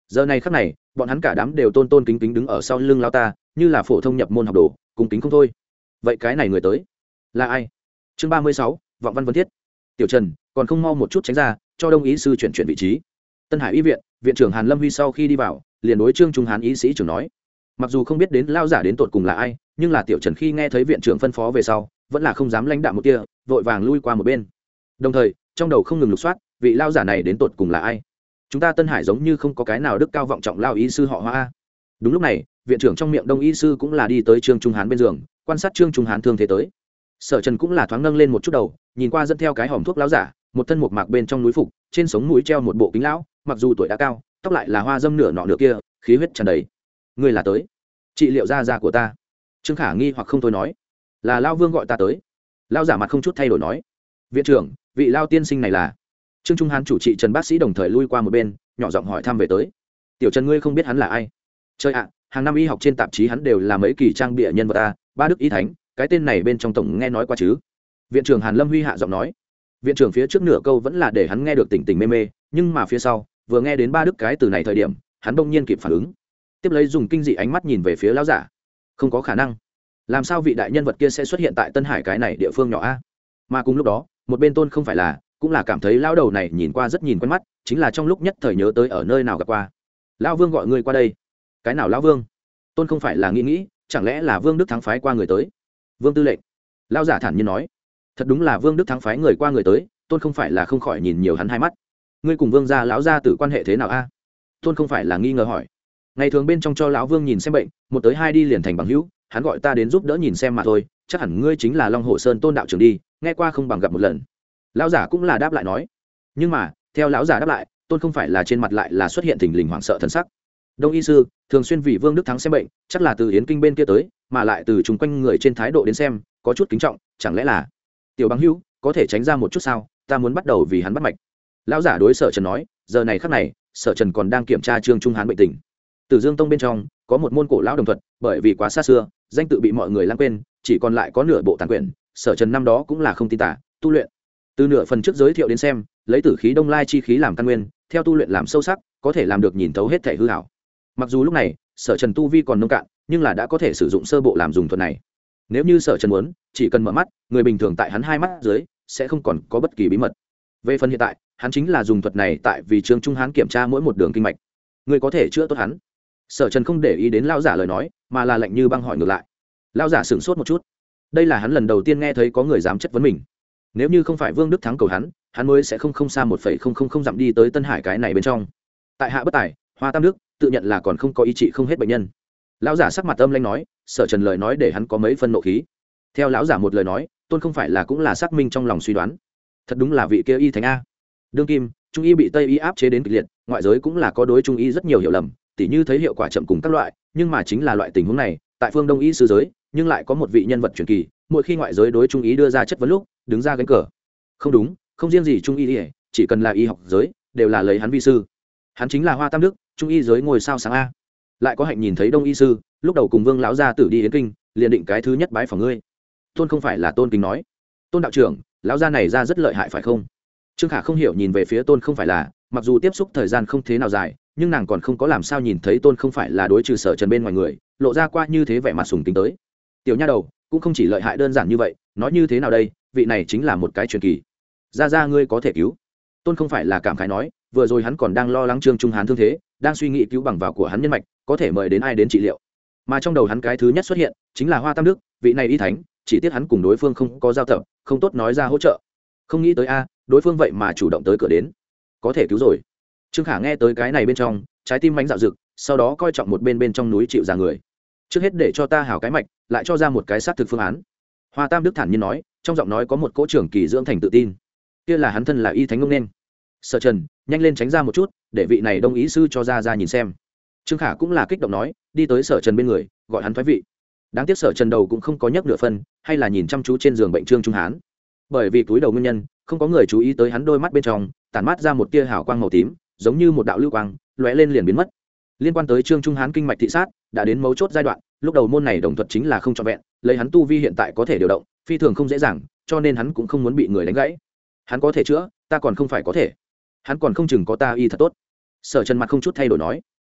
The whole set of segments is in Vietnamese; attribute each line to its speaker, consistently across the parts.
Speaker 1: Giờ này khắc này bọn hắn cả đám đều tôn tôn kính kính đứng ở sau lưng lao ta, như là phổ thông nhập môn học đồ, cung kính không thôi. Vậy cái này người tới là ai? Chương 36, vọng văn vân thiết. Tiểu Trần, còn không mau một chút tránh ra, cho Đông y sư chuyển vị trí. Tân Hải y viện viện trưởng Hàn Lâm Huy sau khi đi vào, liền đối Trương Trung Hán y sĩ trưởng nói. Mặc dù không biết đến lao giả đến tột cùng là ai, nhưng là Tiểu Trần khi nghe thấy viện trưởng phân phó về sau, vẫn là không dám lãnh đạm một tia, vội vàng lui qua một bên. Đồng thời trong đầu không ngừng lục soát, vị lao giả này đến tột cùng là ai. Chúng ta Tân Hải giống như không có cái nào đức cao vọng trọng lao y sư họ Hoa. Đúng lúc này viện trưởng trong miệng Đông y sư cũng là đi tới Trương Trung Hán bên giường, quan sát Trương Trung Hán thương thế tới. Sở Trần cũng là thoáng nâng lên một chút đầu, nhìn qua dẫn theo cái hòm thuốc lão giả, một thân một mạc bên trong núi phục, trên sống mũi treo một bộ kính lão, mặc dù tuổi đã cao, tóc lại là hoa dâm nửa nọ nửa kia, khí huyết tràn đầy. Ngươi là tới trị liệu da của ta? Trương Khả nghi hoặc không thôi nói. Là Lao Vương gọi ta tới. Lao giả mặt không chút thay đổi nói. Viện trưởng, vị Lao tiên sinh này là? Trương Trung Hán chủ trị Trần bác sĩ đồng thời lui qua một bên, nhỏ giọng hỏi thăm về tới. Tiểu Trần, ngươi không biết hắn là ai? Trời ạ, hàng năm y học trên tạp chí hắn đều là mấy kỳ trang bịa nhân vật ta, ba đức y thánh, cái tên này bên trong tổng nghe nói qua chứ? Viện trưởng Hàn Lâm Huy hạ giọng nói. Viện trưởng phía trước nửa câu vẫn là để hắn nghe được tỉnh tỉnh mê mê, nhưng mà phía sau vừa nghe đến ba đức cái từ này thời điểm, hắn bỗng nhiên kịp phản ứng, tiếp lấy dùng kinh dị ánh mắt nhìn về phía lão giả. Không có khả năng, làm sao vị đại nhân vật kia sẽ xuất hiện tại Tân Hải cái này địa phương nhỏ a? Mà cùng lúc đó một bên Tôn không phải là cũng là cảm thấy lão đầu này nhìn qua rất nhìn quen mắt, chính là trong lúc nhất thời nhớ tới ở nơi nào gặp qua. Lão Vương gọi ngươi qua đây. Cái nào lão Vương? Tôn không phải là nghĩ chẳng lẽ là Vương Đức Thắng phái qua người tới? Vương tư lệnh. Lão giả thản nhiên nói. Thật đúng là Vương Đức Thắng phái người qua người tới. Tôn không phải là không khỏi nhìn nhiều hắn hai mắt. Ngươi cùng Vương gia lão gia tử quan hệ thế nào a? Tôn không phải là nghi ngờ hỏi. Ngày thường bên trong cho lão Vương nhìn xem bệnh, một tới hai đi liền thành bằng hữu, hắn gọi ta đến giúp đỡ nhìn xem mà thôi, chắc hẳn ngươi chính là Long Hồ Sơn Tôn đạo trưởng đi, nghe qua không bằng gặp một lần. Lão giả cũng là đáp lại nói. Nhưng mà theo lão giả đáp lại, Tôn không phải là trên mặt lại là xuất hiện thình lình hoảng sợ thần sắc. Đông y sư thường xuyên vì Vương Đức Thắng xem bệnh, chắc là từ Yến Kinh bên kia tới, mà lại từ chung quanh người trên thái độ đến xem có chút kính trọng, chẳng lẽ là tiểu bằng hữu, có thể tránh ra một chút sao, ta muốn bắt đầu vì hắn bắt mạch. Lão giả đối Sở Trần nói. Giờ này khắc này Sở Trần còn đang kiểm tra Trương Trung Hán bệnh tình. Từ Dương Tông bên trong có một môn cổ lão đồng thuật, bởi vì quá xa xưa, danh tự bị mọi người lãng quên, chỉ còn lại có nửa bộ tàn quyển. Sở Trần năm đó cũng là không tin tả, tu luyện. Từ nửa phần trước giới thiệu đến xem, lấy tử khí đông lai chi khí làm căn nguyên, theo tu luyện làm sâu sắc, có thể làm được nhìn thấu hết thể hư ảo. Mặc dù lúc này Sở Trần tu vi còn nông cạn, nhưng là đã có thể sử dụng sơ bộ làm dùng thuật này. Nếu như Sở Trần muốn, chỉ cần mở mắt, người bình thường tại hắn hai mắt dưới sẽ không còn có bất kỳ bí mật. Về phần hiện tại, hắn chính là dùng thuật này tại vì Trương Trung Hán kiểm tra mỗi một đường kinh mạch. Người có thể chữa tốt hắn. Sở Trần không để ý đến lão giả lời nói, mà là lạnh như băng hỏi ngược lại. Lão giả sửng sốt một chút. Đây là hắn lần đầu tiên nghe thấy có người dám chất vấn mình. Nếu như không phải Vương Đức Thắng cầu hắn mới sẽ không xa 1,000 dặm đi tới Tân Hải cái này bên trong. Tại hạ bất tài, Hoa Tam Đức tự nhận là còn không có ý trị không hết bệnh nhân. Lão giả sắc mặt âm lãnh nói. Sở Trần lời nói để hắn có mấy phân nộ khí. Theo lão giả một lời nói, Tôn không phải là cũng là xác minh trong lòng suy đoán. Thật đúng là vị kia y thánh a. Đương kim trung y bị tây y áp chế đến kịch liệt, ngoại giới cũng là có đối trung y rất nhiều hiểu lầm, tỉ như thấy hiệu quả chậm cùng các loại, nhưng mà chính là loại tình huống này tại phương Đông y sư giới, nhưng lại có một vị nhân vật truyền kỳ, mỗi khi ngoại giới đối trung y đưa ra chất vấn lúc đứng ra gánh cờ. Không đúng, không riêng gì trung y, chỉ cần là y học giới đều là lấy hắn vi sư. Hắn chính là Hoa Tam Đức, trung y giới ngôi sao sáng a. Lại có hạnh nhìn thấy Đông y sư, lúc đầu cùng Vương lão gia tử đi Yến Kinh, liền định cái thứ nhất bái phỏng ngươi. Tôn không phải là Tôn kính nói. Tôn đạo trưởng, lão gia này ra rất lợi hại phải không? Trương Khả không hiểu nhìn về phía Tôn không phải là, mặc dù tiếp xúc thời gian không thế nào dài, nhưng nàng còn không có làm sao nhìn thấy Tôn không phải là đối trừ Sở Trần bên ngoài người, lộ ra qua như thế vẻ mặt sùng kính tới. Tiểu nha đầu, cũng không chỉ lợi hại đơn giản như vậy, nói như thế nào đây, vị này chính là một cái truyền kỳ. Ra ngươi có thể cứu. Tôn không phải là cảm khái nói, vừa rồi hắn còn đang lo lắng Trương Trung Hán thương thế, đang suy nghĩ cứu bằng vào của hắn nhân mạch, có thể mời đến ai đến trị liệu. Mà trong đầu hắn cái thứ nhất xuất hiện chính là Hoa Tam Đức, vị này y thánh, chỉ tiếc hắn cùng đối phương không có giao tập, không tốt nói ra hỗ trợ. Không nghĩ tới đối phương vậy mà chủ động tới cửa đến, có thể cứu rồi. Trương Khả nghe tới cái này bên trong, trái tim mánh dạo rực, sau đó coi trọng một bên trong núi chịu ra người. Trước hết để cho ta hảo cái mạch, lại cho ra một cái xác thực phương án. Hoa Tam Đức thản nhiên nói, trong giọng nói có một cỗ trưởng kỳ dưỡng thành tự tin. Kia là hắn thân là y thánh ngông nên. Sở Trần, nhanh lên tránh ra một chút, để vị này Đông ý sư cho ra nhìn xem. Trương Khả cũng là kích động nói, đi tới Sở Trần bên người, gọi hắn thoái vị. Đáng tiếc Sở Trần đầu cũng không có nhấc nửa phân, hay là nhìn chăm chú trên giường bệnh Trương Trung Hán. Bởi vì túi đầu nguyên nhân, không có người chú ý tới hắn đôi mắt bên trong tản mát ra một tia hào quang màu tím, giống như một đạo lưu quang, lóe lên liền biến mất. Liên quan tới Trương Trung Hán kinh mạch thị sát, đã đến mấu chốt giai đoạn, lúc đầu môn này đồng thuật chính là không trọn vẹn, lấy hắn tu vi hiện tại có thể điều động, phi thường không dễ dàng, cho nên hắn cũng không muốn bị người đánh gãy. Hắn có thể chữa, ta còn không phải có thể. Hắn còn không chừng có ta y thật tốt. Sở Trần mặt không chút thay đổi nói,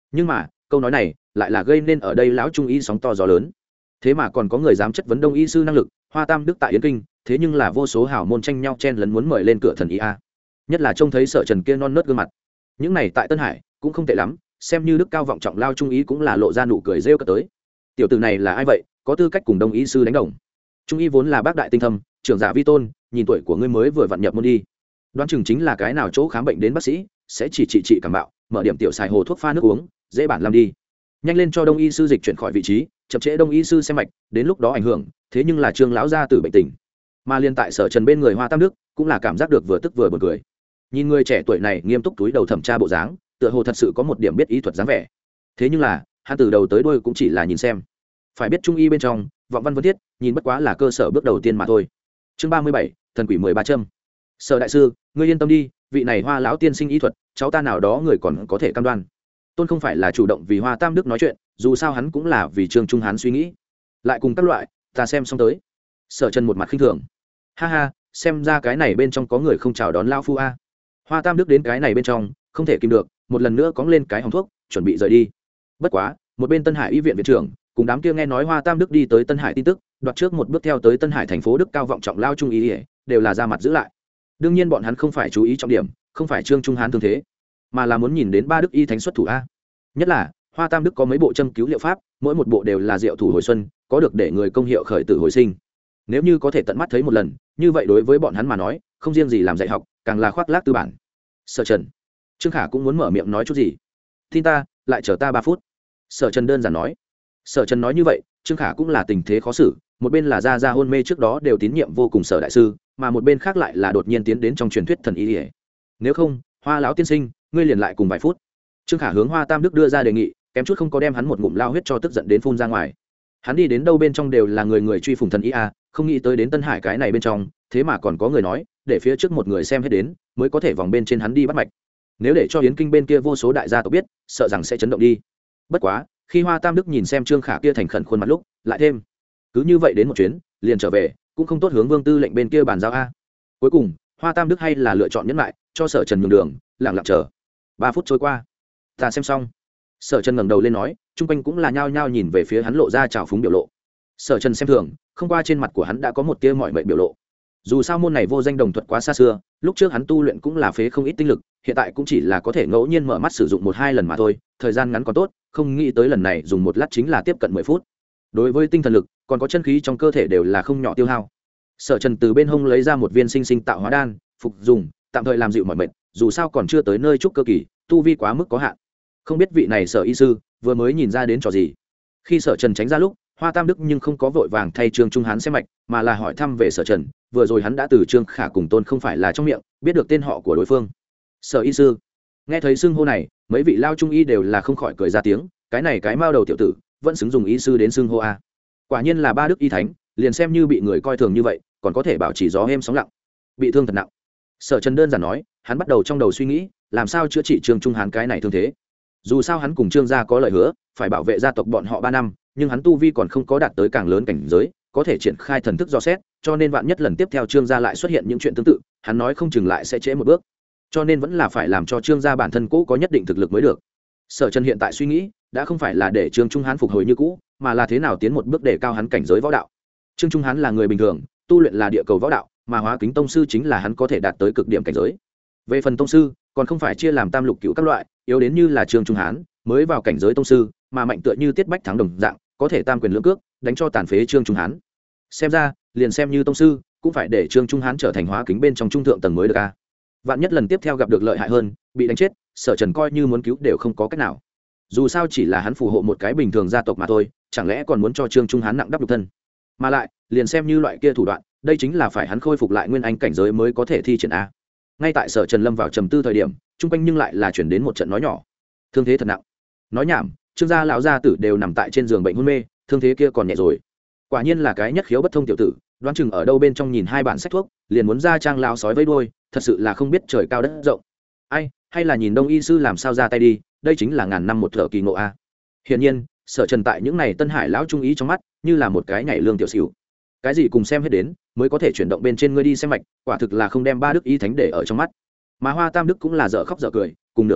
Speaker 1: Nhưng mà câu nói này lại là gây nên ở đây lão trung y sóng to gió lớn. Thế mà còn có người dám chất vấn đông y sư năng lực. Hoa Tam Đức tại Yến Kinh, thế nhưng là vô số hảo môn tranh nhau chen lấn muốn mời lên cửa thần y a. Nhất là trông thấy Sở Trần kia non nớt gương mặt, những này tại Tân Hải cũng không tệ lắm, xem như đức cao vọng trọng lao trung y cũng là lộ ra nụ cười rêu cợt tới. Tiểu tử này là ai vậy, có tư cách cùng đông y sư đánh đồng? Trung y vốn là bác đại tinh thâm, trưởng giả vi tôn, nhìn tuổi của ngươi mới vừa vặn nhập môn đi, đoán chừng chính là cái nào chỗ khám bệnh đến bác sĩ sẽ chỉ trị cảm bạo, mở điểm tiểu xài hồ thuốc pha nước uống, dễ bản làm đi. Nhanh lên cho đông y sư dịch chuyển khỏi vị trí, chậm trễ đông y sư xem mạch, đến lúc đó ảnh hưởng thế nhưng là Trương lão gia tử bệnh tình. Mà liên tại Sở Trần bên người Hoa Tam Đức cũng là cảm giác được vừa tức vừa buồn cười. Nhìn người trẻ tuổi này nghiêm túc túi đầu thẩm tra bộ dáng, tựa hồ thật sự có một điểm biết y thuật dáng vẻ. Thế nhưng là hắn từ đầu tới đuôi cũng chỉ là nhìn xem. Phải biết trung y bên trong vọng văn vân thiết nhìn bất quá là cơ sở bước đầu tiên mà thôi. Chương 37, thần quỷ 13 châm. Sở đại sư, ngươi yên tâm đi, vị này Hoa lão tiên sinh y thuật, cháu ta nào đó người còn có thể cam đoan. Tôn không phải là chủ động vì Hoa Tam Đức nói chuyện, dù sao hắn cũng là vì Trương Trung Hán suy nghĩ. Lại cùng các loại, ta xem xong tới. Sở Trần một mặt khinh thường. Ha ha, xem ra cái này bên trong có người không chào đón lão phu a. Hoa Tam Đức đến cái này bên trong, không thể kìm được, một lần nữa cóng lên cái hòm thuốc, chuẩn bị rời đi. Bất quá, một bên Tân Hải y viện viện trưởng, cùng đám kia nghe nói Hoa Tam Đức đi tới Tân Hải tin tức, đoạt trước một bước theo tới Tân Hải thành phố đức cao vọng trọng lao trung y, đều là ra mặt giữ lại. Đương nhiên bọn hắn không phải chú ý trọng điểm, không phải Trương Trung Hán thương thế, mà là muốn nhìn đến ba đức y thánh xuất thủ a. Nhất là Hoa Tam Đức có mấy bộ châm cứu liệu pháp, mỗi một bộ đều là diệu thủ hồi xuân, có được để người công hiệu khởi tử hồi sinh. Nếu như có thể tận mắt thấy một lần, như vậy đối với bọn hắn mà nói, không riêng gì làm dạy học, càng là khoác lác tư bản. Sở Trần, Trương Khả cũng muốn mở miệng nói chút gì. Tin ta, lại chờ ta 3 phút. Sở Trần đơn giản nói. Sở Trần nói như vậy, Trương Khả cũng là tình thế khó xử, một bên là ra hôn mê trước đó đều tín nhiệm vô cùng Sở đại sư, mà một bên khác lại là đột nhiên tiến đến trong truyền thuyết thần y. Nếu không, Hoa lão tiên sinh, ngươi liền lại cùng vài phút. Trương Khả hướng Hoa Tam Đức đưa ra đề nghị, kém chút không có đem hắn một ngụm lao huyết cho tức giận đến phun ra ngoài. Hắn đi đến đâu bên trong đều là người truy phùng thần y a, không nghĩ tới đến Tân Hải cái này bên trong, thế mà còn có người nói, để phía trước một người xem hết đến, mới có thể vòng bên trên hắn đi bắt mạch. Nếu để cho Yến Kinh bên kia vô số đại gia tộc biết, sợ rằng sẽ chấn động đi. Bất quá, khi Hoa Tam Đức nhìn xem Trương Khả kia thành khẩn khuôn mặt lúc, lại thêm, cứ như vậy đến một chuyến, liền trở về, cũng không tốt hướng Vương Tư lệnh bên kia bàn giao a. Cuối cùng, Hoa Tam Đức hay là lựa chọn nhẫn lại, cho Sở Trần nhường đường, lặng lặng chờ. 3 phút trôi qua, ta xem xong. Sở Trần ngẩng đầu lên nói, chung quanh cũng là nhao nhao nhìn về phía hắn lộ ra trào phúng biểu lộ. Sở Trần xem thường, không qua trên mặt của hắn đã có một tia mọi mệnh biểu lộ. Dù sao môn này vô danh đồng thuật quá xa xưa, lúc trước hắn tu luyện cũng là phế không ít tinh lực, hiện tại cũng chỉ là có thể ngẫu nhiên mở mắt sử dụng 1-2 lần mà thôi, thời gian ngắn còn tốt, không nghĩ tới lần này dùng 1 lát chính là tiếp cận 10 phút. Đối với tinh thần lực, còn có chân khí trong cơ thể đều là không nhỏ tiêu hao. Sở Trần từ bên hông lấy ra một viên sinh sinh tạo hóa đan, phục dùng, tạm thời làm dịu mọi mệt, dù sao còn chưa tới nơi trúc cơ kỳ, tu vi quá mức có hạn. Không biết vị này Sở y sư vừa mới nhìn ra đến trò gì. Khi Sở Trần tránh ra lúc, Hoa Tam Đức nhưng không có vội vàng thay Trương Trung Hán xem mạch, mà là hỏi thăm về Sở Trần, vừa rồi hắn đã từ Trương Khả cùng Tôn không phải là trong miệng biết được tên họ của đối phương. Sở y sư. Nghe thấy xưng hô này, mấy vị lao trung y đều là không khỏi cười ra tiếng, cái này cái mao đầu tiểu tử, vẫn xứng dùng y sư đến xưng hô a. Quả nhiên là ba đức y thánh, liền xem như bị người coi thường như vậy, còn có thể bảo trì gió êm sóng lặng. Bị thương thật nặng. Sở Trần đơn giản nói, hắn bắt đầu trong đầu suy nghĩ, làm sao chữa trị Trương Trung Hán cái này thương thế. Dù sao hắn cùng Trương gia có lời hứa, phải bảo vệ gia tộc bọn họ 3 năm, nhưng hắn tu vi còn không có đạt tới càng lớn cảnh giới, có thể triển khai thần thức do xét, cho nên vạn nhất lần tiếp theo Trương gia lại xuất hiện những chuyện tương tự, hắn nói không chừng lại sẽ trễ một bước. Cho nên vẫn là phải làm cho Trương gia bản thân cũ có nhất định thực lực mới được. Sở Trần hiện tại suy nghĩ, đã không phải là để Trương Trung Hán phục hồi như cũ, mà là thế nào tiến một bước để cao hắn cảnh giới võ đạo. Trương Trung Hán là người bình thường, tu luyện là địa cầu võ đạo, mà Hóa Kính tông sư chính là hắn có thể đạt tới cực điểm cảnh giới. Về phần tông sư, còn không phải chia làm tam lục cửu các loại, yếu đến như là Trương Trung Hán, mới vào cảnh giới tông sư, mà mạnh tựa như Tiết Bách Thắng đồng dạng, có thể tam quyền lưỡng cước, đánh cho tàn phế Trương Trung Hán. Xem ra, liền xem như tông sư, cũng phải để Trương Trung Hán trở thành Hóa Kính bên trong trung thượng tầng mới được a. Vạn nhất lần tiếp theo gặp được lợi hại hơn, bị đánh chết, Sở Trần coi như muốn cứu đều không có cách nào. Dù sao chỉ là hắn phù hộ một cái bình thường gia tộc mà thôi, chẳng lẽ còn muốn cho Trương Trung Hán nặng đắp nhục thân? Mà lại, liền xem như loại kia thủ đoạn, đây chính là phải hắn khôi phục lại nguyên anh cảnh giới mới có thể thi triển a. Ngay tại Sở Trần lâm vào trầm tư thời điểm, trung quanh nhưng lại là chuyển đến một trận nói nhỏ. Thương thế thật nặng. Nói nhảm, Trương gia lão gia tử đều nằm tại trên giường bệnh hôn mê, thương thế kia còn nhẹ rồi. Quả nhiên là cái nhất khiếu bất thông tiểu tử, đoán chừng ở đâu bên trong nhìn 2 bản sách thuốc, liền muốn ra trang lão sói vẫy đuôi, thật sự là không biết trời cao đất rộng. Ai, hay là nhìn Đông y sư làm sao ra tay đi, đây chính là ngàn năm một thở kỳ ngộ a. Hiển nhiên, Sở Trần tại những này Tân Hải lão trung ý trong mắt, như là một cái nhảy lương tiểu xỉu. Cái gì cùng xem hết đến, mới có thể chuyển động bên trên ngươi đi xem mạch, quả thực là không đem ba đức y thánh để ở trong mắt. Mà Hoa Tam Đức cũng là dở khóc dở cười, cùng nửa ngày,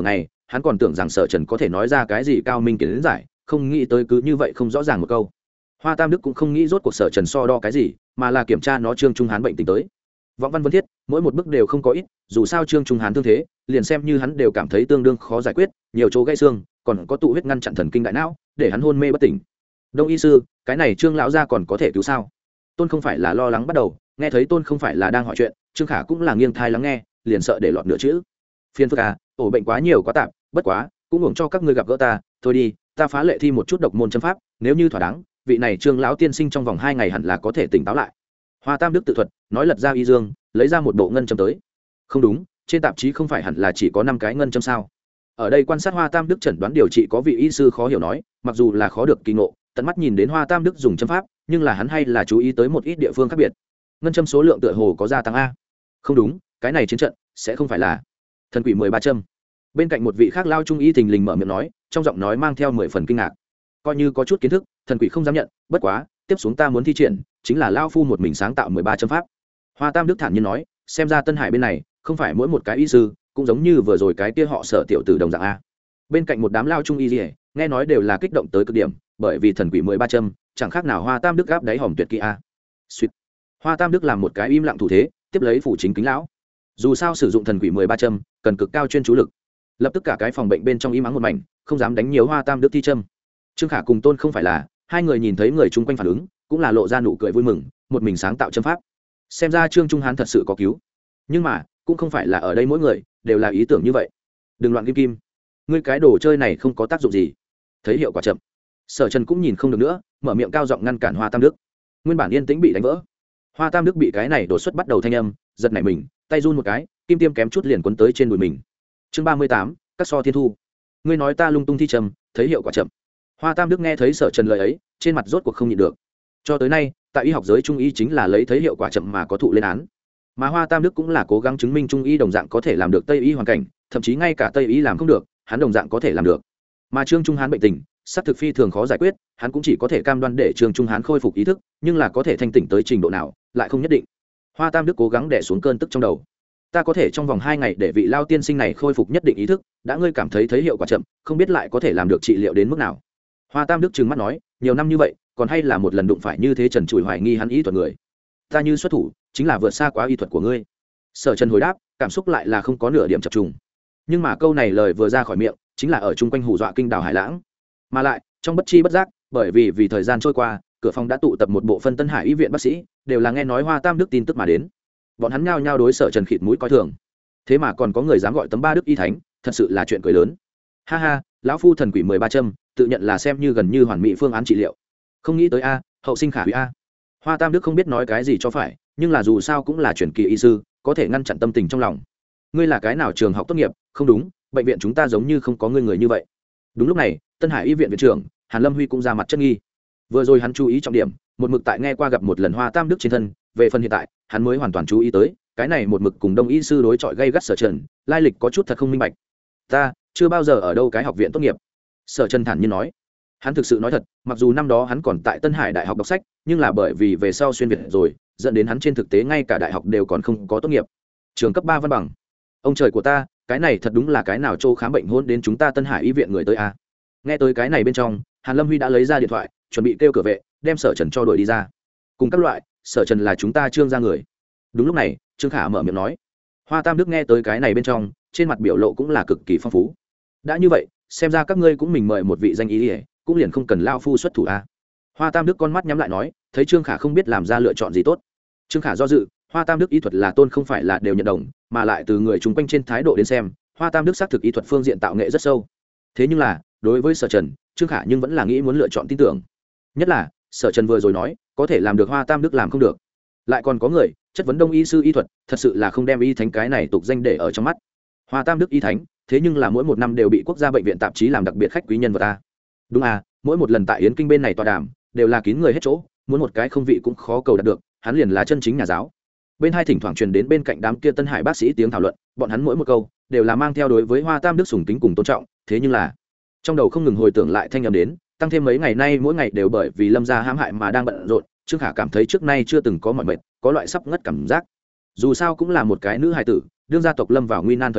Speaker 1: hắn còn tưởng rằng Sở Trần có thể nói ra cái gì cao minh kiến giải, không nghĩ tới cứ như vậy không rõ ràng một câu. Hoa Tam Đức cũng không nghĩ rốt cuộc Sở Trần so đo cái gì, mà là kiểm tra nó Trương Trung Hán bệnh tình tới. Vọng Văn Vân Thiết, mỗi một bước đều không có ít, dù sao Trương Trung Hán thương thế, liền xem như hắn đều cảm thấy tương đương khó giải quyết, nhiều chỗ gãy xương, còn có tụ huyết ngăn chặn thần kinh đại não, để hắn hôn mê bất tỉnh. Đông y sư, cái này Trương lão gia còn có thể cứu sao? Tôn không phải là lo lắng bắt đầu, nghe thấy Tôn không phải là đang hỏi chuyện, Trương Khả cũng là nghiêng thai lắng nghe, liền sợ để lọt nửa chữ. Phiền phức à, ổ bệnh quá nhiều quá tạp, bất quá, cũng hưởng cho các ngươi gặp gỡ ta, thôi đi, ta phá lệ thi một chút độc môn châm pháp, nếu như thỏa đáng, vị này Trương lão tiên sinh trong vòng 2 ngày hẳn là có thể tỉnh táo lại. Hoa Tam Đức tự thuật, nói lật ra y dương, lấy ra một bộ ngân châm tới. Không đúng, trên tạp chí không phải hẳn là chỉ có 5 cái ngân châm sao? Ở đây quan sát Hoa Tam Đức chẩn đoán điều trị có vị y sư khó hiểu nói, mặc dù là khó được kỳ ngộ, tận mắt nhìn đến Hoa Tam Đức dùng châm pháp, nhưng là hắn hay là chú ý tới một ít địa phương khác biệt. Ngân châm số lượng tựa hồ có gia tăng a. Không đúng, cái này chiến trận sẽ không phải là thần quỷ 13 châm. Bên cạnh một vị khác lao trung y thình lình mở miệng nói, trong giọng nói mang theo 10 phần kinh ngạc. Coi như có chút kiến thức, thần quỷ không dám nhận, bất quá, tiếp xuống ta muốn thi triển, chính là lao phu một mình sáng tạo 13 châm pháp. Hoa Tam Đức thản nhiên nói, xem ra Tân Hải bên này, không phải mỗi một cái y sư, cũng giống như vừa rồi cái kia họ Sở tiểu tử đồng dạng a. Bên cạnh một đám lao trung y liễu, nghe nói đều là kích động tới cực điểm, bởi vì thần quỷ 13 châm, chẳng khác nào Hoa Tam Đức gáp đáy hòm tuyệt kỹ a. Sweet. Hoa Tam Đức làm một cái im lặng thủ thế, tiếp lấy phủ chính kính lão. Dù sao sử dụng thần quỷ 13 châm, cần cực cao chuyên chú lực. Lập tức cả cái phòng bệnh bên trong im ắng một mảnh, không dám đánh nhiều Hoa Tam Đức thi châm. Trương Khả cùng Tôn không phải là, hai người nhìn thấy người chung quanh phản ứng, cũng là lộ ra nụ cười vui mừng, một mình sáng tạo châm pháp. Xem ra Trương Trung Hán thật sự có cứu. Nhưng mà, cũng không phải là ở đây mỗi người đều là ý tưởng như vậy. Đừng loạn kim kim, ngươi cái đồ chơi này không có tác dụng gì. Thấy hiệu quả chậm, Sở Trần cũng nhìn không được nữa, mở miệng cao giọng ngăn cản Hoa Tam Đức. Nguyên bản yên tĩnh bị đánh vỡ. Hoa Tam Đức bị cái này đột xuất bắt đầu thanh âm, giật nảy mình, tay run một cái, kim tiêm kém chút liền quấn tới trên đùi mình. Chương 38, các so thiên thu. Ngươi nói ta lung tung thi trầm, thấy hiệu quả chậm. Hoa Tam Đức nghe thấy Sở Trần lời ấy, trên mặt rốt cuộc không nhịn được. Cho tới nay, tại y học giới trung y chính là lấy thấy hiệu quả chậm mà có thụ lên án. Mà Hoa Tam Đức cũng là cố gắng chứng minh trung y đồng dạng có thể làm được tây y hoàn cảnh, thậm chí ngay cả tây y làm không được, hắn đồng dạng có thể làm được. Mà Trương Trung Hán bệnh tình, sát thực phi thường khó giải quyết, hắn cũng chỉ có thể cam đoan để Trương Trung Hán khôi phục ý thức, nhưng là có thể thanh tỉnh tới trình độ nào, lại không nhất định. Hoa Tam Đức cố gắng đè xuống cơn tức trong đầu. Ta có thể trong vòng 2 ngày để vị lao tiên sinh này khôi phục nhất định ý thức, đã ngươi cảm thấy hiệu quả chậm, không biết lại có thể làm được trị liệu đến mức nào. Hoa Tam Đức trừng mắt nói, nhiều năm như vậy, còn hay là một lần đụng phải như thế trần trụi hoài nghi hắn y thuật người. Ta như xuất thủ, chính là vượt xa quá y thuật của ngươi. Sở Trần hồi đáp, cảm xúc lại là không có nửa điểm chập trùng. Nhưng mà câu này lời vừa ra khỏi miệng, chính là ở chung quanh hù dọa kinh đảo hải lãng. Mà lại, trong bất chi bất giác, bởi vì thời gian trôi qua, cửa phòng đã tụ tập một bộ phân Tân Hải y viện bác sĩ, đều là nghe nói Hoa Tam Đức tin tức mà đến. Bọn hắn nhao nhao đối Sở Trần khịt mũi coi thường. Thế mà còn có người dám gọi tấm ba đức y thánh, thật sự là chuyện cười lớn. Ha ha, lão phu thần quỷ 13 châm, tự nhận là xem như gần như hoàn mỹ phương án trị liệu. Không nghĩ tới a, hậu sinh khả hủy a. Hoa Tam Đức không biết nói cái gì cho phải, nhưng là dù sao cũng là truyền kỳ y sư, có thể ngăn chặn tâm tình trong lòng. Ngươi là cái nào trường học tốt nghiệp? Không đúng, bệnh viện chúng ta giống như không có người như vậy. Đúng lúc này, Tân Hải y viện viện trưởng Hàn Lâm Huy cũng ra mặt chất nghi. Vừa rồi hắn chú ý trọng điểm, một mực tại nghe qua gặp một lần Hoa Tam Đức trên thân, về phần hiện tại, hắn mới hoàn toàn chú ý tới, cái này một mực cùng đông y sư đối chọi gay gắt Sở Trần, lai lịch có chút thật không minh bạch. Ta chưa bao giờ ở đâu cái học viện tốt nghiệp. Sở Trần thản nhiên nói. Hắn thực sự nói thật, mặc dù năm đó hắn còn tại Tân Hải đại học đọc sách, nhưng là bởi vì về sau xuyên việt rồi, dẫn đến hắn trên thực tế ngay cả đại học đều còn không có tốt nghiệp. Trường cấp 3 văn bằng. Ông trời của ta, cái này thật đúng là cái nào châu khám bệnh hôn đến chúng ta Tân Hải y viện người tới a. Nghe tới cái này bên trong, Hàn Lâm Huy đã lấy ra điện thoại, chuẩn bị kêu cửa vệ, đem Sở Trần cho đuổi đi ra. Cùng các loại, Sở Trần là chúng ta Trương gia người. Đúng lúc này, Trương Khả mở miệng nói. Hoa Tam Đức nghe tới cái này bên trong, trên mặt biểu lộ cũng là cực kỳ phong phú. Đã như vậy, xem ra các ngươi cũng mình mời một vị danh ý ỉa, cũng liền không cần lao phu xuất thủ a. Hoa Tam Đức con mắt nhắm lại nói, thấy Trương Khả không biết làm ra lựa chọn gì tốt. Trương Khả do dự, Hoa Tam Đức y thuật là tôn không phải là đều nhận đồng, mà lại từ người chung quanh trên thái độ đến xem, Hoa Tam Đức xác thực y thuật phương diện tạo nghệ rất sâu. Thế nhưng là, đối với Sở Trần, Trương Khả nhưng vẫn là nghĩ muốn lựa chọn tin tưởng. Nhất là, Sở Trần vừa rồi nói, có thể làm được Hoa Tam Đức làm không được. Lại còn có người chất vấn đông y sư y thuật, thật sự là không đem y thánh cái này tục danh để ở trong mắt. Hoa Tam Đức y thánh, thế nhưng là mỗi một năm đều bị quốc gia bệnh viện tạp chí làm đặc biệt khách quý nhân vật ta. Đúng à, mỗi một lần tại Yến Kinh bên này tọa đàm, đều là kín người hết chỗ, muốn một cái không vị cũng khó cầu đạt được, hắn liền là chân chính nhà giáo. Bên hai thỉnh thoảng truyền đến bên cạnh đám kia Tân Hải bác sĩ tiếng thảo luận, bọn hắn mỗi một câu đều là mang theo đối với Hoa Tam Đức sùng kính cùng tôn trọng, thế nhưng là trong đầu không ngừng hồi tưởng lại thanh âm đến, tăng thêm mấy ngày nay mỗi ngày đều bởi vì Lâm gia hãm hại mà đang bận rộn, Trương Khả cảm thấy trước nay chưa từng có mỏi mệt, có loại sắp ngất cảm giác. Dù sao cũng là một cái nữ hài tử, đương gia tộc lâm vào nguy nan thời điểm,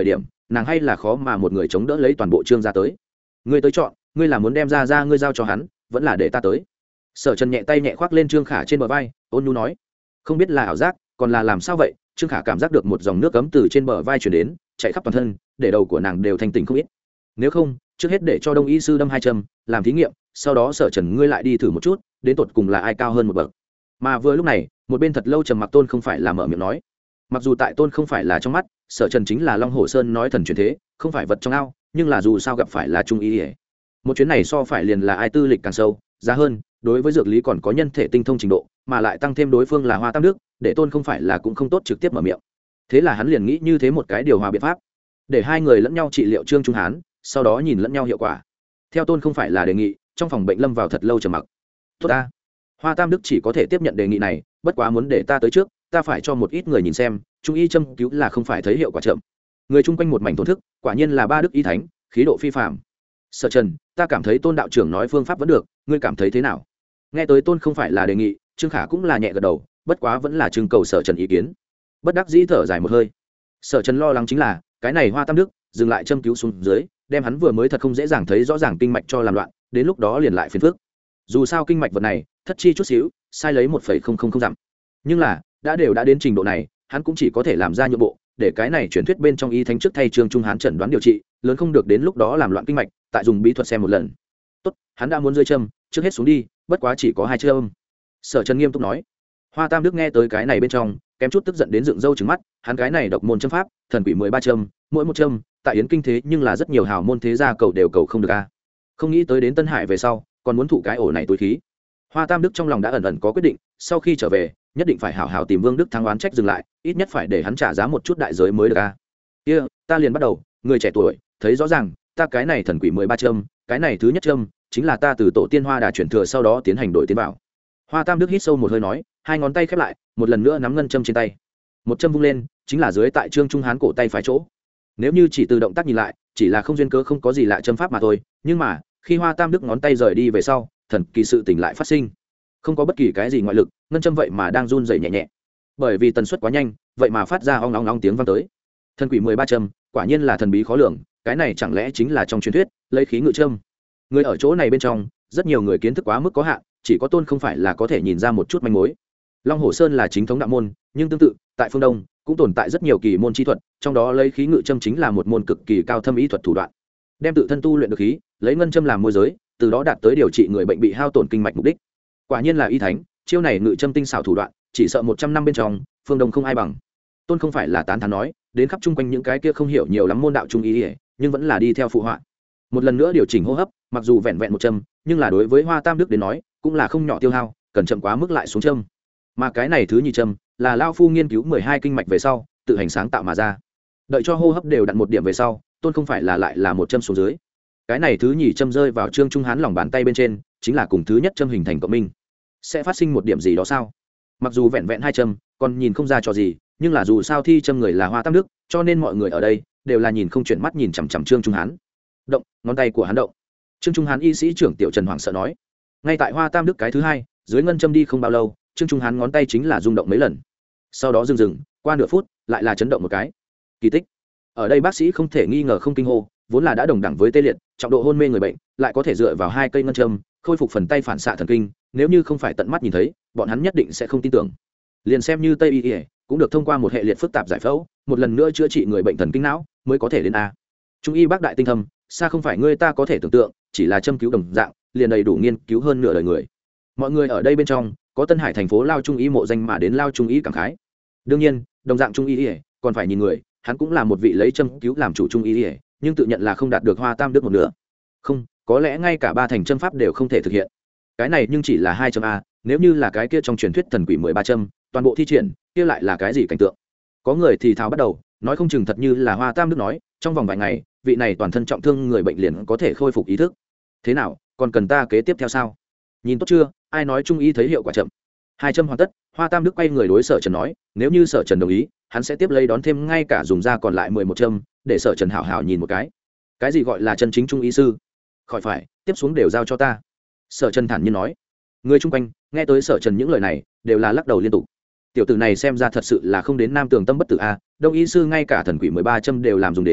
Speaker 1: nàng hay là khó mà một người chống đỡ lấy toàn bộ trương gia tới. Ngươi tới chọn, ngươi là muốn đem ra ngươi giao cho hắn, vẫn là để ta tới. Sở Trần nhẹ tay nhẹ khoác lên Trương Khả trên bờ vai, ôn nhu nói. Không biết là ảo giác, còn là làm sao vậy, Trương Khả cảm giác được một dòng nước cấm từ trên bờ vai chuyển đến, chạy khắp toàn thân, để đầu của nàng đều thanh tỉnh không ít. Nếu không, trước hết để cho đông y sư đâm 2 châm, làm thí nghiệm, sau đó Sở Trần ngươi lại đi thử một chút, đến tột cùng là ai cao hơn một bậc. Mà vừa lúc này, một bên thật lâu trầm mặc Tôn không phải là mở miệng nói. Mặc dù tại Tôn không phải là trong mắt, Sở Trần chính là Long Hổ Sơn nói thần truyền thế, không phải vật trong ao, nhưng là dù sao gặp phải là trung y. Một chuyến này so phải liền là ai tư lịch càng sâu, giá hơn, đối với dược lý còn có nhân thể tinh thông trình độ, mà lại tăng thêm đối phương là Hoa Tam Đức, để Tôn không phải là cũng không tốt trực tiếp mở miệng. Thế là hắn liền nghĩ như thế một cái điều hòa biện pháp, để hai người lẫn nhau trị liệu Trương Trung Hán, sau đó nhìn lẫn nhau hiệu quả. Theo Tôn không phải là đề nghị, trong phòng bệnh lâm vào thật lâu trầm mặc. Tốt ta, Hoa Tam Đức chỉ có thể tiếp nhận đề nghị này, bất quá muốn để ta tới trước, ta phải cho một ít người nhìn xem, trung y châm cứu là không phải thấy hiệu quả chậm. Người chung quanh một mảnh thổn thức, quả nhiên là ba đức y thánh, khí độ phi phàm. Sở Trần, ta cảm thấy Tôn đạo trưởng nói phương pháp vẫn được, ngươi cảm thấy thế nào? Nghe tới Tôn không phải là đề nghị, Trương Khả cũng là nhẹ gật đầu, bất quá vẫn là trưng cầu Sở Trần ý kiến. Bất đắc dĩ thở dài một hơi. Sở Trần lo lắng chính là, cái này Hoa Tam Đức dừng lại châm cứu xuống dưới, đem hắn vừa mới thật không dễ dàng thấy rõ ràng kinh mạch cho làm loạn, đến lúc đó liền lại phiền phức. Dù sao kinh mạch vật này, thất chi chút xíu, sai lấy 1,000 dặm. Nhưng là, đã đến trình độ này, hắn cũng chỉ có thể làm ra nhượng bộ, để cái này truyền thuyết bên trong y thánh trước thay Trương Trung Hán chẩn đoán điều trị, lớn không được đến lúc đó làm loạn kinh mạch, tại dùng bí thuật xem một lần. Tốt, hắn đã muốn rơi châm, trước hết xuống đi, bất quá chỉ có 2 châm. Sở Trần nghiêm túc nói. Hoa Tam Đức nghe tới cái này bên trong, kém chút tức giận đến dựng râu trừng mắt, hắn cái này độc môn châm pháp, thần quỷ 13 châm, mỗi một châm, tại yến kinh thế nhưng là rất nhiều hào môn thế gia cầu đều cầu không được a. Không nghĩ tới đến Tân Hải về sau, còn muốn thụ cái ổ này tối khí. Hoa Tam Đức trong lòng đã ẩn ẩn có quyết định, sau khi trở về, nhất định phải hảo hảo tìm Vương Đức Thắng oán trách dừng lại, ít nhất phải để hắn trả giá một chút đại giới mới được a. Kia, ta liền bắt đầu, người trẻ tuổi, thấy rõ ràng, ta cái này thần quỷ 13 châm, cái này thứ nhất châm, chính là ta từ tổ tiên Hoa Đà chuyển thừa sau đó tiến hành đổi tiến vào. Hoa Tam Đức hít sâu một hơi nói, hai ngón tay khép lại, một lần nữa nắm ngân châm trên tay. Một châm vung lên, chính là dưới tại Trương Trung Hán cổ tay phải chỗ. Nếu như chỉ từ động tác nhìn lại, chỉ là không duyên cớ không có gì lạ châm pháp mà thôi, nhưng mà, khi Hoa Tam Đức ngón tay rời đi về sau, thần kỳ sự tỉnh lại phát sinh. Không có bất kỳ cái gì ngoại lực, ngân châm vậy mà đang run rẩy nhẹ nhẹ. Bởi vì tần suất quá nhanh, vậy mà phát ra ong ong ong tiếng vang tới. Thần quỷ 13 châm, quả nhiên là thần bí khó lường, cái này chẳng lẽ chính là trong truyền thuyết, lấy khí ngự châm. Người ở chỗ này bên trong, rất nhiều người kiến thức quá mức có hạn, chỉ có Tôn không phải là có thể nhìn ra một chút manh mối. Long Hổ Sơn là chính thống đạo môn, nhưng tương tự, tại phương Đông cũng tồn tại rất nhiều kỳ môn chi thuật, trong đó lấy khí ngự châm chính là một môn cực kỳ cao thâm ý thuật thủ đoạn. Đem tự thân tu luyện được khí, lấy ngân châm làm môi giới, từ đó đạt tới điều trị người bệnh bị hao tổn kinh mạch mục đích. Quả nhiên là y thánh, chiêu này ngự châm tinh xảo thủ đoạn, chỉ sợ 100 năm bên trong, phương Đông không ai bằng. Tôn không phải là tán thán nói, đến khắp chung quanh những cái kia không hiểu nhiều lắm môn đạo trung y, nhưng vẫn là đi theo phụ họa. Một lần nữa điều chỉnh hô hấp, mặc dù vẹn vẹn một châm, nhưng là đối với Hoa Tam Đức đến nói, cũng là không nhỏ tiêu hao, cần chậm quá mức lại xuống châm. Mà cái này thứ nhì châm, là lao phu nghiên cứu 12 kinh mạch về sau, tự hành sáng tạo mà ra. Đợi cho hô hấp đều đặt một điểm về sau, Tôn không phải là lại là một châm xuống dưới. Cái này thứ nhì châm rơi vào Trương Trung Hán lòng bàn tay bên trên, chính là cùng thứ nhất châm hình thành cộng minh. Sẽ phát sinh một điểm gì đó sao? Mặc dù vẹn vẹn 2 châm, còn nhìn không ra cho gì, nhưng là dù sao thi châm người là Hoa Tam Đức, cho nên mọi người ở đây đều là nhìn không chuyển mắt nhìn chằm chằm Trương Trung Hán. Động, ngón tay của hắn động. Trương Trung Hán y sĩ trưởng Tiểu Trần hoảng sợ nói. Ngay tại Hoa Tam Đức cái thứ hai, dưới ngân châm đi không bao lâu, Trương Trung Hán ngón tay chính là rung động mấy lần. Sau đó dừng, qua nửa phút, lại là chấn động một cái. Kỳ tích. Ở đây bác sĩ không thể nghi ngờ không kinh hô, vốn là đã đồng đẳng với tê liệt, trọng độ hôn mê người bệnh, lại có thể dựa vào 2 cây ngân châm, khôi phục phần tay phản xạ thần kinh, nếu như không phải tận mắt nhìn thấy, bọn hắn nhất định sẽ không tin tưởng. Liền xem như Tây y, cũng được thông qua một hệ liệt phức tạp giải phẫu, một lần nữa chữa trị người bệnh thần kinh não, mới có thể đến a. Trung y bác đại tinh thâm, xa không phải người ta có thể tưởng tượng, chỉ là châm cứu đồng dạng, liền đầy đủ nghiên cứu hơn nửa đời người. Mọi người ở đây bên trong, có Tân Hải thành phố lao trung y mộ danh mà đến lao trung y cảm khái. Đương nhiên, đồng dạng trung y, còn phải nhìn người, hắn cũng là một vị lấy châm cứu làm chủ trung y, nhưng tự nhận là không đạt được Hoa Tam Đức một nửa. Không, có lẽ ngay cả 3 thành châm pháp đều không thể thực hiện. Cái này nhưng chỉ là 2 châm a, nếu như là cái kia trong truyền thuyết thần quỷ 13 châm, toàn bộ thi triển, kia lại là cái gì cảnh tượng? Có người thì thào bắt đầu, nói không chừng thật như là Hoa Tam Đức nói, trong vòng vài ngày, vị này toàn thân trọng thương người bệnh liền có thể khôi phục ý thức. Thế nào, còn cần ta kế tiếp theo sao? Nhìn tốt chưa, ai nói trung y thấy hiệu quả chậm. 2 châm hoàn tất, Hoa Tam Đức quay người đối Sở Trần nói, nếu như Sở Trần đồng ý, hắn sẽ tiếp lấy đón thêm ngay cả dùng ra còn lại 11 châm, để Sở Trần hảo hảo nhìn một cái. Cái gì gọi là chân chính trung y sư? Khỏi phải, tiếp xuống đều giao cho ta. Sở Trần thản nhiên nói. Người chung quanh nghe tới Sở Trần những lời này, đều là lắc đầu liên tục. Tiểu tử này xem ra thật sự là không đến nam tường tâm bất tử a, đông y sư ngay cả thần quỷ 13 châm đều làm dùng đến,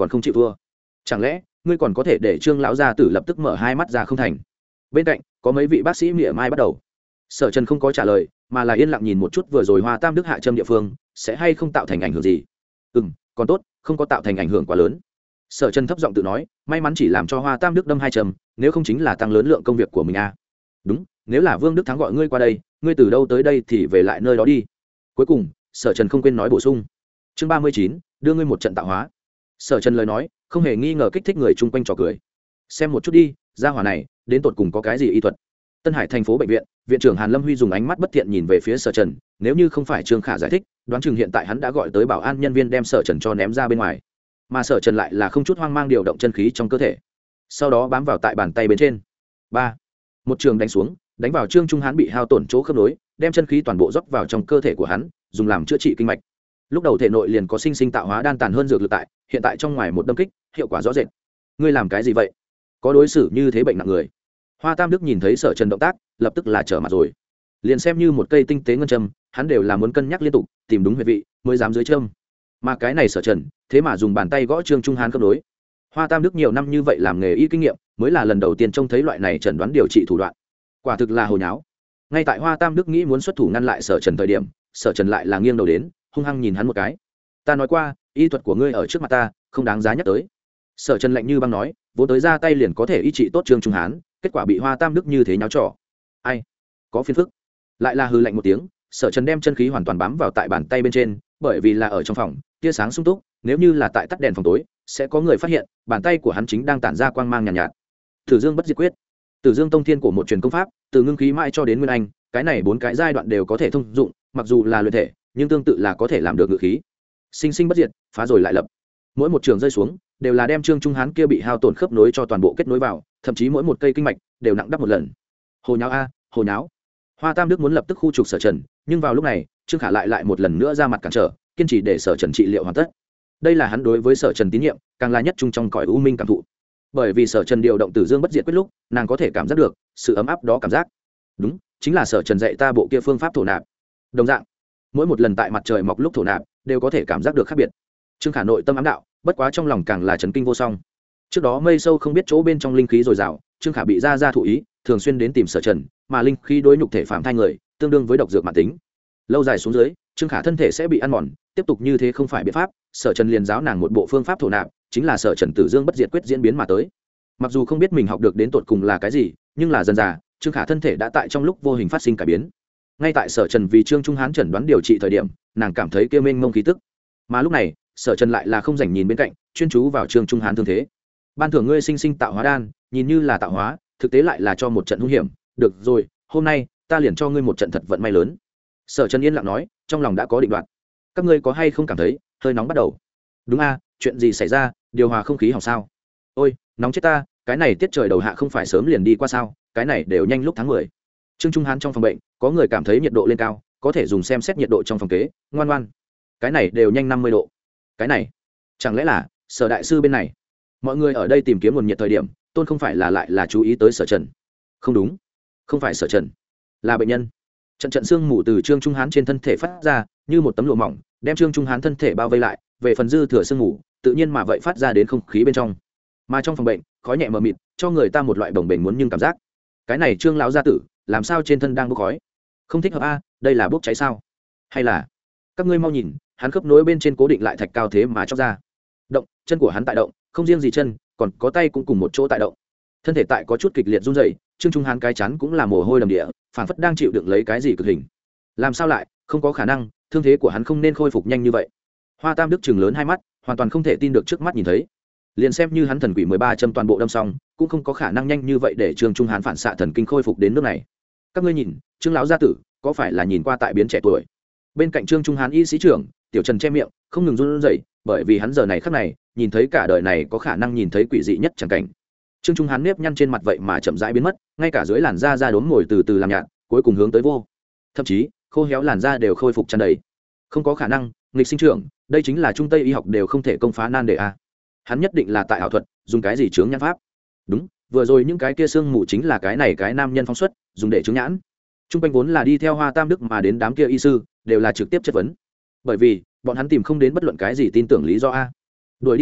Speaker 1: còn không chịu thua. Chẳng lẽ ngươi còn có thể để Trương lão gia tử lập tức mở hai mắt ra không thành? Bên cạnh có mấy vị bác sĩ mỉa mai bắt đầu. Sở Trần không có trả lời, mà là yên lặng nhìn một chút vừa rồi Hoa Tam Đức hạ châm địa phương sẽ hay không tạo thành ảnh hưởng gì. Còn tốt, không có tạo thành ảnh hưởng quá lớn. Sở Trần thấp giọng tự nói, may mắn chỉ làm cho Hoa Tam Đức đâm hai châm, nếu không chính là tăng lớn lượng công việc của mình a. Đúng, nếu là Vương Đức Thắng gọi ngươi qua đây, ngươi từ đâu tới đây thì về lại nơi đó đi. Cuối cùng, Sở Trần không quên nói bổ sung. Chương 39, đưa ngươi một trận tạo hóa. Sở Trần lời nói, không hề nghi ngờ kích thích người chung quanh trò cười. Xem một chút đi, gia hỏa này, đến tột cùng có cái gì y thuật? Tân Hải thành phố bệnh viện, viện trưởng Hàn Lâm Huy dùng ánh mắt bất thiện nhìn về phía Sở Trần, nếu như không phải Trương Khả giải thích, đoán chừng hiện tại hắn đã gọi tới bảo an nhân viên đem Sở Trần cho ném ra bên ngoài. Mà Sở Trần lại là không chút hoang mang điều động chân khí trong cơ thể, sau đó bám vào tại bàn tay bên trên. Ba, một trường đánh xuống, đánh vào Trương Trung Hán bị hao tổn chỗ khớp nối, đem chân khí toàn bộ rót vào trong cơ thể của hắn, dùng làm chữa trị kinh mạch. Lúc đầu thể nội liền có sinh tạo hóa đan tàn hơn dược lực tại, hiện tại trong ngoài một đâm kích, hiệu quả rõ rệt. Ngươi làm cái gì vậy? Có đối xử như thế bệnh nặng người? Hoa Tam Đức nhìn thấy Sở Trần động tác, lập tức là trở mặt rồi. Liền xem như một cây tinh tế ngân châm, hắn đều là muốn cân nhắc liên tục, tìm đúng huyệt vị mới dám dưới châm. Mà cái này Sở Trần, thế mà dùng bàn tay gõ Trương Trung Hán khớp nối. Hoa Tam Đức nhiều năm như vậy làm nghề y kinh nghiệm, mới là lần đầu tiên trông thấy loại này chẩn đoán điều trị thủ đoạn. Quả thực là hồ nháo. Ngay tại Hoa Tam Đức nghĩ muốn xuất thủ ngăn lại Sở Trần thời điểm, Sở Trần lại là nghiêng đầu đến, hung hăng nhìn hắn một cái. Ta nói qua, y thuật của ngươi ở trước mặt ta, không đáng giá nhắc tới. Sở Trần lạnh như băng nói, vốn tới ra tay liền có thể y trị tốt Trương Trung Hán, kết quả bị Hoa Tam Đức như thế nháo trò. Ai? Có phiền phức. Lại là hừ lạnh một tiếng, Sở Trần đem chân khí hoàn toàn bám vào tại bàn tay bên trên, bởi vì là ở trong phòng, tia sáng sung túc, nếu như là tại tắt đèn phòng tối, sẽ có người phát hiện, bàn tay của hắn chính đang tản ra quang mang nhàn nhạt. Tử Dương Bất Diệt Quyết, Tử Dương Tông Thiên của một truyền công pháp, từ ngưng khí mãi cho đến nguyên anh, cái này 4 cái giai đoạn đều có thể thông dụng, mặc dù là luyện thể, nhưng tương tự là có thể làm được ngự khí. Sinh sinh bất diệt, phá rồi lại lập. Mỗi một trường rơi xuống, đều là đem Trương Trung Hán kia bị hao tổn khớp nối cho toàn bộ kết nối vào, thậm chí mỗi một cây kinh mạch đều nặng đắp một lần. Hồ nháo a, hồ nháo. Hoa Tam Đức muốn lập tức khu trục Sở Trần, nhưng vào lúc này, Trương Khả lại một lần nữa ra mặt cản trở, kiên trì để Sở Trần trị liệu hoàn tất. Đây là hắn đối với Sở Trần tín nhiệm, càng là nhất trung trong cõi u minh cảm thụ. Bởi vì Sở Trần điều động Tử Dương Bất Diệt Quyết lúc, nàng có thể cảm giác được sự ấm áp đó cảm giác. Đúng, chính là Sở Trần dạy ta bộ kia phương pháp thổ nạp. Đồng dạng, mỗi một lần tại mặt trời mọc lúc thổ nạp, đều có thể cảm giác được khác biệt. Trương Khả nội tâm ám đạo, bất quá trong lòng càng là chấn kinh vô song. Trước đó mây sâu không biết chỗ bên trong linh khí dồi dào, Trương Khả bị ra thụ ý, thường xuyên đến tìm Sở Trần, mà linh khí đối nhục thể phạm thai người, tương đương với độc dược mãn tính. Lâu dài xuống dưới, Trương Khả thân thể sẽ bị ăn mòn, tiếp tục như thế không phải biện pháp, Sở Trần liền giáo nàng một bộ phương pháp thổ nạp, chính là Sở Trần Tử Dương Bất Diệt Quyết diễn biến mà tới. Mặc dù không biết mình học được đến tột cùng là cái gì, nhưng là dần dà, Trương Khả thân thể đã tại trong lúc vô hình phát sinh cải biến. Ngay tại Sở Trần vì Trương Trung Hán chẩn đoán điều trị thời điểm, nàng cảm thấy kia mênh mông khí tức. Mà lúc này, Sở Trần lại là không rảnh nhìn bên cạnh, chuyên chú vào Trương Trung Hán thương thế. Ban thưởng ngươi sinh tạo hóa đan, nhìn như là tạo hóa, thực tế lại là cho một trận hung hiểm. Được rồi, hôm nay ta liền cho ngươi một trận thật vận may lớn. Sở Trần yên lặng nói, trong lòng đã có định đoạt. Các ngươi có hay không cảm thấy hơi nóng bắt đầu? Đúng a, chuyện gì xảy ra, điều hòa không khí hỏng sao? Ôi, nóng chết ta, cái này tiết trời đầu hạ không phải sớm liền đi qua sao? Cái này đều nhanh lúc tháng 10. Trương Trung Hán trong phòng bệnh, có người cảm thấy nhiệt độ lên cao, có thể dùng xem xét nhiệt độ trong phòng kế, ngoan ngoan. Cái này đều nhanh 50 độ. Cái này, chẳng lẽ là Sở đại sư bên này? Mọi người ở đây tìm kiếm nguồn nhiệt thời điểm, Tôn không phải là lại là chú ý tới Sở Trần. Không đúng, không phải Sở Trần, là bệnh nhân. Trận sương mù từ Trương Trung Hán trên thân thể phát ra, như một tấm lụa mỏng, đem Trương Trung Hán thân thể bao vây lại, về phần dư thừa sương mù, tự nhiên mà vậy phát ra đến không khí bên trong. Mà trong phòng bệnh, khói nhẹ mờ mịt, cho người ta một loại bồng bềnh muốn nhưng cảm giác. Cái này Trương lão gia tử, làm sao trên thân đang bốc khói? Không thích hợp a, đây là bốc cháy sao? Hay là các ngươi mau nhìn, hắn khớp nối bên trên cố định lại thạch cao thế mà chóc ra. Động, chân của hắn tại động, không riêng gì chân, còn có tay cũng cùng một chỗ tại động. Thân thể tại có chút kịch liệt run rẩy, Trương Trung Hán cái chắn cũng là mồ hôi đầm địa, phảng phất đang chịu đựng lấy cái gì cực hình. Làm sao lại, không có khả năng, thương thế của hắn không nên khôi phục nhanh như vậy. Hoa Tam Đức trừng lớn hai mắt, hoàn toàn không thể tin được trước mắt nhìn thấy. Liền xem như hắn thần quỷ 13 châm toàn bộ đâm xong, cũng không có khả năng nhanh như vậy để Trương Trung Hán phản xạ thần kinh khôi phục đến nước này. Các ngươi nhìn, Trương lão gia tử, có phải là nhìn qua tại biến trẻ tuổi? Bên cạnh Trương Trung Hán y sĩ trưởng, Tiểu Trần che miệng, không ngừng run rẩy, bởi vì hắn giờ này khắc này, nhìn thấy cả đời này có khả năng nhìn thấy quỷ dị nhất chẳng cảnh. Trương Trung Hán nếp nhăn trên mặt vậy mà chậm rãi biến mất, ngay cả dưới làn da đốm mồi từ từ làm nhạt, cuối cùng hướng tới vô. Thậm chí, khô héo làn da đều khôi phục tràn đầy. Không có khả năng, nghịch sinh trưởng, đây chính là trung tây y học đều không thể công phá nan đề a. Hắn nhất định là tại ảo thuật, dùng cái gì chướng nhãn pháp? Đúng, vừa rồi những cái kia xương mù chính là cái này cái nam nhân phóng xuất, dùng để chướng nhãn. Trung quanh vốn là đi theo Hoa Tam Đức mà đến đám kia y sư, đều là trực tiếp chất vấn. Bởi vì, bọn hắn tìm không đến bất luận cái gì tin tưởng lý do a. Đuổi đi ra,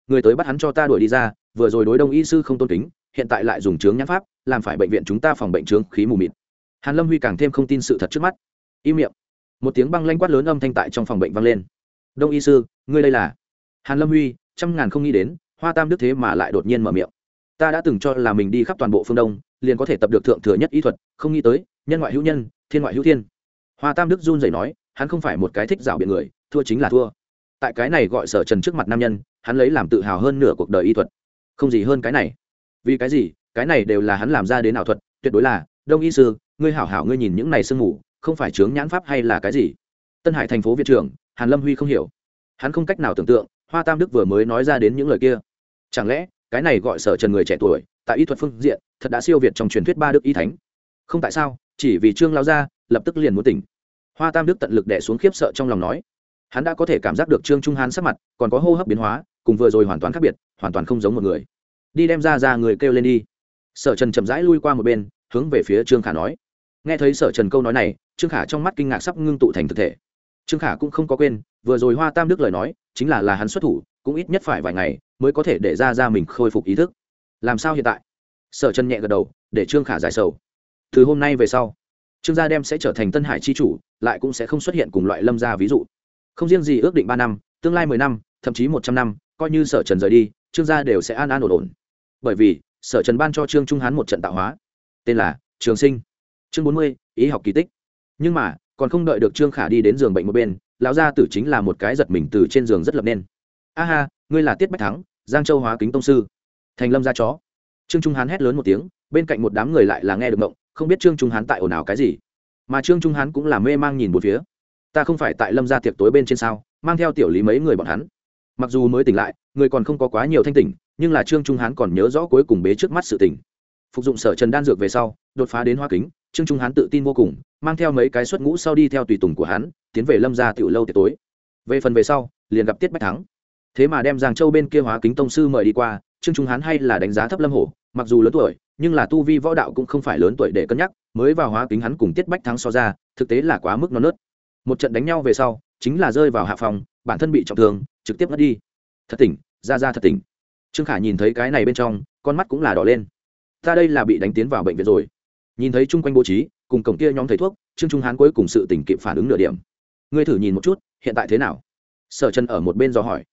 Speaker 1: người tới bắt hắn cho ta đuổi đi ra, vừa rồi đối đông y sư không tôn kính, hiện tại lại dùng chướng nhãn pháp làm phải bệnh viện chúng ta phòng bệnh chướng khí mù mịt. Hàn Lâm Huy càng thêm không tin sự thật trước mắt. Im miệng. Một tiếng băng lanh quát lớn âm thanh tại trong phòng bệnh vang lên. Đông y sư, ngươi đây là? Hàn Lâm Huy trăm ngàn không nghĩ đến, Hoa Tam Đức thế mà lại đột nhiên mở miệng. Ta đã từng cho là mình đi khắp toàn bộ phương Đông, liền có thể tập được thượng thừa nhất y thuật, không nghĩ tới, nhân ngoại hữu nhân, thiên ngoại hữu thiên. Hoa Tam Đức run rẩy nói, hắn không phải một cái thích giảo biện người, thua chính là thua. Tại cái này gọi Sở Trần trước mặt nam nhân, hắn lấy làm tự hào hơn nửa cuộc đời y thuật. Không gì hơn cái này. Vì cái gì? Cái này đều là hắn làm ra đến ảo thuật, tuyệt đối là, Đông y sư, ngươi hảo hảo ngươi nhìn những này sương mù, không phải chướng nhãn pháp hay là cái gì? Tân Hải thành phố viện trưởng, Hàn Lâm Huy không hiểu. Hắn không cách nào tưởng tượng, Hoa Tam Đức vừa mới nói ra đến những lời kia. Chẳng lẽ, cái này gọi Sở Trần người trẻ tuổi, tại y thuật phương diện, thật đã siêu việt trong truyền thuyết ba đức y thánh? Không tại sao, chỉ vì Trương lao ra, lập tức liền muốn tỉnh. Hoa Tam Đức tận lực đè xuống khiếp sợ trong lòng nói. Hắn đã có thể cảm giác được Trương Trung Hán sắc mặt, còn có hô hấp biến hóa, cùng vừa rồi hoàn toàn khác biệt, hoàn toàn không giống một người. Đi đem ra người kêu lên đi. Sở Trần chậm rãi lui qua một bên, hướng về phía Trương Khả nói. Nghe thấy Sở Trần câu nói này, Trương Khả trong mắt kinh ngạc sắp ngưng tụ thành thực thể. Trương Khả cũng không có quên, vừa rồi Hoa Tam Đức lời nói, chính là hắn xuất thủ, cũng ít nhất phải vài ngày mới có thể để ra mình khôi phục ý thức. Làm sao hiện tại? Sở Trần nhẹ gật đầu, để Trương Khả giải sầu. Từ hôm nay về sau, Trương gia đem sẽ trở thành Tân Hải chi chủ, lại cũng sẽ không xuất hiện cùng loại Lâm gia ví dụ. Không riêng gì ước định 3 năm, tương lai 10 năm, thậm chí 100 năm, coi như Sở Trần rời đi, Trương gia đều sẽ an an ổn ổn. Bởi vì, Sở Trần ban cho Trương Trung Hán một trận tạo hóa, tên là Trường Sinh. Chương 40, ý học kỳ tích. Nhưng mà, còn không đợi được Trương Khả đi đến giường bệnh một bên, lão gia tử chính là một cái giật mình từ trên giường rất lập nên. A ha, ngươi là Tiết Bách Thắng, Giang Châu Hóa Kính tông sư. Thành Lâm gia chó. Trương Trung Hán hét lớn một tiếng, bên cạnh một đám người lại là nghe được mộng, không biết Trương Trung Hán tại ồn ào cái gì. Mà Trương Trung Hán cũng là mê mang nhìn bốn phía. Ta không phải tại Lâm gia tiệc tối bên trên sao, mang theo tiểu lý mấy người bọn hắn. Mặc dù mới tỉnh lại, người còn không có quá nhiều thanh tỉnh, nhưng là Trương Trung Hán còn nhớ rõ cuối cùng bế trước mắt sự tỉnh. Phục dụng Sở Trần đan dược về sau, đột phá đến Hóa Kính, Trương Trung Hán tự tin vô cùng, mang theo mấy cái xuất ngũ sau đi theo tùy tùng của hắn, tiến về Lâm gia tiểu lâu tiệc tối. Về phần về sau, liền gặp Tiết Bách Thắng. Thế mà đem Giang Châu bên kia Hóa Kính tông sư mời đi qua, Trương Trung Hán hay là đánh giá thấp Lâm Hổ, mặc dù lớn tuổi, nhưng là tu vi võ đạo cũng không phải lớn tuổi để cân nhắc, mới vào Hóa Kính hắn cùng Tiết Bách Thắng so ra, thực tế là quá mức non nớt. Một trận đánh nhau về sau, chính là rơi vào hạ phòng, bản thân bị trọng thương, trực tiếp ngất đi. Thật tỉnh, ra thật tỉnh. Trương Khả nhìn thấy cái này bên trong, con mắt cũng là đỏ lên. Ta đây là bị đánh tiến vào bệnh viện rồi. Nhìn thấy chung quanh bố trí, cùng cổng kia nhóm thầy thuốc, Trương Trung Hán cuối cùng sự tỉnh kịp phản ứng nửa điểm. Ngươi thử nhìn một chút, hiện tại thế nào? Sở Trần ở một bên dò hỏi.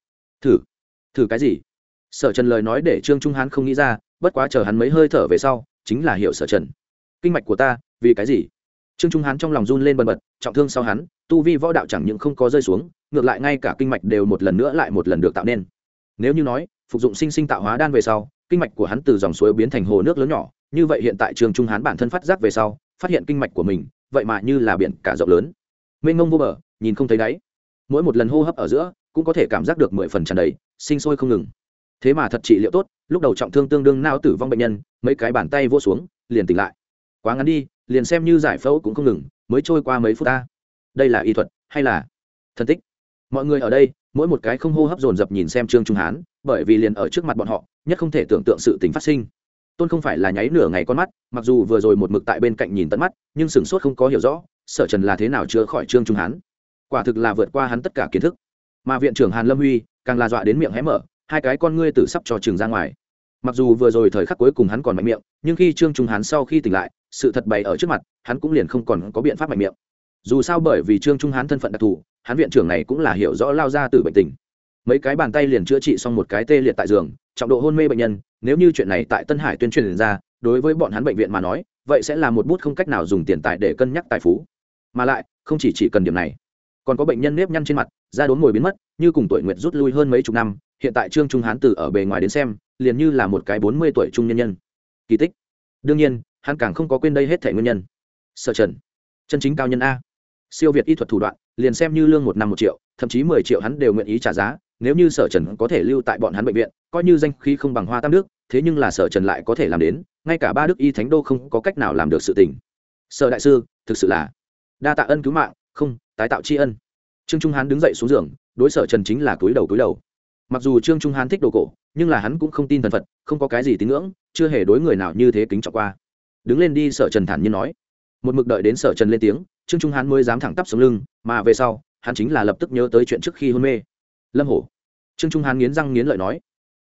Speaker 1: Thử cái gì? Sở Trần lời nói để Trương Trung Hán không nghĩ ra, bất quá chờ hắn mấy hơi thở về sau, chính là hiểu Sở Trần. Kinh mạch của ta, vì cái gì? Trương Trung Hán trong lòng run lên bần bật, trọng thương sau hắn, tu vi võ đạo chẳng những không có rơi xuống, ngược lại ngay cả kinh mạch đều một lần nữa lại một lần được tạo nên. Nếu như nói, phục dụng sinh sinh tạo hóa đan về sau, kinh mạch của hắn từ dòng suối biến thành hồ nước lớn nhỏ, như vậy hiện tại Trương Trung Hán bản thân phát giác về sau, phát hiện kinh mạch của mình, vậy mà như là biển cả rộng lớn, mênh mông vô bờ, nhìn không thấy đáy. Mỗi một lần hô hấp ở giữa, cũng có thể cảm giác được 10 phần tràn đầy, sinh sôi không ngừng. Thế mà thật trị liệu tốt, lúc đầu trọng thương tương đương não tử vong bệnh nhân, mấy cái bàn tay vô xuống, liền tỉnh lại. Quá ngắn đi, liền xem như giải phẫu cũng không ngừng, mới trôi qua mấy phút ta. Đây là y thuật hay là thần tích? Mọi người ở đây, mỗi một cái không hô hấp dồn dập nhìn xem Trương Trung Hán, bởi vì liền ở trước mặt bọn họ, nhất không thể tưởng tượng sự tình phát sinh. Tôn không phải là nháy nửa ngày con mắt, mặc dù vừa rồi một mực tại bên cạnh nhìn tận mắt, nhưng sửng sốt không có hiểu rõ, Sở Trần là thế nào chữa khỏi Trương Trung Hán. Quả thực là vượt qua hắn tất cả kiến thức. Mà viện trưởng Hàn Lâm Huy càng là dọa đến miệng hé mở, hai cái con ngươi tử sắp cho trường ra ngoài. Mặc dù vừa rồi thời khắc cuối cùng hắn còn mạnh miệng, nhưng khi Trương Trung Hán sau khi tỉnh lại, sự thật bày ở trước mặt, hắn cũng liền không còn có biện pháp mạnh miệng. Dù sao bởi vì Trương Trung Hán thân phận đặc thù, hắn viện trưởng này cũng là hiểu rõ lao ra từ bệnh tình. Mấy cái bàn tay liền chữa trị xong một cái tê liệt tại giường, trọng độ hôn mê bệnh nhân, nếu như chuyện này tại Tân Hải tuyên truyền ra, đối với bọn hắn bệnh viện mà nói, vậy sẽ là một bút không cách nào dùng tiền tài để cân nhắc tài phú. Mà lại, không chỉ cần điểm này, còn có bệnh nhân nếp nhăn trên mặt, da đốm mồi biến mất, như cùng tuổi nguyệt rút lui hơn mấy chục năm, hiện tại Trương Trung Hán từ ở bề ngoài đến xem, liền như là một cái 40 tuổi trung nhân nhân. Kỳ tích. Đương nhiên, hắn càng không có quên đây hết thảy nguyên nhân. Sở Trần, chân chính cao nhân a. Siêu việt y thuật thủ đoạn, liền xem như lương 1 năm 1 triệu, thậm chí 10 triệu hắn đều nguyện ý trả giá, nếu như Sở Trần có thể lưu tại bọn hắn bệnh viện, coi như danh khí không bằng Hoa Tam Đức, thế nhưng là Sở Trần lại có thể làm đến, ngay cả ba đức y thánh đô không có cách nào làm được sự tình. Sở đại sư, thực sự là đa tạ ân cứu mạng, không, tái tạo tri ân. Trương Trung Hán đứng dậy xuống giường, đối Sở Trần chính là cúi đầu. Mặc dù Trương Trung Hán thích đồ cổ, nhưng là hắn cũng không tin thần Phật, không có cái gì tín ngưỡng, chưa hề đối người nào như thế kính trọng qua. Đứng lên đi, Sở Trần thản nhiên nói. Một mực đợi đến Sở Trần lên tiếng, Trương Trung Hán mới dám thẳng tắp sống lưng, mà về sau, hắn chính là lập tức nhớ tới chuyện trước khi hôn mê. Lâm Hổ. Trương Trung Hán nghiến răng nghiến lợi nói.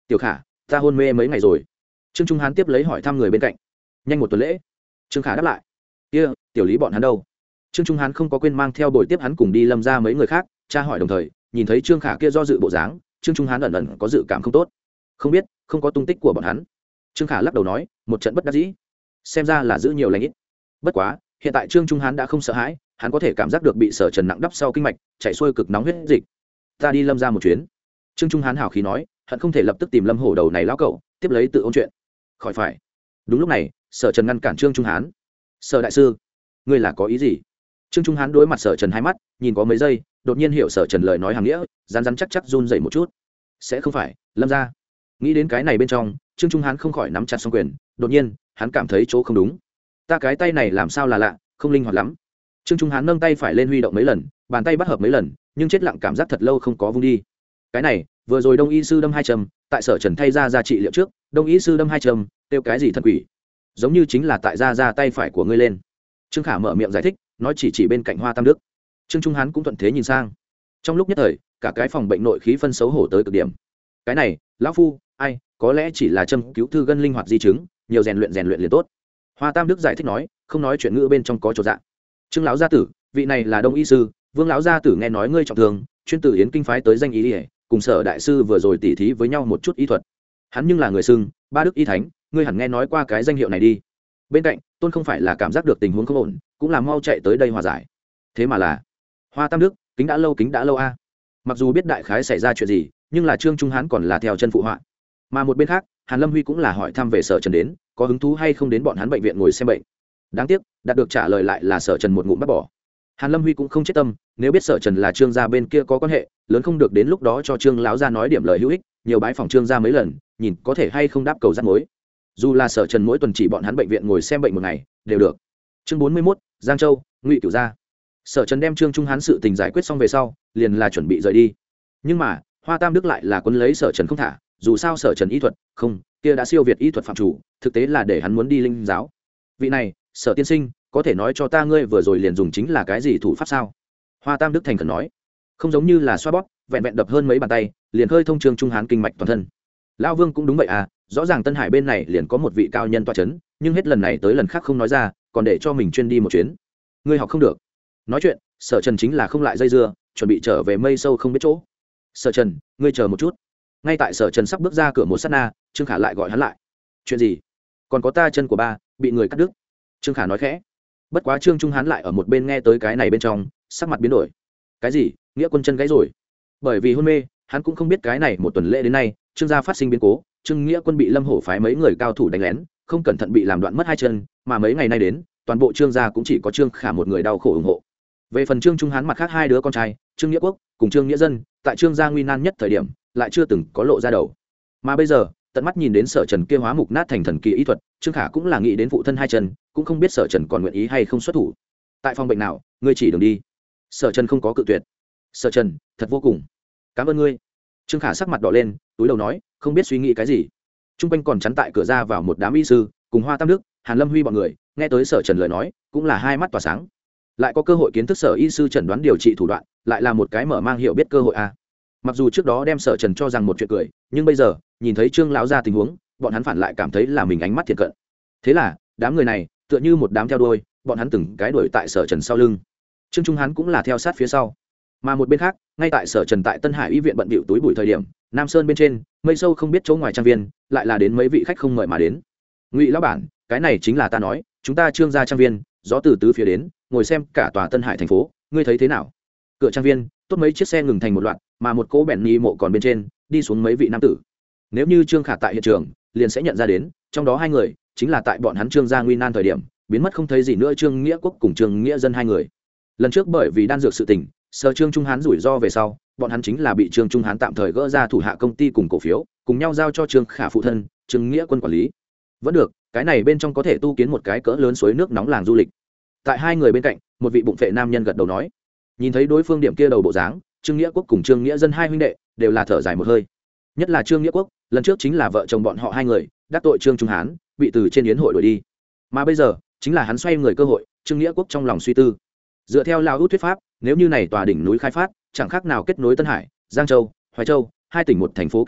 Speaker 1: Tiểu Khả, ta hôn mê mấy ngày rồi. Trương Trung Hán tiếp lấy hỏi thăm người bên cạnh. Nhanh một tuần lễ. Trương Khả đáp lại. Kia, tiểu Lý bọn hắn đâu? Trương Trung Hán không có quên mang theo bồi tiếp hắn cùng đi Lâm ra mấy người khác, tra hỏi đồng thời, nhìn thấy Trương Khả kia do dự bộ dáng, Trương Trung Hán ẩn ẩn có dự cảm không tốt. Không biết, không có tung tích của bọn hắn. Trương Khả lắc đầu nói, một trận bất đắc dĩ. Xem ra là giữ nhiều lành ít. Bất quá, hiện tại Trương Trung Hán đã không sợ hãi, hắn có thể cảm giác được bị Sở Trần nặng đắp sau kinh mạch, chảy xuôi cực nóng huyết dịch. Ta đi Lâm ra một chuyến. Trương Trung Hán hào khí nói, hận không thể lập tức tìm Lâm Hổ đầu này lão cậu, tiếp lấy tự ôn chuyện. Khỏi phải. Đúng lúc này, Sở Trần ngăn cản Trương Trung Hán. Sở đại sư, ngươi là có ý gì? Trương Trung Hán đối mặt Sở Trần hai mắt, nhìn có mấy giây, đột nhiên hiểu Sở Trần lời nói hàng nghĩa, rắn rắn chắc chắc run dậy một chút. Sẽ không phải Lâm ra? Nghĩ đến cái này bên trong, Trương Trung Hán không khỏi nắm chặt song quyền, đột nhiên hắn cảm thấy chỗ không đúng. Ta cái tay này làm sao là lạ, không linh hoạt lắm. Trương Trung Hán nâng tay phải lên huy động mấy lần, bàn tay bắt hợp mấy lần, nhưng chết lặng cảm giác thật lâu không có vung đi. Cái này vừa rồi đông y sư đâm hai châm, tại Sở Trần thay ra trị liệu trước, đông y sư đâm hai châm, tiêu cái gì thần quỷ, giống như chính là tại ra tay phải của ngươi lên. Trương Khả mở miệng giải thích, nói chỉ bên cạnh Hoa Tam Đức. Trương Trung Hán cũng thuận thế nhìn sang. Trong lúc nhất thời, cả cái phòng bệnh nội khí phân xấu hổ tới cực điểm. Cái này, lão phu, ai, có lẽ chỉ là châm cứu thư gân linh hoạt di chứng, nhiều rèn luyện liền tốt. Hoa Tam Đức giải thích nói, không nói chuyện ngữ bên trong có chỗ dạng. Trương lão gia tử, vị này là đông y sư, Vương lão gia tử nghe nói ngươi trọng thương, chuyên tử yến kinh phái tới danh y, cùng Sở đại sư vừa rồi tỉ thí với nhau một chút y thuật. Hắn nhưng là người xưng ba đức y thánh, ngươi hẳn nghe nói qua cái danh hiệu này đi. Bên cạnh Tôn không phải là cảm giác được tình huống không ổn, cũng là mau chạy tới đây hòa giải. Thế mà là Hoa Tam Đức, kính đã lâu a. Mặc dù biết đại khái xảy ra chuyện gì, nhưng là Trương Trung Hán còn là theo chân phụ họa. Mà một bên khác, Hàn Lâm Huy cũng là hỏi thăm về Sở Trần đến, có hứng thú hay không đến bọn hắn bệnh viện ngồi xem bệnh. Đáng tiếc, đạt được trả lời lại là Sở Trần một ngụm bắt bỏ. Hàn Lâm Huy cũng không chết tâm, nếu biết Sở Trần là Trương gia bên kia có quan hệ, lớn không được đến lúc đó cho Trương lão gia nói điểm lời hữu ích, nhiều bái phòng Trương gia mấy lần, nhìn có thể hay không đáp cầu dắt mối. Dù là Sở Trần mỗi tuần chỉ bọn hắn bệnh viện ngồi xem bệnh một ngày, đều được. Chương 41, Giang Châu, Ngụy Cửu gia. Sở Trần đem Trương Trung Hán sự tình giải quyết xong về sau, liền là chuẩn bị rời đi. Nhưng mà, Hoa Tam Đức lại là quấn lấy Sở Trần không thả, dù sao Sở Trần y thuật, không, kia đã siêu việt y thuật phạm chủ, thực tế là để hắn muốn đi linh giáo. Vị này, Sở tiên sinh, có thể nói cho ta ngươi vừa rồi liền dùng chính là cái gì thủ pháp sao? Hoa Tam Đức thành khẩn nói. Không giống như là xoa bóp, vẹn vẹn đập hơn mấy bàn tay, liền khơi thông Trương Trung Hán kinh mạch toàn thân. Lão Vương cũng đúng vậy à, rõ ràng Tân Hải bên này liền có một vị cao nhân tọa chấn, nhưng hết lần này tới lần khác không nói ra, còn để cho mình chuyên đi một chuyến. Ngươi học không được. Nói chuyện, Sở Trần chính là không lại dây dưa, chuẩn bị trở về mây sâu không biết chỗ. Sở Trần, ngươi chờ một chút. Ngay tại Sở Trần sắp bước ra cửa một sát na, Trương Khả lại gọi hắn lại. Chuyện gì? Còn có ta chân của ba bị người cắt đứt. Trương Khả nói khẽ. Bất quá Trương Trung Hán lại ở một bên nghe tới cái này bên trong, sắc mặt biến đổi. Cái gì? Nghĩa quân chân gãy rồi? Bởi vì hôn mê, hắn cũng không biết cái này một tuần lễ đến nay, Trương gia phát sinh biến cố, Trương Nghĩa quân bị Lâm Hổ phái mấy người cao thủ đánh lén, không cẩn thận bị làm đoạn mất hai chân, mà mấy ngày nay đến, toàn bộ Trương gia cũng chỉ có Trương Khả một người đau khổ ủng hộ. Về phần Trương Trung Hán mặt khác hai đứa con trai, Trương Nghĩa Quốc cùng Trương Nghĩa Dân, tại Trương gia nguy nan nhất thời điểm, lại chưa từng có lộ ra đầu. Mà bây giờ, tận mắt nhìn đến Sở Trần kia hóa mục nát thành thần kỳ y thuật, Trương Khả cũng là nghĩ đến phụ thân hai chân, cũng không biết Sở Trần còn nguyện ý hay không xuất thủ. Tại phòng bệnh nào, ngươi chỉ đường đi. Sở Trần không có cự tuyệt. Sở Trần, thật vô cùng cảm ơn ngươi. Trương Khả sắc mặt đỏ lên, túi đầu nói, không biết suy nghĩ cái gì. Trung quanh còn chắn tại cửa ra vào một đám y sư, cùng Hoa Tam Đức, Hàn Lâm Huy bọn người, nghe tới Sở Trần lời nói, cũng là hai mắt tỏa sáng. Lại có cơ hội kiến thức Sở y sư chẩn đoán điều trị thủ đoạn, lại là một cái mở mang hiểu biết cơ hội a. Mặc dù trước đó đem Sở Trần cho rằng một chuyện cười, nhưng bây giờ, nhìn thấy Trương lão gia tình huống, bọn hắn phản lại cảm thấy là mình ánh mắt thiệt cận. Thế là, đám người này, tựa như một đám theo đuôi, bọn hắn từng cái đuổi tại Sở Trần sau lưng. Trương Trung Hán cũng là theo sát phía sau. Mà một bên khác, ngay tại Sở Trần tại Tân Hải y viện bận bịu túi bụi thời điểm, Nam Sơn bên trên, mây sâu không biết chỗ ngoài trang viên, lại là đến mấy vị khách không mời mà đến. Ngụy lão bản, cái này chính là ta nói, chúng ta Trương gia trang viên, gió từ tứ phía đến, ngồi xem cả tòa Tân Hải thành phố, ngươi thấy thế nào? Cửa trang viên, tốt mấy chiếc xe ngừng thành một loạt, mà một cỗ bèn ni mộ còn bên trên, đi xuống mấy vị nam tử. Nếu như Trương Khả tại hiện trường, liền sẽ nhận ra đến, trong đó hai người chính là tại bọn hắn Trương gia nguy nan thời điểm, biến mất không thấy gì nữa Trương Nghĩa Quốc cùng Trương Nghĩa Dân hai người. Lần trước bởi vì đan dược sự tình, Sở Trương Trung Hán rủi ro về sau, bọn hắn chính là bị Trương Trung Hán tạm thời gỡ ra thủ hạ công ty cùng cổ phiếu, cùng nhau giao cho Trương Khả phụ thân, Trương Nghĩa Quân quản lý. Vẫn được, cái này bên trong có thể tu kiến một cái cỡ lớn suối nước nóng làng du lịch. Tại hai người bên cạnh, một vị bụng phệ nam nhân gật đầu nói. Nhìn thấy đối phương điểm kia đầu bộ dáng, Trương Nghĩa Quốc cùng Trương Nghĩa Dân hai huynh đệ đều là thở dài một hơi. Nhất là Trương Nghĩa Quốc, lần trước chính là vợ chồng bọn họ hai người đắc tội Trương Trung Hán, bị từ trên yến hội đuổi đi. Mà bây giờ, chính là hắn xoay người cơ hội, Trương Nghĩa Quốc trong lòng suy tư. Dựa theo lao út thuyết pháp, nếu như này tòa đỉnh núi khai phát, chẳng khác nào kết nối Tân Hải, Giang Châu, Hoài Châu, hai tỉnh một thành phố kinh tế,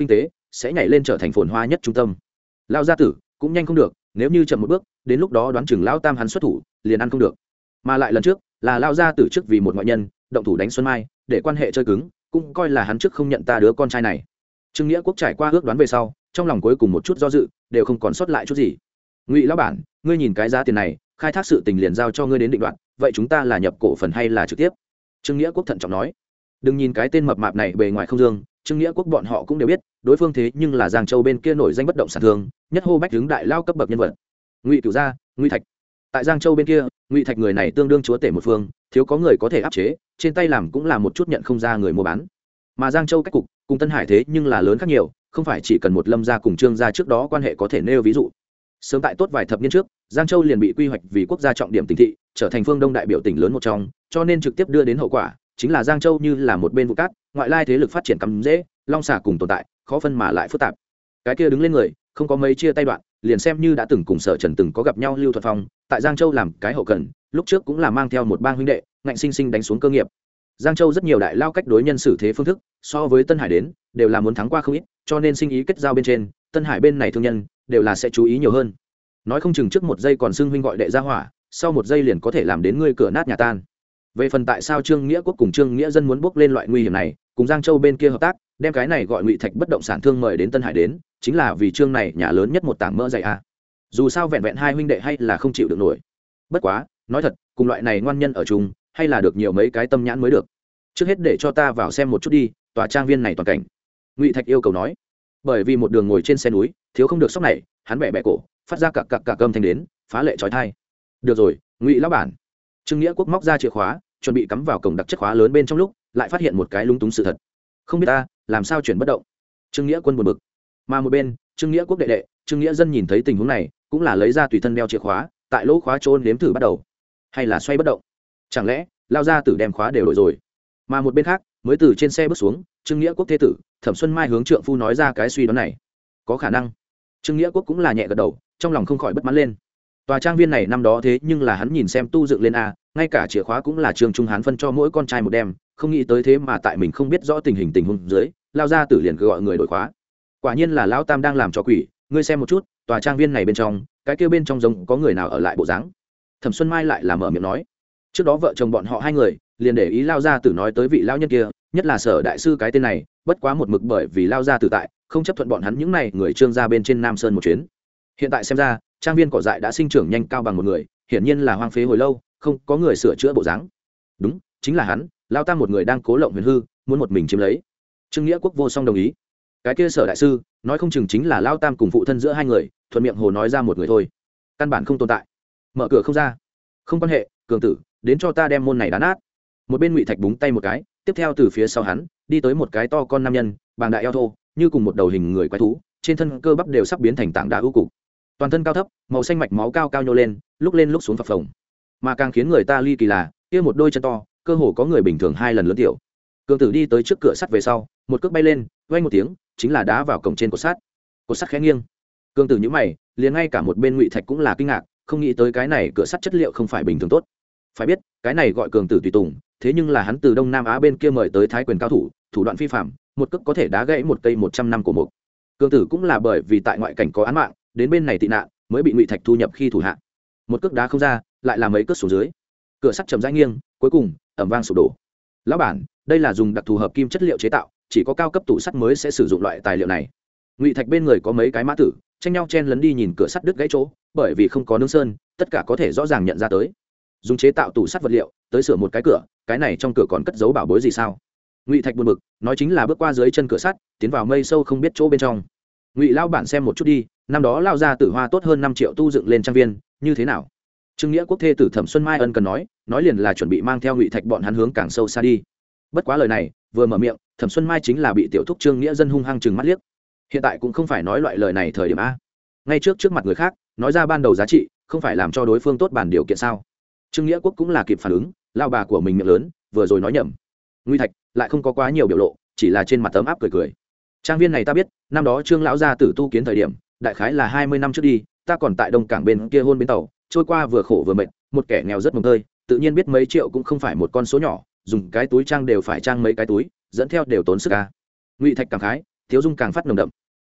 Speaker 1: sẽ nhảy lên trở thành phồn hoa nhất trung tâm. Lão gia tử cũng nhanh không được, nếu như chậm một bước đến lúc đó đoán chừng lão tam hắn xuất thủ liền ăn không được. Mà lại lần trước là lão gia tử trước vì một ngoại nhân động thủ đánh Xuân Mai, để quan hệ chơi cứng, cũng coi là hắn trước không nhận ta đứa con trai này. Trương Nghĩa Quốc trải qua ước đoán về sau, trong lòng cuối cùng một chút do dự đều không còn sót lại chút gì. Ngụy lão bản, ngươi nhìn cái giá tiền này, khai thác sự tình liền giao cho ngươi đến định đoạt, vậy chúng ta là nhập cổ phần hay là trực tiếp? Trương Nghĩa Quốc thận trọng nói. Đừng nhìn cái tên mập mạp này bề ngoài không dương, Trương Nghĩa Quốc bọn họ cũng đều biết đối phương thế nhưng là Giang Châu bên kia nổi danh bất động sản thương, nhất hô bách đứng đại lao cấp bậc nhân vật. Ngụy Cửu gia, Ngụy Thạch. Tại Giang Châu bên kia, Ngụy Thạch người này tương đương chúa tể một phương, thiếu có người có thể áp chế, trên tay làm cũng là một chút nhận không ra người mua bán. Mà Giang Châu cách cục cùng Tân Hải thế nhưng là lớn khác nhiều, không phải chỉ cần một Lâm gia cùng Trương gia trước đó quan hệ có thể nêu ví dụ. Sớm tại tốt vài thập niên trước, Giang Châu liền bị quy hoạch vì quốc gia trọng điểm tỉnh thị, trở thành phương Đông đại biểu tỉnh lớn một trong, cho nên trực tiếp đưa đến hậu quả chính là Giang Châu như là một bên vụ cát, ngoại lai thế lực phát triển cắm dễ, long xà cùng tồn tại, khó phân mà lại phức tạp. Cái kia đứng lên người, không có mấy chia tay đoạn, liền xem như đã từng cùng Sở Trần từng có gặp nhau Lưu Thuật Phong, tại Giang Châu làm cái hậu cần, lúc trước cũng là mang theo một bang huynh đệ, ngạnh sinh sinh đánh xuống cơ nghiệp. Giang Châu rất nhiều đại lao cách đối nhân xử thế phương thức, so với Tân Hải đến, đều là muốn thắng qua không ít, cho nên sinh ý kết giao bên trên, Tân Hải bên này thương nhân đều là sẽ chú ý nhiều hơn. Nói không chừng trước một giây còn xưng huynh gọi đệ ra hỏa, sau một giây liền có thể làm đến ngươi cửa nát nhà tan. Về phần tại sao Trương Nghĩa Quốc cùng Trương Nghĩa Dân muốn bước lên loại nguy hiểm này, cùng Giang Châu bên kia hợp tác, đem cái này gọi Ngụy Thạch bất động sản thương mời đến Tân Hải đến, chính là vì Trương này nhà lớn nhất một tảng mỡ dày a. Dù sao vẹn vẹn hai huynh đệ hay là không chịu được nổi. Bất quá, nói thật, cùng loại này ngoan nhân ở chung, hay là được nhiều mấy cái tâm nhãn mới được. Trước hết để cho ta vào xem một chút đi, tòa trang viên này toàn cảnh. Ngụy Thạch yêu cầu nói. Bởi vì một đường ngồi trên xe núi, thiếu không được sốc này, hắn bẻ bẻ cổ, phát ra cặc âm thanh đến, phá lệ chói tai. Được rồi, Ngụy lão bản. Trương Nghĩa Quốc móc ra chìa khóa, chuẩn bị cắm vào cổng đặc chất khóa lớn bên trong lúc, lại phát hiện một cái lúng túng sự thật. Không biết ta làm sao chuyển bất động. Trương Nghĩa Quân buồn bực. Mà một bên, Trương Nghĩa Quốc đệ đệ, Trương Nghĩa Dân nhìn thấy tình huống này, cũng là lấy ra tùy thân đeo chìa khóa, tại lỗ khóa trôn nếm thử bắt đầu. Hay là xoay bất động? Chẳng lẽ lao ra tử đem khóa đều đổi rồi? Mà một bên khác, mới từ trên xe bước xuống, Trương Nghĩa Quốc thế tử, Thẩm Xuân Mai hướng trượng phu nói ra cái suy đoán này. Có khả năng. Trương Nghĩa Quốc cũng là nhẹ gật đầu, trong lòng không khỏi bất mãn lên. Tòa trang viên này năm đó thế nhưng là hắn nhìn xem tu dựng lên a, ngay cả chìa khóa cũng là Trương Trung Hán phân cho mỗi con trai một đem, không nghĩ tới thế mà tại mình không biết rõ tình huống dưới, lao ra tử liền gọi người đổi khóa. Quả nhiên là lão tam đang làm trò quỷ, ngươi xem một chút, tòa trang viên này bên trong, cái kia bên trong giống có người nào ở lại bộ dáng. Thẩm Xuân Mai lại là mở miệng nói. Trước đó vợ chồng bọn họ hai người liền để ý lao ra tử nói tới vị lao nhân kia, nhất là Sở đại sư cái tên này, bất quá một mực bởi vì lao ra tử tại, không chấp thuận bọn hắn những này người Trương gia bên trên Nam Sơn một chuyến. Hiện tại xem ra, trang viên cỏ dại đã sinh trưởng nhanh cao bằng một người, hiển nhiên là hoang phế hồi lâu, không có người sửa chữa bộ dáng. Đúng, chính là hắn, lao tam một người đang cố lộng huyền hư, muốn một mình chiếm lấy. Trương Nghĩa Quốc vô song đồng ý. Cái kia Sở đại sư, nói không chừng chính là lao tam cùng phụ thân giữa hai người, thuận miệng hồ nói ra một người thôi, căn bản không tồn tại. Mở cửa không ra. Không quan hệ, cường tử, đến cho ta đem môn này đá nát. Một bên Ngụy Thạch búng tay một cái, tiếp theo từ phía sau hắn đi tới một cái to con nam nhân, bàng đại eo thô, như cùng một đầu hình người quái thú, trên thân cơ bắp đều sắp biến thành tảng đá ưu cục, toàn thân cao thấp, màu xanh mạch máu cao cao nhô lên lúc xuống phập phồng. Mà càng khiến người ta ly kỳ là kia một đôi chân to, cơ hồ có người bình thường hai lần lớn tiểu. Cường tử đi tới trước cửa sắt về sau, một cước bay lên, vang một tiếng, chính là đá vào cổng trên cột sắt. Cột sắt khẽ nghiêng. Cường tử nhíu mày, liền ngay cả một bên Ngụy Thạch cũng là kinh ngạc, không nghĩ tới cái này cửa sắt chất liệu không phải bình thường tốt. Phải biết, cái này gọi Cường tử tùy tùng, thế nhưng là hắn từ Đông Nam Á bên kia mời tới Thái quyền cao thủ, thủ đoạn phi phàm, một cước có thể đá gãy một cây 100 năm của mục. Cường tử cũng là bởi vì tại ngoại cảnh có án mạng, đến bên này tị nạn, mới bị Ngụy Thạch thu nhập khi thủ hạ. Một cước đá không ra, lại là mấy cước xuống dưới. Cửa sắt chậm rãi nghiêng, cuối cùng ầm vang sụp đổ. Lão bản, đây là dùng đặc thù hợp kim chất liệu chế tạo, chỉ có cao cấp tủ sắt mới sẽ sử dụng loại tài liệu này. Ngụy Thạch bên người có mấy cái mã tử, tranh nhau chen lấn đi nhìn cửa sắt đứt gãy chỗ, bởi vì không có nướng sơn, tất cả có thể rõ ràng nhận ra tới. Dùng chế tạo tủ sắt vật liệu, tới sửa một cái cửa, cái này trong cửa còn cất giấu bảo bối gì sao? Ngụy Thạch buồn bực, nói chính là bước qua dưới chân cửa sắt, tiến vào mây sâu không biết chỗ bên trong. Ngụy lão bản xem một chút đi, năm đó lao ra tử hoa tốt hơn 5 triệu tu dựng lên trang viên, như thế nào? Trương Nghĩa Quốc thê tử Thẩm Xuân Mai ân cần nói liền là chuẩn bị mang theo Ngụy Thạch bọn hắn hướng càng sâu xa đi. Bất quá lời này vừa mở miệng, Thẩm Xuân Mai chính là bị tiểu thúc Trương Nghĩa Dân hung hăng chừng mắt liếc. Hiện tại cũng không phải nói loại lời này thời điểm a. Ngay trước mặt người khác, nói ra ban đầu giá trị, không phải làm cho đối phương tốt bản điều kiện sao? Trương Nghĩa Quốc cũng là kịp phản ứng, lao bà của mình miệng lớn, vừa rồi nói nhầm. Ngụy Thạch lại không có quá nhiều biểu lộ, chỉ là trên mặt tấm áp cười cười. Trang viên này ta biết, năm đó Trương lão gia tử tu kiến thời điểm, đại khái là 20 năm trước đi, ta còn tại Đông Cảng bên kia hôn bến tàu, trôi qua vừa khổ vừa mệt, một kẻ nghèo rất mồng tơi, tự nhiên biết mấy triệu cũng không phải một con số nhỏ, dùng cái túi trang đều phải trang mấy cái túi, dẫn theo đều tốn sức a. Ngụy Thạch cảm khái, thiếu dung càng phát nồng đậm.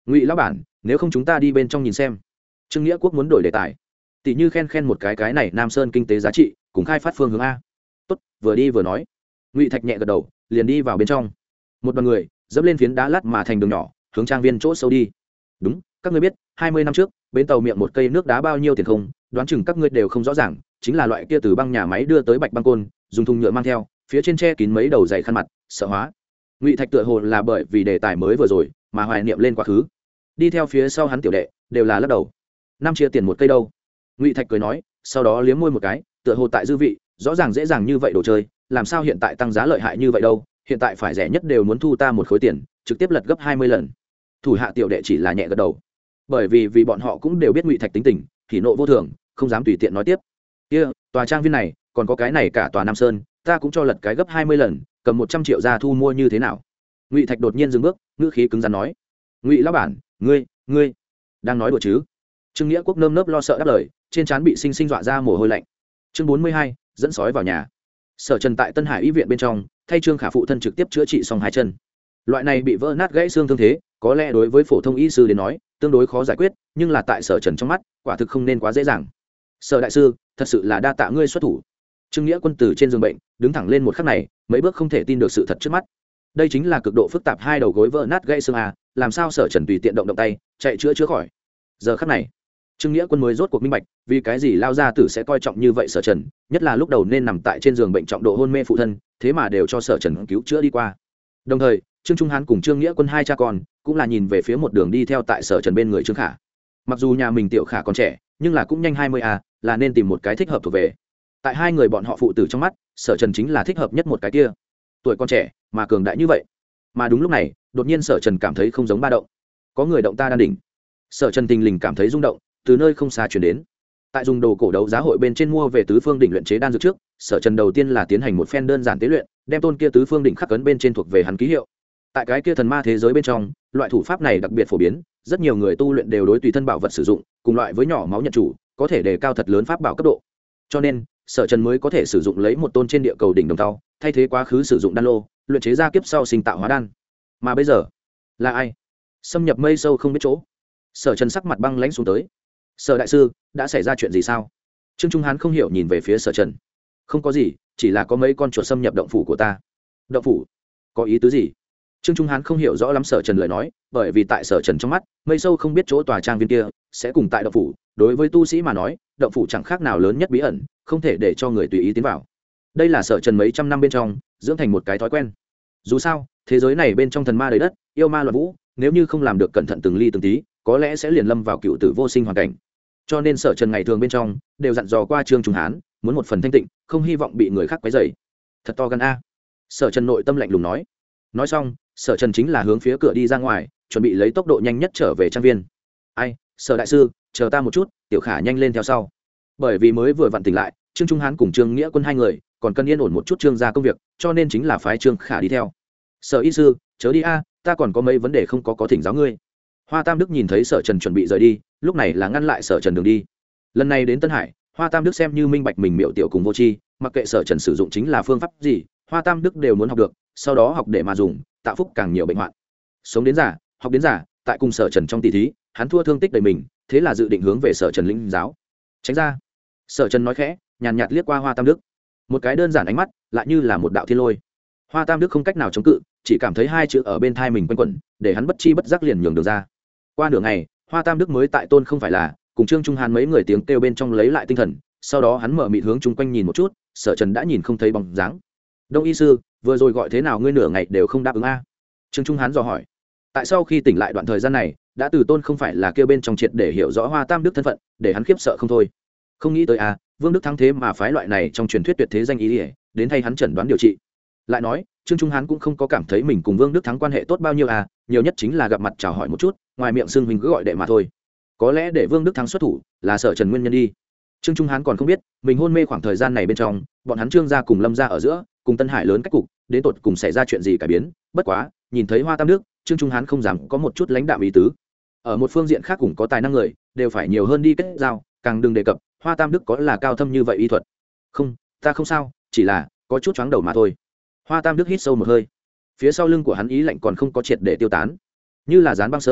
Speaker 1: Ngụy lão bản, nếu không chúng ta đi bên trong nhìn xem. Trương Nghĩa Quốc muốn đổi đề tài, tỷ như khen một cái này Nam Sơn kinh tế giá trị cùng khai phát phương hướng a. Tốt, vừa đi vừa nói. Ngụy Thạch nhẹ gật đầu, liền đi vào bên trong. Một đoàn người dẫm lên phiến đá lát mà thành đường nhỏ, hướng trang viên chỗ sâu đi. Đúng, các ngươi biết 20 năm trước bến tàu miệng một cây nước đá bao nhiêu tiền không? Đoán chừng các ngươi đều không rõ ràng, chính là loại kia từ băng nhà máy đưa tới bạch băng côn, dùng thùng nhựa mang theo, phía trên che kín mấy đầu dày khăn mặt, sợ hóa. Ngụy Thạch tựa hồ là bởi vì đề tài mới vừa rồi mà hoài niệm lên quá khứ. Đi theo phía sau hắn tiểu đệ đều là lắc đầu. Năm chia tiền một cây đâu? Ngụy Thạch cười nói, sau đó liếm môi một cái, tựa hồ tại dư vị, rõ ràng dễ dàng như vậy đồ chơi, làm sao hiện tại tăng giá lợi hại như vậy đâu? Hiện tại phải rẻ nhất đều muốn thu ta một khối tiền, trực tiếp lật gấp 20 lần. Thủ hạ tiểu đệ chỉ là nhẹ gật đầu, bởi vì bọn họ cũng đều biết Ngụy Thạch tính tình, thì nộ vô thường, không dám tùy tiện nói tiếp. Kia, tòa trang viên này, còn có cái này cả tòa Nam Sơn, ta cũng cho lật cái gấp 20 lần, cầm 100 triệu ra thu mua như thế nào? Ngụy Thạch đột nhiên dừng bước, ngữ khí cứng rắn nói. Ngụy lão bản, ngươi đang nói đùa chứ? Trương Nghĩa Quốc nơm nớp lo sợ đáp lời, trên trán bị sinh dọa ra mồ hôi lạnh. Chương 42, dẫn sói vào nhà. Sở Trần tại Tân Hải y viện bên trong, thay Trương Khả phụ thân trực tiếp chữa trị xong hai chân. Loại này bị vỡ nát gãy xương thương thế, có lẽ đối với phổ thông y sư đến nói, tương đối khó giải quyết, nhưng là tại Sở Trần trong mắt, quả thực không nên quá dễ dàng. Sở đại sư, thật sự là đa tạ ngươi xuất thủ. Trương Nghĩa Quân từ trên giường bệnh đứng thẳng lên một khắc này, mấy bước không thể tin được sự thật trước mắt. Đây chính là cực độ phức tạp hai đầu gối vỡ nát gãy xương à, làm sao Sở Trần tùy tiện động tay, chạy chữa khỏi. Giờ khắc này, Trương Nghĩa Quân mới rốt cuộc minh bạch, vì cái gì lao gia tử sẽ coi trọng như vậy Sở Trần, nhất là lúc đầu nên nằm tại trên giường bệnh trọng độ hôn mê phụ thân, thế mà đều cho Sở Trần cứu chữa đi qua. Đồng thời, Trương Trung Hán cùng Trương Nghĩa Quân hai cha con, cũng là nhìn về phía một đường đi theo tại Sở Trần bên người Trương Khả. Mặc dù nhà mình Tiểu Khả còn trẻ, nhưng là cũng nhanh 20 à, là nên tìm một cái thích hợp thuộc về. Tại hai người bọn họ phụ tử trong mắt, Sở Trần chính là thích hợp nhất một cái kia. Tuổi còn trẻ mà cường đại như vậy. Mà đúng lúc này, đột nhiên Sở Trần cảm thấy không giống ba động. Có người động ta đan đỉnh. Sở Trần tình lình cảm thấy rung động, từ nơi không xa chuyển đến. Tại dùng đồ cổ đấu giá hội bên trên mua về tứ phương đỉnh luyện chế đan dược trước, Sở Trần đầu tiên là tiến hành một phen đơn giản tế luyện, đem tôn kia tứ phương đỉnh khắc cấn bên trên thuộc về hắn ký hiệu. Tại cái kia thần ma thế giới bên trong, loại thủ pháp này đặc biệt phổ biến, rất nhiều người tu luyện đều đối tùy thân bảo vật sử dụng, cùng loại với nhỏ máu nhận chủ, có thể đề cao thật lớn pháp bảo cấp độ. Cho nên, Sở Trần mới có thể sử dụng lấy một tôn trên địa cầu đỉnh đồng tàu, thay thế quá khứ sử dụng đan lô, luyện chế ra kiếp sau sinh tạo hóa đan. Mà bây giờ, là ai xâm nhập mây sâu không biết chỗ? Sở Trần sắc mặt băng lãnh xuống tới. Sở đại sư, đã xảy ra chuyện gì sao? Trương Trung Hán không hiểu nhìn về phía Sở Trần. Không có gì, chỉ là có mấy con chuột xâm nhập động phủ của ta. Động phủ? Có ý tứ gì? Trương Trung Hán không hiểu rõ lắm Sở Trần lời nói, bởi vì tại Sở Trần trong mắt, mây sâu không biết chỗ tòa trang viên kia sẽ cùng tại động phủ, đối với tu sĩ mà nói, động phủ chẳng khác nào lớn nhất bí ẩn, không thể để cho người tùy ý tiến vào. Đây là Sở Trần mấy trăm năm bên trong dưỡng thành một cái thói quen. Dù sao, thế giới này bên trong thần ma đầy đất, yêu ma loạn vũ, nếu như không làm được cẩn thận từng ly từng tí, có lẽ sẽ liền lâm vào cựu tử vô sinh hoàn cảnh. Cho nên Sở Trần ngày thường bên trong đều dặn dò qua Trương Trung Hán, muốn một phần thanh tịnh, không hy vọng bị người khác quấy rầy. Thật to gan a. Sở Trần nội tâm lạnh lùng nói. Nói xong, Sở Trần chính là hướng phía cửa đi ra ngoài, chuẩn bị lấy tốc độ nhanh nhất trở về trang viên. Ai, Sở đại sư, chờ ta một chút, Tiểu Khả nhanh lên theo sau. Bởi vì mới vừa vặn tỉnh lại, Trương Trung Hán cùng Trương Nghĩa Quân hai người còn cần yên ổn một chút Trương gia công việc, cho nên chính là phái Trương Khả đi theo. Sở y sư, chớ đi a, ta còn có mấy vấn đề không có thỉnh giáo ngươi. Hoa Tam Đức nhìn thấy Sở Trần chuẩn bị rời đi, lúc này là ngăn lại Sở Trần đường đi. Lần này đến Tân Hải, Hoa Tam Đức xem như minh bạch mình miệu tiểu cùng vô tri, mặc kệ Sở Trần sử dụng chính là phương pháp gì, Hoa Tam Đức đều muốn học được, sau đó học để mà dùng, tạo phúc càng nhiều bệnh hoạn. Sống đến già, học đến già, tại cùng Sở Trần trong tỷ thí, hắn thua thương tích đầy mình, thế là dự định hướng về Sở Trần lĩnh giáo. Tránh ra. Sở Trần nói khẽ, nhàn nhạt liếc qua Hoa Tam Đức. Một cái đơn giản ánh mắt, lại như là một đạo thiên lôi. Hoa Tam Đức không cách nào chống cự, chỉ cảm thấy hai chữ ở bên tai mình quanh quẩn, để hắn bất chi bất giác liền nhường đường ra. Qua nửa ngày, Hoa Tam Đức mới tại tôn không phải là cùng Trương Trung Hán mấy người tiếng kêu bên trong lấy lại tinh thần, sau đó hắn mở mịt hướng chung quanh nhìn một chút, Sở Trần đã nhìn không thấy bóng dáng. Đông y sư, vừa rồi gọi thế nào ngươi nửa ngày đều không đáp ứng a? Trương Trung Hán dò hỏi. Tại sau khi tỉnh lại đoạn thời gian này, đã từ tôn không phải là kêu bên trong triệt để hiểu rõ Hoa Tam Đức thân phận, để hắn khiếp sợ không thôi. Không nghĩ tới a, Vương Đức thắng thế mà phái loại này trong truyền thuyết tuyệt thế danh ý đến thay hắn chẩn đoán điều trị. Lại nói, Trương Trung Hán cũng không có cảm thấy mình cùng Vương Đức thắng quan hệ tốt bao nhiêu à, nhiều nhất chính là gặp mặt chào hỏi một chút, ngoài miệng xưng huynh cứ gọi đệ mà thôi. Có lẽ để Vương Đức thắng xuất thủ là Sở Trần nguyên nhân đi. Trương Trung Hán còn không biết, mình hôn mê khoảng thời gian này bên trong, bọn hắn Trương gia cùng Lâm gia ở giữa, cùng Tân Hải lớn cách cục, đến tột cùng xảy ra chuyện gì cải biến, bất quá, nhìn thấy Hoa Tam Đức, Trương Trung Hán không dám có một chút lãnh đạm ý tứ. Ở một phương diện khác cũng có tài năng người, đều phải nhiều hơn đi kết giao, càng đừng đề cập, Hoa Tam Đức có là cao thâm như vậy y thuật. Không, ta không sao, chỉ là có chút chóng đầu mà thôi. Hoa Tam Đức hít sâu một hơi, phía sau lưng của hắn ý lạnh còn không có triệt để tiêu tán, như là dán băng sơn,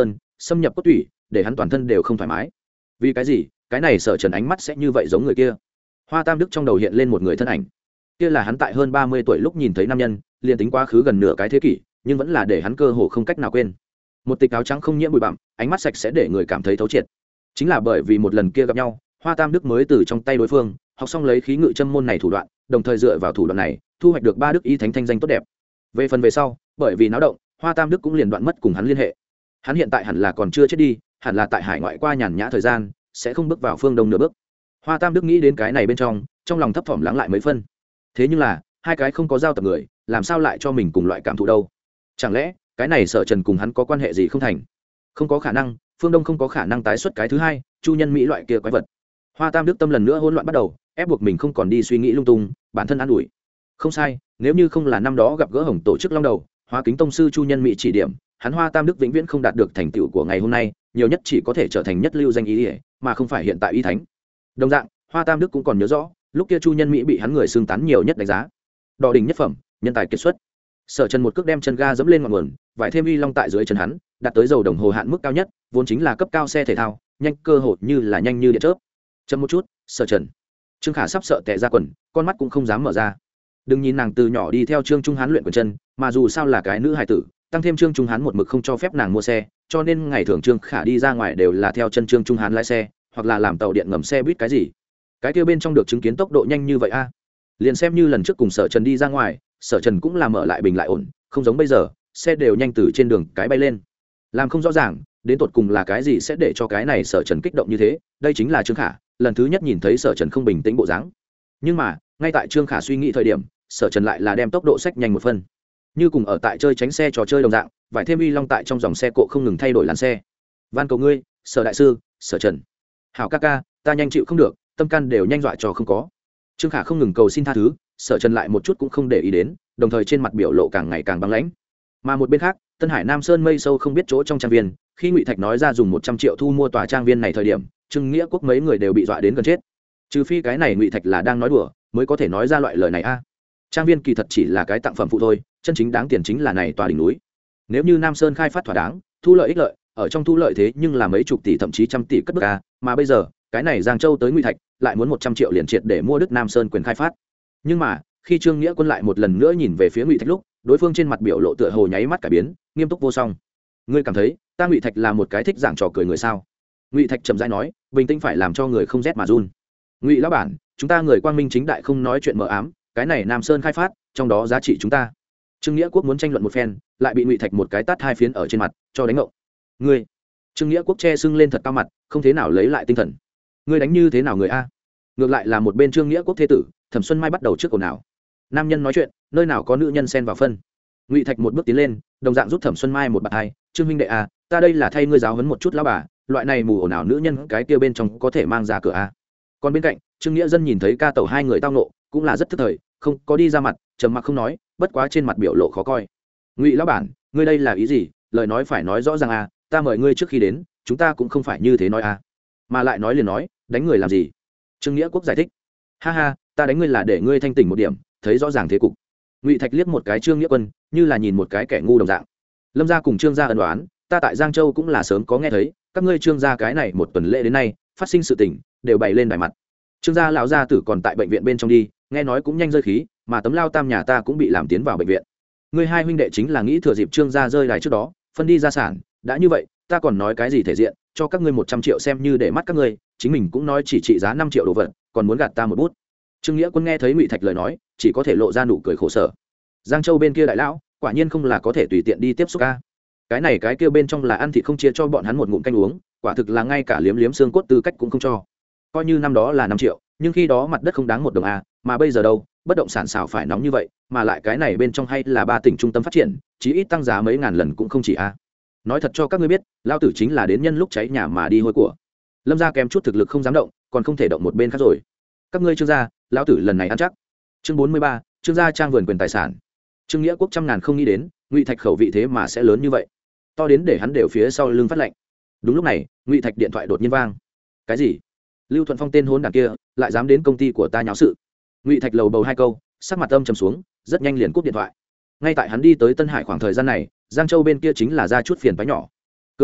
Speaker 1: xâm nhập cốt tủy, để hắn toàn thân đều không thoải mái. Vì cái gì cái này Sở Trần ánh mắt sẽ như vậy giống người kia? Hoa Tam Đức trong đầu hiện lên một người thân ảnh, kia là hắn tại hơn 30 tuổi lúc nhìn thấy nam nhân, liền tính quá khứ gần nửa cái thế kỷ, nhưng vẫn là để hắn cơ hồ không cách nào quên. Một tịch áo trắng không nhiễm bụi bặm, ánh mắt sạch sẽ để người cảm thấy thấu triệt. Chính là bởi vì một lần kia gặp nhau, Hoa Tam Đức mới từ trong tay đối phương học xong lấy khí ngự châm môn này thủ đoạn, đồng thời dựa vào thủ đoạn này thu hoạch được 3 đức y thánh thanh danh tốt đẹp. Về phần về sau, bởi vì náo động, Hoa Tam Đức cũng liền đoạn mất cùng hắn liên hệ. Hắn hiện tại hẳn là còn chưa chết đi, hẳn là tại hải ngoại qua nhàn nhã thời gian, sẽ không bước vào phương đông nửa bước. Hoa Tam Đức nghĩ đến cái này bên trong lòng thấp thỏm lắng lại mấy phân. Thế nhưng là hai cái không có giao tập người, làm sao lại cho mình cùng loại cảm thụ đâu? Chẳng lẽ cái này Sở Trần cùng hắn có quan hệ gì không thành? Không có khả năng, phương đông không có khả năng tái xuất cái thứ hai chu nhân mỹ loại kia quái vật. Hoa Tam Đức tâm lần nữa hỗn loạn bắt đầu, ép buộc mình không còn đi suy nghĩ lung tung, bản thân an ủi. Không sai, nếu như không là năm đó gặp gỡ Hồng tổ chức long đầu, Hóa Kính tông sư chu nhân mỹ chỉ điểm, hắn Hoa Tam Đức vĩnh viễn không đạt được thành tựu của ngày hôm nay, nhiều nhất chỉ có thể trở thành nhất lưu danh ý ỉa, mà không phải hiện tại y thánh. Đồng dạng, Hoa Tam Đức cũng còn nhớ rõ, lúc kia chu nhân mỹ bị hắn người xương tán nhiều nhất đánh giá. Đỏ đỉnh nhất phẩm, nhân tài kiệt xuất. Sở Trần một cước đem chân ga dẫm lên ngọn nguồn, vải thêm uy long tại dưới chân hắn, đạt tới dầu đồng hồ hạn mức cao nhất, vốn chính là cấp cao xe thể thao, nhanh cơ hội như là nhanh như điện chớp. Chậm một chút, Sở Trần. Trương Khả sắp sợ tè ra quần, con mắt cũng không dám mở ra. Đừng nhìn nàng từ nhỏ đi theo Trương Trung Hán luyện quyền chân, mà dù sao là cái nữ hài tử, tăng thêm Trương Trung Hán một mực không cho phép nàng mua xe, cho nên ngày thường Trương Khả đi ra ngoài đều là theo chân Trương Trung Hán lái xe, hoặc là làm tàu điện ngầm xe buýt cái gì. Cái kia bên trong được chứng kiến tốc độ nhanh như vậy a. Liền xem như lần trước cùng Sở Trần đi ra ngoài, Sở Trần cũng là mở lại bình lại ổn, không giống bây giờ, xe đều nhanh từ trên đường cái bay lên. Làm không rõ ràng, đến tột cùng là cái gì sẽ để cho cái này Sở Trần kích động như thế, đây chính là Trương Khả lần thứ nhất nhìn thấy Sở Trần không bình tĩnh bộ dáng. Nhưng mà ngay tại Trương Khả suy nghĩ thời điểm, Sở Trần lại là đem tốc độ sách nhanh một phân, như cùng ở tại chơi tránh xe trò chơi đồng dạng, vải thêm uy long tại trong dòng xe cộ không ngừng thay đổi làn xe. Van cầu ngươi, Sở đại sư, Sở Trần, hảo ca ca, ta nhanh chịu không được, tâm can đều nhanh dọa cho không có. Trương Khả không ngừng cầu xin tha thứ, Sở Trần lại một chút cũng không để ý đến, đồng thời trên mặt biểu lộ càng ngày càng băng lãnh. Mà một bên khác, Tân Hải Nam Sơn mây sâu không biết chỗ trong trang viên, khi Ngụy Thạch nói ra dùng 100 triệu thu mua tòa trang viên này thời điểm, Trương Nghĩa Quốc mấy người đều bị dọa đến gần chết. Trừ phi cái này Ngụy Thạch là đang nói đùa, mới có thể nói ra loại lời này a. Trang viên kỳ thật chỉ là cái tặng phẩm phụ thôi, chân chính đáng tiền chính là này tòa đỉnh núi. Nếu như Nam Sơn khai phát thỏa đáng, thu lợi ích lợi, ở trong thu lợi thế nhưng là mấy chục tỷ thậm chí trăm tỷ cất bước a, mà bây giờ, cái này Giang Châu tới Ngụy Thạch, lại muốn 100 triệu liền triệt để mua Đức Nam Sơn quyền khai phát. Nhưng mà, khi Trương Nghĩa Quân lại một lần nữa nhìn về phía Ngụy Thạch lúc, đối phương trên mặt biểu lộ tựa hồ nháy mắt cải biến, nghiêm túc vô song. Ngươi cảm thấy ta Ngụy Thạch là một cái thích giảng trò cười người sao? Ngụy Thạch chậm rãi nói, bình tĩnh phải làm cho người không rét mà run. Ngụy lão bản, chúng ta người quang minh chính đại không nói chuyện mờ ám, cái này Nam Sơn khai phát, trong đó giá trị chúng ta. Trương Nghĩa Quốc muốn tranh luận một phen, lại bị Ngụy Thạch một cái tát hai phiến ở trên mặt, cho đánh ngộng. Ngươi, Trương Nghĩa Quốc che sưng lên thật cao mặt, không thế nào lấy lại tinh thần. Ngươi đánh như thế nào người a? Ngược lại là một bên Trương Nghĩa Quốc thế tử, Thẩm Xuân Mai bắt đầu trước ồn ào. Nam nhân nói chuyện, nơi nào có nữ nhân xen vào phân. Ngụy Thạch một bước tiến lên, đồng dạng giúp Thẩm Xuân Mai một bạt hai, Trương huynh đệ a, ta đây là thay ngươi giáo huấn một chút lão bà, loại này mù ồn ào nữ nhân cái kia bên trong có thể mang ra cửa a. Còn bên cạnh, Trương Nghĩa Dân nhìn thấy ca tẩu hai người tao nộ, cũng là rất tức thời, không có đi ra mặt, trầm mặc không nói, bất quá trên mặt biểu lộ khó coi. Ngụy lão bản, ngươi đây là ý gì? Lời nói phải nói rõ ràng a, ta mời ngươi trước khi đến, chúng ta cũng không phải như thế nói a. Mà lại nói liền nói, đánh người làm gì? Trương Nghĩa Quốc giải thích. Ha ha, ta đánh ngươi là để ngươi thanh tỉnh một điểm, thấy rõ ràng thế cục. Ngụy Thạch liếc một cái Trương Nghĩa Quân, như là nhìn một cái kẻ ngu đồng dạng. Lâm gia cùng Trương gia ân oán, ta tại Giang Châu cũng là sớm có nghe thấy, các ngươi Trương gia cái này một tuần lễ đến nay, phát sinh sự tình, đều bày lên đài mặt. Trương gia lão gia tử còn tại bệnh viện bên trong đi, nghe nói cũng nhanh rơi khí, mà tấm lao tam nhà ta cũng bị làm tiến vào bệnh viện. Ngươi hai huynh đệ chính là nghĩ thừa dịp Trương gia rơi đài trước đó, phân đi gia sản, đã như vậy, ta còn nói cái gì thể diện, cho các ngươi 100 triệu xem như để mắt các ngươi, chính mình cũng nói chỉ trị giá 5 triệu đồ vật, còn muốn gạt ta một bút. Trương Nghĩa Quân nghe thấy Ngụy Thạch lời nói, chỉ có thể lộ ra nụ cười khổ sở. Giang Châu bên kia đại lão, quả nhiên không là có thể tùy tiện đi tiếp xúc a. Cái này cái kia bên trong là ăn thịt không chia cho bọn hắn một ngụm canh uống, quả thực là ngay cả liếm liếm xương cốt tư cách cũng không cho. Coi như năm đó là 5 triệu, nhưng khi đó mặt đất không đáng 1 đồng a, mà bây giờ đâu, bất động sản xào phải nóng như vậy, mà lại cái này bên trong hay là 3 tỉnh trung tâm phát triển, chí ít tăng giá mấy ngàn lần cũng không chỉ a. Nói thật cho các ngươi biết, lão tử chính là đến nhân lúc cháy nhà mà đi hôi của. Lâm gia kém chút thực lực không dám động, còn không thể động một bên khác rồi. Các ngươi Trương gia, lão tử lần này ăn chắc. Chương 43, Trương gia trang vườn quyền tài sản. Trương Nghĩa Quốc trăm ngàn không nghĩ đến, Ngụy Thạch khẩu vị thế mà sẽ lớn như vậy, to đến để hắn đều phía sau lưng phát lạnh. Đúng lúc này, Ngụy Thạch điện thoại đột nhiên vang. Cái gì? Lưu Thuận Phong tên hỗn đản kia lại dám đến công ty của ta nháo sự. Ngụy Thạch lầu bầu hai câu, sắc mặt âm trầm xuống, rất nhanh liền cúp điện thoại. Ngay tại hắn đi tới Tân Hải khoảng thời gian này, Giang Châu bên kia chính là ra chút phiền toái nhỏ. Cương tử,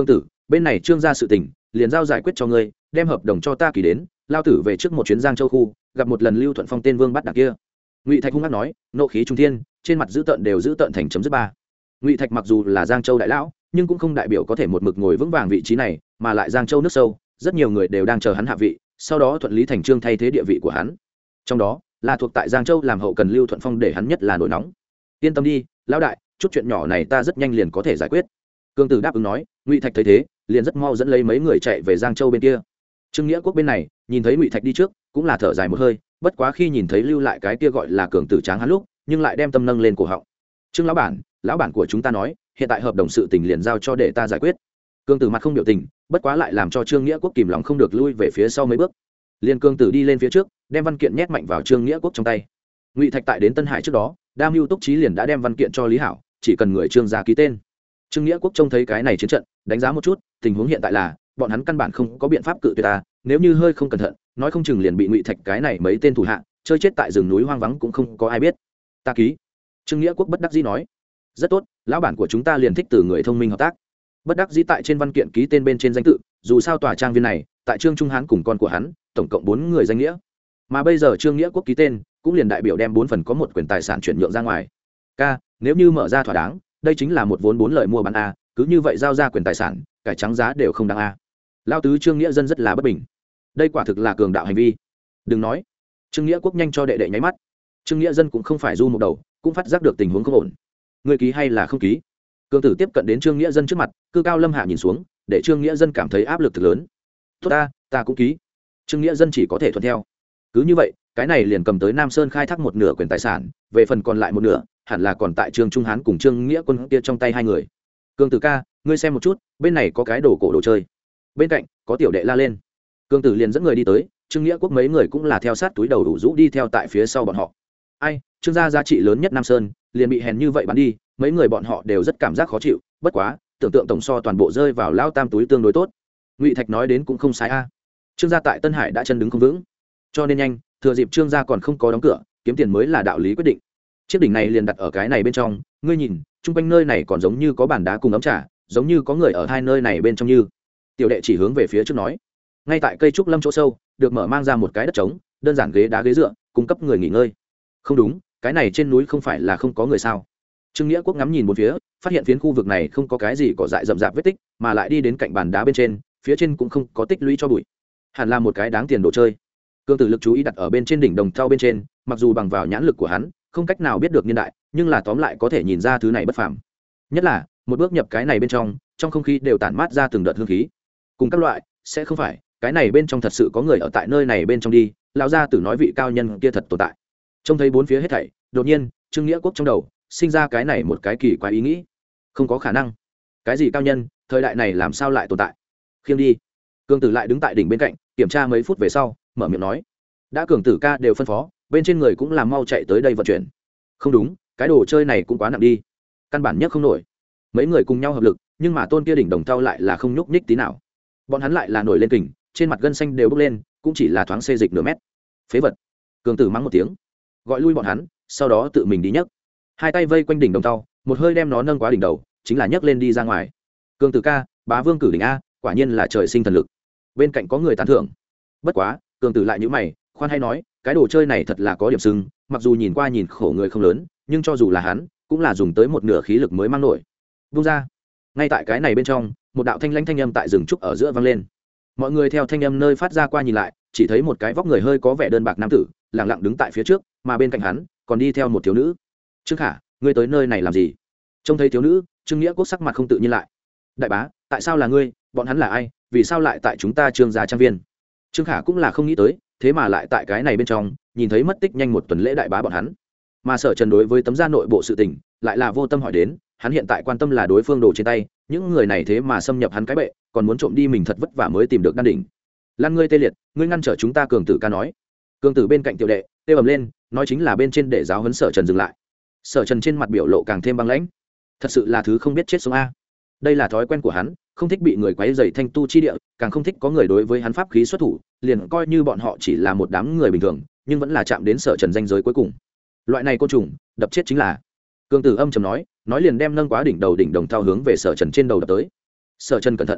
Speaker 1: bên này trương gia sự tình liền giao giải quyết cho ngươi, đem hợp đồng cho ta ký đến, lao tử về trước một chuyến Giang Châu khu, gặp một lần Lưu Thuận Phong tên vương bắt đảng kia. Ngụy Thạch hung hăng nói, nộ khí trung thiên, trên mặt dữ tợn đều dữ tợn thành chấm dứt ba. Ngụy Thạch mặc dù là Giang Châu đại lão, nhưng cũng không đại biểu có thể một mực ngồi vững vàng vị trí này, mà lại Giang Châu nước sâu, rất nhiều người đều đang chờ hắn hạ vị, sau đó thuận lý thành trương thay thế địa vị của hắn. Trong đó, là thuộc tại Giang Châu làm hậu cần Lưu Thuận Phong để hắn nhất là nổi nóng. Yên tâm đi, lão đại, chút chuyện nhỏ này ta rất nhanh liền có thể giải quyết. Cương Tử đáp ứng nói. Ngụy Thạch thấy thế, liền rất mau dẫn lấy mấy người chạy về Giang Châu bên kia. Trương Nghĩa Quốc bên này, nhìn thấy Ngụy Thạch đi trước, cũng là thở dài một hơi, bất quá khi nhìn thấy lưu lại cái kia gọi là Cường Tử Tráng hắn lúc, nhưng lại đem tâm nâng lên cổ họng. Trương lão bản của chúng ta nói, hiện tại hợp đồng sự tình liền giao cho để ta giải quyết. Cương Tử mặt không biểu tình, bất quá lại làm cho Trương Nghĩa Quốc kìm lòng không được lui về phía sau mấy bước. Liên Cương Tử đi lên phía trước, đem văn kiện nhét mạnh vào Trương Nghĩa Quốc trong tay. Ngụy Thạch tại đến Tân Hải trước đó, Đam Mưu Túc Trí liền đã đem văn kiện cho Lý Hảo, chỉ cần người Trương gia ký tên. Trương Nghĩa Quốc trông thấy cái này chiến trận, đánh giá một chút, tình huống hiện tại là bọn hắn căn bản không có biện pháp cự tuyệt ta, nếu như hơi không cẩn thận, nói không chừng liền bị Ngụy Thạch cái này mấy tên thủ hạ chơi chết tại rừng núi hoang vắng cũng không có ai biết. Ta ký. Trương Nghĩa Quốc bất đắc dĩ nói. Rất tốt, lão bản của chúng ta liền thích từ người thông minh hợp tác. Bất đắc dĩ tại trên văn kiện ký tên bên trên danh tự, dù sao tòa trang viên này, tại Trương Trung Hán cùng con của hắn, tổng cộng 4 người danh nghĩa. Mà bây giờ Trương Nghĩa Quốc ký tên, cũng liền đại biểu đem 4 phần có một quyền tài sản chuyển nhượng ra ngoài. Ca, nếu như mở ra thỏa đáng, đây chính là một vốn 4 lợi mua bán a, cứ như vậy giao ra quyền tài sản, cải trắng giá đều không đáng a. Lão tứ Trương Nghĩa Dân rất là bất bình. Đây quả thực là cường đạo hành vi. Đừng nói. Trương Nghĩa Quốc nhanh cho đệ đệ nháy mắt. Trương Nghĩa Dân cũng không phải du một đầu, cũng phát giác được tình huống không ổn. Người ký hay là không ký? Cường Tử tiếp cận đến Trương Nghĩa Dân trước mặt, cư cao lâm hạ nhìn xuống, để Trương Nghĩa Dân cảm thấy áp lực thực lớn. Tốt ta cũng ký. Trương Nghĩa Dân chỉ có thể thuận theo. Cứ như vậy, cái này liền cầm tới Nam Sơn khai thác một nửa quyền tài sản, về phần còn lại một nửa, hẳn là còn tại Trương Trung Hán cùng Trương Nghĩa Quân kia trong tay hai người. Cường Tử ca, ngươi xem một chút, bên này có cái đồ cổ đồ chơi. Bên cạnh, có tiểu đệ la lên. Cường Tử liền dẫn người đi tới, Trương Nghĩa Quốc mấy người cũng là theo sát túi đầu đủ rũ đi theo tại phía sau bọn họ. Ai, Trương gia giá trị lớn nhất Nam Sơn, liền bị hèn như vậy bán đi, mấy người bọn họ đều rất cảm giác khó chịu, bất quá, tưởng tượng tổng so toàn bộ rơi vào lao tam túi tương đối tốt. Ngụy Thạch nói đến cũng không sai a. Trương gia tại Tân Hải đã chân đứng không vững, cho nên nhanh, thừa dịp Trương gia còn không có đóng cửa, kiếm tiền mới là đạo lý quyết định. Chiếc đỉnh này liền đặt ở cái này bên trong, ngươi nhìn, chung quanh nơi này còn giống như có bàn đá cùng ấm trà, giống như có người ở hai nơi này bên trong như. Tiểu đệ chỉ hướng về phía trước nói. Ngay tại cây trúc lâm chỗ sâu, được mở mang ra một cái đất trống, đơn giản ghế đá ghế dựa, cung cấp người nghỉ ngơi. Không đúng, cái này trên núi không phải là không có người sao? Trương Nghĩa Quốc ngắm nhìn bốn phía, phát hiện phiến khu vực này không có cái gì cỏ dại rậm rạp vết tích, mà lại đi đến cạnh bàn đá bên trên, phía trên cũng không có tích lũy cho bụi. Hẳn là một cái đáng tiền đồ chơi. Cương Tử lực chú ý đặt ở bên trên đỉnh đồng thau bên trên, mặc dù bằng vào nhãn lực của hắn, không cách nào biết được niên đại, nhưng là tóm lại có thể nhìn ra thứ này bất phàm. Nhất là, một bước nhập cái này bên trong không khí đều tản mát ra từng đợt hương khí. Cùng các loại, sẽ không phải, cái này bên trong thật sự có người ở tại nơi này bên trong đi, lão gia tử nói vị cao nhân kia thật tồn tại. Trông thấy bốn phía hết thảy, đột nhiên, Trương Nghĩa Quốc trong đầu sinh ra cái này một cái kỳ quái ý nghĩ. Không có khả năng. Cái gì cao nhân, thời đại này làm sao lại tồn tại? Khiêng đi. Cương Tử lại đứng tại đỉnh bên cạnh, kiểm tra mấy phút về sau, mở miệng nói: đã Cường Tử ca đều phân phó, bên trên người cũng làm mau chạy tới đây vận chuyển. Không đúng, cái đồ chơi này cũng quá nặng đi, căn bản nhất không nổi. Mấy người cùng nhau hợp lực, nhưng mà tôn kia đỉnh đồng thau lại là không nhúc nhích tí nào. Bọn hắn lại là nổi lên kình, trên mặt gân xanh đều bốc lên, cũng chỉ là thoáng xê dịch nửa mét. Phế vật. Cường Tử mắng một tiếng, gọi lui bọn hắn, sau đó tự mình đi nhấc. Hai tay vây quanh đỉnh đồng thau, một hơi đem nó nâng quá đỉnh đầu, chính là nhấc lên đi ra ngoài. Cường Tử ca, bá vương cử đỉnh a, quả nhiên là trời sinh thần lực. Bên cạnh có người tán thưởng. Bất quá, Cường Tử lại nhíu mày, khoan hay nói, cái đồ chơi này thật là có điểm sưng, mặc dù nhìn qua nhìn khổ người không lớn, nhưng cho dù là hắn, cũng là dùng tới một nửa khí lực mới mang nổi. Vung ra. Ngay tại cái này bên trong, một đạo thanh lãnh thanh âm tại rừng trúc ở giữa vang lên. Mọi người theo thanh âm nơi phát ra qua nhìn lại, chỉ thấy một cái vóc người hơi có vẻ đơn bạc nam tử, lặng lặng đứng tại phía trước, mà bên cạnh hắn còn đi theo một thiếu nữ. Trương Khả, ngươi tới nơi này làm gì? Trông thấy thiếu nữ, Trương Nghĩa Quốc sắc mặt không tự nhiên lại. Đại bá, tại sao là ngươi? Bọn hắn là ai? Vì sao lại tại chúng ta Trương gia trang viên? Trương Khả cũng là không nghĩ tới, thế mà lại tại cái này bên trong nhìn thấy mất tích nhanh một tuần lễ đại bá bọn hắn. Mà Sở Trần đối với tấm da nội bộ sự tình lại là vô tâm hỏi đến, hắn hiện tại quan tâm là đối phương đồ trên tay, những người này thế mà xâm nhập hắn cái bệ, còn muốn trộm đi mình thật vất vả mới tìm được đan đỉnh. Lan ngươi tê liệt, ngươi ngăn trở chúng ta. Cường Tử ca nói. Cường Tử bên cạnh tiểu đệ tê ầm lên, nói chính là bên trên để giáo huấn Sở Trần dừng lại. Sở Trần trên mặt biểu lộ càng thêm băng lãnh, thật sự là thứ không biết chết sống a. Đây là thói quen của hắn, không thích bị người quấy rầy thanh tu chi địa, càng không thích có người đối với hắn pháp khí xuất thủ, liền coi như bọn họ chỉ là một đám người bình thường, nhưng vẫn là chạm đến Sở Trần danh giới cuối cùng. Loại này côn trùng, đập chết chính là. Cường Tử âm trầm nói liền đem nâng quá đỉnh đầu đỉnh đồng thao hướng về Sở Trần trên đầu đập tới. Sở Trần cẩn thận.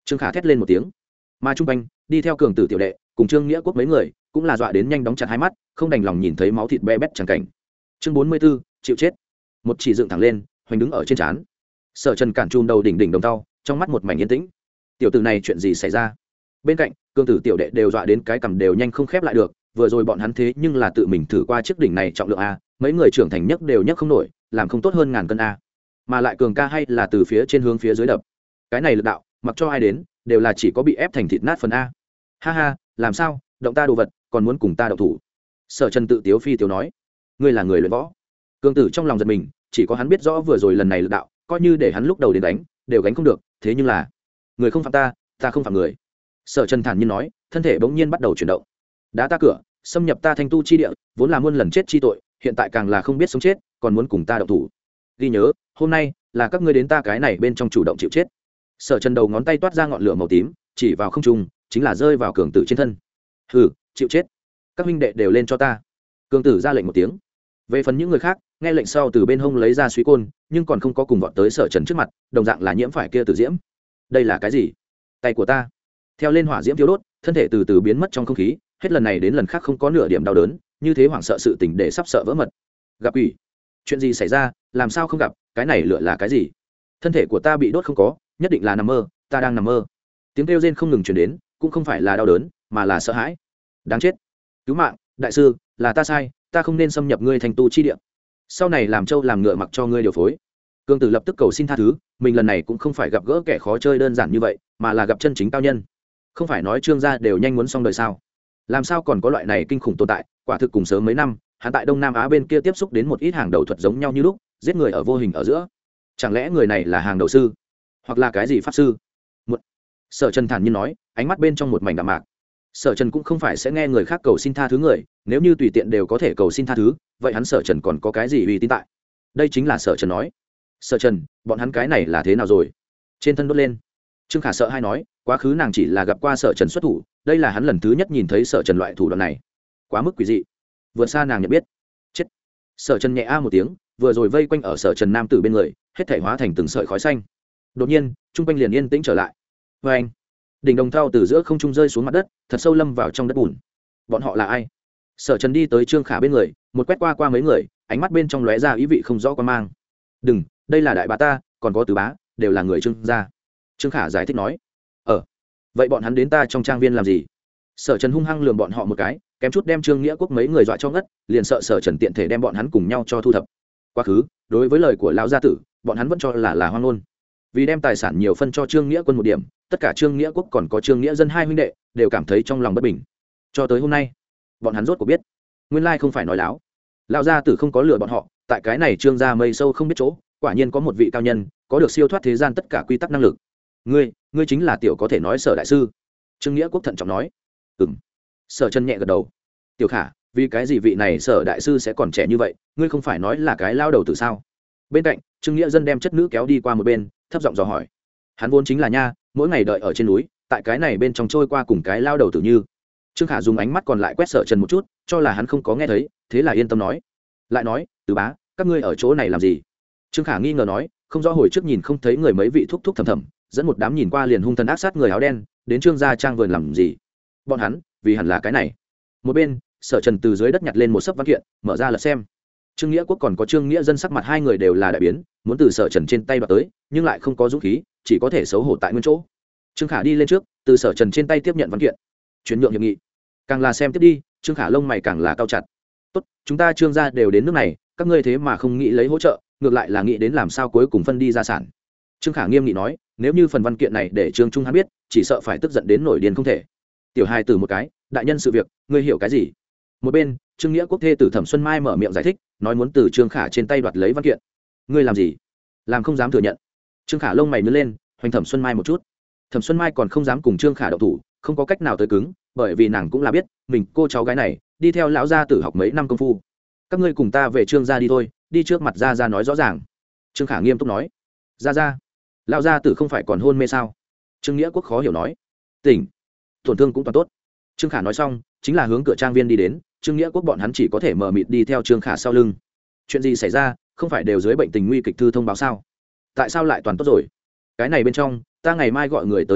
Speaker 1: Trương Khả thét lên một tiếng, mà trung quanh đi theo cường tử tiểu đệ cùng Trương Nghĩa Quốc mấy người cũng là dọa đến nhanh đóng chặt hai mắt, không đành lòng nhìn thấy máu thịt be bét chẳng cảnh. Chương 44, chịu chết. Một chỉ dựng thẳng lên, hoành đứng ở trên trán. Sở Trần cản chùm đầu đỉnh đỉnh đồng tao, trong mắt một mảnh yên tĩnh. Tiểu tử này chuyện gì xảy ra? Bên cạnh, cường tử tiểu đệ đều dọa đến cái cằm đều nhanh không khép lại được, vừa rồi bọn hắn thế nhưng là tự mình thử qua chiếc đỉnh này trọng lượng a, mấy người trưởng thành nhất đều nhấc không nổi, làm không tốt hơn ngàn cân a. Mà lại cường ca hay là từ phía trên hướng phía dưới đập. Cái này lực đạo, mặc cho ai đến, đều là chỉ có bị ép thành thịt nát phần a. Ha ha, làm sao, động ta đồ vật, còn muốn cùng ta động thủ? Sở Trần tự tiếu phi tiếu nói, ngươi là người luyện võ. Cường tử trong lòng giật mình, chỉ có hắn biết rõ vừa rồi lần này lực đạo, coi như để hắn lúc đầu đến đánh, đều gánh không được, thế nhưng là người không phạm ta, ta không phạm người. Sở Trần thản nhiên nói, thân thể bỗng nhiên bắt đầu chuyển động. Đá ta cửa, xâm nhập ta thanh tu chi địa, vốn là muôn lần chết chi tội, hiện tại càng là không biết sống chết, còn muốn cùng ta động thủ. Ghi nhớ, hôm nay là các ngươi đến ta cái này bên trong chủ động chịu chết. Sở Trần đầu ngón tay toát ra ngọn lửa màu tím, chỉ vào không trung, chính là rơi vào cường tử trên thân. Hừ, chịu chết. Các huynh đệ đều lên cho ta. Cường tử ra lệnh một tiếng. Về phần những người khác, nghe lệnh sau từ bên hông lấy ra suy côn, nhưng còn không có cùng vọt tới Sở Trần trước mặt, đồng dạng là nhiễm phải kia tử diễm. Đây là cái gì? Tay của ta. Theo lên hỏa diễm thiêu đốt, thân thể từ từ biến mất trong không khí, hết lần này đến lần khác không có nửa điểm đau đớn, như thế hoảng sợ sự tình để sắp sợ vỡ mật. Gặp quỷ? Chuyện gì xảy ra? Làm sao không gặp? Cái này lửa là cái gì? Thân thể của ta bị đốt không có, nhất định là nằm mơ, ta đang nằm mơ. Tiếng kêu rên không ngừng truyền đến, cũng không phải là đau đớn, mà là sợ hãi. Đáng chết! Cứu mạng, đại sư, là ta sai, ta không nên xâm nhập ngươi thành tu chi địa. Sau này làm trâu làm ngựa mặc cho ngươi điều phối. Cương Tử lập tức cầu xin tha thứ, mình lần này cũng không phải gặp gỡ kẻ khó chơi đơn giản như vậy, mà là gặp chân chính cao nhân. Không phải nói Trương gia đều nhanh muốn xong đời sao? Làm sao còn có loại này kinh khủng tồn tại? Quả thực cùng sớm mấy năm, hắn tại Đông Nam Á bên kia tiếp xúc đến một ít hàng đầu thuật giống nhau như lúc, giết người ở vô hình ở giữa. Chẳng lẽ người này là hàng đầu sư, hoặc là cái gì pháp sư? Sở Trần thản nhiên nói, ánh mắt bên trong một mảnh đạm mạc. Sở Trần cũng không phải sẽ nghe người khác cầu xin tha thứ người, nếu như tùy tiện đều có thể cầu xin tha thứ, vậy hắn Sở Trần còn có cái gì uy tín tại? Đây chính là Sở Trần nói. Sở Trần, bọn hắn cái này là thế nào rồi? Trên thân đốt lên. Trương Khả sợ hay nói, quá khứ nàng chỉ là gặp qua Sở Trần xuất thủ, đây là hắn lần thứ nhất nhìn thấy Sở Trần loại thủ đoạn này, quá mức quỷ dị, vượt xa nàng nhận biết. Chết. Sở Trần nhẹ a một tiếng, vừa rồi vây quanh ở Sở Trần nam tử bên người, hết thảy hóa thành từng sợi khói xanh. Đột nhiên, trung quanh liền yên tĩnh trở lại. Và anh, đỉnh đồng thau từ giữa không trung rơi xuống mặt đất, thật sâu lâm vào trong đất bùn. Bọn họ là ai? Sở Trần đi tới Trương Khả bên người, một quét qua mấy người, ánh mắt bên trong lóe ra ý vị không rõ quan mang. Đừng, đây là đại bá ta, còn có tứ bá, đều là người Trương gia. Trương Khả giải thích nói. Vậy bọn hắn đến ta trong trang viên làm gì? Sở Trần hung hăng lườm bọn họ một cái, kém chút đem Trương Nghĩa Quốc mấy người dọa cho ngất, liền sợ Sở Trần tiện thể đem bọn hắn cùng nhau cho thu thập. Quá khứ, đối với lời của lão gia tử, bọn hắn vẫn cho là hoang ngôn. Vì đem tài sản nhiều phân cho Trương Nghĩa Quân một điểm, tất cả Trương Nghĩa Quốc còn có Trương Nghĩa Dân hai huynh đệ đều cảm thấy trong lòng bất bình. Cho tới hôm nay, bọn hắn rốt cuộc biết, nguyên lai không phải nói láo. Lão gia tử không có lừa bọn họ, tại cái này Trương gia mây sâu không biết chỗ, quả nhiên có một vị cao nhân, có được siêu thoát thế gian tất cả quy tắc năng lực. Ngươi chính là tiểu có thể nói Sở đại sư. Trương Nghĩa Quốc thận trọng nói. Sở Trần nhẹ gật đầu. Tiểu Khả, vì cái gì vị này Sở đại sư sẽ còn trẻ như vậy, ngươi không phải nói là cái lao đầu tử sao? Bên cạnh, Trương Nghĩa Dân đem chất nữ kéo đi qua một bên, thấp giọng dò hỏi. Hắn vốn chính là nha, mỗi ngày đợi ở trên núi, tại cái này bên trong trôi qua cùng cái lao đầu tử như. Trương Khả dùng ánh mắt còn lại quét Sở Trần một chút, cho là hắn không có nghe thấy, thế là yên tâm nói. Lại nói, tứ bá, các ngươi ở chỗ này làm gì? Trương Khả nghi ngờ nói, không rõ hồi trước nhìn không thấy người mấy vị thúc thúc thầm thầm, dẫn một đám nhìn qua liền hung thần ác sát người áo đen đến Trương gia trang vườn làm gì? Bọn hắn vì hẳn là cái này. Một bên, Sở Trần từ dưới đất nhặt lên một sấp văn kiện, mở ra lật xem. Trương Nghĩa Quốc còn có Trương Nghĩa Dân sắc mặt hai người đều là đại biến, muốn từ Sở Trần trên tay đoạt tới, nhưng lại không có dũng khí, chỉ có thể xấu hổ tại nguyên chỗ. Trương Khả đi lên trước, từ Sở Trần trên tay tiếp nhận văn kiện, chuyển nhượng hiệp nghị. Càng là xem tiếp đi, Trương Khả lông mày càng là cao chặt. Tốt, chúng ta Trương gia đều đến nước này, các ngươi thế mà không nghĩ lấy hỗ trợ, ngược lại là nghĩ đến làm sao cuối cùng phân đi gia sản. Trương Khả nghiêm nghị nói, nếu như phần văn kiện này để Trương Trung hắn biết, chỉ sợ phải tức giận đến nổi điên không thể. Tiểu hài tử một cái, đại nhân sự việc, ngươi hiểu cái gì? Một bên, Trương Nghĩa Quốc thê tử Thẩm Xuân Mai mở miệng giải thích, nói muốn từ Trương Khả trên tay đoạt lấy văn kiện. Ngươi làm gì? Làm không dám thừa nhận. Trương Khả lông mày nhướng lên, hoành Thẩm Xuân Mai một chút. Thẩm Xuân Mai còn không dám cùng Trương Khả động thủ, không có cách nào tới cứng, bởi vì nàng cũng là biết, mình cô cháu gái này, đi theo lão gia tử học mấy năm công phu. Các ngươi cùng ta về Trương gia đi thôi, đi trước mặt gia nói rõ ràng. Trương Khả nghiêm túc nói. Gia lão gia tử không phải còn hôn mê sao? Trương Nghĩa Quốc khó hiểu nói. Tỉnh, tổn thương cũng toàn tốt. Trương Khả nói xong, chính là hướng cửa trang viên đi đến. Trương Nghĩa Quốc bọn hắn chỉ có thể mờ mịt đi theo Trương Khả sau lưng. Chuyện gì xảy ra? Không phải đều dưới bệnh tình nguy kịch thư thông báo sao? Tại sao lại toàn tốt rồi? Cái này bên trong, ta ngày mai gọi người tới thu thập,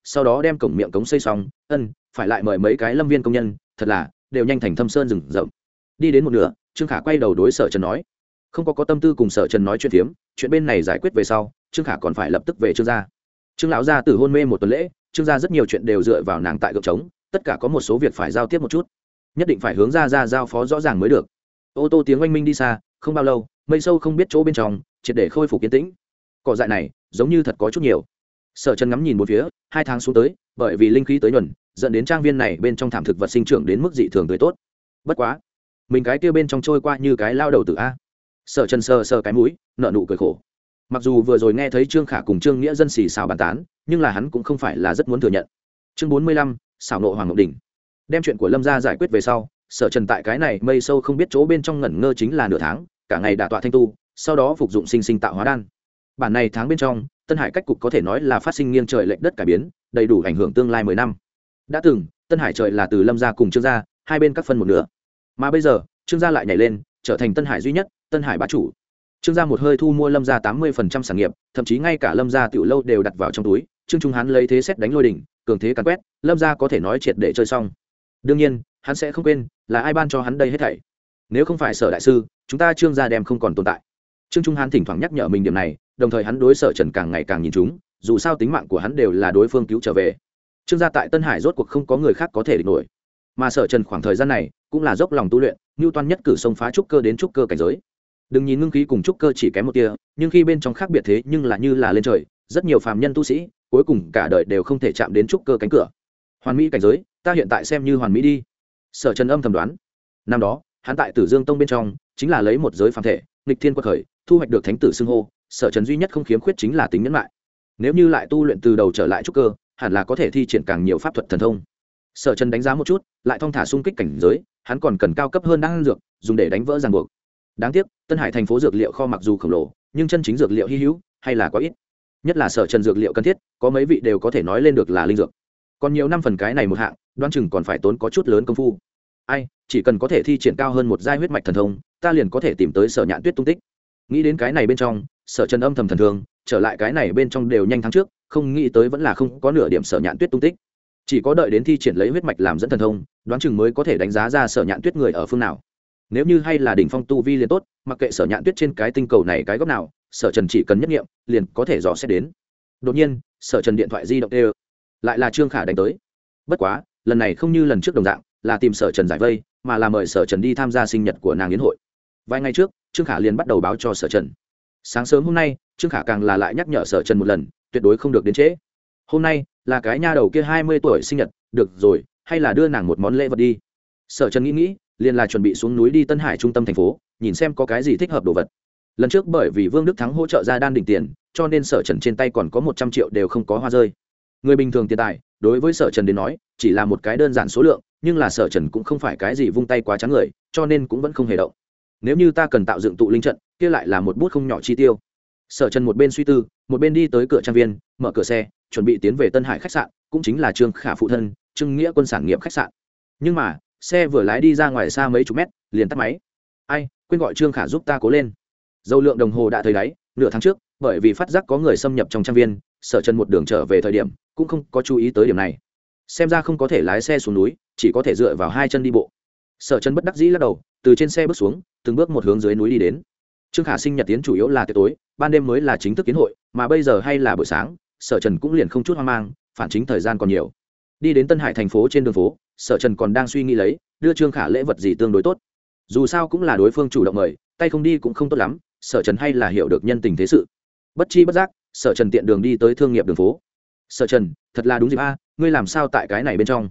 Speaker 1: sau đó đem cổng miệng cống xây xong, phải lại mời mấy cái lâm viên công nhân, thật là đều nhanh thành thâm sơn rừng rậm. Đi đến một nửa, Trương Khả quay đầu đối Sở Trần nói, không có tâm tư cùng Sở Trần nói chuyện phiếm, chuyện bên này giải quyết về sau, Trương Khả còn phải lập tức về Trương gia. Trương lão gia tử hôn mê một tuần lễ, Trương gia rất nhiều chuyện đều dựa vào nàng tại gượng trống, tất cả có một số việc phải giao tiếp một chút, nhất định phải hướng ra giao phó rõ ràng mới được. Ô tô tiếng oanh minh đi xa, không bao lâu, mây sâu không biết chỗ bên trong, triệt để khôi phục yên tĩnh. Cỏ dại này, giống như thật có chút nhiều. Sở Trần ngắm nhìn một phía, 2 tháng xuống tới, bởi vì linh khí tới nhuần, dẫn đến trang viên này bên trong thảm thực vật sinh trưởng đến mức dị thường tươi tốt. Bất quá, mình cái kia bên trong trôi qua như cái lao đầu tử a. Sở Trần sờ cái mũi, nở nụ cười khổ. Mặc dù vừa rồi nghe thấy Trương Khả cùng Trương Nghĩa dân xì xào bàn tán, nhưng là hắn cũng không phải là rất muốn thừa nhận. Chương 45, xảo nộ Hoàng Ngọc Đỉnh. Đem chuyện của Lâm gia giải quyết về sau, Sở Trần tại cái này mây sâu không biết chỗ bên trong ngẩn ngơ chính là nửa tháng, cả ngày đả tọa thanh tu, sau đó phục dụng sinh tạo hóa đan. Bản này tháng bên trong, Tân Hải cách cục có thể nói là phát sinh nghiêng trời lệch đất cải biến, đầy đủ ảnh hưởng tương lai 10 năm. Đã từng, Tân Hải trời là từ Lâm gia cùng Trương gia, hai bên các phân một nửa. Mà bây giờ, Trương gia lại nhảy lên, trở thành Tân Hải duy nhất, Tân Hải bá chủ. Trương gia một hơi thu mua Lâm gia 80% sản nghiệp, thậm chí ngay cả Lâm gia tiểu lâu đều đặt vào trong túi, Trương Trung Hán lấy thế xét đánh lôi đỉnh, cường thế càn quét, Lâm gia có thể nói triệt để chơi xong. Đương nhiên, hắn sẽ không quên, là ai ban cho hắn đây hết thảy. Nếu không phải Sở đại sư, chúng ta Trương gia đem không còn tồn tại. Trương Trung Hán thỉnh thoảng nhắc nhở mình điểm này, đồng thời hắn đối Sở Trần càng ngày càng nhìn chúng, dù sao tính mạng của hắn đều là đối phương cứu trở về. Trương gia tại Tân Hải rốt cuộc không có người khác có thể địch nổi, mà Sở Trần khoảng thời gian này cũng là dốc lòng tu luyện, nưu toan nhất cử xông phá trúc cơ đến trúc cơ cảnh giới. Đừng nhìn ngưng khí cùng trúc cơ chỉ kém một tia, nhưng khi bên trong khác biệt thế nhưng là như là lên trời, rất nhiều phàm nhân tu sĩ cuối cùng cả đời đều không thể chạm đến trúc cơ cánh cửa. Hoàn mỹ cảnh giới, ta hiện tại xem như hoàn mỹ đi. Sở Trần âm thầm đoán. Năm đó, hắn tại Tử Dương Tông bên trong, chính là lấy một giới phàm thể, nghịch thiên quật khởi, thu hoạch được thánh tử xưng hô. Sở Trần duy nhất không khiếm khuyết chính là tính nhẫn nại. Nếu như lại tu luyện từ đầu trở lại trúc cơ, hẳn là có thể thi triển càng nhiều pháp thuật thần thông. Sở Trần đánh giá một chút, lại thong thả xung kích cảnh giới, hắn còn cần cao cấp hơn đan dược, dùng để đánh vỡ ràng buộc. Đáng tiếc, Tân Hải thành phố dược liệu kho mặc dù khổng lồ, nhưng chân chính dược liệu hi hữu hay là quá ít. Nhất là Sở Trần dược liệu cần thiết, có mấy vị đều có thể nói lên được là linh dược. Còn nhiều năm phần cái này một hạng, đoán chừng còn phải tốn có chút lớn công phu. Ai, chỉ cần có thể thi triển cao hơn một giai huyết mạch thần thông, ta liền có thể tìm tới Sở Nhạn Tuyết tung tích. Nghĩ đến cái này bên trong, Sở Trần âm thầm thần thương, trở lại cái này bên trong đều nhanh tháng trước, không nghĩ tới vẫn là không có nửa điểm Sở Nhạn Tuyết tung tích. Chỉ có đợi đến thi triển lấy huyết mạch làm dẫn thần thông, đoán chừng mới có thể đánh giá ra Sở Nhạn Tuyết người ở phương nào. Nếu như hay là đỉnh phong tu vi liền tốt, mặc kệ Sở Nhạn Tuyết trên cái tinh cầu này cái góc nào, Sở Trần chỉ cần nhất nghiệm, liền có thể dò xét đến. Đột nhiên, Sở Trần điện thoại di động đều, lại là Trương Khả đánh tới. Bất quá, lần này không như lần trước đồng dạng, là tìm Sở Trần giải vây, mà là mời Sở Trần đi tham gia sinh nhật của nàng yến hội. Vài ngày trước, Trương Khả liền bắt đầu báo cho Sở Trần. Sáng sớm hôm nay, Trương Khả càng là lại nhắc nhở Sở Trần một lần, tuyệt đối không được đến trễ. Hôm nay là cái nha đầu kia 20 tuổi sinh nhật, được rồi, hay là đưa nàng một món lễ vật đi. Sở Trần nghĩ, liền là chuẩn bị xuống núi đi Tân Hải trung tâm thành phố, nhìn xem có cái gì thích hợp đồ vật. Lần trước bởi vì Vương Đức Thắng hỗ trợ ra đan đỉnh tiền, cho nên Sở Trần trên tay còn có 100 triệu đều không có hoa rơi. Người bình thường tiền tài, đối với Sở Trần đến nói, chỉ là một cái đơn giản số lượng, nhưng là Sở Trần cũng không phải cái gì vung tay quá trắng người, cho nên cũng vẫn không hề động. Nếu như ta cần tạo dựng tụ linh trận, kia lại là một bút không nhỏ chi tiêu. Sở Trần một bên suy tư, một bên đi tới cửa trang viên, mở cửa xe, chuẩn bị tiến về Tân Hải khách sạn, cũng chính là Trương Khả phụ thân, Trương Nghĩa Quân sản nghiệp khách sạn. Nhưng mà, xe vừa lái đi ra ngoài xa mấy chục mét, liền tắt máy. Ai, quên gọi Trương Khả giúp ta cố lên. Dầu lượng đồng hồ đã thấy đáy, nửa tháng trước, bởi vì phát giác có người xâm nhập trong trang viên, Sở Trần một đường trở về thời điểm, cũng không có chú ý tới điểm này. Xem ra không có thể lái xe xuống núi, chỉ có thể dựa vào hai chân đi bộ. Sở Trần bất đắc dĩ lắc đầu, từ trên xe bước xuống, từng bước một hướng dưới núi đi đến. Trương Khả sinh nhật tiến chủ yếu là tiệc tối, ban đêm mới là chính thức kiến hội, mà bây giờ hay là buổi sáng, Sở Trần cũng liền không chút hoang mang, phản chính thời gian còn nhiều. Đi đến Tân Hải thành phố trên đường phố, Sở Trần còn đang suy nghĩ lấy, đưa Trương Khả lễ vật gì tương đối tốt. Dù sao cũng là đối phương chủ động mời, tay không đi cũng không tốt lắm, Sở Trần hay là hiểu được nhân tình thế sự. Bất chi bất giác, Sở Trần tiện đường đi tới thương nghiệp đường phố. Sở Trần, thật là đúng dịp a, ngươi làm sao tại cái này bên trong?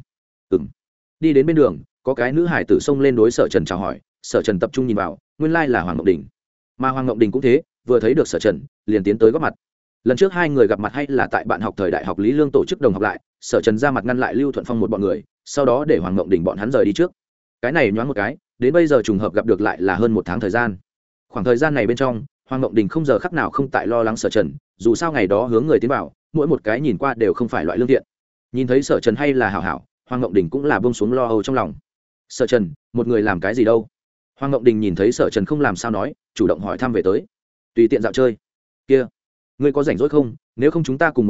Speaker 1: Đi đến bên đường, có cái nữ hải tử xông lên đối Sở Trần chào hỏi, Sở Trần tập trung nhìn vào, nguyên lai là Hoàng Ngọc Đình. Mà Hoàng Ngọc Đình cũng thế, vừa thấy được Sở Trần, liền tiến tới góp mặt. Lần trước hai người gặp mặt hay là tại bạn học thời đại học Lý Lương tổ chức đồng học lại, Sở Trần ra mặt ngăn lại Lưu Thuận Phong một bọn người, sau đó để Hoàng Ngọc Đình bọn hắn rời đi trước. Cái này nhoáng một cái, đến bây giờ trùng hợp gặp được lại là hơn một tháng thời gian. Khoảng thời gian này bên trong, Hoàng Ngọc Đình không giờ khắc nào không tại lo lắng Sở Trần, dù sao ngày đó hướng người tiến vào, mỗi một cái nhìn qua đều không phải loại lương thiện. Nhìn thấy Sở Trần hay là hảo hảo, Hoàng Ngọc Đình cũng là buông xuống lo âu trong lòng. Sở Trần, một người làm cái gì đâu? Hoàng Ngọc Đình nhìn thấy Sở Trần không làm sao nói, chủ động hỏi thăm về tới. Tùy tiện dạo chơi. Kia, ngươi có rảnh rỗi không? Nếu không chúng ta cùng một chỗ,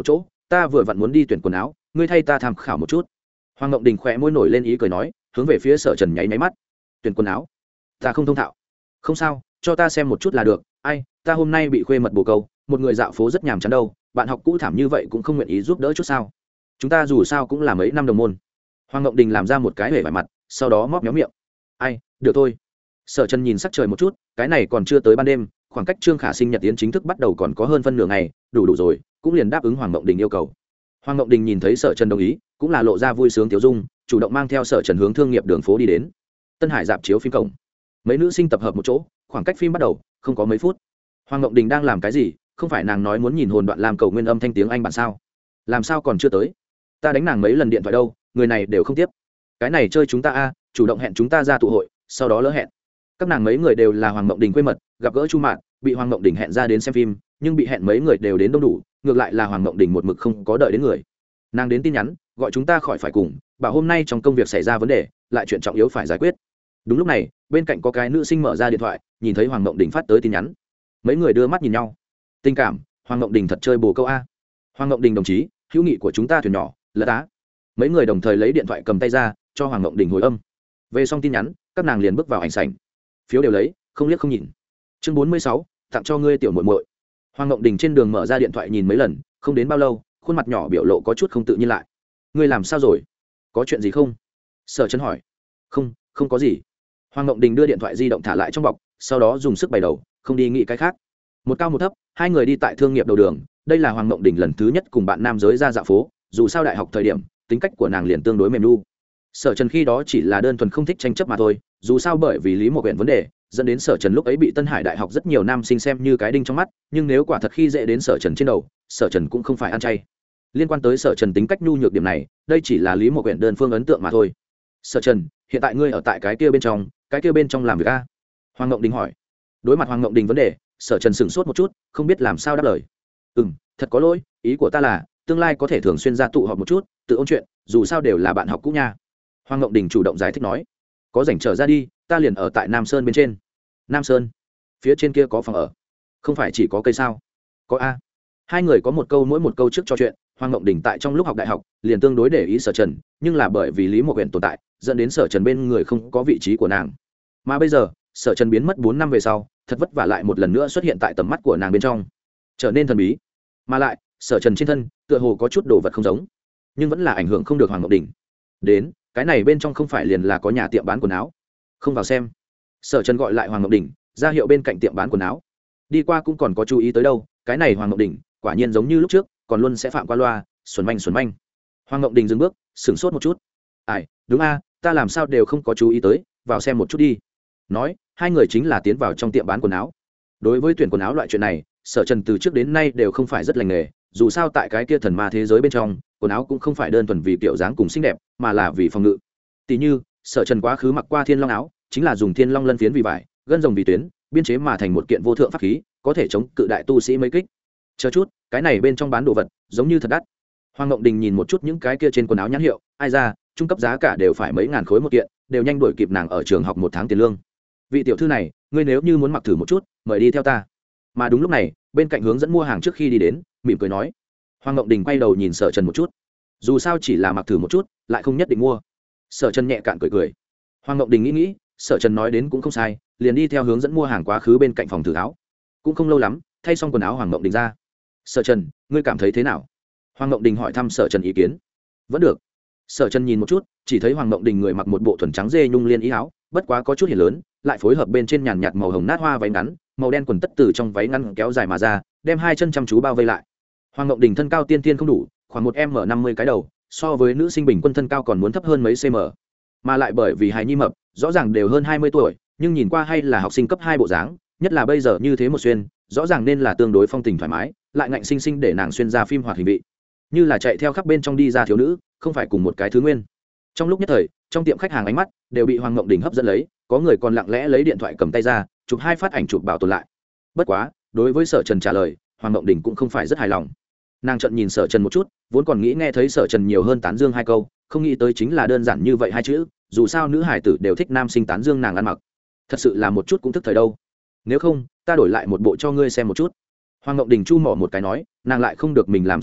Speaker 1: ta vừa vặn muốn đi tuyển quần áo, ngươi thay ta tham khảo một chút. Hoàng Ngộng Đình khỏe môi nổi lên ý cười nói, hướng về phía Sở Trần nháy nháy mắt. Tuyển quần áo? Ta không thông thạo. Không sao, cho ta xem một chút là được. Ai, ta hôm nay bị khuê mật bồ câu, một người dạo phố rất nhàm chán đâu, bạn học cũ thảm như vậy cũng không nguyện ý giúp đỡ chút sao? Chúng ta dù sao cũng là mấy năm đồng môn. Hoàng Ngộng Đình làm ra một cái hề vải mặt, sau đó móc méo miệng. Ai, được thôi. Sở Trần nhìn sắc trời một chút, cái này còn chưa tới ban đêm, khoảng cách Trương Khả Sinh nhật tiến chính thức bắt đầu còn có hơn phân nửa ngày, đủ rồi, cũng liền đáp ứng Hoàng Ngộng Đình yêu cầu. Hoàng Ngộng Đình nhìn thấy Sở Trần đồng ý, cũng là lộ ra vui sướng tiểu dung, chủ động mang theo Sở Trần hướng thương nghiệp đường phố đi đến. Tân Hải dạp chiếu phim cổng, mấy nữ sinh tập hợp một chỗ, khoảng cách phim bắt đầu không có mấy phút. Hoàng Ngộng Đình đang làm cái gì? Không phải nàng nói muốn nhìn hồn đoạn làm cầu nguyên âm thanh tiếng Anh bản sao? Làm sao còn chưa tới? Ta đánh nàng mấy lần điện thoại đâu, người này đều không tiếp. Cái này chơi chúng ta a, chủ động hẹn chúng ta ra tụ hội, sau đó lỡ hẹn. Các nàng mấy người đều là Hoàng Ngộng Đình quê mật, gặp gỡ Chu Mạn, bị Hoàng Ngộng Đình hẹn ra đến xem phim, nhưng bị hẹn mấy người đều đến đông đủ, ngược lại là Hoàng Ngộng Đình một mực không có đợi đến người. Nàng đến tin nhắn, gọi chúng ta khỏi phải cùng, bảo hôm nay trong công việc xảy ra vấn đề, lại chuyện trọng yếu phải giải quyết. Đúng lúc này, bên cạnh có cái nữ sinh mở ra điện thoại, nhìn thấy Hoàng Ngộng Đình phát tới tin nhắn. Mấy người đưa mắt nhìn nhau. Tình cảm, Hoàng Ngộng Đình thật chơi bồ câu a. Hoàng Ngộng Đình đồng chí, hữu nghị của chúng ta thuyền nhỏ, lỡ tá. Mấy người đồng thời lấy điện thoại cầm tay ra, cho Hoàng Ngộng Đình hồi âm. Về xong tin nhắn, các nàng liền bước vào ảnh sảnh. Phiếu đều lấy, không liếc không nhìn. Chương 46, tặng cho ngươi tiểu muội muội. Hoàng Ngộng Đình trên đường mở ra điện thoại nhìn mấy lần, không đến bao lâu, khuôn mặt nhỏ biểu lộ có chút không tự nhiên lại. Ngươi làm sao rồi? Có chuyện gì không? Sở Trần hỏi. Không, không có gì. Hoàng Ngộng Đình đưa điện thoại di động thả lại trong bọc, sau đó dùng sức bày đầu, không đi nghĩ cái khác. Một cao một thấp, hai người đi tại thương nghiệp đầu đường. Đây là Hoàng Ngộng Đình lần thứ nhất cùng bạn nam giới ra dạo phố, dù sao đại học thời điểm, tính cách của nàng liền tương đối mềm nu. Sở Trần khi đó chỉ là đơn thuần không thích tranh chấp mà thôi, dù sao bởi vì lý một huyện vấn đề, dẫn đến Sở Trần lúc ấy bị Tân Hải đại học rất nhiều nam sinh xem như cái đinh trong mắt, nhưng nếu quả thật khi dễ đến Sở Trần trên đầu, Sở Trần cũng không phải ăn chay. Liên quan tới Sở Trần tính cách nhu nhược điểm này, đây chỉ là lý một huyện đơn phương ấn tượng mà thôi. Sở Trần, hiện tại ngươi ở tại cái kia bên trong làm việc a? Hoàng Ngộng Đình hỏi. Đối mặt Hoàng Ngộng Đình vấn đề, Sở Trần sững sốt một chút, không biết làm sao đáp lời. Thật có lỗi, ý của ta là tương lai có thể thường xuyên ra tụ họp một chút, tự ôn chuyện, dù sao đều là bạn học cũ nha. Hoàng Ngộng Đình chủ động giải thích nói. Có rảnh trở ra đi, ta liền ở tại Nam Sơn bên trên. Nam Sơn? Phía trên kia có phòng ở? Không phải chỉ có cây sao? Có a. Hai người có một câu mỗi một câu trước trò chuyện. Hoàng Ngộng Đình tại trong lúc học đại học liền tương đối để ý Sở Trần, nhưng là bởi vì lý một huyện tồn tại, dẫn đến Sở Trần bên người không có vị trí của nàng. Mà bây giờ, Sở Trần biến mất 4 năm về sau, thật vất vả lại một lần nữa xuất hiện tại tầm mắt của nàng bên trong, trở nên thần bí. Mà lại, Sở Trần trên thân tựa hồ có chút đồ vật không giống, nhưng vẫn là ảnh hưởng không được Hoàng Ngộng Đình. Đến, cái này bên trong không phải liền là có nhà tiệm bán quần áo? Không vào xem. Sở Trần gọi lại Hoàng Ngộng Đình, ra hiệu bên cạnh tiệm bán quần áo. Đi qua cũng còn có chú ý tới đâu, cái này Hoàng Ngộng Đình quả nhiên giống như lúc trước, còn luôn sẽ phạm qua loa, xuẩn manh. Hoàng Ngộng Đình dừng bước, sững sốt một chút. Ai, đúng a, ta làm sao đều không có chú ý tới, vào xem một chút đi. Nói, hai người chính là tiến vào trong tiệm bán quần áo. Đối với tuyển quần áo loại chuyện này, Sở Trần từ trước đến nay đều không phải rất lành nghề, dù sao tại cái kia thần ma thế giới bên trong, quần áo cũng không phải đơn thuần vì kiểu dáng cùng xinh đẹp, mà là vì phòng ngự. Tỷ như, Sở Trần quá khứ mặc qua Thiên Long áo, chính là dùng Thiên Long lân phiến vì vải, gân rồng vì tuyến, biên chế mà thành một kiện vô thượng pháp khí, có thể chống cự đại tu sĩ mấy kích. Chờ chút, cái này bên trong bán đồ vật, giống như thật đắt. Hoàng Ngộng Đình nhìn một chút những cái kia trên quần áo nhãn hiệu, ai ra, trung cấp giá cả đều phải mấy ngàn khối một kiện, đều nhanh đuổi kịp nàng ở trường học 1 tháng tiền lương. Vị tiểu thư này, ngươi nếu như muốn mặc thử một chút, mời đi theo ta. Mà đúng lúc này, bên cạnh hướng dẫn mua hàng trước khi đi đến, mỉm cười nói. Hoàng Ngộng Đình quay đầu nhìn Sở Trần một chút, dù sao chỉ là mặc thử một chút, lại không nhất định mua. Sở Trần nhẹ cạn cười. Hoàng Ngộng Đình nghĩ, Sở Trần nói đến cũng không sai, liền đi theo hướng dẫn mua hàng quá khứ bên cạnh phòng thử áo. Cũng không lâu lắm, thay xong quần áo Hoàng Ngộng Đình ra. Sở Trần, ngươi cảm thấy thế nào? Hoàng Ngộng Đình hỏi thăm Sở Trần ý kiến. Vẫn được. Sở Trần nhìn một chút, chỉ thấy Hoàng Ngộng Đình người mặc một bộ thuần trắng dê nhung liên ý áo, bất quá có chút hiển lớn, lại phối hợp bên trên nhàn nhạt màu hồng nát hoa váy ngắn, màu đen quần tất từ trong váy ngắn kéo dài mà ra, đem hai chân chăm chú bao vây lại. Hoàng Ngộng Đình thân cao tiên tiên không đủ, khoảng 1m50 cái đầu, so với nữ sinh bình quân thân cao còn muốn thấp hơn mấy cm. Mà lại bởi vì hài nhi mập, rõ ràng đều hơn 20 tuổi, nhưng nhìn qua hay là học sinh cấp 2 bộ dáng, nhất là bây giờ như thế một xuyên, rõ ràng nên là tương đối phong tình thoải mái, lại ngạnh sinh sinh để nàng xuyên ra phim hoạt hình vị. Như là chạy theo khắp bên trong đi ra thiếu nữ, không phải cùng một cái thứ nguyên. Trong lúc nhất thời, trong tiệm khách hàng ánh mắt đều bị Hoàng Ngộng Đình hấp dẫn lấy, có người còn lặng lẽ lấy điện thoại cầm tay ra, chụp 2 phát ảnh chụp bảo tồn lại. Bất quá, đối với Sở Trần trả lời, Hoàng Ngộng Đình cũng không phải rất hài lòng. Nàng trợn nhìn Sở Trần một chút, vốn còn nghĩ nghe thấy Sở Trần nhiều hơn tán dương 2 câu, không nghĩ tới chính là đơn giản như vậy 2 chữ, dù sao nữ hải tử đều thích nam sinh tán dương nàng ăn mặc. Thật sự là một chút cũng thức thời đâu. Nếu không, ta đổi lại một bộ cho ngươi xem một chút. Hoàng Ngộng Đình chu mỏ một cái nói, nàng lại không được mình làm sao mặc,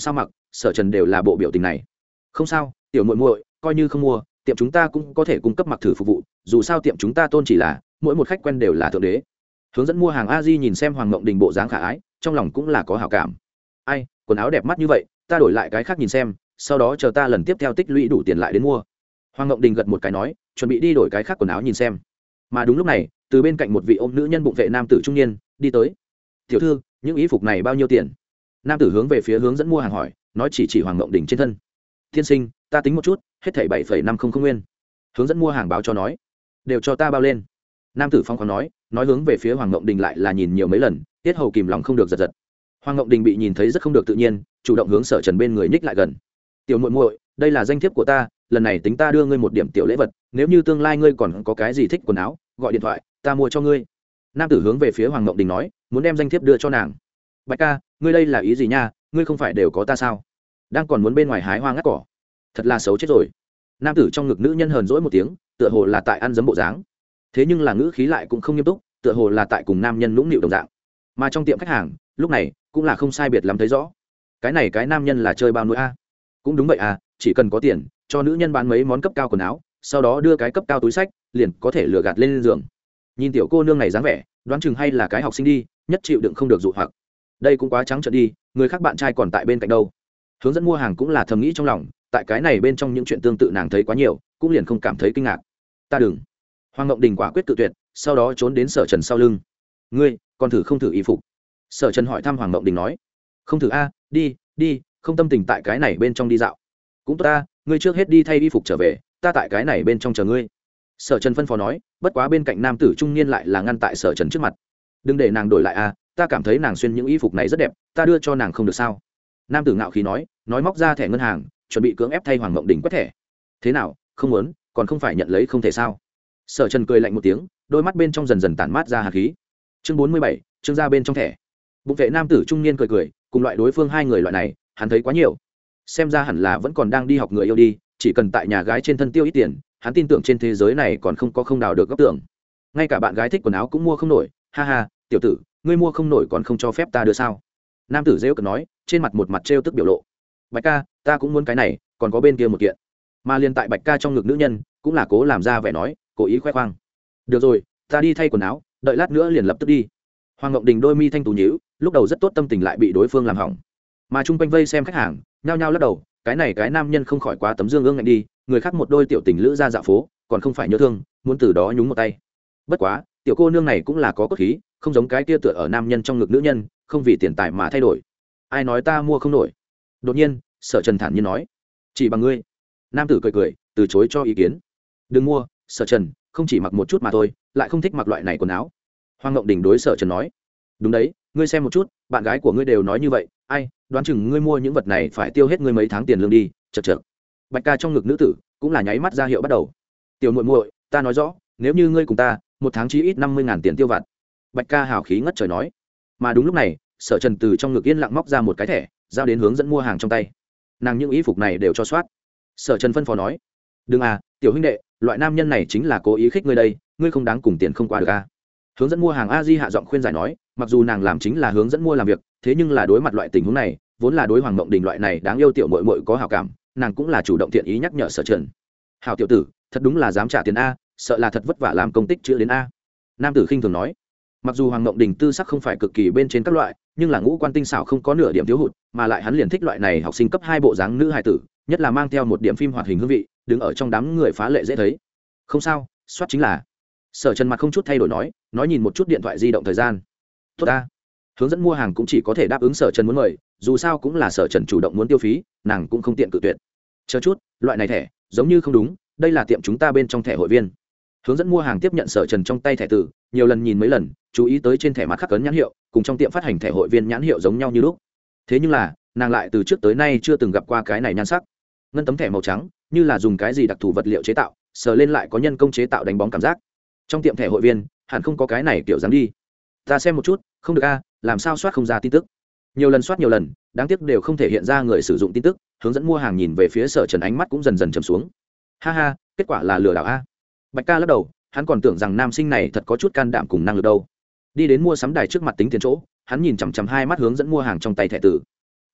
Speaker 1: Sở Trần đều là bộ biểu tình này. Không sao, tiểu muội muội, coi như không mua, tiệm chúng ta cũng có thể cung cấp mặc thử phục vụ, dù sao tiệm chúng ta tôn chỉ là mỗi một khách quen đều là thượng đế. Hướng dẫn mua hàng A Di nhìn xem Hoàng Mộng Đình bộ dáng khả ái, trong lòng cũng là có hảo cảm. Ai, quần áo đẹp mắt như vậy, ta đổi lại cái khác nhìn xem, sau đó chờ ta lần tiếp theo tích lũy đủ tiền lại đến mua. Hoàng Mộng Đình gật một cái nói, chuẩn bị đi đổi cái khác quần áo nhìn xem. Mà đúng lúc này, từ bên cạnh một vị ôm nữ nhân bụng vệ nam tử trung niên đi tới. Tiểu thư, những y phục này bao nhiêu tiền? Nam tử hướng về phía hướng dẫn mua hàng hỏi, nói chỉ Hoàng Mộng Đình trên thân. Thiên sinh, ta tính một chút, hết thảy 7,500 nguyên. Hướng dẫn mua hàng báo cho nói, đều cho ta bao lên. Nam tử phong khoáng nói hướng về phía Hoàng Mộng Đình lại là nhìn nhiều mấy lần, tiết hầu kìm lòng không được giật giật. Hoàng Mộng Đình bị nhìn thấy rất không được tự nhiên, chủ động hướng Sở Trần bên người nhích lại gần. Tiểu muội muội, đây là danh thiếp của ta, lần này tính ta đưa ngươi một điểm tiểu lễ vật, nếu như tương lai ngươi còn có cái gì thích quần áo, gọi điện thoại, ta mua cho ngươi. Nam tử hướng về phía Hoàng Mộng Đình nói, muốn đem danh thiếp đưa cho nàng. Bạch ca, ngươi đây là ý gì nha, ngươi không phải đều có ta sao? Đang còn muốn bên ngoài hái hoa ngắt cỏ, thật là xấu chết rồi. Nam tử trong ngực nữ nhân hờn dỗi một tiếng, tựa hồ là tại ăn dấm bộ dáng, thế nhưng là ngữ khí lại cũng không nghiêm túc, tựa hồ là tại cùng nam nhân nũng nịu đồng dạng. Mà trong tiệm khách hàng lúc này cũng là không sai biệt lắm thấy rõ, cái nam nhân là chơi bao nuôi a. Cũng đúng vậy à, chỉ cần có tiền cho nữ nhân bán mấy món cấp cao quần áo, sau đó đưa cái cấp cao túi sách, liền có thể lừa gạt lên giường. Nhìn tiểu cô nương này dáng vẻ, đoán chừng hay là cái học sinh đi, nhất chịu đựng không được dụ hoặc. Đây cũng quá trắng trợn đi, người khác bạn trai còn tại bên cạnh đâu. Hướng dẫn mua hàng cũng là thầm nghĩ trong lòng, tại cái này bên trong những chuyện tương tự nàng thấy quá nhiều, cũng liền không cảm thấy kinh ngạc. Ta đừng. Hoàng Mộng Đình quả quyết cự tuyệt, sau đó trốn đến Sở Trần sau lưng. Ngươi còn thử không thử y phục? Sở Trần hỏi thăm Hoàng Mộng Đình nói. Không thử a, đi, không tâm tình tại cái này bên trong đi dạo. Cũng tốt ta, ngươi trước hết đi thay y phục trở về, ta tại cái này bên trong chờ ngươi. Sở Trần phân phó nói, bất quá bên cạnh nam tử trung niên lại là ngăn tại Sở Trần trước mặt. Đừng để nàng đổi lại a, ta cảm thấy nàng xuyên những y phục này rất đẹp, ta đưa cho nàng không được sao? Nam tử ngạo khí nói móc ra thẻ ngân hàng, chuẩn bị cưỡng ép thay Hoàng Mộng Đình quét thẻ. Thế nào, không muốn, còn không phải nhận lấy không thể sao? Sở Trần cười lạnh một tiếng, đôi mắt bên trong dần dần tản mát ra hàn khí. Chương 47, chương ra bên trong thẻ. Bụng vệ nam tử trung niên cười, cùng loại đối phương hai người loại này, hắn thấy quá nhiều. Xem ra hẳn là vẫn còn đang đi học người yêu đi, chỉ cần tại nhà gái trên thân tiêu ít tiền, hắn tin tưởng trên thế giới này còn không có không đào được góc tưởng. Ngay cả bạn gái thích quần áo cũng mua không nổi, ha ha, tiểu tử, ngươi mua không nổi còn không cho phép ta đưa sao? Nam tử rêu cợt nói, trên mặt một mặt trêu tức biểu lộ. Bạch ca, ta cũng muốn cái này, còn có bên kia một kiện. Mà liên tại Bạch ca trong ngực nữ nhân, cũng là cố làm ra vẻ nói, cố ý khoe khoang. Được rồi, ta đi thay quần áo, đợi lát nữa liền lập tức đi. Hoàng Ngọc Đình đôi mi thanh tú nhíu, lúc đầu rất tốt tâm tình lại bị đối phương làm hỏng. Mà chung quanh vây xem khách hàng, nhao nhao lắc đầu, cái nam nhân không khỏi quá tấm dương ương ngạnh đi, người khác một đôi tiểu tình lữ ra dạo phố, còn không phải nhớ thương, muốn từ đó nhúng một tay. Bất quá, tiểu cô nương này cũng là có cốt khí, không giống cái kia tựa ở nam nhân trong ngực nữ nhân, không vì tiền tài mà thay đổi. Ai nói ta mua không nổi? Đột nhiên, Sở Trần thản nhiên nói, chỉ bằng ngươi. Nam tử cười, từ chối cho ý kiến. Đừng mua, Sở Trần, không chỉ mặc một chút mà thôi, lại không thích mặc loại này quần áo. Hoàng Ngọc Đình đối Sở Trần nói, đúng đấy, ngươi xem một chút, bạn gái của ngươi đều nói như vậy, ai, đoán chừng ngươi mua những vật này phải tiêu hết ngươi mấy tháng tiền lương đi, chật. Bạch ca trong ngực nữ tử cũng là nháy mắt ra hiệu bắt đầu. Tiểu muội muội, ta nói rõ, nếu như ngươi cùng ta, một tháng chí ít 50.000 tiền tiêu vặt. Bạch ca hào khí ngất trời nói. Mà đúng lúc này, Sở Trần từ trong ngực yên lặng móc ra một cái thẻ, giao đến hướng dẫn mua hàng trong tay. Nàng những y phục này đều cho soát. Sở Trần phân phó nói, đừng à, tiểu huynh đệ, loại nam nhân này chính là cố ý khích ngươi đây, ngươi không đáng cùng tiền không qua được a. Hướng dẫn mua hàng A Di hạ giọng khuyên giải nói, mặc dù nàng làm chính là hướng dẫn mua làm việc, thế nhưng là đối mặt loại tình huống này, vốn là đối Hoàng Mộng Đình loại này đáng yêu tiểu muội muội có hảo cảm, nàng cũng là chủ động thiện ý nhắc nhở Sở Trần. Hảo tiểu tử, thật đúng là dám trả tiền a, sợ là thật vất vả làm công tích chữa đến a. Nam tử khinh thường nói. Mặc dù Hoàng Mộng Đình tư sắc không phải cực kỳ bên trên các loại, nhưng là ngũ quan tinh xảo không có nửa điểm thiếu hụt, mà lại hắn liền thích loại này học sinh cấp 2 bộ dáng nữ hài tử, nhất là mang theo một điểm phim hoạt hình hương vị, đứng ở trong đám người phá lệ dễ thấy. Không sao, soát chính là. Sở Trần mặt không chút thay đổi nói nhìn một chút điện thoại di động thời gian. Tốt ta. Hướng dẫn mua hàng cũng chỉ có thể đáp ứng Sở Trần muốn mời, dù sao cũng là Sở Trần chủ động muốn tiêu phí, nàng cũng không tiện cự tuyệt. Chờ chút, loại này thẻ, giống như không đúng, đây là tiệm chúng ta bên trong thẻ hội viên. Hướng dẫn mua hàng tiếp nhận Sở Trần trong tay thẻ tử, nhiều lần nhìn mấy lần, chú ý tới trên thẻ mặt khắc cấn nhãn hiệu, cùng trong tiệm phát hành thẻ hội viên nhãn hiệu giống nhau như lúc. Thế nhưng là, nàng lại từ trước tới nay chưa từng gặp qua cái này nhan sắc. Ngân tấm thẻ màu trắng, như là dùng cái gì đặc thù vật liệu chế tạo, sờ lên lại có nhân công chế tạo đánh bóng cảm giác. Trong tiệm thẻ hội viên, hẳn không có cái này kiểu dám đi. Ta xem một chút, không được a, làm sao soát không ra tin tức. Nhiều lần soát nhiều lần, đáng tiếc đều không thể hiện ra người sử dụng tin tức. Hướng dẫn mua hàng nhìn về phía Sở Trần, ánh mắt cũng dần dần trầm xuống. Ha ha, kết quả là lừa đảo a. Bạch ca lắc đầu, hắn còn tưởng rằng nam sinh này thật có chút can đảm cùng năng lực đâu. Đi đến mua sắm đài trước mặt tính tiền chỗ, hắn nhìn chằm chằm hai mắt hướng dẫn mua hàng trong tay thẻ tử.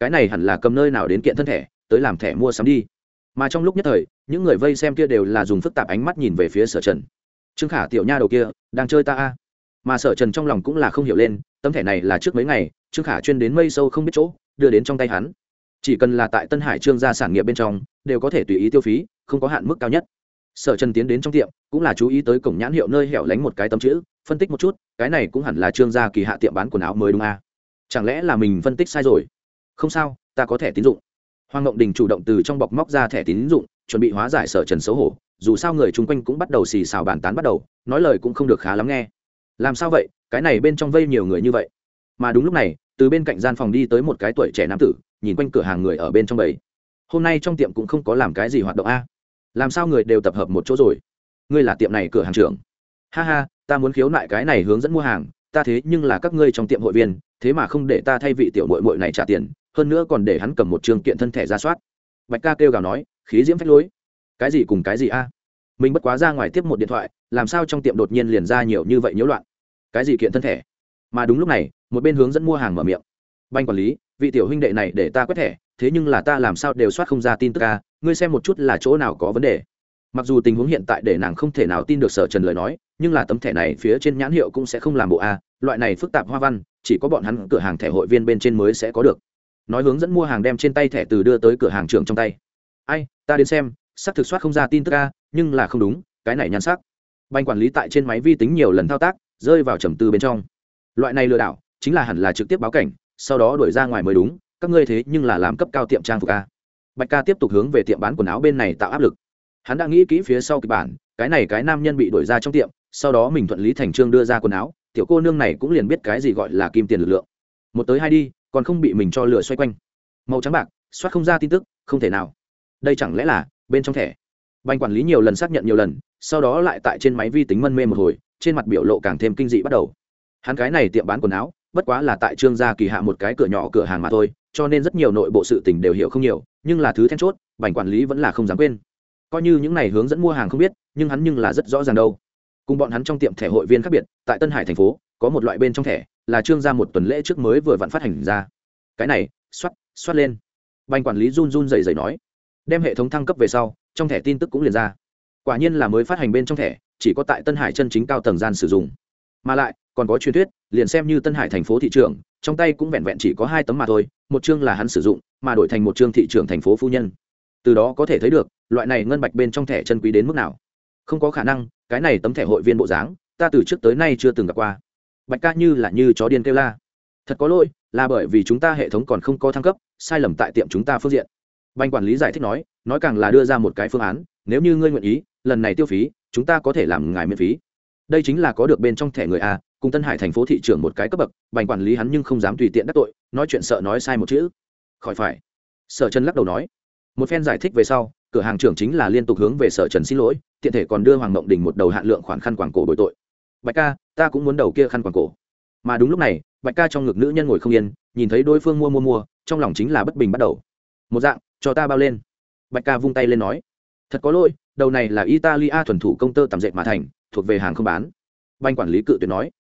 Speaker 1: cái này hẳn là cầm nơi nào đến kiện thân thẻ tới làm thẻ mua sắm đi. Mà trong lúc nhất thời những người vây xem kia đều là dùng phức tạp ánh mắt nhìn về phía Sở Trần. Trương Khả tiểu nha đầu kia đang chơi ta a. Mà Sở Trần trong lòng cũng là không hiểu lên, tấm thẻ này là trước mấy ngày Trương Khả chuyên đến mây sâu không biết chỗ đưa đến trong tay hắn, chỉ cần là tại Tân Hải Trương gia sản nghiệp bên trong đều có thể tùy ý tiêu phí, không có hạn mức cao nhất. Sở Trần tiến đến trong tiệm cũng là chú ý tới cổng nhãn hiệu nơi hẻo lánh một cái tấm chữ, phân tích một chút, cái này cũng hẳn là Trương gia kỳ hạ tiệm bán quần áo mới đúng a. Chẳng lẽ là mình phân tích sai rồi? Không sao, ta có thẻ tín dụng. Hoàng Ngộng Đình chủ động từ trong bọc móc ra thẻ tín dụng, chuẩn bị hóa giải Sở Trần xấu hổ, dù sao người chung quanh cũng bắt đầu xì xào bàn tán bắt đầu, nói lời cũng không được khá lắm nghe. Làm sao vậy, cái này bên trong vây nhiều người như vậy. Mà đúng lúc này từ bên cạnh gian phòng đi tới một cái tuổi trẻ nam tử, nhìn quanh cửa hàng người ở bên trong bầy. Hôm nay trong tiệm cũng không có làm cái gì hoạt động a, làm sao người đều tập hợp một chỗ rồi? Ngươi là tiệm này cửa hàng trưởng? Ha ha, ta muốn khiếu nại cái này hướng dẫn mua hàng, ta thế nhưng là các ngươi trong tiệm hội viên, thế mà không để ta thay vị tiểu muội muội này trả tiền, hơn nữa còn để hắn cầm một trường kiện thân thẻ ra soát. Bạch ca kêu gào nói, khí diễm phách lối. Cái gì cùng cái gì a? Mình bất quá ra ngoài tiếp một điện thoại, làm sao trong tiệm đột nhiên liền ra nhiều như vậy nhiễu loạn? Cái gì kiện thân thẻ? Mà đúng lúc này một bên hướng dẫn mua hàng mở miệng. Banh quản lý, vị tiểu huynh đệ này để ta quét thẻ, thế nhưng là ta làm sao đều soát không ra tin tức a, ngươi xem một chút là chỗ nào có vấn đề. Mặc dù tình huống hiện tại để nàng không thể nào tin được Sở Trần lời nói, nhưng là tấm thẻ này phía trên nhãn hiệu cũng sẽ không làm bộ a, loại này phức tạp hoa văn chỉ có bọn hắn cửa hàng thẻ hội viên bên trên mới sẽ có được. Nói hướng dẫn mua hàng đem trên tay thẻ từ đưa tới cửa hàng trưởng trong tay. Ai, ta đến xem, xác thực soát không ra tin tức a, nhưng là không đúng, cái này nhan sắc. Ban quản lý tại trên máy vi tính nhiều lần thao tác, rơi vào trầm tư bên trong. Loại này lừa đảo chính là hẳn là trực tiếp báo cảnh, sau đó đuổi ra ngoài mới đúng, các ngươi thế nhưng là làm cấp cao tiệm trang phục a. Bạch ca tiếp tục hướng về tiệm bán quần áo bên này tạo áp lực. Hắn đã nghĩ kỹ phía sau kịch bản, cái này cái nam nhân bị đuổi ra trong tiệm, sau đó mình thuận lý thành trương đưa ra quần áo, tiểu cô nương này cũng liền biết cái gì gọi là kim tiền lực lượng. Một tới hai đi, còn không bị mình cho lửa xoay quanh. Màu trắng bạc, soát không ra tin tức, không thể nào. Đây chẳng lẽ là bên trong thẻ? Ban quản lý nhiều lần xác nhận nhiều lần, sau đó lại tại trên máy vi tính mân mê một hồi, trên mặt biểu lộ càng thêm kinh dị bắt đầu. Hắn cái này tiệm bán quần áo, bất quá là tại Trương gia kỳ hạ một cái cửa nhỏ cửa hàng mà thôi, cho nên rất nhiều nội bộ sự tình đều hiểu không nhiều, nhưng là thứ then chốt, ban quản lý vẫn là không dám quên. Coi như những này hướng dẫn mua hàng không biết, nhưng hắn nhưng là rất rõ ràng đâu. Cùng bọn hắn trong tiệm thẻ hội viên khác biệt, tại Tân Hải thành phố, có một loại bên trong thẻ, là Trương gia một tuần lễ trước mới vừa vặn phát hành ra. Cái này, xoát lên. Ban quản lý run run rẩy rẩy nói, đem hệ thống thăng cấp về sau, trong thẻ tin tức cũng liền ra. Quả nhiên là mới phát hành bên trong thẻ, chỉ có tại Tân Hải chân chính cao tầng gian sử dụng. Mà lại, còn có truyền thuyết, liền xem như Tân Hải thành phố thị trưởng, trong tay cũng vẹn vẹn chỉ có 2 tấm mà thôi, một chương là hắn sử dụng, mà đổi thành một chương thị trưởng thành phố phu nhân. Từ đó có thể thấy được, loại này ngân bạch bên trong thẻ chân quý đến mức nào. Không có khả năng, cái này tấm thẻ hội viên bộ dáng, ta từ trước tới nay chưa từng gặp qua. Bạch ca như là như chó điên kêu la. Thật có lỗi, là bởi vì chúng ta hệ thống còn không có thăng cấp, sai lầm tại tiệm chúng ta phương diện. Ban quản lý giải thích nói càng là đưa ra một cái phương án, nếu như ngươi nguyện ý, lần này tiêu phí, chúng ta có thể làm ngài miễn phí. Đây chính là có được bên trong thẻ người a, cùng Tân Hải thành phố thị trưởng một cái cấp bậc, ban quản lý hắn nhưng không dám tùy tiện đắc tội, nói chuyện sợ nói sai một chữ. Khỏi phải. Sở Trần lắc đầu nói. Một phen giải thích về sau, cửa hàng trưởng chính là liên tục hướng về Sở Trần xin lỗi, tiện thể còn đưa Hoàng Mộng Đình một đầu hạn lượng khoản khăn quàng cổ bồi tội. Bạch ca, ta cũng muốn đầu kia khăn quàng cổ. Mà đúng lúc này, Bạch ca trong ngực nữ nhân ngồi không yên, nhìn thấy đối phương mua, trong lòng chính là bất bình bắt đầu. Một dạng, cho ta bao lên. Bạch ca vung tay lên nói, thật có lỗi, đầu này là Italia thuần thủ công tơ tằm dệt mà thành, thuộc về hàng không bán. Ban quản lý cự tuyệt nói,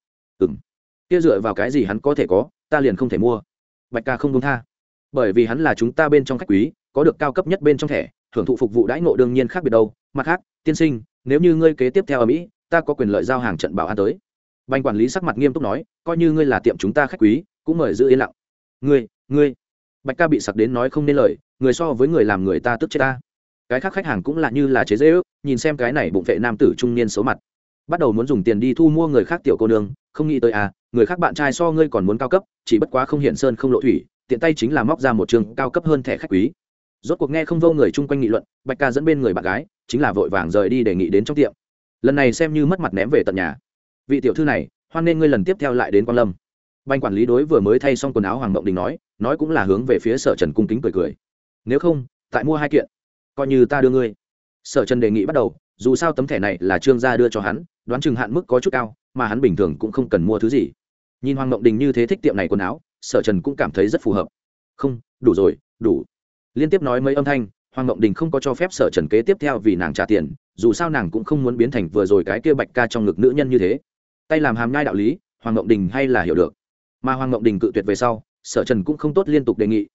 Speaker 1: kia dựa vào cái gì hắn có thể có, ta liền không thể mua. Bạch ca không đúng tha, bởi vì hắn là chúng ta bên trong khách quý, có được cao cấp nhất bên trong thẻ, hưởng thụ phục vụ đãi ngộ đương nhiên khác biệt đâu. Mặt khác, tiên sinh, nếu như ngươi kế tiếp theo ở Mỹ, ta có quyền lợi giao hàng trận bảo an tới. Ban quản lý sắc mặt nghiêm túc nói, coi như ngươi là tiệm chúng ta khách quý, cũng mời giữ yên lặng. Ngươi. Bạch ca bị sặc đến nói không nên lời, người so với người làm người ta tức chết ta. Cái khác khách hàng cũng là như là chế giễu, nhìn xem cái này bụng vệ nam tử trung niên xấu mặt, bắt đầu muốn dùng tiền đi thu mua người khác tiểu cô nương, không nghĩ tới người khác bạn trai so ngươi còn muốn cao cấp, chỉ bất quá không hiện sơn không lộ thủy, tiện tay chính là móc ra một trường cao cấp hơn thẻ khách quý. Rốt cuộc nghe không vô người chung quanh nghị luận, Bạch ca dẫn bên người bạn gái chính là vội vàng rời đi đề nghị đến trong tiệm. Lần này xem như mất mặt ném về tận nhà. Vị tiểu thư này, hoan nên ngươi lần tiếp theo lại đến Quan Lâm. Ban quản lý đối vừa mới thay xong quần áo Hoàng Mộng Đình nói cũng là hướng về phía Sở Trần cung kính cười. Nếu không, tại mua 2 kiện, coi như ta đưa ngươi. Sở Trần đề nghị bắt đầu, dù sao tấm thẻ này là Trương gia đưa cho hắn, đoán chừng hạn mức có chút cao, mà hắn bình thường cũng không cần mua thứ gì. Nhìn Hoàng Mộng Đình như thế thích tiệm này quần áo, Sở Trần cũng cảm thấy rất phù hợp. Không, đủ rồi, đủ. Liên tiếp nói mấy âm thanh, Hoàng Mộng Đình không có cho phép Sở Trần kế tiếp theo vì nàng trả tiền, dù sao nàng cũng không muốn biến thành vừa rồi cái kia Bạch ca trong ngực nữ nhân như thế. Tay làm hàm nhai đạo lý, Hoàng Mộng Đình hay là hiểu được. Mà Hoàng Mộng Đình cự tuyệt về sau, Sở Trần cũng không tốt liên tục đề nghị,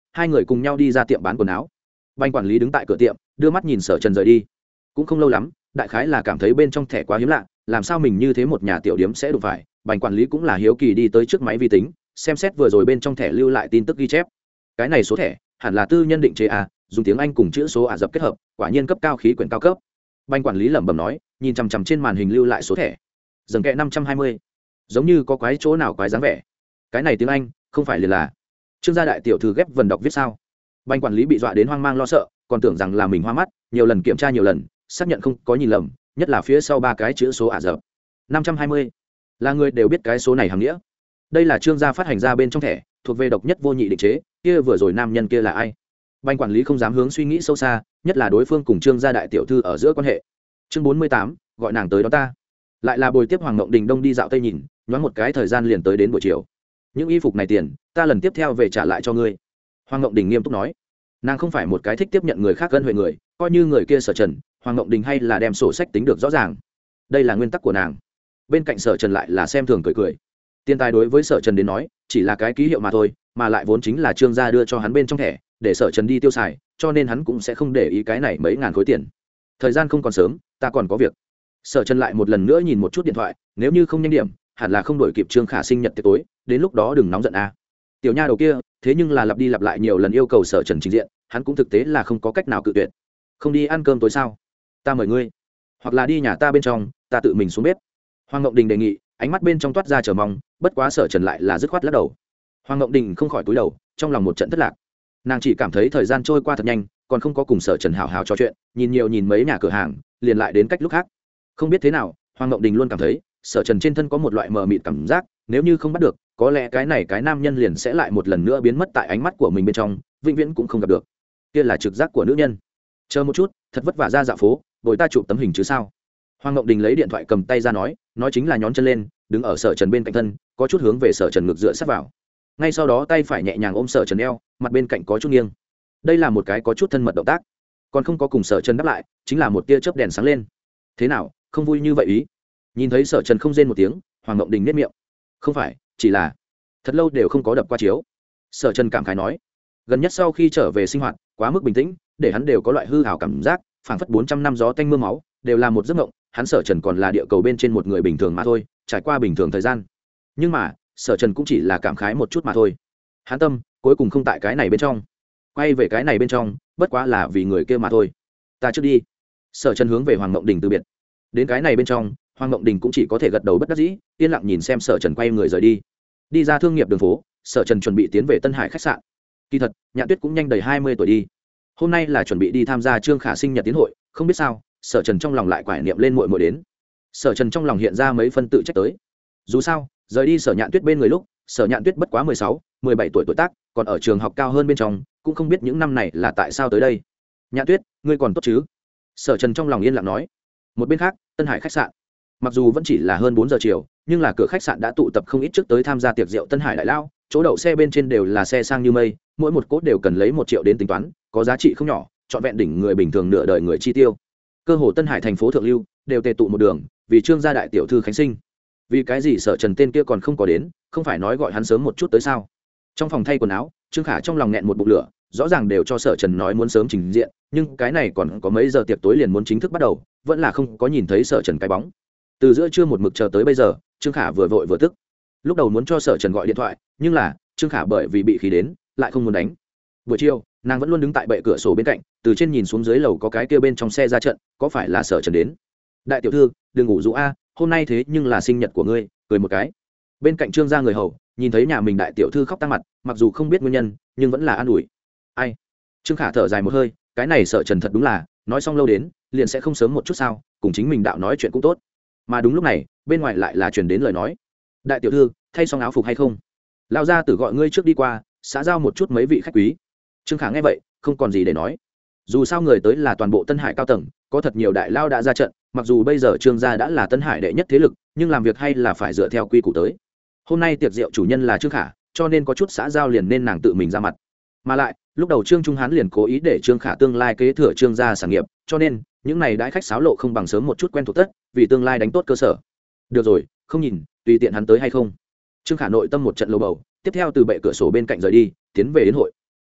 Speaker 1: hai người cùng nhau đi ra tiệm bán quần áo. Bành quản lý đứng tại cửa tiệm đưa mắt nhìn Sở Trần rời đi. Cũng không lâu lắm, đại khái là cảm thấy bên trong thẻ quá hiếm lạ, làm sao mình như thế một nhà tiểu điếm sẽ đụng phải. Bành quản lý cũng là hiếu kỳ đi tới trước máy vi tính, xem xét vừa rồi bên trong thẻ lưu lại tin tức ghi chép. Cái này số thẻ hẳn là tư nhân định chế à, dùng tiếng Anh cùng chữ số Ả Rập kết hợp, quả nhiên cấp cao khí quyển cao cấp. Bành quản lý lẩm bẩm nói, nhìn chằm chằm trên màn hình lưu lại số thẻ. Dần kẹ 520. Giống như có quái chỗ nào quái dáng vẻ. Cái này tiếng Anh, không phải liền là Trương gia đại tiểu thư ghép vần đọc viết sao? Bành quản lý bị dọa đến hoang mang lo sợ, còn tưởng rằng là mình hoa mắt, nhiều lần kiểm tra nhiều lần, xác nhận không có nhìn lầm, nhất là phía sau ba cái chữ số Ả Rập. 520. Là người đều biết cái số này hàm nghĩa. Đây là Trương gia phát hành ra bên trong thẻ, thuộc về độc nhất vô nhị định chế, kia vừa rồi nam nhân kia là ai? Bành quản lý không dám hướng suy nghĩ sâu xa, nhất là đối phương cùng Trương gia đại tiểu thư ở giữa quan hệ. Chương 48, gọi nàng tới đó ta. Lại là buổi tiếp Hoàng Ngộng Đình Đông đi dạo tây nhìn, nhoáng một cái thời gian liền tới đến buổi chiều. Những y phục này tiền, ta lần tiếp theo về trả lại cho ngươi. Hoàng Ngộng Đình nghiêm túc nói. Nàng không phải một cái thích tiếp nhận người khác gân huệ người, coi như người kia Sở Trần, Hoàng Ngộng Đình hay là đem sổ sách tính được rõ ràng. Đây là nguyên tắc của nàng. Bên cạnh Sở Trần lại là xem thường cười cười. Tiền tài đối với Sở Trần đến nói, chỉ là cái ký hiệu mà thôi, mà lại vốn chính là Trương gia đưa cho hắn bên trong thẻ, để Sở Trần đi tiêu xài, cho nên hắn cũng sẽ không để ý cái này mấy ngàn khối tiền. Thời gian không còn sớm, ta còn có việc. Sở Trần lại một lần nữa nhìn một chút điện thoại, nếu như không nhanh điểm, hẳn là không đổi kịp Trương Khả sinh nhật tiệc tối, đến lúc đó đừng nóng giận a. Tiểu nha đầu kia, thế nhưng là lặp đi lặp lại nhiều lần yêu cầu Sở Trần trình diện, hắn cũng thực tế là không có cách nào cự tuyệt. Không đi ăn cơm tối sao? Ta mời ngươi. Hoặc là đi nhà ta bên trong, ta tự mình xuống bếp. Hoàng Ngộng Đình đề nghị, ánh mắt bên trong toát ra chờ mong, bất quá Sở Trần lại là dứt khoát lắc đầu. Hoàng Ngộng Đình không khỏi cúi đầu, trong lòng một trận thất lạc. Nàng chỉ cảm thấy thời gian trôi qua thật nhanh, còn không có cùng Sở Trần hào hào trò chuyện, nhìn nhiều nhìn mấy nhà cửa hàng, liền lại đến cách lúc khác. Không biết thế nào, Hoàng Ngộng Đình luôn cảm thấy Sở Trần trên thân có một loại mờ mịt cảm giác, nếu như không bắt được, có lẽ cái này cái nam nhân liền sẽ lại một lần nữa biến mất tại ánh mắt của mình bên trong, vĩnh viễn cũng không gặp được. Kia là trực giác của nữ nhân. Chờ một chút, thật vất vả ra dạo phố, bồi ta chụp tấm hình chứ sao? Hoàng Ngộng Đình lấy điện thoại cầm tay ra nói chính là nhón chân lên, đứng ở Sở Trần bên cạnh thân, có chút hướng về Sở Trần ngực dựa sát vào. Ngay sau đó tay phải nhẹ nhàng ôm Sở Trần eo, mặt bên cạnh có chút nghiêng. Đây là một cái có chút thân mật động tác. Còn không có cùng Sở Trần đáp lại, chính là một tia chớp đèn sáng lên. Thế nào, không vui như vậy ý? Nhìn thấy Sở Trần không rên một tiếng, Hoàng Ngộng Đình nhếch miệng. Không phải, chỉ là thật lâu đều không có đập qua chiếu. Sở Trần cảm khái nói, gần nhất sau khi trở về sinh hoạt quá mức bình tĩnh, để hắn đều có loại hư ảo cảm giác, phảng phất 400 năm gió tanh mưa máu, đều là một giấc mộng. Hắn Sở Trần còn là địa cầu bên trên một người bình thường mà thôi, trải qua bình thường thời gian. Nhưng mà Sở Trần cũng chỉ là cảm khái một chút mà thôi. Hắn tâm cuối cùng không tại cái này bên trong, quay về cái này bên trong, bất quá là vì người kia mà thôi. Ta trước đi. Sở Trần hướng về Hoàng Ngộng Đình từ biệt. Đến cái này bên trong, Hoàng Ngộng Đình cũng chỉ có thể gật đầu bất đắc dĩ, yên lặng nhìn xem Sở Trần quay người rời đi. Đi ra thương nghiệp đường phố, Sở Trần chuẩn bị tiến về Tân Hải khách sạn. Kỳ thật, Nhạn Tuyết cũng nhanh đầy 20 tuổi đi. Hôm nay là chuẩn bị đi tham gia Trương Khả sinh nhật tiến hội, không biết sao, Sở Trần trong lòng lại quải niệm lên muội muội đến. Sở Trần trong lòng hiện ra mấy phân tự trách tới. Dù sao, rời đi Sở Nhạn Tuyết bên người lúc, Sở Nhạn Tuyết bất quá 16, 17 tuổi tuổi tác, còn ở trường học cao hơn bên trong, cũng không biết những năm này là tại sao tới đây. Nhạn Tuyết, ngươi còn tốt chứ? Sở Trần trong lòng yên lặng nói. Một bên khác, Tân Hải khách sạn. Mặc dù vẫn chỉ là hơn 4 giờ chiều, nhưng là cửa khách sạn đã tụ tập không ít trước tới tham gia tiệc rượu Tân Hải đại lao, chỗ đậu xe bên trên đều là xe sang như mây, mỗi một cốt đều cần lấy 1 triệu đến tính toán, có giá trị không nhỏ, trọn vẹn đỉnh người bình thường nửa đời người chi tiêu. Cơ hồ Tân Hải thành phố thượng lưu đều tề tụ một đường, vì Trương gia đại tiểu thư khánh sinh. Vì cái gì Sở Trần tên kia còn không có đến, không phải nói gọi hắn sớm một chút tới sao? Trong phòng thay quần áo, Trương Khả trong lòng nghẹn một bụng lửa, rõ ràng đều cho Sở Trần nói muốn sớm trình diện, nhưng cái này còn có mấy giờ tiệc tối liền muốn chính thức bắt đầu, vẫn là không có nhìn thấy Sở Trần cái bóng. Từ giữa trưa một mực chờ tới bây giờ, Trương Khả vừa vội vừa tức. Lúc đầu muốn cho Sở Trần gọi điện thoại, nhưng là Trương Khả bởi vì bị khí đến, lại không muốn đánh. Buổi chiều, nàng vẫn luôn đứng tại bệ cửa sổ bên cạnh, từ trên nhìn xuống dưới lầu có cái kia bên trong xe ra trận, có phải là Sở Trần đến? Đại tiểu thư, đừng ngủ rũ a, hôm nay thế nhưng là sinh nhật của ngươi, cười một cái. Bên cạnh Trương gia người hầu, nhìn thấy nhà mình đại tiểu thư khóc tăng mặt, mặc dù không biết nguyên nhân, nhưng vẫn là an ủi. Ai? Trương Khả thở dài một hơi, cái này Sở Trần thật đúng là, nói xong lâu đến, liền sẽ không sớm một chút sao, cùng chính mình đạo nói chuyện cũng tốt. Mà đúng lúc này, bên ngoài lại là truyền đến lời nói. Đại tiểu thư, thay xong áo phục hay không? Lão gia tử gọi ngươi trước đi qua, xã giao một chút mấy vị khách quý. Trương Khả nghe vậy, không còn gì để nói. Dù sao người tới là toàn bộ Tân Hải cao tầng, có thật nhiều đại lao đã ra trận, mặc dù bây giờ Trương gia đã là Tân Hải đệ nhất thế lực, nhưng làm việc hay là phải dựa theo quy củ tới. Hôm nay tiệc rượu chủ nhân là Trương Khả, cho nên có chút xã giao liền nên nàng tự mình ra mặt. Mà lại, lúc đầu Trương Trung Hán liền cố ý để Trương Khả tương lai kế thừa Trương gia sản nghiệp, cho nên những này đãi khách sáo lộ không bằng sớm một chút quen thuộc tất, vì tương lai đánh tốt cơ sở. Được rồi, không nhìn, tùy tiện hắn tới hay không. Trương Khả nội tâm một trận lầu bầu, tiếp theo từ bệ cửa sổ bên cạnh rời đi, tiến về đến hội.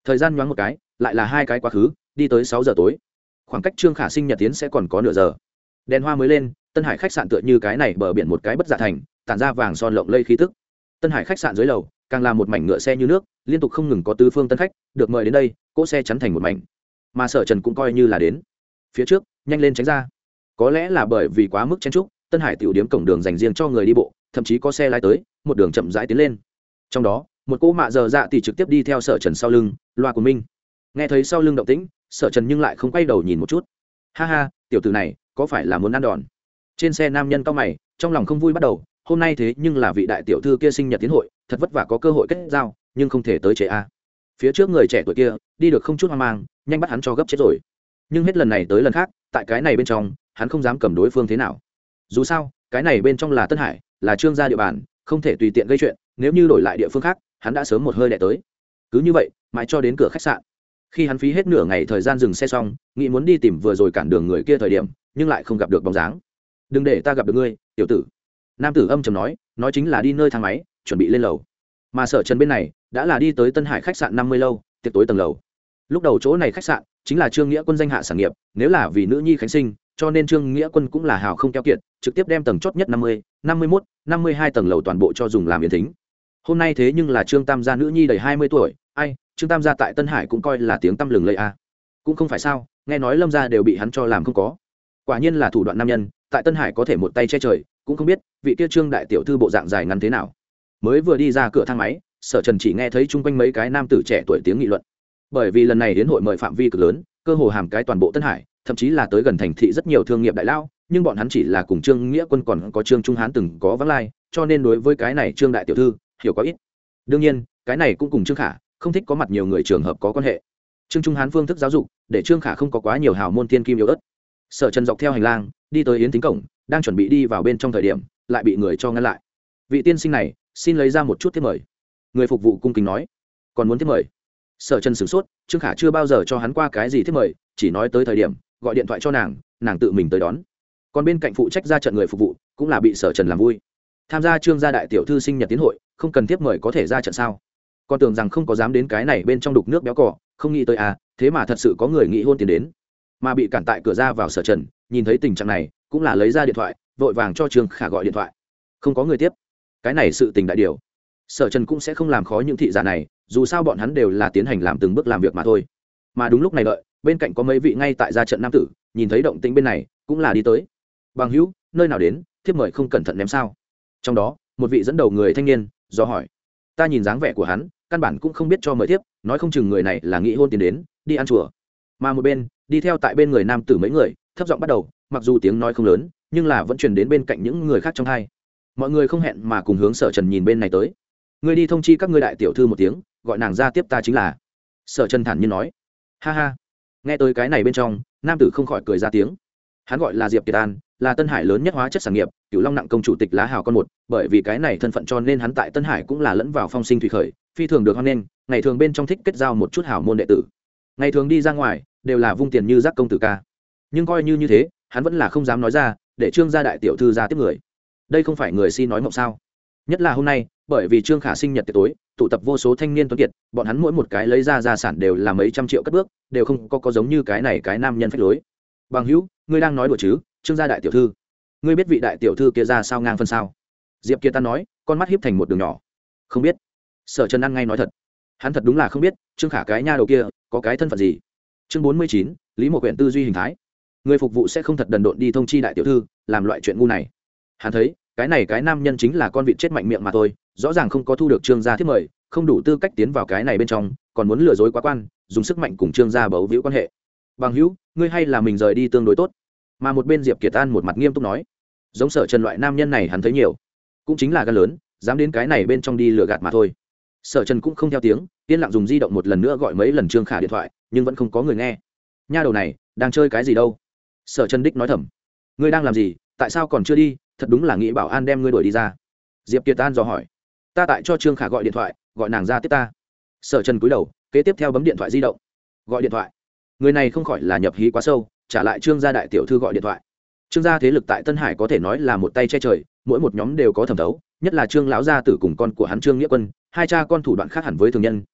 Speaker 1: thời gian nhoáng một cái lại là 2 cái quá khứ, đi tới 6 giờ tối. Khoảng cách Trương Khả sinh nhật tiến sẽ còn có nửa giờ. Đèn hoa mới lên, Tân Hải khách sạn tựa như cái này bờ biển một cái bất dạ thành, tản ra vàng son lộng lây khí tức. Tân Hải khách sạn dưới lầu càng là một mảnh ngựa xe như nước, liên tục không ngừng có tứ phương tân khách được mời đến đây, cỗ xe chắn thành một mảnh. Mà Sở Trần cũng coi như là đến. Phía trước, nhanh lên tránh ra. Có lẽ là bởi vì quá mức chen chúc, Tân Hải tiểu điếm cổng đường dành riêng cho người đi bộ, thậm chí có xe lái tới, một đường chậm rãi tiến lên. Trong đó, một cô mạ giờ dạ thì trực tiếp đi theo Sở Trần sau lưng, loa của Minh. Nghe thấy sau lưng động tĩnh, Sở Trần nhưng lại không quay đầu nhìn một chút. Ha ha, tiểu tử này có phải là muốn ăn đòn? Trên xe nam nhân cao mày, trong lòng không vui bắt đầu, hôm nay thế nhưng là vị đại tiểu thư kia sinh nhật tiến hội, thật vất vả có cơ hội kết giao, nhưng không thể tới chế a. Phía trước người trẻ tuổi kia đi được không chút hoang mang, nhanh bắt hắn cho gấp chết rồi. Nhưng hết lần này tới lần khác, tại cái này bên trong, hắn không dám cầm đối phương thế nào. Dù sao, cái này bên trong là Tân Hải, là Trương gia địa bàn, không thể tùy tiện gây chuyện, nếu như đổi lại địa phương khác, hắn đã sớm một hơi đè tới. Cứ như vậy, mãi cho đến cửa khách sạn. Khi hắn phí hết nửa ngày thời gian dừng xe xong, nghĩ muốn đi tìm vừa rồi cản đường người kia thời điểm, nhưng lại không gặp được bóng dáng. Đừng để ta gặp được ngươi, tiểu tử. Nam tử âm trầm nói chính là đi nơi thang máy, chuẩn bị lên lầu. Mà Sở Trần bên này đã là đi tới Tân Hải khách sạn 50 lâu, tiệc tối tầng lầu. Lúc đầu chỗ này khách sạn chính là Trương Nghĩa Quân danh hạ sản nghiệp, nếu là vì nữ nhi khánh sinh, cho nên Trương Nghĩa Quân cũng là hào không keo kiệt, trực tiếp đem tầng chót nhất 50, 51, 52 tầng lầu toàn bộ cho dùng làm yến thính. Hôm nay thế nhưng là Trương Tam gia nữ nhi đầy 20 tuổi, ai, Trương Tam gia tại Tân Hải cũng coi là tiếng tăm lừng lẫy a. Cũng không phải sao, nghe nói Lâm gia đều bị hắn cho làm không có. Quả nhiên là thủ đoạn nam nhân, tại Tân Hải có thể một tay che trời, cũng không biết vị kia Trương đại tiểu thư bộ dạng dài ngắn thế nào. Mới vừa đi ra cửa thang máy, Sở Trần chỉ nghe thấy chung quanh mấy cái nam tử trẻ tuổi tiếng nghị luận. Bởi vì lần này đến hội mời phạm vi cực lớn, cơ hồ hàm cái toàn bộ Tân Hải, thậm chí là tới gần thành thị rất nhiều thương nghiệp đại lao, nhưng bọn hắn chỉ là cùng Trương Nghĩa Quân còn có Trương Trung Hán từng có vắng lai, cho nên đối với cái này Trương đại tiểu thư hiểu có ít. Đương nhiên, cái này cũng cùng Trương Khả không thích có mặt nhiều người trường hợp có quan hệ. Trương Trung Hán phương thức giáo dục, để Trương Khả không có quá nhiều hào môn thiên kim yếu ớt. Sở Trần dọc theo hành lang đi tới yến thính cổng, đang chuẩn bị đi vào bên trong thời điểm, lại bị người cho ngăn lại. Vị tiên sinh này, xin lấy ra một chút thiếp mời. Người phục vụ cung kính nói. Còn muốn thiếp mời? Sở Trần sửng sốt, Trương Khả chưa bao giờ cho hắn qua cái gì thiếp mời, chỉ nói tới thời điểm gọi điện thoại cho nàng tự mình tới đón. Còn bên cạnh phụ trách ra trận người phục vụ cũng là bị Sở Trần làm vui. Tham gia Trương gia đại tiểu thư sinh nhật tiến hội, không cần thiếp mời có thể ra trận sao? Còn tưởng rằng không có dám đến cái này bên trong đục nước béo cỏ, không nghĩ tới à, thế mà thật sự có người nghĩ hôn tiền đến. Mà bị cản tại cửa ra vào Sở Trần, nhìn thấy tình trạng này, cũng là lấy ra điện thoại, vội vàng cho Trương Khả gọi điện thoại. Không có người tiếp. Cái này sự tình đại điều. Sở Trần cũng sẽ không làm khó những thị giả này, dù sao bọn hắn đều là tiến hành làm từng bước làm việc mà thôi. Mà đúng lúc này đợi, bên cạnh có mấy vị ngay tại ra trận nam tử, nhìn thấy động tĩnh bên này, cũng là đi tới. Bằng hữu, nơi nào đến, thiếp mời không cẩn thận ném sao? Trong đó, một vị dẫn đầu người thanh niên do hỏi. Ta nhìn dáng vẻ của hắn, căn bản cũng không biết cho mời tiếp, nói không chừng người này là nghĩ hôn tiền đến, đi ăn chùa. Mà một bên, đi theo tại bên người nam tử mấy người, thấp giọng bắt đầu, mặc dù tiếng nói không lớn, nhưng là vẫn truyền đến bên cạnh những người khác trong hai. Mọi người không hẹn mà cùng hướng Sở Trần nhìn bên này tới. Người đi thông chi các ngươi đại tiểu thư một tiếng, gọi nàng ra tiếp ta chính là. Sở Trần thản nhiên nói. Ha ha. Nghe tới cái này bên trong, nam tử không khỏi cười ra tiếng. Hắn gọi là Diệp Kiệt An, là Tân Hải lớn nhất hóa chất sản nghiệp, Cửu Long nặng công chủ tịch lá hào con một, bởi vì cái này thân phận cho nên hắn tại Tân Hải cũng là lẫn vào phong sinh thủy khởi, phi thường được hoan nghênh, ngày thường bên trong thích kết giao một chút hảo môn đệ tử. Ngày thường đi ra ngoài, đều là vung tiền như rác công tử ca. Nhưng coi như thế, hắn vẫn là không dám nói ra, để Trương gia đại tiểu thư ra tiếp người. Đây không phải người si nói mộng sao? Nhất là hôm nay, bởi vì Trương Khả sinh nhật tiệc tối, tụ tập vô số thanh niên tuấn kiệt, bọn hắn mỗi một cái lấy ra gia sản đều là mấy trăm triệu cất bước, đều không có giống như cái này cái nam nhân phách lối. Bằng hữu, ngươi đang nói đùa chứ? Trương gia đại tiểu thư, ngươi biết vị đại tiểu thư kia ra sao ngang phân sao? Diệp Kiệt ta nói, con mắt hiếp thành một đường nhỏ. Không biết. Sở Trần ăn ngay nói thật, hắn thật đúng là không biết Trương Khả cái nha đầu kia có cái thân phận gì. Chương 49, Lý Mộ Quyện tư duy hình thái. Người phục vụ sẽ không thật đần độn đi thông chi đại tiểu thư làm loại chuyện ngu này. Hắn thấy cái này cái nam nhân chính là con vịt chết mạnh miệng mà thôi, rõ ràng không có thu được Trương gia thiết mời, không đủ tư cách tiến vào cái này bên trong, còn muốn lừa dối quá quan, dùng sức mạnh cùng Trương gia bấu víu quan hệ. Bằng hữu, ngươi hay là mình rời đi tương đối tốt. Mà một bên Diệp Kiệt An một mặt nghiêm túc nói, giống Sở Trần loại nam nhân này hắn thấy nhiều, cũng chính là gan lớn, dám đến cái này bên trong đi lừa gạt mà thôi. Sở Trần cũng không theo tiếng, yên lặng dùng di động một lần nữa gọi mấy lần Trương Khả điện thoại, nhưng vẫn không có người nghe. Nha đầu này đang chơi cái gì đâu? Sở Trần đích nói thầm, ngươi đang làm gì, tại sao còn chưa đi? Thật đúng là nghĩ bảo an đem ngươi đuổi đi ra. Diệp Kiệt An dò hỏi. Ta tại cho Trương Khả gọi điện thoại, gọi nàng ra tiếp ta. Sở Trần cúi đầu, kế tiếp theo bấm điện thoại di động. Gọi điện thoại. Người này không khỏi là nhập hí quá sâu, trả lại Trương gia đại tiểu thư gọi điện thoại. Trương gia thế lực tại Tân Hải có thể nói là một tay che trời, mỗi một nhóm đều có thẩm thấu, nhất là Trương lão gia tử cùng con của hắn Trương Nghĩa Quân, hai cha con thủ đoạn khác hẳn với thường nhân,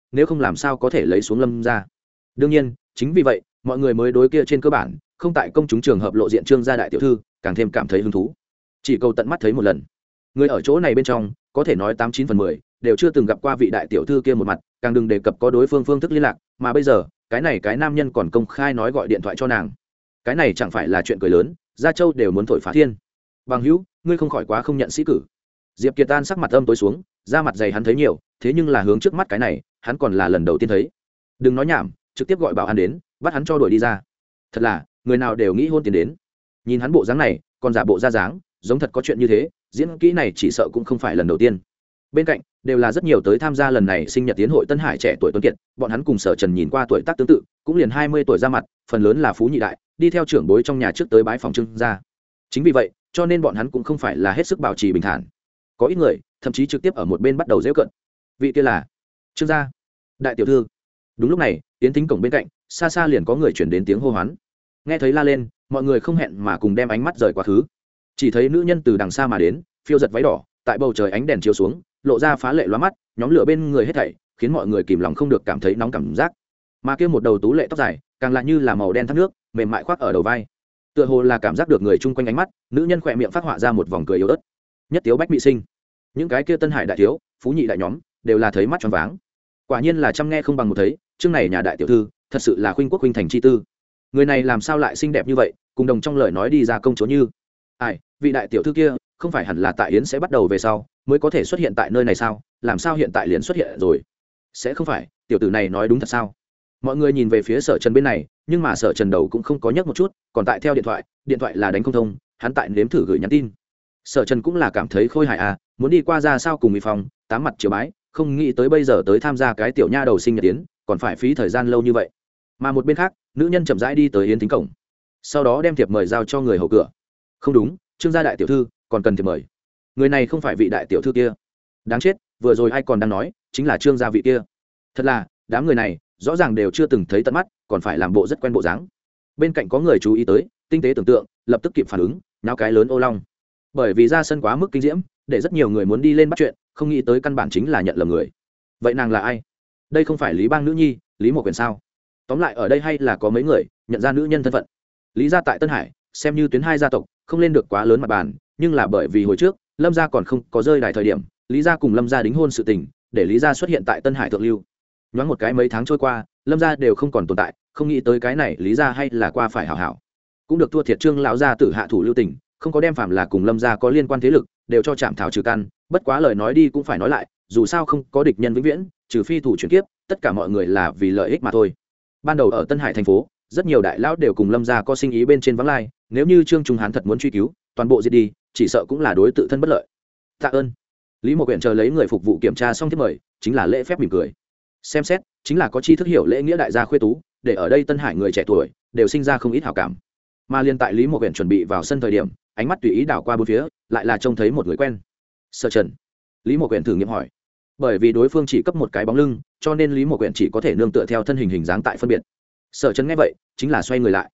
Speaker 1: nếu không làm sao có thể lấy xuống Lâm gia. Đương nhiên chính vì vậy mọi người mới đối kia trên cơ bản không tại công chúng trường hợp lộ diện Trương gia đại tiểu thư càng thêm cảm thấy hứng thú, chỉ cầu tận mắt thấy một lần. Người ở chỗ này bên trong có thể nói 89/10 đều chưa từng gặp qua vị đại tiểu thư kia một mặt, càng đừng đề cập có đối phương phương thức liên lạc, mà bây giờ cái nam nhân còn công khai nói gọi điện thoại cho nàng. Cái này chẳng phải là chuyện cười lớn, Gia Châu đều muốn thổi phá thiên. Bằng hữu, ngươi không khỏi quá không nhận sĩ cử. Diệp Kiệt An sắc mặt âm tối xuống, da mặt dày hắn thấy nhiều, thế nhưng là hướng trước mắt cái này hắn còn là lần đầu tiên thấy. Đừng nói nhảm, trực tiếp gọi bảo an đến, bắt hắn cho đuổi đi ra. Thật là người nào đều nghĩ hôn tiền đến. Nhìn hắn bộ dáng này còn giả bộ ra dáng giống thật có chuyện như thế, diễn kỹ này chỉ sợ cũng không phải lần đầu tiên. Bên cạnh đều là rất nhiều tới tham gia lần này sinh nhật tiến hội Tân Hải trẻ tuổi tuấn kiệt, bọn hắn cùng Sở Trần nhìn qua tuổi tác tương tự, cũng liền 20 tuổi ra mặt, phần lớn là phú nhị đại, đi theo trưởng bối trong nhà trước tới bái phòng Trương gia. Chính vì vậy, cho nên bọn hắn cũng không phải là hết sức bảo trì bình thản. Có ít người thậm chí trực tiếp ở một bên bắt đầu giễu cợt. Vị kia là Trương gia đại tiểu thư. Đúng lúc này, tiến thính cổng bên cạnh, xa xa liền có người chuyển đến tiếng hô hoán. Nghe thấy la lên, mọi người không hẹn mà cùng đem ánh mắt rời quá khứ. Chỉ thấy nữ nhân từ đằng xa mà đến, phiêu giật váy đỏ, tại bầu trời ánh đèn chiếu xuống, lộ ra phá lệ lóa mắt, nhóm lửa bên người hết thảy, khiến mọi người kìm lòng không được cảm thấy nóng cảm giác. Mà kia một đầu tú lệ tóc dài, càng lại như là màu đen thác nước, mềm mại khoác ở đầu vai. Tựa hồ là cảm giác được người chung quanh ánh mắt, nữ nhân khỏe miệng phát họa ra một vòng cười yếu ớt. Nhất tiếu bách bị sinh. Những cái kia Tân Hải đại thiếu, phú nhị đại nhóm, đều là thấy mắt choáng váng. Quả nhiên là chăm nghe không bằng một thấy, chương này nhà đại tiểu thư, thật sự là khuynh quốc khuynh thành chi tư. Người này làm sao lại xinh đẹp như vậy, cùng đồng trong lời nói đi ra công chúa như. Ai, vị đại tiểu thư kia, không phải hẳn là tại yến sẽ bắt đầu về sau, mới có thể xuất hiện tại nơi này sao, làm sao hiện tại liền xuất hiện rồi? Sẽ không phải tiểu tử này nói đúng thật sao? Mọi người nhìn về phía Sở Trần bên này, nhưng mà Sở Trần đầu cũng không có nhấc một chút, còn tại theo điện thoại là đánh không thông, hắn tại nếm thử gửi nhắn tin. Sở Trần cũng là cảm thấy khôi hài à, muốn đi qua ra sao cùng Mỹ Phong tám mặt chiều bái, không nghĩ tới bây giờ tới tham gia cái tiểu nha đầu sinh nhật yến, còn phải phí thời gian lâu như vậy. Mà một bên khác, nữ nhân chậm rãi đi tới yến thính cổng, sau đó đem thiệp mời giao cho người hầu cửa. Không đúng, Trương gia đại tiểu thư còn cần thiệp mời. Người này không phải vị đại tiểu thư kia. Đáng chết, vừa rồi ai còn đang nói chính là Trương gia vị kia. Thật là đám người này rõ ràng đều chưa từng thấy tận mắt, còn phải làm bộ rất quen bộ dáng. Bên cạnh có người chú ý tới, tinh tế tưởng tượng, lập tức kịp phản ứng, nháo cái lớn ô long. Bởi vì ra sân quá mức kinh diễm, để rất nhiều người muốn đi lên bắt chuyện, không nghĩ tới căn bản chính là nhận lầm người. Vậy nàng là ai? Đây không phải Lý Bang nữ nhi, Lý Mộ Quyền sao? Tóm lại ở đây hay là có mấy người nhận ra nữ nhân thân phận. Lý gia tại Tân Hải xem như tuyến hai gia tộc, không lên được quá lớn mặt bàn, nhưng là bởi vì hồi trước Lâm gia còn không có rơi đài thời điểm, Lý gia cùng Lâm gia đính hôn sự tình, để Lý gia xuất hiện tại Tân Hải thượng lưu. Nhoáng một cái mấy tháng trôi qua, Lâm gia đều không còn tồn tại, không nghĩ tới cái này Lý gia hay là qua phải hảo hảo. Cũng được thua thiệt Trương lão gia tử hạ thủ lưu tình, không có đem phạm là cùng Lâm gia có liên quan thế lực đều cho chạm thảo trừ căn, bất quá lời nói đi cũng phải nói lại, dù sao không có địch nhân vĩnh viễn, trừ phi thủ chuyển kiếp, tất cả mọi người là vì lợi ích mà thôi. Ban đầu ở Tân Hải thành phố, rất nhiều đại lão đều cùng Lâm gia có sinh ý bên trên vắng lai, nếu như Trương Trung Hán thật muốn truy cứu, toàn bộ diệt đi, chỉ sợ cũng là đối tự thân bất lợi. Tạ ơn. Lý Mộ Quyển chờ lấy người phục vụ kiểm tra xong thiết mời, chính là lễ phép mỉm cười. Xem xét, chính là có chi thức hiểu lễ nghĩa đại gia khuê tú, để ở đây Tân Hải người trẻ tuổi đều sinh ra không ít hảo cảm. Mà liên tại Lý Mộ Quyển chuẩn bị vào sân thời điểm, ánh mắt tùy ý đảo qua bốn phía, lại là trông thấy một người quen. Sở Trần. Lý Mộ Quyển thử nghiệm hỏi. Bởi vì đối phương chỉ cấp một cái bóng lưng, cho nên Lý Mộ Quyển chỉ có thể nương tựa theo thân hình dáng tại phân biệt. Sở Trần nghe vậy, chính là xoay người lại.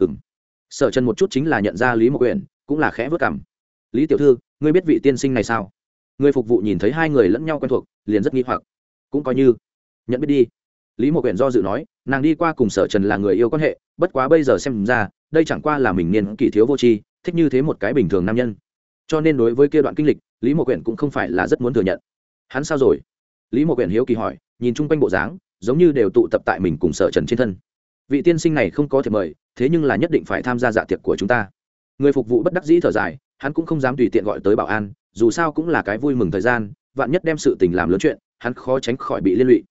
Speaker 1: Sở Trần một chút chính là nhận ra Lý Mộ Quyển, cũng là khẽ vớt cằm. Lý tiểu thư, ngươi biết vị tiên sinh này sao? Người phục vụ nhìn thấy hai người lẫn nhau quen thuộc, liền rất nghi hoặc. Cũng coi như nhận biết đi. Lý Mộ Quyển do dự nói, nàng đi qua cùng Sở Trần là người yêu quan hệ, bất quá bây giờ xem ra, đây chẳng qua là mình niên kỷ thiếu vô tri, thích như thế một cái bình thường nam nhân. Cho nên đối với kia đoạn kinh lịch, Lý Mộ Quyển cũng không phải là rất muốn thừa nhận. Hắn sao rồi? Lý Mộ Quyển hiếu kỳ hỏi, nhìn chung quanh bộ dáng, giống như đều tụ tập tại mình cùng Sở Trần trên thân. Vị tiên sinh này không có thiệp mời, thế nhưng là nhất định phải tham gia dạ tiệc của chúng ta. Người phục vụ bất đắc dĩ thở dài, hắn cũng không dám tùy tiện gọi tới bảo an, dù sao cũng là cái vui mừng thời gian, vạn nhất đem sự tình làm lớn chuyện, hắn khó tránh khỏi bị liên lụy.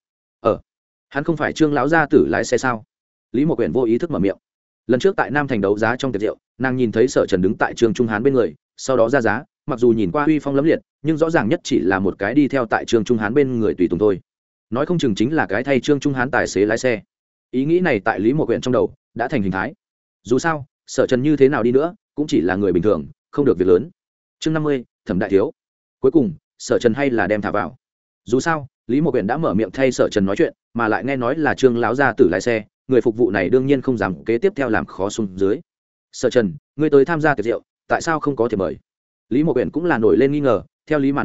Speaker 1: Hắn không phải Trương lão gia tử lái xe sao? Lý Mộ Quyển vô ý thức mở miệng. Lần trước tại Nam Thành đấu giá trong tiệc rượu, nàng nhìn thấy Sở Trần đứng tại Trương Trung Hán bên người, sau đó ra giá, mặc dù nhìn qua uy phong lẫm liệt, nhưng rõ ràng nhất chỉ là một cái đi theo tại Trương Trung Hán bên người tùy tùng thôi. Nói không chừng chính là cái thay Trương Trung Hán tài xế lái xe. Ý nghĩ này tại Lý Mộ Quyển trong đầu đã thành hình thái. Dù sao, Sở Trần như thế nào đi nữa, cũng chỉ là người bình thường, không được việc lớn. Chương 50, Thẩm đại thiếu. Cuối cùng, Sở Trần hay là đem thả vào. Dù sao, Lý Mộ Quyển đã mở miệng thay Sở Trần nói chuyện, mà lại nghe nói là Trương lão gia tử lái xe, người phục vụ này đương nhiên không dám kế tiếp theo làm khó xuống dưới. Sở Trần, ngươi tới tham gia tiệc rượu, tại sao không có thiệp mời? Lý Mộ Quyển cũng là nổi lên nghi ngờ, theo lý mà nói,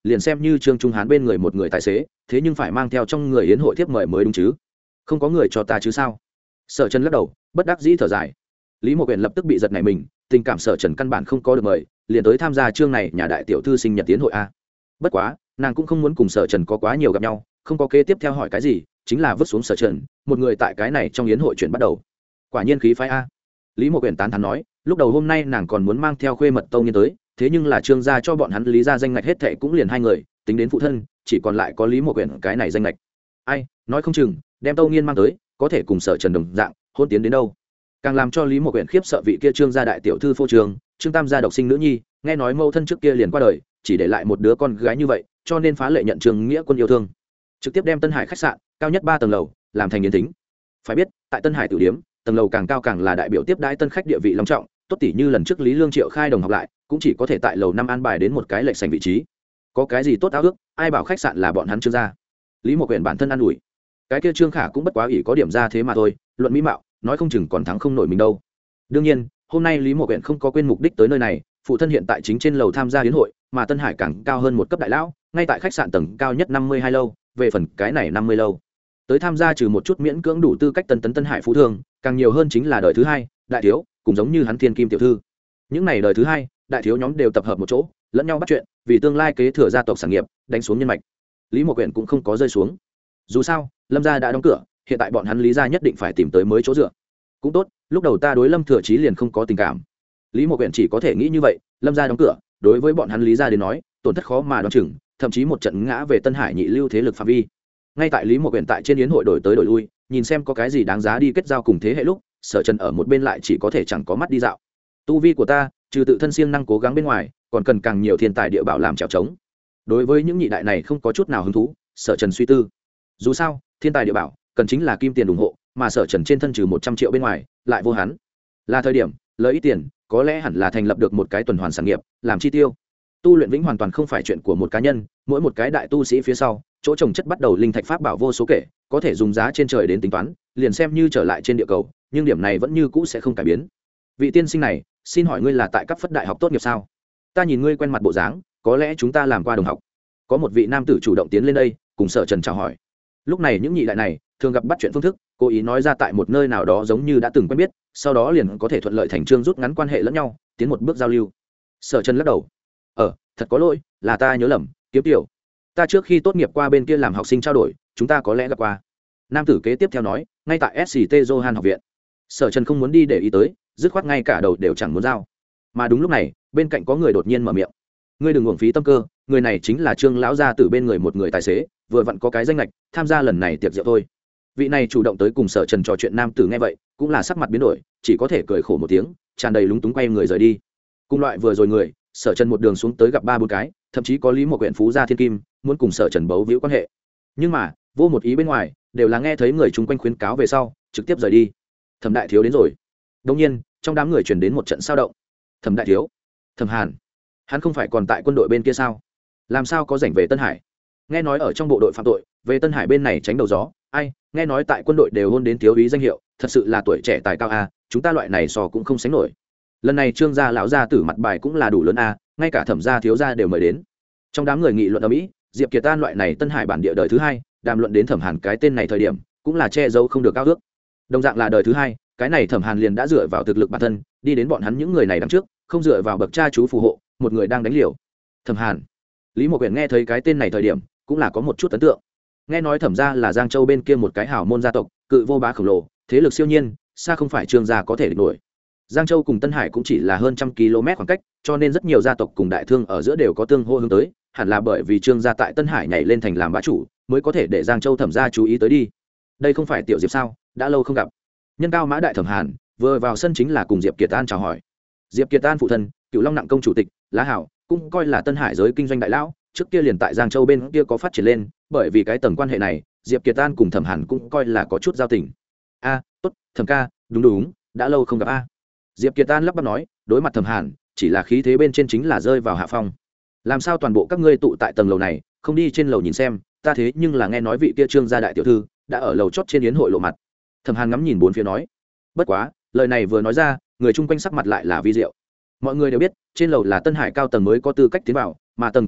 Speaker 1: liền xem như trương trung hán bên người một người tài xế thế nhưng phải mang theo trong người yến hội thiếp mời mới đúng chứ, không có người cho ta chứ sao. Sở Trần lắc đầu bất đắc dĩ thở dài. Lý Mộ Quyển lập tức bị giật nảy mình, tình cảm Sở Trần căn bản không có được mời, liền tới tham gia chương này nhà đại tiểu thư sinh nhật tiến hội a. Bất quá nàng cũng không muốn cùng Sở Trần có quá nhiều gặp nhau, không có kế tiếp theo hỏi cái gì, chính là vứt xuống Sở Trần một người tại cái này trong yến hội chuyển bắt đầu. Quả nhiên khí phái a. Lý Mộ Quyển tán thán nói, lúc đầu hôm nay nàng còn muốn mang theo khuê mật Tâu Nghiên tới, thế nhưng là trương gia cho bọn hắn Lý gia danh ngạch hết thệ cũng liền hai người, tính đến phụ thân chỉ còn lại có Lý Mộ Quyển cái này danh ngạch. Ai nói không chừng đem Tâu Nghiên mang tới có thể cùng Sở Trần đồng dạng hôn tiến đến đâu. Càng làm cho Lý Mộ Quyển khiếp sợ vị kia trương gia đại tiểu thư phô trường trương tam gia độc sinh nữ nhi, nghe nói mâu thân trước kia liền qua đời, chỉ để lại một đứa con gái như vậy, cho nên phá lệ nhận Trương Nghĩa Quân yêu thương, trực tiếp đem Tân Hải khách sạn cao nhất 3 tầng lầu làm thành yến thính. Phải biết tại Tân Hải tiểu điếm tầng lầu càng cao càng là đại biểu tiếp đãi tân khách địa vị long trọng, tốt tỷ như lần trước Lý Lương Triệu khai đồng học lại cũng chỉ có thể tại lầu 5 an bài đến một cái lệch sành vị trí. Có cái gì tốt ao ước, ai bảo khách sạn là bọn hắn Trương gia. Lý Mộ Quyển bản thân ăn ủi, cái kia Trương Khả cũng bất quá ỷ có điểm ra thế mà thôi, luận mỹ mạo nói không chừng còn thắng không nổi mình đâu. Đương nhiên hôm nay Lý Mộ Quyển không có quên mục đích tới nơi này, phụ thân hiện tại chính trên lầu tham gia yến hội, mà Tân Hải càng cao hơn một cấp đại lão, ngay tại khách sạn tầng cao nhất 52 lâu, về phần cái này 50 lâu tới tham gia trừ một chút miễn cưỡng đủ tư cách Tân Hải phú thương, càng nhiều hơn chính là đời thứ hai đại thiếu, cũng giống như hắn Thiên Kim tiểu thư. Những này đời thứ hai đại thiếu nhóm đều tập hợp một chỗ, lẫn nhau bắt chuyện, vì tương lai kế thừa gia tộc sản nghiệp đánh xuống nhân mạch. Lý Mộ Quyển cũng không có rơi xuống, dù sao Lâm gia đã đóng cửa, hiện tại bọn hắn Lý gia nhất định phải tìm tới mới chỗ dựa. Cũng tốt, lúc đầu ta đối Lâm Thừa Chí liền không có tình cảm. Lý Mộ Quyển chỉ có thể nghĩ như vậy, Lâm gia đóng cửa đối với bọn hắn Lý gia đến nói tổn thất khó mà đoán chừng, thậm chí một trận ngã về Tân Hải nhị lưu thế lực phạm vi. Ngay tại Lý Mộ Quyển tại trên yến hội đổi tới đổi lui, nhìn xem có cái gì đáng giá đi kết giao cùng thế hệ lúc, Sở Trần ở một bên lại chỉ có thể chẳng có mắt đi dạo. Tu vi của ta trừ tự thân siêng năng cố gắng bên ngoài, còn cần càng nhiều thiên tài địa bảo làm trèo trống. Đối với những nhị đại này không có chút nào hứng thú, Sở Trần suy tư. Dù sao thiên tài địa bảo cần chính là kim tiền ủng hộ, mà Sở Trần trên thân trừ 100 triệu bên ngoài lại vô hắn. Là thời điểm lợi ít tiền, có lẽ hẳn là thành lập được một cái tuần hoàn sản nghiệp làm chi tiêu. Tu luyện vĩnh hoàn toàn không phải chuyện của một cá nhân, mỗi một cái đại tu sĩ phía sau chỗ trồng chất bắt đầu linh thạch pháp bảo vô số kể, có thể dùng giá trên trời đến tính toán, liền xem như trở lại trên địa cầu, nhưng điểm này vẫn như cũ sẽ không cải biến. Vị tiên sinh này, xin hỏi ngươi là tại Cấp Phất đại học tốt nghiệp sao? Ta nhìn ngươi quen mặt bộ dáng, có lẽ chúng ta làm qua đồng học. Có một vị nam tử chủ động tiến lên đây cùng Sở Trần chào hỏi. Lúc này những nhị đại này thường gặp bắt chuyện phương thức, cố ý nói ra tại một nơi nào đó giống như đã từng quen biết, sau đó liền có thể thuận lợi thành trương rút ngắn quan hệ lẫn nhau, tiến một bước giao lưu. Sở Trần lắc đầu, thật có lỗi, là ta nhớ lầm, Kiếm Tiểu, ta trước khi tốt nghiệp qua bên kia làm học sinh trao đổi, chúng ta có lẽ gặp qua. Nam tử kế tiếp theo nói, ngay tại SCT Johan học viện. Sở Trần không muốn đi để ý tới, dứt khoát ngay cả đầu đều chẳng muốn giao. Mà đúng lúc này bên cạnh có người đột nhiên mở miệng, ngươi đừng uổng phí tâm cơ, người này chính là Trương lão gia tử bên người một người tài xế, vừa vặn có cái danh lệch tham gia lần này tiệc rượu thôi. Vị này chủ động tới cùng Sở Trần trò chuyện nam tử nghe vậy cũng là sắc mặt biến đổi, chỉ có thể cười khổ một tiếng, tràn đầy lúng túng quay người rời đi. Cùng loại vừa rồi người, Sở Trần một đường xuống tới gặp 3-4 cái, thậm chí có Lý Mộ Quyển phú gia thiên kim muốn cùng Sở Trần bấu víu quan hệ, nhưng mà vô một ý bên ngoài đều là nghe thấy người chung quanh khuyến cáo về sau trực tiếp rời đi. Thẩm đại thiếu đến rồi. Đương nhiên trong đám người truyền đến một trận sao động. Thẩm đại thiếu? Thẩm Hàn? Hắn không phải còn tại quân đội bên kia sao? Làm sao có rảnh về Tân Hải? Nghe nói ở trong bộ đội phạm tội, về Tân Hải bên này tránh đầu gió. Ai, nghe nói tại quân đội đều hôn đến thiếu úy danh hiệu, thật sự là tuổi trẻ tài cao a, chúng ta loại này so cũng không sánh nổi. Lần này Trương gia lão gia tử mặt bài cũng là đủ lớn a, ngay cả Thẩm gia thiếu gia đều mời đến. Trong đám người nghị luận ở mỹ, Diệp Kiệt An loại này Tân Hải bản địa đời thứ hai, đàm luận đến Thẩm Hàn cái tên này thời điểm, cũng là che giấu không được cao ước. Đồng dạng là đời thứ hai, cái này Thẩm Hàn liền đã dựa vào thực lực bản thân, đi đến bọn hắn những người này đằng trước, không dựa vào bậc cha chú phù hộ, một người đang đánh liều. Thẩm Hàn. Lý Mộ Quyển nghe thấy cái tên này thời điểm, cũng là có một chút ấn tượng. Nghe nói Thẩm gia là Giang Châu bên kia một cái hào môn gia tộc, cự vô bá khổng lồ, thế lực siêu nhiên, xa không phải Trương gia có thể địch nổi. Giang Châu cùng Tân Hải cũng chỉ là hơn trăm km khoảng cách, cho nên rất nhiều gia tộc cùng đại thương ở giữa đều có tương hô hướng tới, hẳn là bởi vì Trương gia tại Tân Hải nhảy lên thành làm bá chủ, mới có thể để Giang Châu Thẩm gia chú ý tới đi. Đây không phải tiểu Diệp sao, đã lâu không gặp. Nhân cao mã đại Thẩm Hàn vừa vào sân chính là cùng Diệp Kiệt An chào hỏi. Diệp Kiệt An phụ thân, Cửu Long nặng công chủ tịch, Lá Hảo, cũng coi là Tân Hải giới kinh doanh đại lão, trước kia liền tại Giang Châu bên kia có phát triển lên, bởi vì cái tầng quan hệ này, Diệp Kiệt An cùng Thẩm Hàn cũng coi là có chút giao tình. Tốt, Thẩm ca, đúng, đã lâu không gặp a. Diệp Kiệt An lắp bắp nói, đối mặt Thẩm Hàn, chỉ là khí thế bên trên chính là rơi vào hạ phong. Làm sao toàn bộ các ngươi tụ tại tầng lầu này, không đi trên lầu nhìn xem, ta thế nhưng là nghe nói vị kia Trương gia đại tiểu thư đã ở lầu chót trên yến hội lộ mặt. Thẩm Hàn ngắm nhìn bốn phía nói. Bất quá, lời này vừa nói ra, người chung quanh sắc mặt lại là vi diệu. Mọi người đều biết, trên lầu là Tân Hải cao tầng mới có tư cách tiến vào, mà tầng cao nhất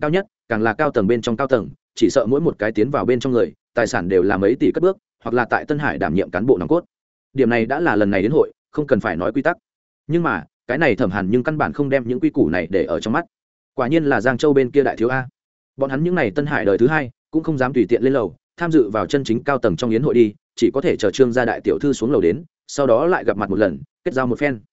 Speaker 1: càng là cao tầng bên trong cao tầng, chỉ sợ mỗi một cái tiến vào bên trong người tài sản đều là mấy tỷ cất bước, hoặc là tại Tân Hải đảm nhiệm cán bộ nòng cốt. Điểm này đã là lần này đến hội không cần phải nói quy tắc, nhưng mà cái này Thẩm Hàn nhưng căn bản không đem những quy củ này để ở trong mắt. Quả nhiên là Giang Châu bên kia đại thiếu a. Bọn hắn những này Tân Hải đời thứ hai cũng không dám tùy tiện lên lầu tham dự vào chân chính cao tầng trong yến hội đi, chỉ có thể chờ Trương gia đại tiểu thư xuống lầu đến, sau đó lại gặp mặt một lần, kết giao một phen.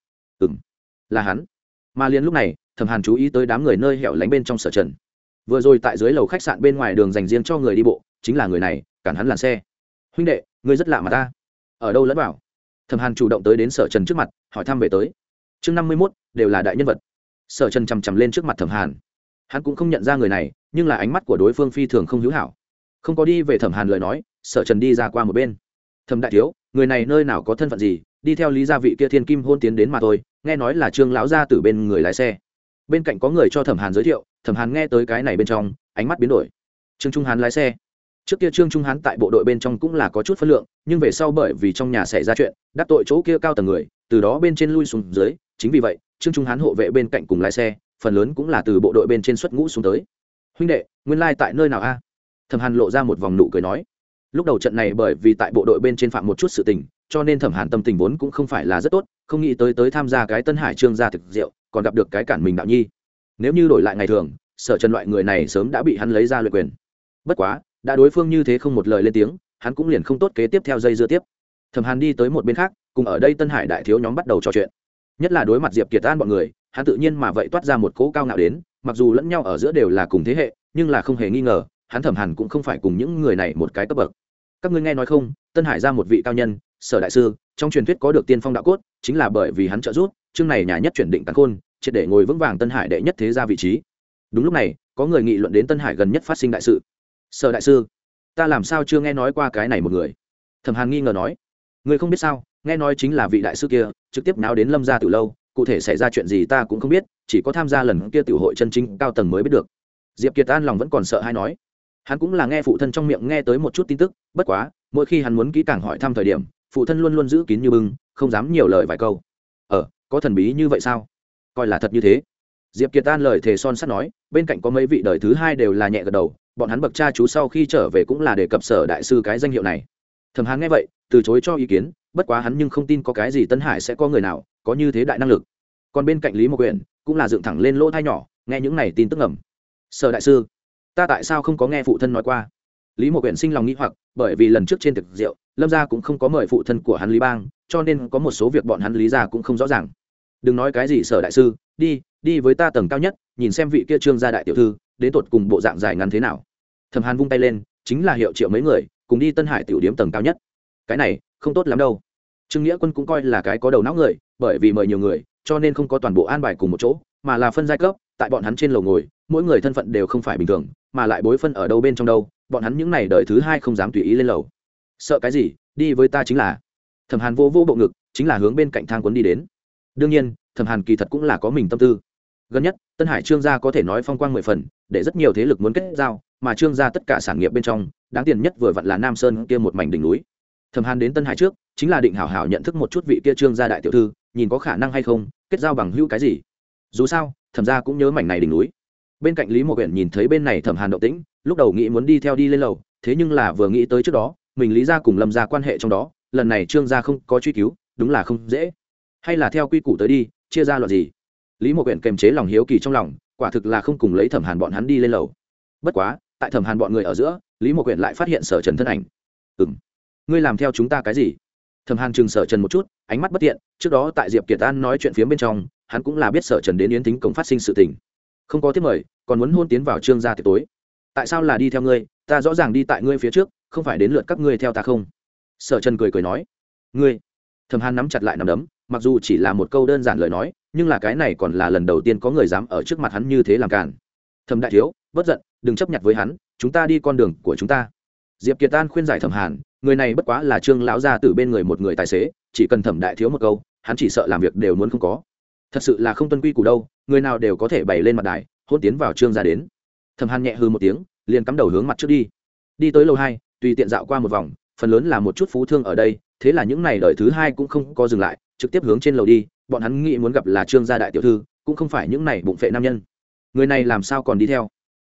Speaker 1: Là hắn. Mà liền lúc này, Thẩm Hàn chú ý tới đám người nơi hẻo lánh bên trong Sở Trần. Vừa rồi tại dưới lầu khách sạn bên ngoài đường dành riêng cho người đi bộ, chính là người này cản hắn làn xe. Huynh đệ, ngươi rất lạ mà ta, ở đâu lẫn vào? Thẩm Hàn chủ động tới đến Sở Trần trước mặt, hỏi thăm về tới. Chương 51, đều là đại nhân vật. Sở Trần chằm chằm lên trước mặt Thẩm Hàn. Hắn cũng không nhận ra người này, nhưng là ánh mắt của đối phương phi thường không hữu hảo. Không có đi về Thẩm Hàn lời nói, Sở Trần đi ra qua một bên. Thẩm đại thiếu, người này nơi nào có thân phận gì, đi theo Lý gia vị kia thiên kim hôn tiến đến mà thôi, nghe nói là Trương lão gia tử bên người lái xe. Bên cạnh có người cho Thẩm Hàn giới thiệu, Thẩm Hàn nghe tới cái này bên trong, ánh mắt biến đổi. Trương Trung Hán lái xe. Trước kia Trương Trung Hán tại bộ đội bên trong cũng là có chút phân lượng, nhưng về sau bởi vì trong nhà xảy ra chuyện, đắc tội chỗ kia cao tầng người, từ đó bên trên lui xuống dưới, chính vì vậy, Trương Trung Hán hộ vệ bên cạnh cùng lái xe, phần lớn cũng là từ bộ đội bên trên xuất ngũ xuống tới. Huynh đệ, nguyên lai tại nơi nào a? Thẩm Hàn lộ ra một vòng nụ cười nói. Lúc đầu trận này bởi vì tại bộ đội bên trên phạm một chút sự tình, cho nên Thẩm Hàn tâm tình vốn cũng không phải là rất tốt, không nghĩ tới tham gia cái Tân Hải Trương gia thực rượu, còn gặp được cái cản mình đạo nhi. Nếu như đổi lại ngày thường, Sở Trần loại người này sớm đã bị hắn lấy ra luyện quyền. Bất quá, đã đối phương như thế không một lời lên tiếng, hắn cũng liền không tốt kế tiếp theo dây dưa tiếp. Thẩm Hàn đi tới một bên khác, cùng ở đây Tân Hải đại thiếu nhóm bắt đầu trò chuyện. Nhất là đối mặt Diệp Kiệt An bọn người, hắn tự nhiên mà vậy toát ra một cỗ cao ngạo đến, mặc dù lẫn nhau ở giữa đều là cùng thế hệ, nhưng là không hề nghi ngờ, hắn Thẩm Hàn cũng không phải cùng những người này một cái cấp bậc. Các ngươi nghe nói không, Tân Hải ra một vị cao nhân, Sở đại sư, trong truyền thuyết có được tiên phong đạo cốt, chính là bởi vì hắn trợ giúp, chương này nhà nhất chuyển định càn khôn, triệt để ngồi vững vàng Tân Hải đệ nhất thế gia vị trí. Đúng lúc này, có người nghị luận đến Tân Hải gần nhất phát sinh đại sự. Sở đại sư, ta làm sao chưa nghe nói qua cái này một người? Thẩm Hàn nghi ngờ nói. Người không biết sao? Nghe nói chính là vị đại sư kia, trực tiếp náo đến Lâm gia Tử lâu, cụ thể xảy ra chuyện gì ta cũng không biết, chỉ có tham gia lần kia tiểu hội chân chính cao tầng mới biết được. Diệp Kiệt An lòng vẫn còn sợ hay nói. Hắn cũng là nghe phụ thân trong miệng nghe tới một chút tin tức, bất quá, mỗi khi hắn muốn kỹ càng hỏi thăm thời điểm, phụ thân luôn luôn giữ kín như bưng, không dám nhiều lời vài câu. Có thần bí như vậy sao? Coi là thật như thế. Diệp Kiệt An lời thề son sắt nói, bên cạnh có mấy vị đời thứ hai đều là nhẹ gật đầu, bọn hắn bậc cha chú sau khi trở về cũng là đề cập Sở đại sư cái danh hiệu này. Thẩm Hàn nghe vậy, từ chối cho ý kiến, bất quá hắn nhưng không tin có cái gì Tân Hải sẽ có người nào có như thế đại năng lực. Còn bên cạnh Lý Mộc Uyển cũng là dựng thẳng lên lỗ tai nhỏ, nghe những này tin tức ngầm. Sở đại sư, ta tại sao không có nghe phụ thân nói qua? Lý Mộc Uyển sinh lòng nghi hoặc, bởi vì lần trước trên tiệc rượu, Lâm gia cũng không có mời phụ thân của hắn Lý Bang, cho nên có một số việc bọn hắn Lý gia cũng không rõ ràng. Đừng nói cái gì Sở đại sư, đi với ta tầng cao nhất, nhìn xem vị kia Trương gia đại tiểu thư đến tột cùng bộ dạng dài ngắn thế nào. Thẩm Hàn vung tay lên, chính là hiệu triệu mấy người cùng đi Tân Hải tiểu điếm tầng cao nhất. Cái này không tốt lắm đâu. Trương Nghĩa Quân cũng coi là cái có đầu não người, bởi vì mời nhiều người, cho nên không có toàn bộ an bài cùng một chỗ, mà là phân giai cấp, tại bọn hắn trên lầu ngồi, mỗi người thân phận đều không phải bình thường, mà lại bối phân ở đâu bên trong đâu, bọn hắn những này đời thứ hai không dám tùy ý lên lầu. Sợ cái gì, đi với ta chính là. Thẩm Hàn vô bộ ngực, chính là hướng bên cạnh thang cuốn đi đến. Đương nhiên, Thẩm Hàn kỳ thật cũng là có mình tâm tư. Gần nhất, Tân Hải Trương gia có thể nói phong quang 10 phần, để rất nhiều thế lực muốn kết giao, mà Trương gia tất cả sản nghiệp bên trong, đáng tiền nhất vừa vặn là Nam Sơn kia một mảnh đỉnh núi. Thẩm Hàn đến Tân Hải trước, chính là định hảo hảo nhận thức một chút vị kia Trương gia đại tiểu thư, nhìn có khả năng hay không kết giao bằng hữu cái gì. Dù sao, Thẩm gia cũng nhớ mảnh này đỉnh núi. Bên cạnh Lý Mộc Uyển nhìn thấy bên này Thẩm Hàn động tĩnh, lúc đầu nghĩ muốn đi theo đi lên lầu, thế nhưng là vừa nghĩ tới trước đó, mình Lý gia cùng Lâm gia quan hệ trong đó, lần này Trương gia không có truy cứu, đúng là không dễ. Hay là theo quy củ tới đi, chia ra loạt gì. Lý Mộc Uyển kềm chế lòng hiếu kỳ trong lòng, quả thực là không cùng lấy Thẩm Hàn bọn hắn đi lên lầu. Bất quá, tại Thẩm Hàn bọn người ở giữa, Lý Mộc Uyển lại phát hiện Sở Trần thân ảnh. Ngươi làm theo chúng ta cái gì? Thẩm Hàn trừng Sở Trần một chút, ánh mắt bất tiện, trước đó tại Diệp Kiệt An nói chuyện phía bên trong, hắn cũng là biết Sở Trần đến Yến Thính cổng phát sinh sự tình. Không có tiếp mời, còn muốn hôn tiến vào Trương gia tiệc tối. Tại sao là đi theo ngươi, ta rõ ràng đi tại ngươi phía trước, không phải đến lượt các ngươi theo ta không? Sở Trần cười nói. Ngươi? Thẩm Hàn nắm chặt lại nắm đấm, mặc dù chỉ là một câu đơn giản lời nói, nhưng là cái này còn là lần đầu tiên có người dám ở trước mặt hắn như thế làm cản. Thẩm đại thiếu, bất giận, đừng chấp nhặt với hắn, chúng ta đi con đường của chúng ta. Diệp Kiệt An khuyên giải Thẩm Hàn, người này bất quá là Trương lão gia tử bên người một người tài xế, chỉ cần Thẩm đại thiếu một câu, hắn chỉ sợ làm việc đều muốn không có. Thật sự là không tuân quy củ đâu, người nào đều có thể bày lên mặt đài, hôn tiến vào Trương gia đến. Thẩm Hàn nhẹ hừ một tiếng, liền cắm đầu hướng mặt trước đi. Đi tới lầu 2, tùy tiện dạo qua một vòng, phần lớn là một chút phú thương ở đây, thế là những này đời thứ hai cũng không có dừng lại, trực tiếp hướng trên lầu đi, bọn hắn nghĩ muốn gặp là Trương gia đại tiểu thư, cũng không phải những này bụng phệ nam nhân. Người này làm sao còn đi theo?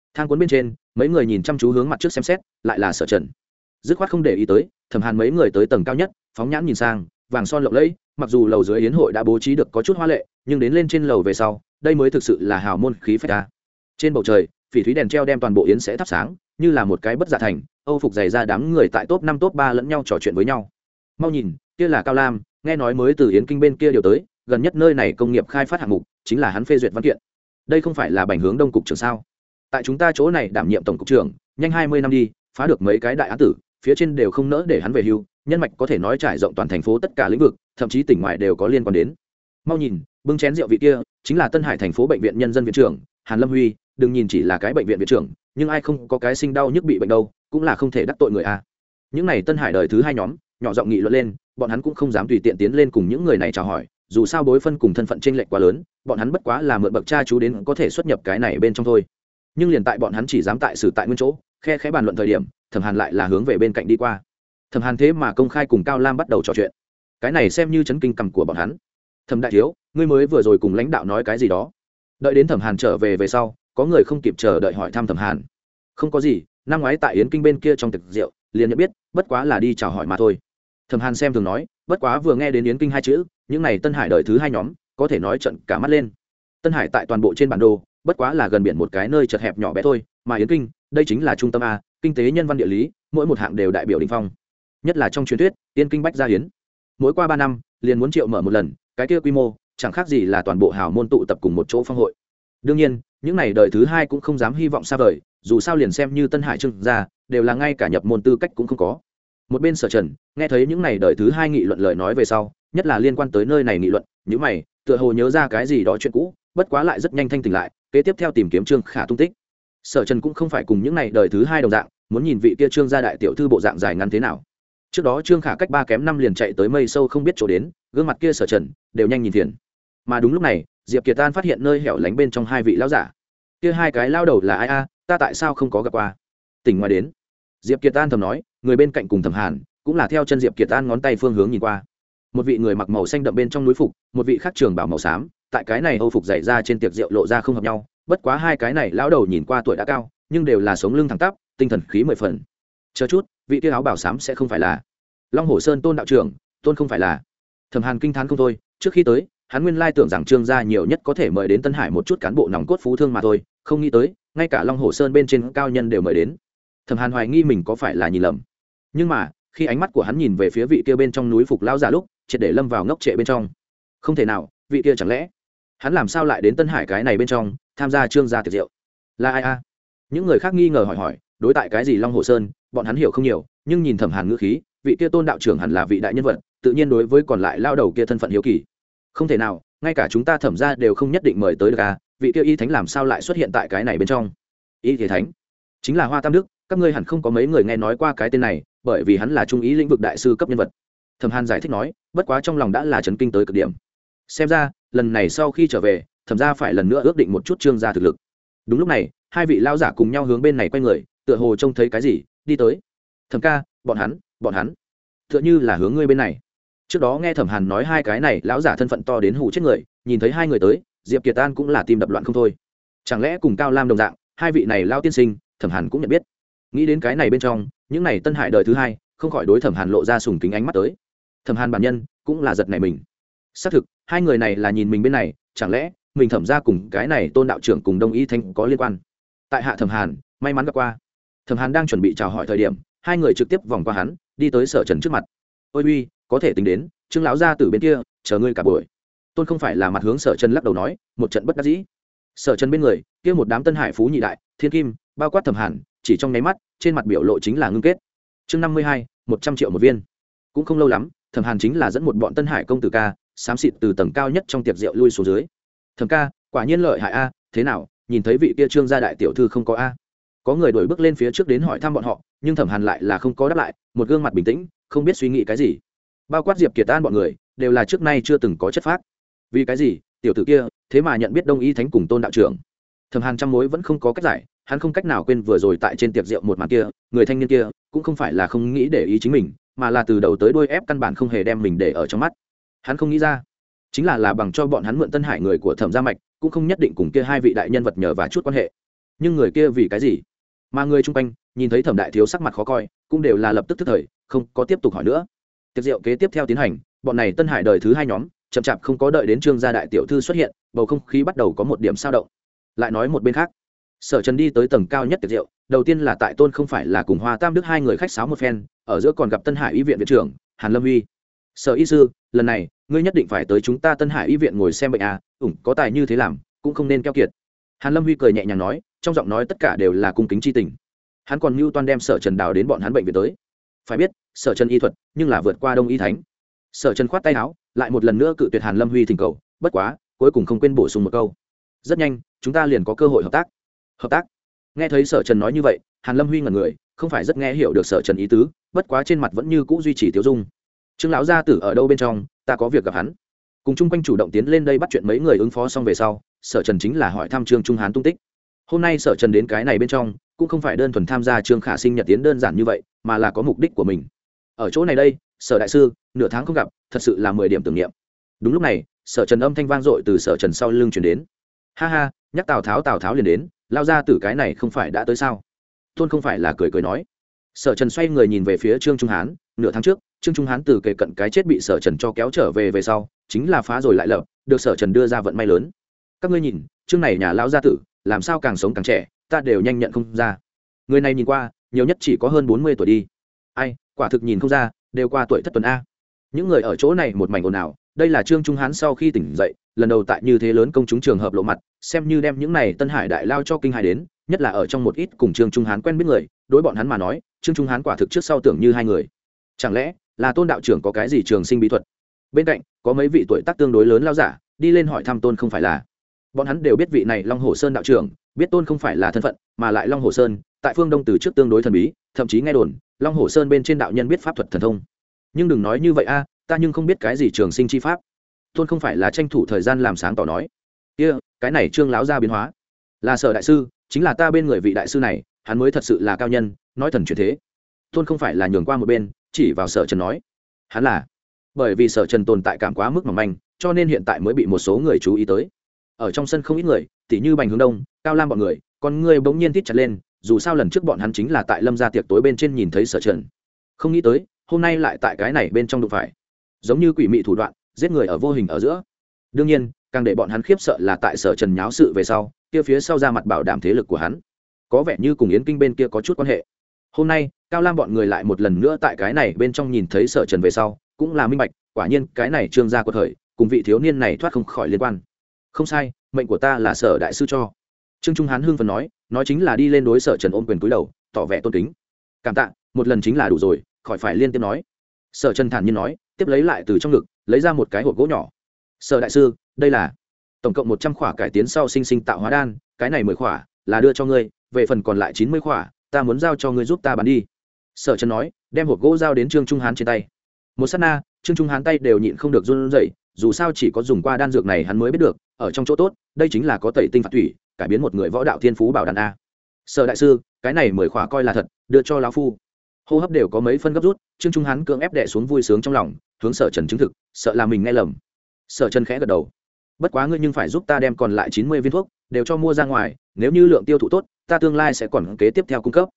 Speaker 1: thang cuốn bên trên mấy người nhìn chăm chú hướng mặt trước xem xét, lại là Sở Trần. Dứt khoát không để ý tới, Thẩm Hàn mấy người tới tầng cao nhất, phóng nhãn nhìn sang, vàng son lộng lẫy, mặc dù lầu dưới yến hội đã bố trí được có chút hoa lệ, nhưng đến lên trên lầu về sau, đây mới thực sự là hào môn khí phách ta. Trên bầu trời, phỉ thúy đèn treo đem toàn bộ yến sẽ thắp sáng, như là một cái bất dạ thành, Âu phục dày ra đám người tại top 5 top 3 lẫn nhau trò chuyện với nhau. Mau nhìn, kia là Cao Lam, nghe nói mới từ yến kinh bên kia điều tới, gần nhất nơi này công nghiệp khai phát hạng mục, chính là hắn phê duyệt văn kiện. Đây không phải là Bành Hướng Đông cục trưởng sao? Tại chúng ta chỗ này đảm nhiệm tổng cục trưởng, nhanh 20 năm đi, phá được mấy cái đại án tử, phía trên đều không nỡ để hắn về hưu, nhân mạch có thể nói trải rộng toàn thành phố tất cả lĩnh vực, thậm chí tỉnh ngoài đều có liên quan đến. Mau nhìn, bưng chén rượu vị kia, chính là Tân Hải thành phố bệnh viện nhân dân viện trưởng Hàn Lâm Huy, đừng nhìn chỉ là cái bệnh viện viện trưởng, nhưng ai không có cái sinh đau nhức bị bệnh đâu, cũng là không thể đắc tội người a. Những này Tân Hải đời thứ hai nhóm, nhỏ giọng nghị luận lên, bọn hắn cũng không dám tùy tiện tiến lên cùng những người này chào hỏi, dù sao bối phân cùng thân phận chênh lệch quá lớn, bọn hắn bất quá là mượn bậc cha chú đến có thể xuất nhập cái này bên trong thôi. Nhưng liền tại bọn hắn chỉ dám tại xử tại nguyên chỗ, khe khẽ bàn luận thời điểm, Thẩm Hàn lại là hướng về bên cạnh đi qua. Thẩm Hàn thế mà công khai cùng Cao Lam bắt đầu trò chuyện, cái này xem như chấn kinh cầm của bọn hắn. Thẩm đại thiếu, ngươi mới vừa rồi cùng lãnh đạo nói cái gì đó? Đợi đến Thẩm Hàn trở về về sau, có người không kịp chờ đợi hỏi thăm Thẩm Hàn. Không có gì, năm ngoái tại yến kinh bên kia trong tiệc rượu, liền nhận biết, bất quá là đi chào hỏi mà thôi. Thẩm Hàn xem thường nói, bất quá vừa nghe đến yến kinh hai chữ, những này Tân Hải đời thứ hai nhóm, có thể nói trận cả mắt lên. Tân Hải tại toàn bộ trên bản đồ, bất quá là gần biển một cái nơi chật hẹp nhỏ bé thôi, mà yến kinh, đây chính là trung tâm a, kinh tế nhân văn địa lý, mỗi một hạng đều đại biểu đỉnh phong. Nhất là trong truyền thuyết, yến kinh bách gia yến, mỗi qua 3 năm, liền muốn triệu mở một lần, cái kia quy mô, chẳng khác gì là toàn bộ hào môn tụ tập cùng một chỗ phong hội. Đương nhiên, những này đời thứ hai cũng không dám hy vọng xa vời, dù sao liền xem như Tân Hải Trương gia, đều là ngay cả nhập môn tư cách cũng không có. Một bên Sở Trần, nghe thấy những này đời thứ hai nghị luận lời nói về sau, nhất là liên quan tới nơi này nghị luận, nhíu mày, tựa hồ nhớ ra cái gì đó chuyện cũ, bất quá lại rất nhanh thanh tỉnh lại, kế tiếp theo tìm kiếm Trương Khả tung tích. Sở Trần cũng không phải cùng những này đời thứ hai đồng dạng, muốn nhìn vị kia Trương gia đại tiểu thư bộ dạng dài ngắn thế nào. Trước đó Trương Khả cách 3 kém 5 liền chạy tới mây sâu không biết chỗ đến, gương mặt kia Sở Trần đều nhanh nhìn phiền. Mà đúng lúc này, Diệp Kiệt An phát hiện nơi hẻo lánh bên trong hai vị lão giả. Kia hai cái lao đầu là ai a, ta tại sao không có gặp qua? Tỉnh ngoài đến. Diệp Kiệt An thầm nói, người bên cạnh cùng Thẩm Hàn cũng là theo chân Diệp Kiệt An ngón tay phương hướng nhìn qua. Một vị người mặc màu xanh đậm bên trong núi phục, một vị khác trường bảo màu xám, tại cái này Âu phục dày ra trên tiệc rượu lộ ra không hợp nhau, bất quá hai cái này lão đầu nhìn qua tuổi đã cao, nhưng đều là sống lưng thẳng tắp, tinh thần khí 10 phần. Chờ chút, vị kia áo bảo xám sẽ không phải là Long Hồ Sơn Tôn đạo trưởng, Tôn không phải là? Thẩm Hàn kinh thán không thôi, trước khi tới, hắn nguyên lai tưởng rằng Trương gia nhiều nhất có thể mời đến Tân Hải một chút cán bộ nòng cốt phú thương mà thôi, không nghĩ tới, ngay cả Long Hồ Sơn bên trên cao nhân đều mời đến. Thẩm Hàn hoài nghi mình có phải là nhìn lầm. Nhưng mà, khi ánh mắt của hắn nhìn về phía vị kia bên trong núi phục lão giả lúc, triệt để lâm vào ngốc trệ bên trong. Không thể nào, vị kia chẳng lẽ hắn làm sao lại đến Tân Hải cái này bên trong, tham gia Trương gia tiệc rượu? Là ai a? Những người khác nghi ngờ hỏi, đối tại cái gì Long Hồ Sơn, bọn hắn hiểu không nhiều, nhưng nhìn Thẩm Hàn ngữ khí, vị kia Tôn đạo trưởng hẳn là vị đại nhân vật, tự nhiên đối với còn lại lao đầu kia thân phận hiếu kỳ. Không thể nào, ngay cả chúng ta Thẩm gia đều không nhất định mời tới được à, vị kia y thánh làm sao lại xuất hiện tại cái này bên trong? Y thế thánh chính là Hoa Tam Đức, các ngươi hẳn không có mấy người nghe nói qua cái tên này, bởi vì hắn là trung ý lĩnh vực đại sư cấp nhân vật. Thẩm Hàn giải thích nói, bất quá trong lòng đã là chấn kinh tới cực điểm. Xem ra, lần này sau khi trở về, Thẩm gia phải lần nữa ước định một chút Trương gia thực lực. Đúng lúc này, hai vị lao giả cùng nhau hướng bên này quay người, tựa hồ trông thấy cái gì, đi tới. Thẩm ca, bọn hắn, tựa như là hướng ngươi bên này. Trước đó nghe Thẩm Hàn nói hai cái này lão giả thân phận to đến hù chết người, nhìn thấy hai người tới, Diệp Kiệt An cũng là tim đập loạn không thôi. Chẳng lẽ cùng Cao Lam đồng dạng, hai vị này lao tiên sinh, Thẩm Hàn cũng nhận biết. Nghĩ đến cái này bên trong, những này Tân Hải đời thứ hai, không khỏi đối Thẩm Hàn lộ ra sùng kính ánh mắt tới. Thẩm Hàn bản nhân cũng là giật nảy mình. Xác thực, hai người này là nhìn mình bên này, chẳng lẽ mình Thẩm gia cùng cái này Tôn đạo trưởng cùng Đông Y Thanh có liên quan? Tại hạ Thẩm Hàn, may mắn gặp qua. Thẩm Hàn đang chuẩn bị chào hỏi thời điểm, hai người trực tiếp vòng qua hắn, đi tới Sở Trần trước mặt. Ôi uy, có thể tính đến, Trương lão gia tử bên kia, chờ ngươi cả buổi. Tôn không phải là mặt hướng Sở Trần lắc đầu nói, một trận bất đắc dĩ. Sở Trần bên người, kia một đám Tân Hải phú nhị đại, thiên kim, bao quát Thẩm Hàn, chỉ trong nháy mắt, trên mặt biểu lộ chính là ngưng kết. Chương 52, 100 triệu một viên. Cũng không lâu lắm, Thẩm Hàn chính là dẫn một bọn Tân Hải công tử ca, xám xịt từ tầng cao nhất trong tiệc rượu lui xuống dưới. Thẩm ca, quả nhiên lợi hại a, thế nào, nhìn thấy vị kia Trương gia đại tiểu thư không có a? Có người đuổi bước lên phía trước đến hỏi thăm bọn họ, nhưng Thẩm Hàn lại là không có đáp lại, một gương mặt bình tĩnh, không biết suy nghĩ cái gì. Bao quát Diệp Kiệt An bọn người, đều là trước nay chưa từng có chất phác. Vì cái gì, tiểu tử kia, thế mà nhận biết Đông Y Thánh cùng Tôn đạo trưởng? Thẩm Hàn trăm mối vẫn không có cách giải, hắn không cách nào quên vừa rồi tại trên tiệc rượu một màn kia, người thanh niên kia cũng không phải là không nghĩ để ý chính mình, mà là từ đầu tới đuôi ép căn bản không hề đem mình để ở trong mắt. Hắn không nghĩ ra, chính là bằng cho bọn hắn mượn Tân Hải người của Thẩm gia mạch, cũng không nhất định cùng kia hai vị đại nhân vật nhờ và chút quan hệ. nhưng người kia vì cái gì? Mà người chung quanh nhìn thấy Thẩm đại thiếu sắc mặt khó coi, cũng đều là lập tức thức thời, không có tiếp tục hỏi nữa. Tiệc rượu kế tiếp theo tiến hành, bọn này Tân Hải đời thứ hai nhóm chậm chạp không có đợi đến Trương gia đại tiểu thư xuất hiện, bầu không khí bắt đầu có một điểm sao động. Lại nói một bên khác, Sở Trần đi tới tầng cao nhất tiệc rượu, đầu tiên là tại Tôn không phải là cùng Hoa Tam Đức hai người khách sáo một phen, ở giữa còn gặp Tân Hải y viện viện trưởng Hàn Lâm Huy. Sở y sư, lần này ngươi nhất định phải tới chúng ta Tân Hải y viện ngồi xem bệnh à, có tài như thế làm cũng không nên keo kiệt. Hàn Lâm Huy cười nhẹ nhàng nói, trong giọng nói tất cả đều là cung kính chi tình. Hắn còn mưu toan đem Sở Trần đào đến bọn hắn bệnh viện tới. Phải biết, Sở Trần y thuật nhưng là vượt qua Đông y thánh. Sở Trần khoát tay áo, lại một lần nữa cự tuyệt Hàn Lâm Huy thỉnh cầu, bất quá cuối cùng không quên bổ sung một câu, rất nhanh chúng ta liền có cơ hội hợp tác. Hợp tác? Nghe thấy Sở Trần nói như vậy, Hàn Lâm Huy ngẩn người, không phải rất nghe hiểu được Sở Trần ý tứ, bất quá trên mặt vẫn như cũ duy trì tiêu dung. Trương lão gia tử ở đâu bên trong, ta có việc gặp hắn. Cùng chung quanh chủ động tiến lên đây bắt chuyện mấy người ứng phó xong về sau, Sở Trần chính là hỏi thăm Trương Trung Hán tung tích. Hôm nay Sở Trần đến cái này bên trong, cũng không phải đơn thuần tham gia Trương Khả Sinh nhật tiến đơn giản như vậy, mà là có mục đích của mình. Ở chỗ này đây, Sở đại sư, nửa tháng không gặp, thật sự là 10 điểm tưởng niệm. Đúng lúc này, Sở Trần âm thanh vang dội từ Sở Trần sau lưng truyền đến. Ha ha, nhắc Tào Tháo liền đến, lao ra từ cái này không phải đã tới sao? Tôn không phải là cười nói. Sở Trần xoay người nhìn về phía Trương Trung Hán, nửa tháng trước, Trương Trung Hán từ kề cận cái chết bị Sở Trần cho kéo trở về sau, chính là phá rồi lại lập, được Sở Trần đưa ra vận may lớn. Các ngươi nhìn, Trương này nhà lão gia tử, làm sao càng sống càng trẻ, ta đều nhanh nhận không ra. Người này nhìn qua, nhiều nhất chỉ có hơn 40 tuổi đi. Ai, quả thực nhìn không ra, đều qua tuổi thất tuần a. Những người ở chỗ này một mảnh ồn ào, đây là Trương Trung Hán sau khi tỉnh dậy, lần đầu tại như thế lớn công chúng trường hợp lộ mặt, xem như đem những này Tân Hải đại lao cho kinh hãi đến, nhất là ở trong một ít cùng Trương Trung Hán quen biết người, đối bọn hắn mà nói, Trương Trung Hán quả thực trước sau tưởng như hai người. Chẳng lẽ là Tôn đạo trưởng có cái gì trường sinh bí thuật? Bên cạnh có mấy vị tuổi tác tương đối lớn lao giả đi lên hỏi thăm Tôn không phải là. Bọn hắn đều biết vị này Long Hồ Sơn đạo trưởng, biết Tôn không phải là thân phận, mà lại Long Hồ Sơn tại phương Đông từ trước tương đối thần bí, thậm chí nghe đồn Long Hồ Sơn bên trên đạo nhân biết pháp thuật thần thông. Nhưng đừng nói như vậy a, ta nhưng không biết cái gì trường sinh chi pháp. Tôn không phải là tranh thủ thời gian làm sáng tỏ nói, cái này Trương lão gia biến hóa là Sở đại sư, chính là ta bên người vị đại sư này, hắn mới thật sự là cao nhân, nói thần chuyển thế. Tôn không phải là nhường qua một bên, chỉ vào Sở Trần nói, hắn là bởi vì Sở Trần tồn tại cảm quá mức mỏng manh, cho nên hiện tại mới bị một số người chú ý tới. Ở trong sân không ít người, tỉ như Bành Hướng Đông, Cao Lam bọn người, con người bỗng nhiên thít chặt lên, dù sao lần trước bọn hắn chính là tại Lâm gia tiệc tối bên trên nhìn thấy Sở Trần, không nghĩ tới hôm nay lại tại cái này bên trong đụng phải, giống như quỷ mị thủ đoạn giết người ở vô hình ở giữa. Đương nhiên càng để bọn hắn khiếp sợ là tại Sở Trần nháo sự về sau, kia phía sau ra mặt bảo đảm thế lực của hắn, có vẻ như cùng Yến Kinh bên kia có chút quan hệ. Hôm nay Cao Lam bọn người lại một lần nữa tại cái này bên trong nhìn thấy Sở Trần về sau, cũng là minh bạch, quả nhiên cái này Trương gia của thời cùng vị thiếu niên này thoát không khỏi liên quan. Không sai, mệnh của ta là Sở đại sư cho. Trương Trung Hán hưng phấn nói chính là đi lên đối Sở Trần ôm quyền cúi đầu, tỏ vẻ tôn kính. Cảm tạ, một lần chính là đủ rồi, khỏi phải liên tiếp nói. Sở Trần thản nhiên nói, tiếp lấy lại từ trong ngực lấy ra một cái hộp gỗ nhỏ. Sở đại sư, đây là tổng cộng 100 khỏa cải tiến sau sinh sinh tạo hóa đan, cái này 10 khỏa là đưa cho ngươi, về phần còn lại 90 khỏa ta muốn giao cho ngươi giúp ta bán đi. Sở Trần nói, đem hộp gỗ giao đến Trương Trung Hán trên tay. Một sát na, Trương Trung Hán tay đều nhịn không được run rẩy, dù sao chỉ có dùng qua đan dược này hắn mới biết được, ở trong chỗ tốt, đây chính là có tẩy tinh phạt thủy, cải biến một người võ đạo thiên phú bảo đan a. Sở đại sư, cái này 10 khỏa coi là thật, đưa cho lão phu. Hô hấp đều có mấy phân gấp rút, Trương Trung Hán cưỡng ép đè xuống vui sướng trong lòng, hướng Sở Trần chứng thực, sợ là mình nghe lầm. Sở Trần khẽ gật đầu. Bất quá ngươi nhưng phải giúp ta đem còn lại 90 viên thuốc đều cho mua ra ngoài, nếu như lượng tiêu thụ tốt, ta tương lai sẽ còn kế tiếp theo cung cấp.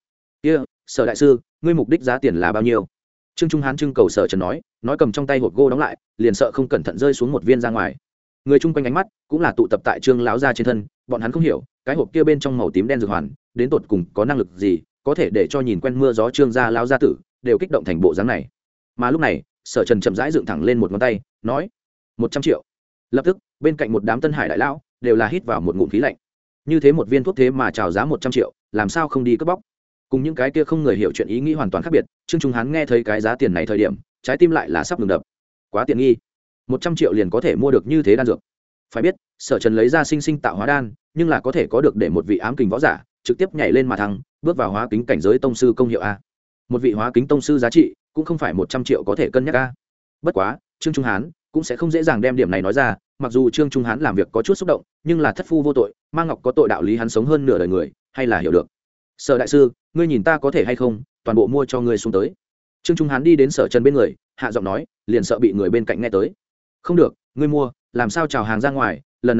Speaker 1: Sở đại sư, ngươi mục đích giá tiền là bao nhiêu? Trương Trung Hán trưng cầu Sở Trần nói cầm trong tay hộp gỗ đóng lại, liền sợ không cẩn thận rơi xuống một viên ra ngoài. Người chung quanh ánh mắt cũng là tụ tập tại Trương lão gia trên thân, bọn hắn không hiểu, cái hộp kia bên trong màu tím đen dược hoàn, đến tột cùng có năng lực gì, có thể để cho nhìn quen mưa gió Trương gia lão gia tử đều kích động thành bộ dáng này. Mà lúc này, Sở Trần chậm rãi dựng thẳng lên một ngón tay, nói: 100 triệu. Lập tức, bên cạnh một đám Tân Hải đại lão đều là hít vào một ngụm khí lạnh. Như thế một viên thuốc thế mà chào giá 100 triệu, làm sao không đi cướp bóc? Cùng những cái kia không người hiểu chuyện ý nghĩ hoàn toàn khác biệt, Trương Trung Hán nghe thấy cái giá tiền này thời điểm, trái tim lại là sắp ngừng đập. Quá tiện nghi. 100 triệu liền có thể mua được như thế đan dược. Phải biết, Sở Trần lấy ra sinh sinh tạo hóa đan, nhưng là có thể có được để một vị ám kình võ giả trực tiếp nhảy lên mà thăng, bước vào hóa kính cảnh giới tông sư công hiệu a. Một vị hóa kính tông sư giá trị cũng không phải 100 triệu có thể cân nhắc a. Bất quá, Trương Trung Hán cũng sẽ không dễ dàng đem điểm này nói ra, mặc dù Trương Trung Hán làm việc có chút xúc động, nhưng là thất phu vô tội, Mang Ngọc có tội đạo lý hắn sống hơn nửa đời người, hay là hiểu được. Sở đại sư, ngươi nhìn ta có thể hay không, toàn bộ mua cho ngươi xuống tới. Trương Trung Hán đi đến Sở Trần bên người, hạ giọng nói, liền sợ bị người bên cạnh nghe tới. Không được, ngươi mua, làm sao chào hàng ra ngoài, lần này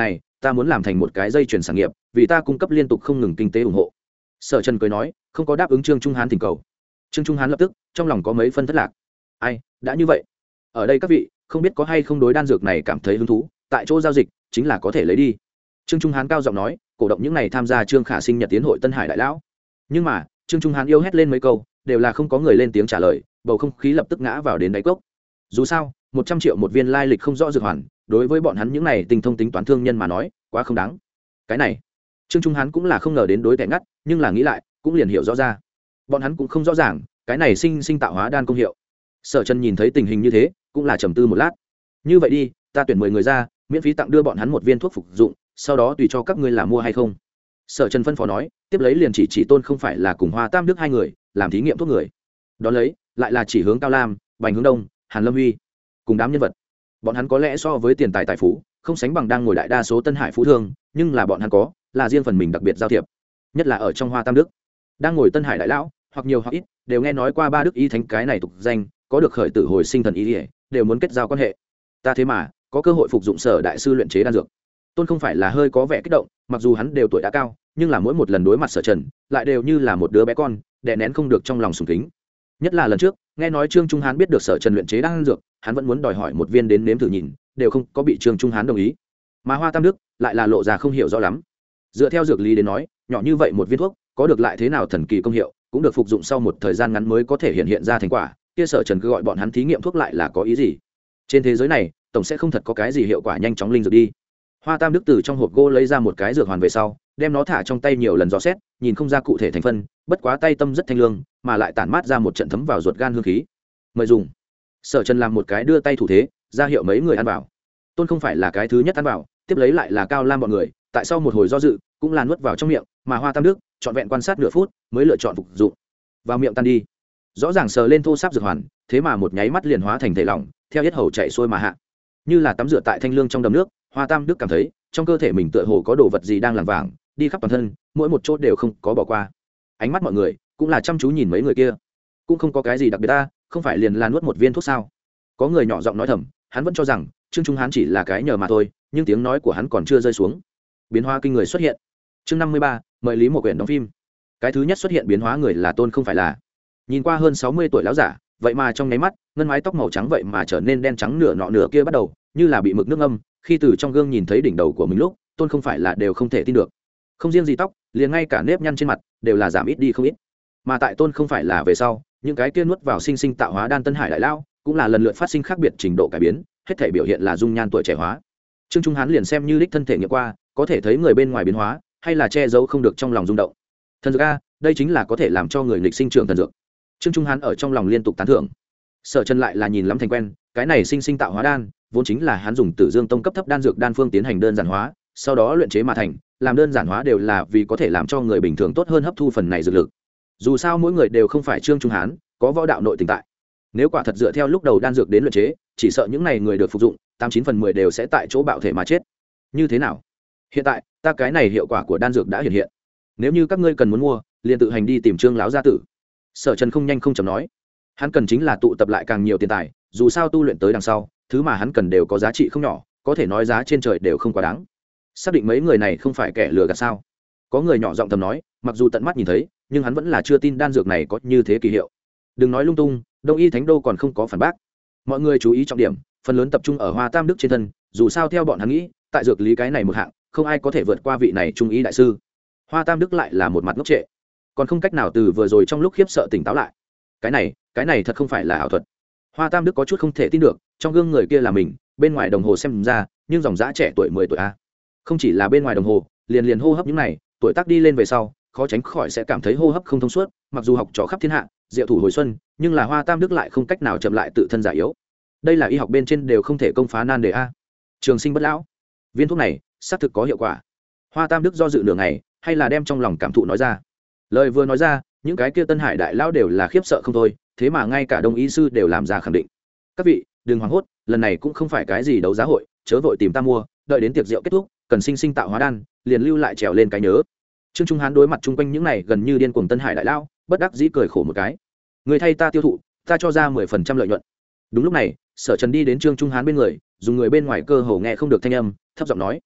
Speaker 1: ta muốn làm thành một cái dây chuyển sản nghiệp vì ta cung cấp liên tục không ngừng kinh tế ủng hộ. Sở Trần cười nói, không có đáp ứng Trương Trung Hán thỉnh cầu. Trương Trung Hán lập tức trong lòng có mấy phân thất lạc. Ai đã như vậy, ở đây các vị không biết có hay không đối đan dược này cảm thấy hứng thú, tại chỗ giao dịch chính là có thể lấy đi. Trương Trung Hán cao giọng nói, cổ động những này tham gia Trương Khả sinh nhật tiến hội Tân Hải đại lão. Nhưng mà Trương Trung Hán yêu hét lên mấy câu đều là không có người lên tiếng trả lời, bầu không khí lập tức ngã vào đến đáy cốc. Dù sao 100 triệu một viên lai lịch không rõ dược hoàn, đối với bọn hắn những này tinh thông tính toán thương nhân mà nói quá không đáng. Cái này Trương Trung Hán cũng là không ngờ đến đối tệ ngắt, nhưng là nghĩ lại cũng liền hiểu rõ ra. Bọn hắn cũng không rõ ràng cái này sinh tạo hóa đan công hiệu. Sở Trần nhìn thấy tình hình như thế cũng là trầm tư một lát. Như vậy đi, ta tuyển 10 người ra, miễn phí tặng đưa bọn hắn một viên thuốc phục dụng, sau đó tùy cho các ngươi làm mua hay không. Sở Trần phân phó nói, tiếp lấy liền chỉ Tôn không phải là cùng Hoa Tam Đức hai người làm thí nghiệm thuốc người. Đón lấy lại là chỉ hướng Cao Lam, Bành Hướng Đông, Hàn Lâm Huy cùng đám nhân vật. Bọn hắn có lẽ so với tiền tài tài phú không sánh bằng đang ngồi đại đa số Tân Hải phú thương, nhưng là bọn hắn có là riêng phần mình đặc biệt giao thiệp, nhất là ở trong Hoa Tam Đức. Đang ngồi Tân Hải đại lão, hoặc nhiều hoặc ít đều nghe nói qua ba đức y thánh cái này tục danh, có được khởi tử hồi sinh thần ý nghĩa, đều muốn kết giao quan hệ. Ta thế mà có cơ hội phục dụng Sở đại sư luyện chế đan dược. Tôn không phải là hơi có vẻ kích động, mặc dù hắn đều tuổi đã cao, nhưng là mỗi một lần đối mặt Sở Trần lại đều như là một đứa bé con, đè nén không được trong lòng sùng kính. Nhất là lần trước nghe nói Trương Trung Hán biết được Sở Trần luyện chế đan dược, hắn vẫn muốn đòi hỏi một viên đến nếm thử nhìn, đều không có bị Trương Trung Hán đồng ý. Mà Hoa Tam Đức lại là lộ ra không hiểu rõ lắm. Dựa theo dược lý đến nói, nhỏ như vậy một viên thuốc có được lại thế nào thần kỳ công hiệu, cũng được phục dụng sau một thời gian ngắn mới có thể hiện ra thành quả. Kia Sở Trần cứ gọi bọn hắn thí nghiệm thuốc lại là có ý gì? Trên thế giới này tổng sẽ không thật có cái gì hiệu quả nhanh chóng linh dược đi. Hoa Tam Đức từ trong hộp gỗ lấy ra một cái dược hoàn về sau, đem nó thả trong tay nhiều lần dò xét, nhìn không ra cụ thể thành phân, bất quá tay tâm rất thanh lương, mà lại tản mát ra một trận thấm vào ruột gan hương khí. Mời dùng. Sở Trần làm một cái đưa tay thủ thế, ra hiệu mấy người ăn vào. Tôn không phải là cái thứ nhất ăn vào, tiếp lấy lại là Cao Lam bọn người, tại sau một hồi do dự, cũng là nuốt vào trong miệng, mà Hoa Tam Đức trọn vẹn quan sát nửa phút, mới lựa chọn phục dụng. Vào miệng tan đi. Rõ ràng sờ lên thô sáp dược hoàn, thế mà một nháy mắt liền hóa thành thể lỏng, theo yết hầu chảy xuôi mà hạ. Như là tắm rửa tại thanh lương trong đầm nước, Hoa Tam Đức cảm thấy trong cơ thể mình tựa hồ có đồ vật gì đang lảng vảng, đi khắp toàn thân, mỗi một chỗ đều không có bỏ qua. Ánh mắt mọi người cũng là chăm chú nhìn mấy người kia, cũng không có cái gì đặc biệt ta, không phải liền là nuốt một viên thuốc sao? Có người nhỏ giọng nói thầm, hắn vẫn cho rằng Trương Trung Hán chỉ là cái nhờ mà thôi, nhưng tiếng nói của hắn còn chưa rơi xuống, biến hóa kinh người xuất hiện. Chương 53, mời Lý Mộ Quyển đóng phim. Cái thứ nhất xuất hiện biến hóa người là Tôn không phải là. Nhìn qua hơn 60 tuổi lão giả, vậy mà trong nháy mắt, ngân mái tóc màu trắng vậy mà trở nên đen trắng nửa nọ nửa kia bắt đầu, như là bị mực nước ngâm, khi từ trong gương nhìn thấy đỉnh đầu của mình lúc, Tôn không phải là đều không thể tin được. Không riêng gì tóc, liền ngay cả nếp nhăn trên mặt đều là giảm ít đi không ít. Mà tại Tôn không phải là về sau, những cái kia nuốt vào sinh tạo hóa đan Tân Hải đại lão, cũng là lần lượt phát sinh khác biệt trình độ cải biến, hết thể biểu hiện là dung nhan tuổi trẻ hóa. Trương Trung Hán liền xem như đích thân thể nghiệm qua, có thể thấy người bên ngoài biến hóa, hay là che giấu không được trong lòng rung động. Thần dược a, đây chính là có thể làm cho người nghịch sinh trưởng thần dược. Trương Trung Hán ở trong lòng liên tục tán thưởng. Sở Trần lại là nhìn lắm thành quen, cái này sinh tạo hóa đan vốn chính là hắn dùng Tử Dương Tông cấp thấp đan dược đan phương tiến hành đơn giản hóa, sau đó luyện chế mà thành, làm đơn giản hóa đều là vì có thể làm cho người bình thường tốt hơn hấp thu phần này dược lực. Dù sao mỗi người đều không phải Trương Trung Hán, có võ đạo nội tình tại. Nếu quả thật dựa theo lúc đầu đan dược đến luyện chế, chỉ sợ những này người được phục dụng, 89/10 đều sẽ tại chỗ bạo thể mà chết. Như thế nào? Hiện tại, ta cái này hiệu quả của đan dược đã hiện hiện. Nếu như các ngươi cần muốn mua, liền tự hành đi tìm Trương lão gia tử. Sở Trần không nhanh không chậm nói, hắn cần chính là tụ tập lại càng nhiều tiền tài, dù sao tu luyện tới đằng sau, thứ mà hắn cần đều có giá trị không nhỏ, có thể nói giá trên trời đều không quá đáng. Xác định mấy người này không phải kẻ lừa gạt sao? Có người nhỏ giọng thầm nói, mặc dù tận mắt nhìn thấy, nhưng hắn vẫn là chưa tin đan dược này có như thế kỳ hiệu. Đừng nói lung tung, Đông y Thánh đô còn không có phản bác. Mọi người chú ý trọng điểm, phần lớn tập trung ở Hoa Tam Đức trên thân, dù sao theo bọn hắn nghĩ, tại dược lý cái này một hạng, không ai có thể vượt qua vị này trung y đại sư. Hoa Tam Đức lại là một mặt ngốc trệ, còn không cách nào từ vừa rồi trong lúc khiếp sợ tỉnh táo lại. Cái này thật không phải là ảo thuật. Hoa Tam Đức có chút không thể tin được, trong gương người kia là mình, bên ngoài đồng hồ xem ra, nhưng dòng dã trẻ tuổi 10 tuổi a. Không chỉ là bên ngoài đồng hồ, liền hô hấp những này, tuổi tác đi lên về sau, khó tránh khỏi sẽ cảm thấy hô hấp không thông suốt, mặc dù học trò khắp thiên hạ, diệu thủ hồi xuân, nhưng là Hoa Tam Đức lại không cách nào chậm lại tự thân già yếu. Đây là y học bên trên đều không thể công phá nan đề a. Trường sinh bất lão. Viên thuốc này xác thực có hiệu quả. Hoa Tam Đức do dự nửa ngày, hay là đem trong lòng cảm thụ nói ra. Lời vừa nói ra, những cái kia Tân Hải đại lão đều là khiếp sợ không thôi, thế mà ngay cả Đông y sư đều làm ra khẳng định. Các vị, đừng hoảng hốt, lần này cũng không phải cái gì đấu giá hội, chớ vội tìm ta mua, đợi đến tiệc rượu kết thúc, cần sinh tạo hóa đan, liền lưu lại trèo lên cái nhớ. Trương Trung Hán đối mặt chung quanh những này gần như điên cuồng Tân Hải đại lão, bất đắc dĩ cười khổ một cái. Người thay ta tiêu thụ, ta cho ra 10% lợi nhuận. Đúng lúc này, Sở Trần đi đến Trương Trung Hán bên người, dùng người bên ngoài cơ hồ nghe không được thanh âm, thấp giọng nói: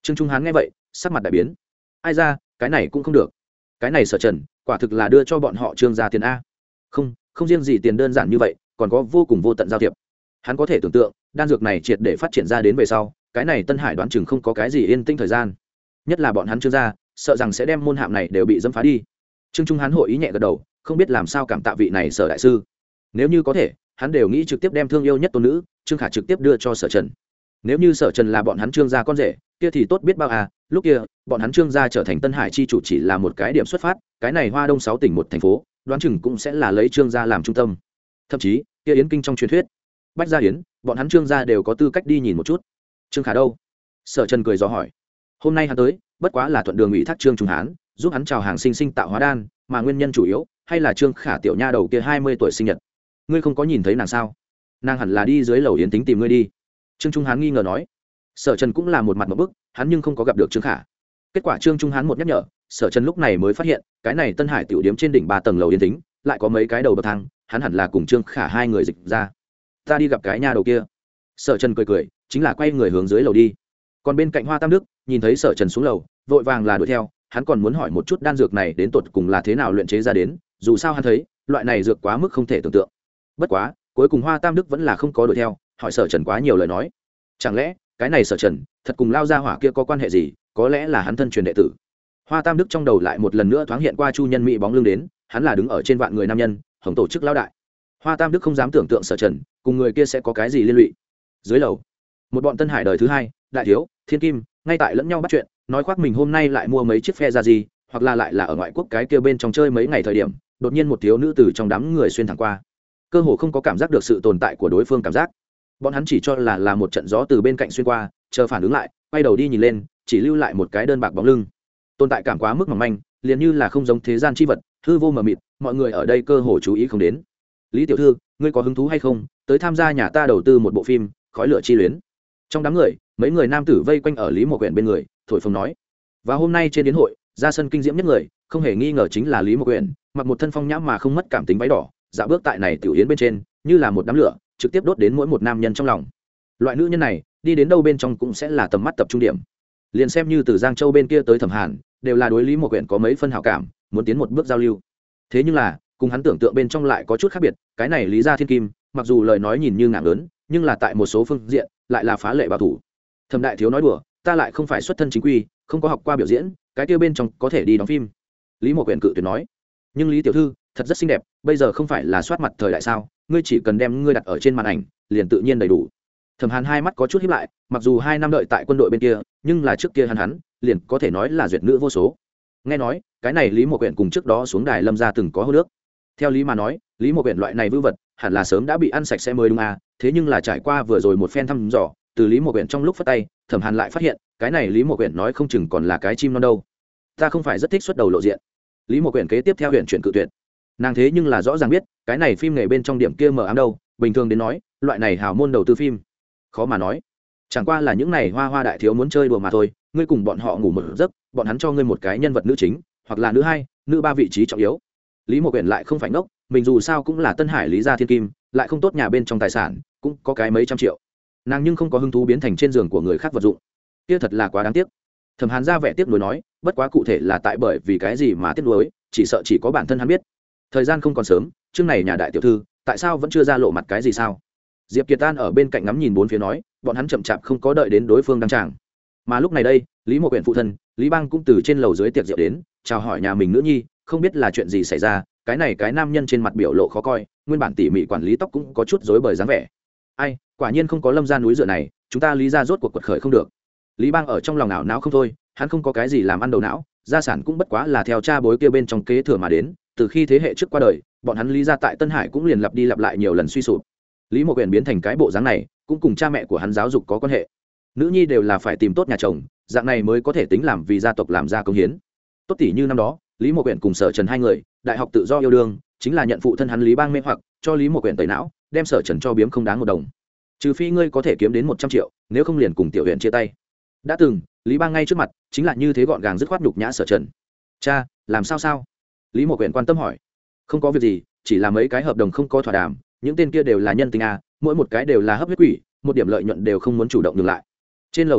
Speaker 1: Trương Trung Hán nghe vậy sắc mặt đại biến. Ai ra, cái này cũng không được. Cái này Sở Trần quả thực là đưa cho bọn họ Trương gia tiền a. Không riêng gì tiền đơn giản như vậy, còn có vô cùng vô tận giao thiệp. Hắn có thể tưởng tượng đan dược này triệt để phát triển ra đến về sau, cái này Tân Hải đoán chừng không có cái gì yên tĩnh thời gian, nhất là bọn hắn Trương gia sợ rằng sẽ đem môn hạm này đều bị dẫm phá đi. Trương Trung Hán hội ý nhẹ gật đầu, không biết làm sao cảm tạ vị này Sở đại sư. Nếu như có thể, hắn đều nghĩ trực tiếp đem thương yêu nhất tôn nữ Trương Khả trực tiếp đưa cho Sở Trần. Nếu như Sở Trần là bọn hắn Trương gia con rể, kia thì tốt biết bao à, lúc kia bọn hắn Trương gia trở thành Tân Hải chi chủ chỉ là một cái điểm xuất phát, cái này Hoa Đông 6 tỉnh một thành phố, đoán chừng cũng sẽ là lấy Trương gia làm trung tâm. Thậm chí, kia Yến Kinh trong truyền thuyết, Bách Gia Yến, bọn hắn Trương gia đều có tư cách đi nhìn một chút. Trương Khả đâu? Sở Trần cười dò hỏi. Hôm nay hắn tới, bất quá là thuận đường ủy thác Trương Trung Hán, giúp hắn chào hàng sinh tạo hóa đan, mà nguyên nhân chủ yếu hay là Trương Khả tiểu nha đầu kia 20 tuổi sinh nhật. Ngươi không có nhìn thấy nàng sao? Nàng hẳn là đi dưới lầu Yến Tính tìm ngươi đi. Trương Trung Hán nghi ngờ nói. Sở Trần cũng là một mặt một bức, hắn nhưng không có gặp được Trương Khả. Kết quả Trương Trung Hán một nhắc nhở, Sở Trần lúc này mới phát hiện, cái này Tân Hải tiểu điếm trên đỉnh 3 tầng lầu Yến Tính, lại có mấy cái đầu bậc thang, hắn hẳn là cùng Trương Khả hai người dịch ra. Ta đi gặp cái nha đầu kia. Sở Trần cười, chính là quay người hướng dưới lầu đi. Còn bên cạnh Hoa Tam Đức, nhìn thấy Sở Trần xuống lầu, vội vàng là đuổi theo, hắn còn muốn hỏi một chút đan dược này đến tột cùng là thế nào luyện chế ra đến, dù sao hắn thấy, loại này dược quá mức không thể tưởng tượng. Bất quá, cuối cùng Hoa Tam Đức vẫn là không có đuổi theo, hỏi Sở Trần quá nhiều lời nói. Chẳng lẽ, cái này Sở Trần thật cùng lao gia hỏa kia có quan hệ gì, có lẽ là hắn thân truyền đệ tử. Hoa Tam Đức trong đầu lại một lần nữa thoáng hiện qua Chu Nhân Mỹ bóng lưng đến, hắn là đứng ở trên vạn người nam nhân, hồng tổ chức lão đại. Hoa Tam Đức không dám tưởng tượng Sở Trần cùng người kia sẽ có cái gì liên lụy. Dưới lầu, một bọn Tân Hải đời thứ hai, đại thiếu, thiên kim, ngay tại lẫn nhau bắt chuyện, nói khoác mình hôm nay lại mua mấy chiếc phe ra gì, hoặc là lại là ở ngoại quốc cái kia bên trong chơi mấy ngày thời điểm, đột nhiên một thiếu nữ từ trong đám người xuyên thẳng qua, cơ hồ không có cảm giác được sự tồn tại của đối phương cảm giác. Bọn hắn chỉ cho là một trận gió từ bên cạnh xuyên qua, chờ phản ứng lại, quay đầu đi nhìn lên, chỉ lưu lại một cái đơn bạc bóng lưng. Tồn tại cảm quá mức mỏng manh, liền như là không giống thế gian chi vật, hư vô mờ mịt, mọi người ở đây cơ hồ chú ý không đến. Lý tiểu thư, ngươi có hứng thú hay không tới tham gia nhà ta đầu tư một bộ phim khói lửa chi luyến? Trong đám người, mấy người nam tử vây quanh ở Lý Mộ Quyển bên người, thổi phồng nói. Và hôm nay trên yến hội, ra sân kinh diễm nhất người, không hề nghi ngờ chính là Lý Mộ Quyển, mặc một thân phong nhã mà không mất cảm tính váy đỏ, dạo bước tại này tiểu yến bên trên, như là một đám lửa, trực tiếp đốt đến mỗi một nam nhân trong lòng. Loại nữ nhân này, đi đến đâu bên trong cũng sẽ là tầm mắt tập trung điểm. Liền xem như từ Giang Châu bên kia tới Thẩm Hàn, đều là đối Lý Mộ Quyển có mấy phân hảo cảm, muốn tiến một bước giao lưu. Thế nhưng là, cùng hắn tưởng tượng bên trong lại có chút khác biệt, cái này Lý gia thiên kim, mặc dù lời nói nhìn như ngạng lớn, nhưng là tại một số phương diện lại là phá lệ bảo thủ. Thẩm đại thiếu nói đùa, ta lại không phải xuất thân chính quy, không có học qua biểu diễn, cái kia bên trong có thể đi đóng phim. Lý Mộ Quyển cự tuyệt nói. Nhưng Lý tiểu thư thật rất xinh đẹp, bây giờ không phải là soát mặt thời đại sao, ngươi chỉ cần đem ngươi đặt ở trên màn ảnh, liền tự nhiên đầy đủ. Thẩm Hàn hai mắt có chút híp lại, mặc dù 2 năm đợi tại quân đội bên kia, nhưng là trước kia hắn liền có thể nói là duyệt nữ vô số. Nghe nói, cái này Lý Mộ Quyển cùng trước đó xuống đài Lâm gia từng có hôn nước. Theo lý mà nói, Lý Mộ Quyển loại này vưu vật, hẳn là sớm đã bị ăn sạch sẽ mới đúng à, thế nhưng là trải qua vừa rồi một phen thăm dò, từ Lý Mộ Quyển trong lúc phất tay, Thẩm Hàn lại phát hiện, cái này Lý Mộ Quyển nói không chừng còn là cái chim non đâu. Ta không phải rất thích xuất đầu lộ diện. Lý Mộ Quyển kế tiếp theo huyện chuyển cự tuyệt. Nàng thế nhưng là rõ ràng biết, cái này phim nghề bên trong điểm kia mờ ám đâu, bình thường đến nói, loại này hào môn đầu tư phim, khó mà nói. Chẳng qua là những này hoa đại thiếu muốn chơi đùa mà thôi, ngươi cùng bọn họ ngủ một giấc, bọn hắn cho ngươi một cái nhân vật nữ chính, hoặc là nữ hai, nữ ba vị trí trọng yếu. Lý Mộ Quyển lại không phải ngốc, mình dù sao cũng là Tân Hải Lý gia thiên kim, lại không tốt nhà bên trong tài sản, cũng có cái mấy trăm triệu. Nàng nhưng không có hứng thú biến thành trên giường của người khác vật dụng, kia thật là quá đáng tiếc. Thẩm Hàn ra vẻ tiếc nuối nói, bất quá cụ thể là tại bởi vì cái gì mà tiếc nuối, chỉ sợ chỉ có bản thân hắn biết. Thời gian không còn sớm, chương này nhà đại tiểu thư, tại sao vẫn chưa ra lộ mặt cái gì sao? Diệp Kiệt Tan ở bên cạnh ngắm nhìn bốn phía nói, bọn hắn chậm chạp không có đợi đến đối phương đăng tràng. Mà lúc này đây, Lý Mộ Quyển phụ thân, Lý Bang cũng từ trên lầu dưới tiệc rượu đến, chào hỏi nhà mình nữ nhi, không biết là chuyện gì xảy ra, cái này cái nam nhân trên mặt biểu lộ khó coi, nguyên bản tỉ mỉ quản lý tóc cũng có chút rối bời dáng vẻ. Ai, quả nhiên không có Lâm gia núi dựa này, chúng ta Lý gia rốt cuộc quật khởi không được. Lý Bang ở trong lòng ảo não không thôi, hắn không có cái gì làm ăn đầu não, gia sản cũng bất quá là theo cha bối kia bên trong kế thừa mà đến, từ khi thế hệ trước qua đời, bọn hắn Lý gia tại Tân Hải cũng liền lặp đi lặp lại nhiều lần suy sụp. Lý Mộ Quyển biến thành cái bộ dáng này, cũng cùng cha mẹ của hắn giáo dục có quan hệ. Nữ nhi đều là phải tìm tốt nhà chồng, dạng này mới có thể tính làm vì gia tộc làm ra công hiến. Tốt tỷ như năm đó, Lý Mộ Quyển cùng Sở Trần hai người, đại học tự do yêu đương, chính là nhận phụ thân hắn Lý Bang mê hoặc, cho Lý Mộ Quyển tẩy não, đem Sở Trần cho biếm không đáng một đồng. Trừ phi ngươi có thể kiếm đến 100 triệu, nếu không liền cùng tiểu huyện chia tay. Đã từng, Lý Bang ngay trước mặt, chính là như thế gọn gàng dứt khoát nhục nhã Sở Trần. Cha, làm sao? Lý Mộ Quyển quan tâm hỏi. Không có việc gì, chỉ là mấy cái hợp đồng không có thỏa đàm, những tên kia đều là nhân tình à, mỗi một cái đều là hấp huyết quỷ, một điểm lợi nhuận đều không muốn chủ động ngừng lại. Trên lầu Yến Tính,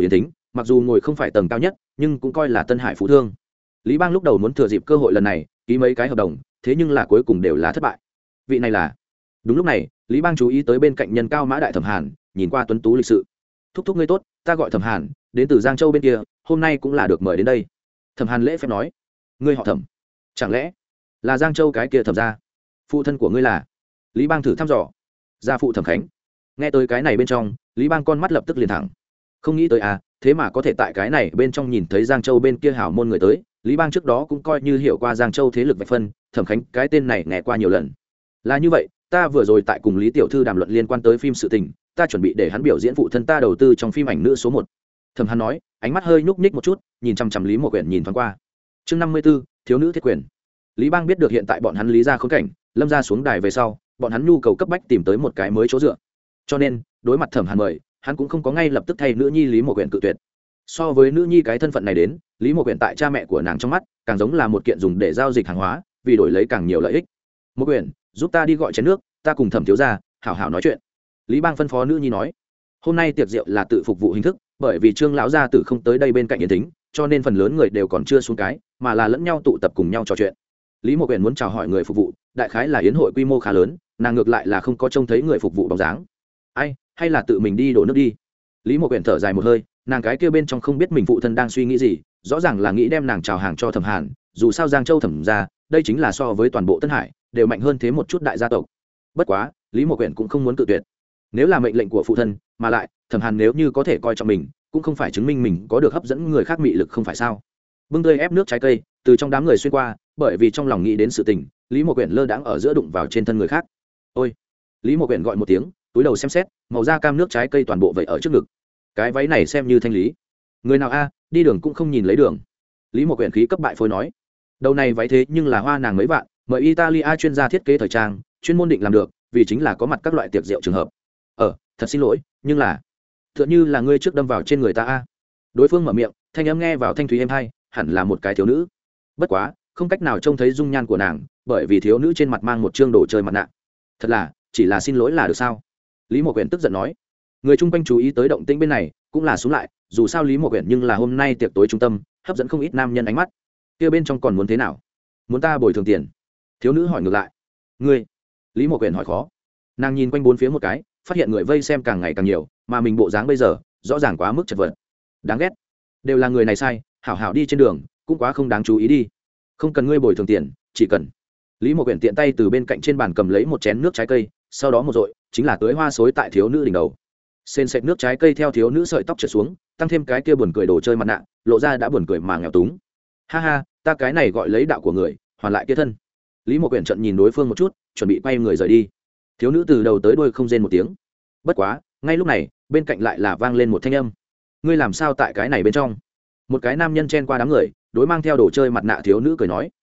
Speaker 1: mặc dù ngồi không phải tầng cao nhất nhưng cũng coi là tân hải phú thương. Lý Bang lúc đầu muốn thừa dịp cơ hội lần này ký mấy cái hợp đồng, thế nhưng là cuối cùng đều là thất bại. Vị này là. Đúng lúc này Lý Bang chú ý tới bên cạnh nhân cao mã đại Thẩm Hàn, nhìn qua tuấn tú lịch sự. Thúc thúc ngươi tốt, ta gọi Thẩm Hàn, đến từ Giang Châu bên kia, hôm nay cũng là được mời đến đây. Thẩm Hàn lễ phép nói. Ngươi họ Thẩm, chẳng lẽ là Giang Châu cái kia Thẩm gia? Phụ thân của ngươi là? Lý Bang thử thăm dò. Gia phụ Thẩm Khánh. Nghe tới cái này bên trong, Lý Bang con mắt lập tức liền thẳng. Không nghĩ tới à, thế mà có thể tại cái này bên trong nhìn thấy Giang Châu bên kia hảo môn người tới. Lý Bang trước đó cũng coi như hiểu qua Giang Châu thế lực vạch phân, Thẩm Khánh cái tên này nghe qua nhiều lần. Là như vậy, ta vừa rồi tại cùng Lý tiểu thư đàm luận liên quan tới phim sự tình, ta chuẩn bị để hắn biểu diễn phụ thân ta đầu tư trong phim ảnh nữ số 1. Thẩm Hàn nói, ánh mắt hơi nhúc nhích một chút, nhìn chằm chằm Lý Mộ Quyển nhìn thoáng qua. Chương 54, thiếu nữ thiết quyền. Lý Bang biết được hiện tại bọn hắn Lý gia khốn cảnh, Lâm gia xuống đài về sau, bọn hắn nhu cầu cấp bách tìm tới một cái mới chỗ dựa. Cho nên, đối mặt Thẩm Hàn mời, hắn cũng không có ngay lập tức thay nữ nhi Lý Mộ Quyển cự tuyệt. So với nữ nhi cái thân phận này đến, Lý Mộ Quyển tại cha mẹ của nàng trong mắt, càng giống là một kiện dùng để giao dịch hàng hóa, vì đổi lấy càng nhiều lợi ích. Mộ Quyển, giúp ta đi gọi chén nước, ta cùng Thẩm thiếu gia hảo hảo nói chuyện. Lý Bang phân phó nữ nhi nói. Hôm nay tiệc rượu là tự phục vụ hình thức, bởi vì Trương lão gia tử không tới đây bên cạnh yến tính, cho nên phần lớn người đều còn chưa xuống cái, mà là lẫn nhau tụ tập cùng nhau trò chuyện. Lý Mộ Quyển muốn chào hỏi người phục vụ, đại khái là yến hội quy mô khá lớn, nàng ngược lại là không có trông thấy người phục vụ bóng dáng. Ai, hay là tự mình đi đổ nước đi. Lý Mộ Quyển thở dài một hơi, nàng cái kia bên trong không biết mình phụ thân đang suy nghĩ gì, rõ ràng là nghĩ đem nàng chào hàng cho Thẩm Hàn, dù sao Giang Châu Thẩm gia, đây chính là so với toàn bộ Tân Hải đều mạnh hơn thế một chút đại gia tộc. Bất quá, Lý Mộ Quyển cũng không muốn cự tuyệt. Nếu là mệnh lệnh của phụ thân, mà lại Thẩm Hàn nếu như có thể coi trọng mình, cũng không phải chứng minh mình có được hấp dẫn người khác mị lực không phải sao? Bưng tươi ép nước trái cây từ trong đám người xuyên qua, bởi vì trong lòng nghĩ đến sự tình, Lý Mộ Quyển lơ đãng ở giữa đụng vào trên thân người khác. Ôi! Lý Mộ Quyển gọi một tiếng, túi đầu xem xét, màu da cam nước trái cây toàn bộ vậy ở trước ngực. Cái váy này xem như thanh lý. Người nào a, đi đường cũng không nhìn lấy đường. Lý Mộ Quyển khí cấp bại phôi nói. Đầu này váy thế nhưng là hoa nàng mấy vạn, mời Italia chuyên gia thiết kế thời trang, chuyên môn định làm được, vì chính là có mặt các loại tiệc rượu trường hợp. Thật xin lỗi, nhưng là tựa như là ngươi trước đâm vào trên người ta a. Đối phương mở miệng, thanh âm nghe vào thanh thúy êm hay, hẳn là một cái thiếu nữ. Bất quá, không cách nào trông thấy dung nhan của nàng, bởi vì thiếu nữ trên mặt mang một trương đồ chơi mặt nạ. Thật là, chỉ là xin lỗi là được sao? Lý Mộ Quyển tức giận nói. Người chung quanh chú ý tới động tĩnh bên này, cũng là xuống lại, dù sao Lý Mộ Quyển nhưng là hôm nay tiệc tối trung tâm, hấp dẫn không ít nam nhân ánh mắt. Kia bên trong còn muốn thế nào? Muốn ta bồi thường tiền? Thiếu nữ hỏi ngược lại. Ngươi? Lý Mộ Quyển hỏi khó. Nàng nhìn quanh bốn phía một cái, phát hiện người vây xem càng ngày càng nhiều, mà mình bộ dáng bây giờ rõ ràng quá mức chật vật, đáng ghét. Đều là người này sai, hảo hảo đi trên đường cũng quá không đáng chú ý đi. Không cần ngươi bồi thường tiền, chỉ cần. Lý Mộ Quyển tiện tay từ bên cạnh trên bàn cầm lấy một chén nước trái cây, sau đó một dội chính là tưới hoa xối tại thiếu nữ đỉnh đầu. Sền sệt nước trái cây theo thiếu nữ sợi tóc trượt xuống, tăng thêm cái kia buồn cười đồ chơi mặt nạ, lộ ra đã buồn cười mà nghèo túng. Ha ha, ta cái này gọi lấy đạo của người hoàn lại kia thân. Lý Mộ Quyển trợn nhìn đối phương một chút, chuẩn bị quay người rời đi. Thiếu nữ từ đầu tới đuôi không rên một tiếng. Bất quá, ngay lúc này bên cạnh lại là vang lên một thanh âm. Ngươi làm sao tại cái này bên trong? Một cái nam nhân chen qua đám người, đối mang theo đồ chơi mặt nạ thiếu nữ cười nói.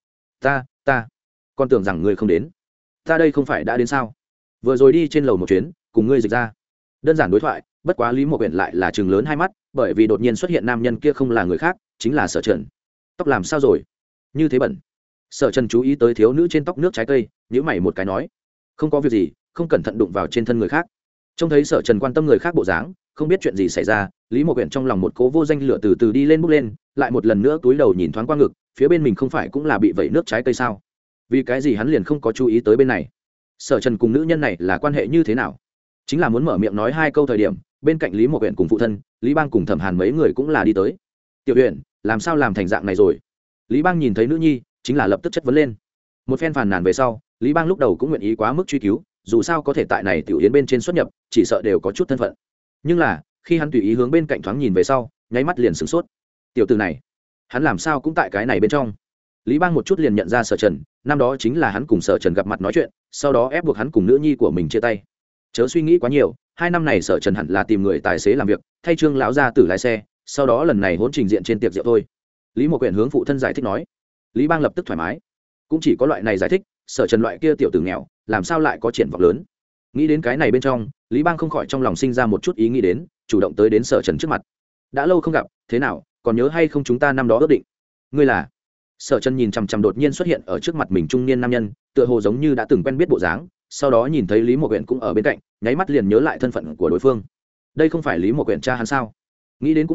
Speaker 1: Ta còn tưởng rằng ngươi không đến. Ta đây không phải đã đến sao? Vừa rồi đi trên lầu một chuyến, cùng ngươi dịch ra. Đơn giản đối thoại, bất quá Lý Mộ Quyển lại là trừng lớn hai mắt, bởi vì đột nhiên xuất hiện nam nhân kia không là người khác, chính là Sở Trần. Tóc làm sao rồi? Như thế bẩn. Sở Trần chú ý tới thiếu nữ trên tóc nước trái cây, nhíu mày một cái nói. Không có việc gì, không cẩn thận đụng vào trên thân người khác. Trông thấy Sở Trần quan tâm người khác bộ dáng, không biết chuyện gì xảy ra, Lý Mộ Quyển trong lòng một cố vô danh lửa từ từ đi lên bốc lên, lại một lần nữa túi đầu nhìn thoáng qua ngực, phía bên mình không phải cũng là bị vẩy nước trái cây sao? Vì cái gì hắn liền không có chú ý tới bên này? Sở Trần cùng nữ nhân này là quan hệ như thế nào? Chính là muốn mở miệng nói hai câu thời điểm, bên cạnh Lý Mộ Quyển cùng phụ thân, Lý Bang cùng Thẩm Hàn mấy người cũng là đi tới. Tiểu Uyển, làm sao làm thành dạng này rồi? Lý Bang nhìn thấy nữ nhi, chính là lập tức chất vấn lên. Một phen phàn nàn về sau, Lý Bang lúc đầu cũng nguyện ý quá mức truy cứu, dù sao có thể tại này tiểu yến bên trên xuất nhập, chỉ sợ đều có chút thân phận. Nhưng là, khi hắn tùy ý hướng bên cạnh thoáng nhìn về sau, nháy mắt liền sửng sốt. Tiểu tử này, hắn làm sao cũng tại cái này bên trong? Lý Bang một chút liền nhận ra Sở Trần, năm đó chính là hắn cùng Sở Trần gặp mặt nói chuyện, sau đó ép buộc hắn cùng nữ nhi của mình chia tay. Chớ suy nghĩ quá nhiều, 2 năm này Sở Trần hẳn là tìm người tài xế làm việc, thay Trương lão gia tử lái xe, sau đó lần này hỗn trình diện trên tiệc rượu thôi. Lý Mộ Quyển hướng phụ thân giải thích nói. Lý Bang lập tức thoải mái, cũng chỉ có loại này giải thích, Sở Trần loại kia tiểu tử nghèo, làm sao lại có triển vọng lớn. Nghĩ đến cái này bên trong, Lý Bang không khỏi trong lòng sinh ra một chút ý nghĩ đến, chủ động tới đến Sở Trần trước mặt. Đã lâu không gặp, thế nào, còn nhớ hay không chúng ta năm đó ước định? Ngươi là? Sở Trần nhìn chằm chằm đột nhiên xuất hiện ở trước mặt mình trung niên nam nhân, tựa hồ giống như đã từng quen biết bộ dáng, sau đó nhìn thấy Lý Mộ Quyển cũng ở bên cạnh, nháy mắt liền nhớ lại thân phận của đối phương. Đây không phải Lý Mộ Quyển cha hắn sao? Nghĩ đến cũng là,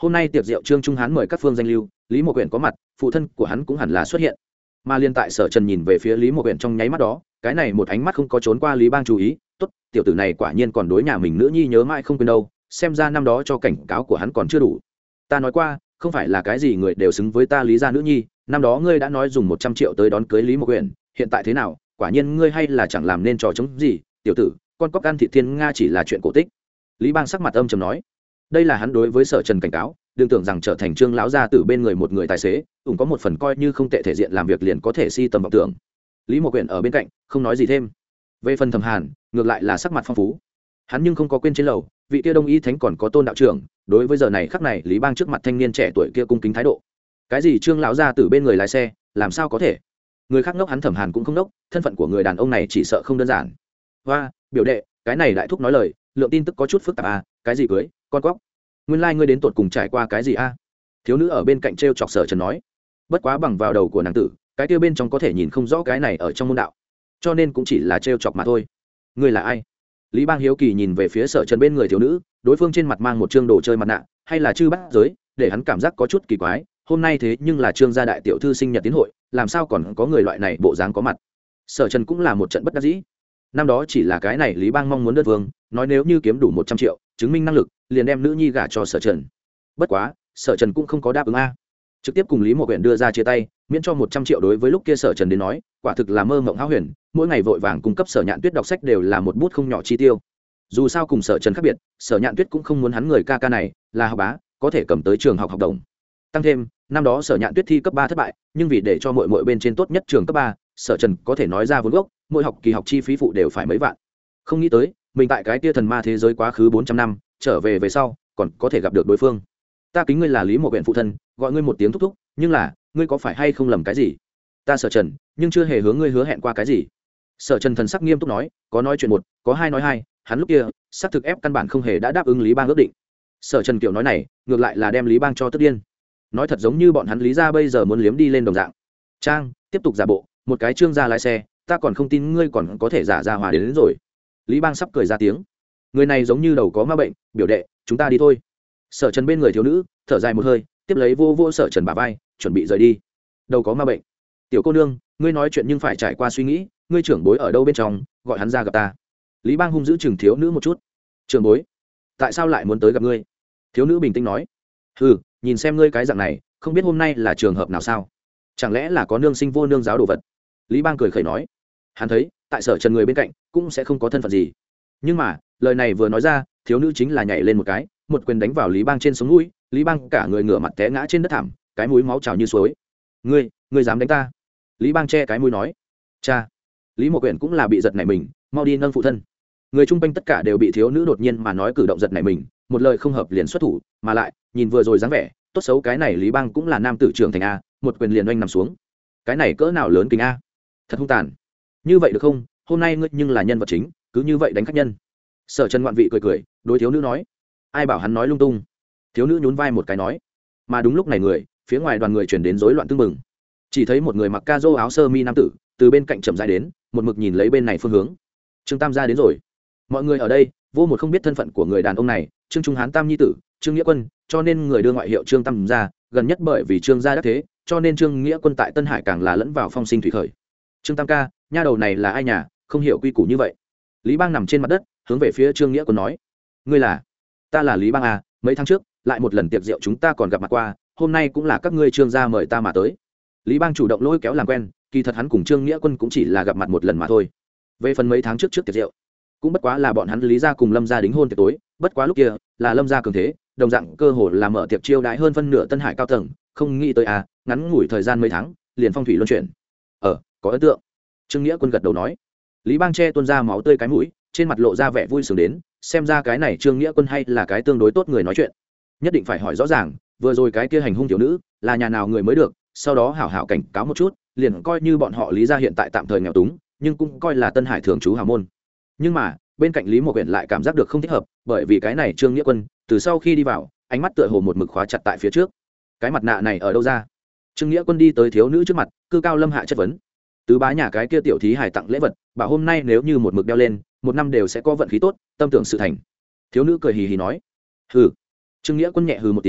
Speaker 1: hôm nay tiệc rượu trương trung hán mời các phương danh lưu, lý một quyển có mặt, phụ thân của hắn cũng hẳn là xuất hiện. Mà liên tại Sở Trần nhìn về phía lý một quyển trong nháy mắt đó, cái này một ánh mắt không có trốn qua Lý Bang chú ý. Tốt, tiểu tử này quả nhiên còn đối nhà mình nữ nhi nhớ mãi không quên đâu, xem ra năm đó cho cảnh cáo của hắn còn chưa đủ. Ta nói qua, không phải là cái gì người đều xứng với ta Lý gia nữ nhi, năm đó ngươi đã nói dùng 100 triệu tới đón cưới Lý một quyển, hiện tại thế nào? Quả nhiên ngươi hay là chẳng làm nên trò chống gì, tiểu tử, con cóc ăn thịt thiên nga chỉ là chuyện cổ tích. Lý Bang sắc mặt âm trầm nói, đây là hắn đối với Sở Trần cảnh cáo, đừng tưởng rằng trở thành Trương lão gia tử bên người một người tài xế, cũng có một phần coi như không tệ thể diện làm việc liền có thể si tầm vọng tưởng. Lý Mộ Quyển ở bên cạnh không nói gì thêm. Về phần Thẩm Hàn, ngược lại là sắc mặt phong phú. Hắn nhưng không có quên trên lầu, vị kia Đông Y Thánh còn có Tôn đạo trưởng, đối với giờ này khắc này Lý Bang trước mặt thanh niên trẻ tuổi kia cung kính thái độ. Cái gì Trương lão gia tử bên người lái xe, làm sao có thể? Người khác ngốc hắn Thẩm Hàn cũng không ngốc, thân phận của người đàn ông này chỉ sợ không đơn giản. Hoa, biểu đệ, cái này đại thúc nói lời, lượng tin tức có chút phức tạp à, cái gì cưới, con cóc? Nguyên lai ngươi đến tụt cùng trải qua cái gì a? Thiếu nữ ở bên cạnh trêu chọc Sở Trần nói. Bất quá bằng vào đầu của nàng tử, cái kia bên trong có thể nhìn không rõ cái này ở trong môn đạo, cho nên cũng chỉ là trêu chọc mà thôi. Ngươi là ai? Lý Bang hiếu kỳ nhìn về phía Sở Trần bên người thiếu nữ, đối phương trên mặt mang một trương đồ chơi mặt nạ, hay là chư bát giới, để hắn cảm giác có chút kỳ quái. Hôm nay thế nhưng là Trương gia đại tiểu thư sinh nhật tiến hội, làm sao còn có người loại này bộ dáng có mặt? Sở Trần cũng là một trận bất đắc dĩ. Năm đó chỉ là cái này Lý Bang mong muốn đơn vương, nói nếu như kiếm đủ 100 triệu, chứng minh năng lực, liền đem nữ nhi gả cho Sở Trần. Bất quá, Sở Trần cũng không có đáp ứng a, trực tiếp cùng Lý Mộ Quyển đưa ra chia tay, miễn cho 100 triệu đối với lúc kia Sở Trần đến nói, quả thực là mơ mộng hão huyền, mỗi ngày vội vàng cung cấp Sở Nhạn Tuyết đọc sách đều là một bút không nhỏ chi tiêu. Dù sao cùng Sở Trần khác biệt, Sở Nhạn Tuyết cũng không muốn hắn người ca ca này là học bá, có thể cầm tới trường học học đồng. Tăng thêm, năm đó Sở Nhạn Tuyết thi cấp 3 thất bại, nhưng vì để cho muội bên trên tốt nhất trường cấp 3, Sở Trần có thể nói ra vốn gốc, mỗi học kỳ học chi phí phụ đều phải mấy vạn. Không nghĩ tới, mình tại cái kia thần ma thế giới quá khứ 400 năm, trở về về sau, còn có thể gặp được đối phương. Ta kính ngươi là Lý Mộ Quyển phụ thân, gọi ngươi một tiếng thúc thúc, nhưng là, ngươi có phải hay không lầm cái gì? Ta Sở Trần, nhưng chưa hề hướng ngươi hứa hẹn qua cái gì. Sở Trần thần sắc nghiêm túc nói, có nói chuyện một, có hai nói hai, hắn lúc kia, xác thực ép căn bản không hề đã đáp ứng Lý Bang ước định. Sở Trần kiểu nói này, ngược lại là đem Lý Bang cho tức điên. Nói thật giống như bọn hắn Lý gia bây giờ muốn liếm đi lên đồng dạng. Trang, tiếp tục giả bộ, một cái Trương gia lái xe, ta còn không tin ngươi còn có thể giả ra hòa đến rồi. Lý Bang sắp cười ra tiếng. Người này giống như đầu có ma bệnh, biểu đệ, chúng ta đi thôi. Sở Trần bên người thiếu nữ thở dài một hơi, tiếp lấy vô vô Sở Trần bả vai, chuẩn bị rời đi. Đầu có ma bệnh. Tiểu cô nương, ngươi nói chuyện nhưng phải trải qua suy nghĩ, ngươi trưởng bối ở đâu bên trong, gọi hắn ra gặp ta. Lý Bang hung dữ chừng thiếu nữ một chút. Trưởng bối? Tại sao lại muốn tới gặp ngươi? Thiếu nữ bình tĩnh nói. Hừ, nhìn xem ngươi cái dạng này, không biết hôm nay là trường hợp nào sao? Chẳng lẽ là có nương sinh vô nương giáo đồ vật? Lý Bang cười khẩy nói. Hắn thấy, tại Sở Trần người bên cạnh cũng sẽ không có thân phận gì. Nhưng mà, lời này vừa nói ra, thiếu nữ chính là nhảy lên một cái, một quyền đánh vào Lý Bang trên sống mũi, Lý Bang cả người ngửa mặt té ngã trên đất thảm, cái mũi máu trào như suối. Ngươi dám đánh ta? Lý Bang che cái mũi nói. Cha. Lý Mộ Quyển cũng là bị giật nảy mình, mau đi nâng phụ thân. Người chung quanh tất cả đều bị thiếu nữ đột nhiên mà nói cử động giật nảy mình, một lời không hợp liền xuất thủ, mà lại, nhìn vừa rồi dáng vẻ, tốt xấu cái này Lý Bang cũng là nam tử trưởng thành a, một quyền liền oanh nằm xuống. Cái này cỡ nào lớn kinh a? Thật hung tàn. Như vậy được không? Hôm nay ngươi nhưng là nhân vật chính, cứ như vậy đánh khách nhân. Sở Trần ngoạn vị cười cười, đối thiếu nữ nói. Ai bảo hắn nói lung tung? Thiếu nữ nhún vai một cái nói. Mà đúng lúc này phía ngoài đoàn người truyền đến rối loạn tương mừng. Chỉ thấy một người mặc ca rô áo sơ mi nam tử từ bên cạnh chậm rãi đến, một mực nhìn lấy bên này phương hướng. Trương Tam gia đến rồi. Mọi người ở đây vô một không biết thân phận của người đàn ông này, Trương Trung Hán Tam nhi tử, Trương Nghĩa Quân, cho nên người đưa ngoại hiệu Trương Tam gia, gần nhất bởi vì Trương gia đắc thế, cho nên Trương Nghĩa Quân tại Tân Hải càng là lẫn vào phong sinh thủy khởi. Trương Tam ca, nha đầu này là ai nhà, không hiểu quy củ như vậy. Lý Bang nằm trên mặt đất, hướng về phía Trương Nghĩa Quân nói. Ngươi là? Ta là Lý Bang à, mấy tháng trước lại một lần tiệc rượu chúng ta còn gặp mặt qua, hôm nay cũng là các ngươi Trương gia mời ta mà tới. Lý Bang chủ động lôi kéo làm quen, kỳ thật hắn cùng Trương Nghĩa Quân cũng chỉ là gặp mặt một lần mà thôi. Về phần mấy tháng trước tiệc rượu, cũng bất quá là bọn hắn Lý gia cùng Lâm gia đính hôn tiệc tối, bất quá lúc kia là Lâm gia cường thế, đồng dạng cơ hồ là mở tiệc chiêu đãi hơn phân nửa Tân Hải cao tầng, không nghĩ tới à, ngắn ngủi thời gian mấy tháng, liền phong thủy luân chuyển. Có ấn tượng. Trương Nghĩa Quân gật đầu nói. Lý Bang che tuôn ra máu tươi cái mũi, trên mặt lộ ra vẻ vui sướng đến, xem ra cái này Trương Nghĩa Quân hay là cái tương đối tốt người nói chuyện. Nhất định phải hỏi rõ ràng, vừa rồi cái kia hành hung thiếu nữ là nhà nào người mới được, sau đó hảo hảo cảnh cáo một chút, liền coi như bọn họ Lý gia hiện tại tạm thời nghèo túng, nhưng cũng coi là Tân Hải thường trú hào môn. Nhưng mà, bên cạnh Lý Mộ Quyển lại cảm giác được không thích hợp, bởi vì cái này Trương Nghĩa Quân, từ sau khi đi vào, ánh mắt tựa hồ một mực khóa chặt tại phía trước. Cái mặt nạ này ở đâu ra? Trương Nghĩa Quân đi tới thiếu nữ trước mặt, cư cao lâm hạ chất vấn. Tứ bá nhà cái kia tiểu thí hài tặng lễ vật, bảo hôm nay nếu như một mực đeo lên, một năm đều sẽ có vận khí tốt, tâm tưởng sự thành. Thiếu nữ cười hì hì nói. Hừ. Trương Nghĩa Quân nhẹ hừ một tiếng,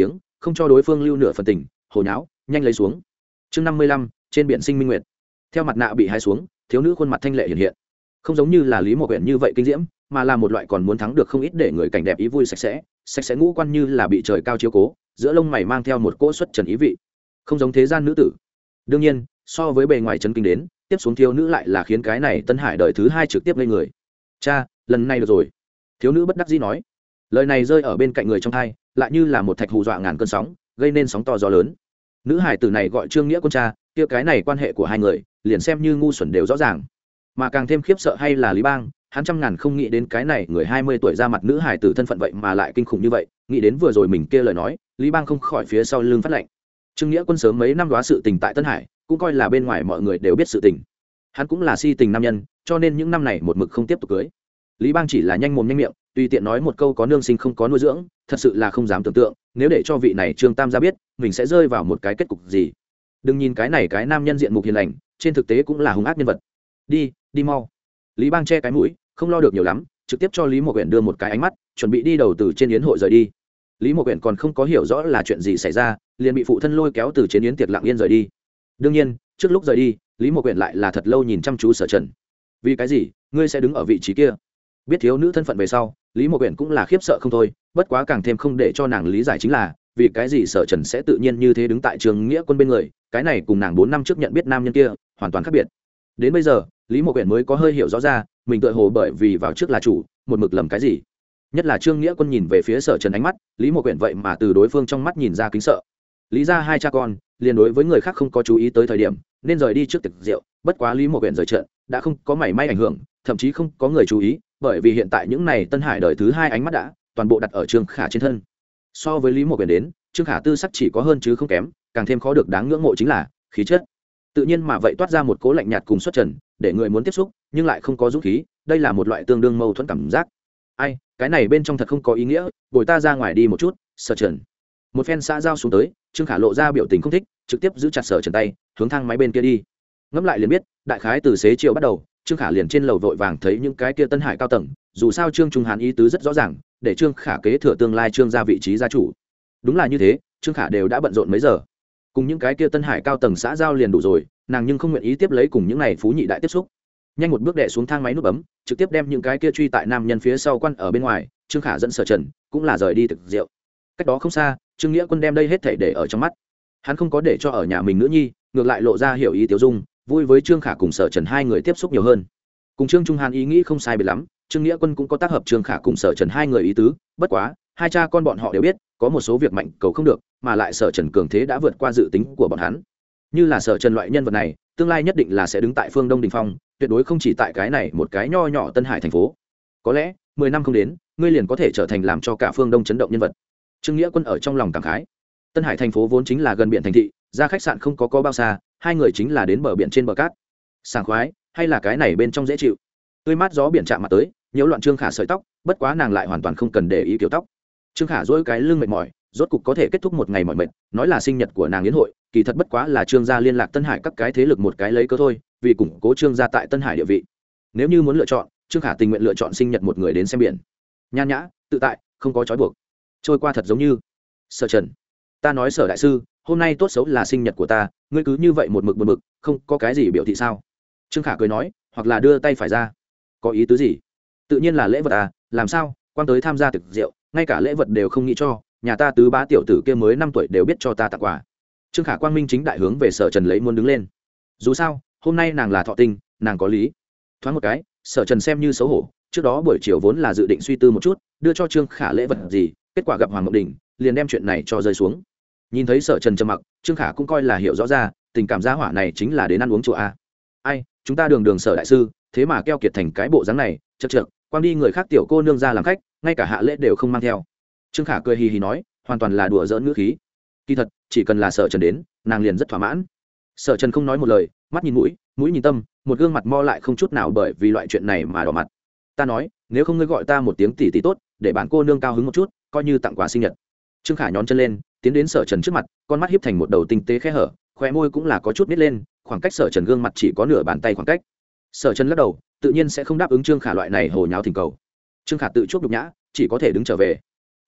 Speaker 1: không cho đối phương lưu nửa phần tình, hồ nháo, nhanh lấy xuống. Chương 55, trên biển sinh minh nguyệt. Theo mặt nạ bị hái xuống, thiếu nữ khuôn mặt thanh lệ hiện hiện. Không giống như là Lý Mộ Uyển như vậy kinh diễm, mà là một loại còn muốn thắng được không ít để người cảnh đẹp ý vui sạch sẽ ngũ quan như là bị trời cao chiếu cố, giữa lông mày mang theo một cỗ xuất trần ý vị. Không giống thế gian nữ tử. Đương nhiên, so với bề ngoài chấn kinh đến, tiếp xuống thiếu nữ lại là khiến cái này Tân Hải đời thứ hai trực tiếp lên người. Cha, lần này được rồi. Thiếu nữ bất đắc dĩ nói. Lời này rơi ở bên cạnh người trong thai, lại như là một thạch hù dọa ngàn cơn sóng, gây nên sóng to gió lớn. Nữ hải tử này gọi Trương Nghĩa Quân cha, kia cái này quan hệ của hai người, liền xem như ngu xuẩn đều rõ ràng. Mà càng thêm khiếp sợ hay là Lý Bang, hắn trăm ngàn không nghĩ đến cái này người 20 tuổi ra mặt nữ hải tử thân phận vậy mà lại kinh khủng như vậy, nghĩ đến vừa rồi mình kia lời nói, Lý Bang không khỏi phía sau lưng phát lạnh. Trương Nghĩa Quân sớm mấy năm đoá sự tình tại Tân Hải, cũng coi là bên ngoài mọi người đều biết sự tình. Hắn cũng là si tình nam nhân, cho nên những năm này một mực không tiếp tục cưới. Lý Bang chỉ là nhanh mồm nhanh miệng, tùy tiện nói một câu có nương sinh không có nuôi dưỡng, thật sự là không dám tưởng tượng, nếu để cho vị này Trương Tam gia biết, mình sẽ rơi vào một cái kết cục gì. Đừng nhìn cái này cái nam nhân diện mục hiền lành, trên thực tế cũng là hung ác nhân vật. Đi mau. Lý Bang che cái mũi, không lo được nhiều lắm, trực tiếp cho Lý Mộ Uyển đưa một cái ánh mắt, chuẩn bị đi đầu từ trên yến hội rời đi. Lý Mộ Uyển còn không có hiểu rõ là chuyện gì xảy ra, liền bị phụ thân lôi kéo từ trên yến tiệc lặng yên rời đi. Đương nhiên, trước lúc rời đi, Lý Mộ Uyển lại là thật lâu nhìn chăm chú Sở Trần. Vì cái gì ngươi sẽ đứng ở vị trí kia? Biết thiếu nữ thân phận về sau, Lý Mộ Uyển cũng là khiếp sợ không thôi, bất quá càng thêm không để cho nàng lý giải chính là vì cái gì Sở Trần sẽ tự nhiên như thế đứng tại Trường Nghĩa Quân bên người, cái này cùng nàng 4 năm trước nhận biết nam nhân kia hoàn toàn khác biệt. Đến bây giờ, Lý Mộ Uyển mới có hơi hiểu rõ ra, mình tựa hồ bởi vì vào trước là chủ, một mực lầm cái gì. Nhất là Trương Nghĩa Quân nhìn về phía Sở Trần ánh mắt, Lý Mộ Uyển vậy mà từ đối phương trong mắt nhìn ra kính sợ. Lý ra hai cha con, liền đối với người khác không có chú ý tới thời điểm, nên rời đi trước tiệc rượu, bất quá Lý Mộ Uyển rời trận, đã không có mảy may ảnh hưởng, thậm chí không có người chú ý, bởi vì hiện tại những này Tân Hải đời thứ hai ánh mắt đã toàn bộ đặt ở Trương Khả trên thân. So với Lý Mộ Uyển đến, Trương Khả tư sắc chỉ có hơn chứ không kém, càng thêm khó được đáng ngưỡng mộ chính là khí chất. Tự nhiên mà vậy toát ra một cố lạnh nhạt cùng xuất trần, để người muốn tiếp xúc, nhưng lại không có dũng khí, đây là một loại tương đương mâu thuẫn cảm giác. Ai, cái này bên trong thật không có ý nghĩa, bồi ta ra ngoài đi một chút. Sở Trần một phen xã giao xuống tới, Trương Khả lộ ra biểu tình không thích, trực tiếp giữ chặt Sở Trần tay, hướng thang máy bên kia đi. Ngẫm lại liền biết, đại khái từ xế chiều bắt đầu, Trương Khả liền trên lầu vội vàng thấy những cái kia Tân Hải cao tầng, dù sao Trương Trung Hán ý tứ rất rõ ràng, để Trương Khả kế thừa tương lai Trương gia vị trí gia chủ. Đúng là như thế, Trương Khả đều đã bận rộn mấy giờ, cùng những cái kia Tân Hải cao tầng xã giao liền đủ rồi, nàng nhưng không nguyện ý tiếp lấy cùng những này phú nhị đại tiếp xúc. Nhanh một bước đè xuống thang máy nút bấm, trực tiếp đem những cái kia truy tại nam nhân phía sau quan ở bên ngoài. Trương Khả dẫn Sở Trần cũng là rời đi thực rượu. Cách đó không xa, Trương Nghĩa Quân đem đây hết thảy để ở trong mắt, hắn không có để cho ở nhà mình nữ nhi, ngược lại lộ ra hiểu ý tiểu dung, vui với Trương Khả cùng Sở Trần hai người tiếp xúc nhiều hơn. Cùng Trương Trung Hàn ý nghĩ không sai biệt lắm, Trương Nghĩa Quân cũng có tác hợp Trương Khả cùng Sở Trần hai người ý tứ, bất quá hai cha con bọn họ đều biết có một số việc mạnh cầu không được, mà lại Sở Trần cường thế đã vượt qua dự tính của bọn hắn. Như là Sở Trần loại nhân vật này, tương lai nhất định là sẽ đứng tại phương Đông đỉnh phong, tuyệt đối không chỉ tại cái này một cái nho nhỏ Tân Hải thành phố. Có lẽ 10 năm không đến, ngươi liền có thể trở thành làm cho cả phương Đông chấn động nhân vật. Trương Nghĩa Quân ở trong lòng cảm khái. Tân Hải thành phố vốn chính là gần biển thành thị, ra khách sạn không có bao xa, hai người chính là đến bờ biển trên bờ cát. Sảng khoái, hay là cái này bên trong dễ chịu. Tươi mát gió biển chạm mặt tới, nhiễu loạn Trương Khả sợi tóc, bất quá nàng lại hoàn toàn không cần để ý kiểu tóc. Trương Khả duỗi cái lưng mệt mỏi, rốt cục có thể kết thúc một ngày mỏi mệt, nói là sinh nhật của nàng yến hội, kỳ thật bất quá là Trương gia liên lạc Tân Hải các cái thế lực một cái lấy cớ thôi, vì củng cố Trương gia tại Tân Hải địa vị. Nếu như muốn lựa chọn, Trương Khả tình nguyện lựa chọn sinh nhật một người đến xem biển. Nhan nhã, tự tại, không có trói buộc. Trôi qua thật giống như Sở Trần, ta nói Sở đại sư, hôm nay tốt xấu là sinh nhật của ta, ngươi cứ như vậy một mực không có cái gì biểu thị sao? Trương Khả cười nói, hoặc là đưa tay phải ra. Có ý tứ gì? Tự nhiên là lễ vật à, làm sao? Quan tới tham gia tiệc rượu, ngay cả lễ vật đều không nghĩ cho, nhà ta tứ bá tiểu tử kia mới 5 tuổi đều biết cho ta tặng quà. Trương Khả quang minh chính đại hướng về Sở Trần lấy muốn đứng lên. Dù sao, hôm nay nàng là thọ tinh, nàng có lý. Thoáng một cái, Sở Trần xem như xấu hổ, trước đó buổi chiều vốn là dự định suy tư một chút, đưa cho Trương Khả lễ vật gì, kết quả gặp Hoàng Mộng Đình, liền đem chuyện này cho rơi xuống. Nhìn thấy Sở Trần trầm mặc, Trương Khả cũng coi là hiểu rõ ra, tình cảm gia hỏa này chính là đến ăn uống chùa a. Ai, chúng ta đường Sở đại sư, thế mà keo kiệt thành cái bộ dáng này, chậc, quang đi người khác tiểu cô nương ra làm khách, ngay cả hạ lễ đều không mang theo. Trương Khả cười hì hì nói, hoàn toàn là đùa giỡn ngữ khí. Kỳ thật, chỉ cần là Sở Trần đến, nàng liền rất thỏa mãn. Sở Trần không nói một lời, mắt nhìn mũi, mũi nhìn tâm, một gương mặt mo lại không chút nào bởi vì loại chuyện này mà đỏ mặt. Ta nói, nếu không ngươi gọi ta một tiếng tỷ tỷ tốt, để bản cô nương cao hứng một chút, coi như tặng quà sinh nhật. Trương Khả nhón chân lên, tiến đến Sở Trần trước mặt, con mắt hiếp thành một đầu tinh tế khẽ hở, khóe môi cũng là có chút nít lên, khoảng cách Sở Trần gương mặt chỉ có nửa bàn tay khoảng cách. Sở Trần lắc đầu, tự nhiên sẽ không đáp ứng Trương Khả loại này hồ nháo thỉnh cầu. Trương Khả tự chuốc nhục nhã, chỉ có thể đứng trở về.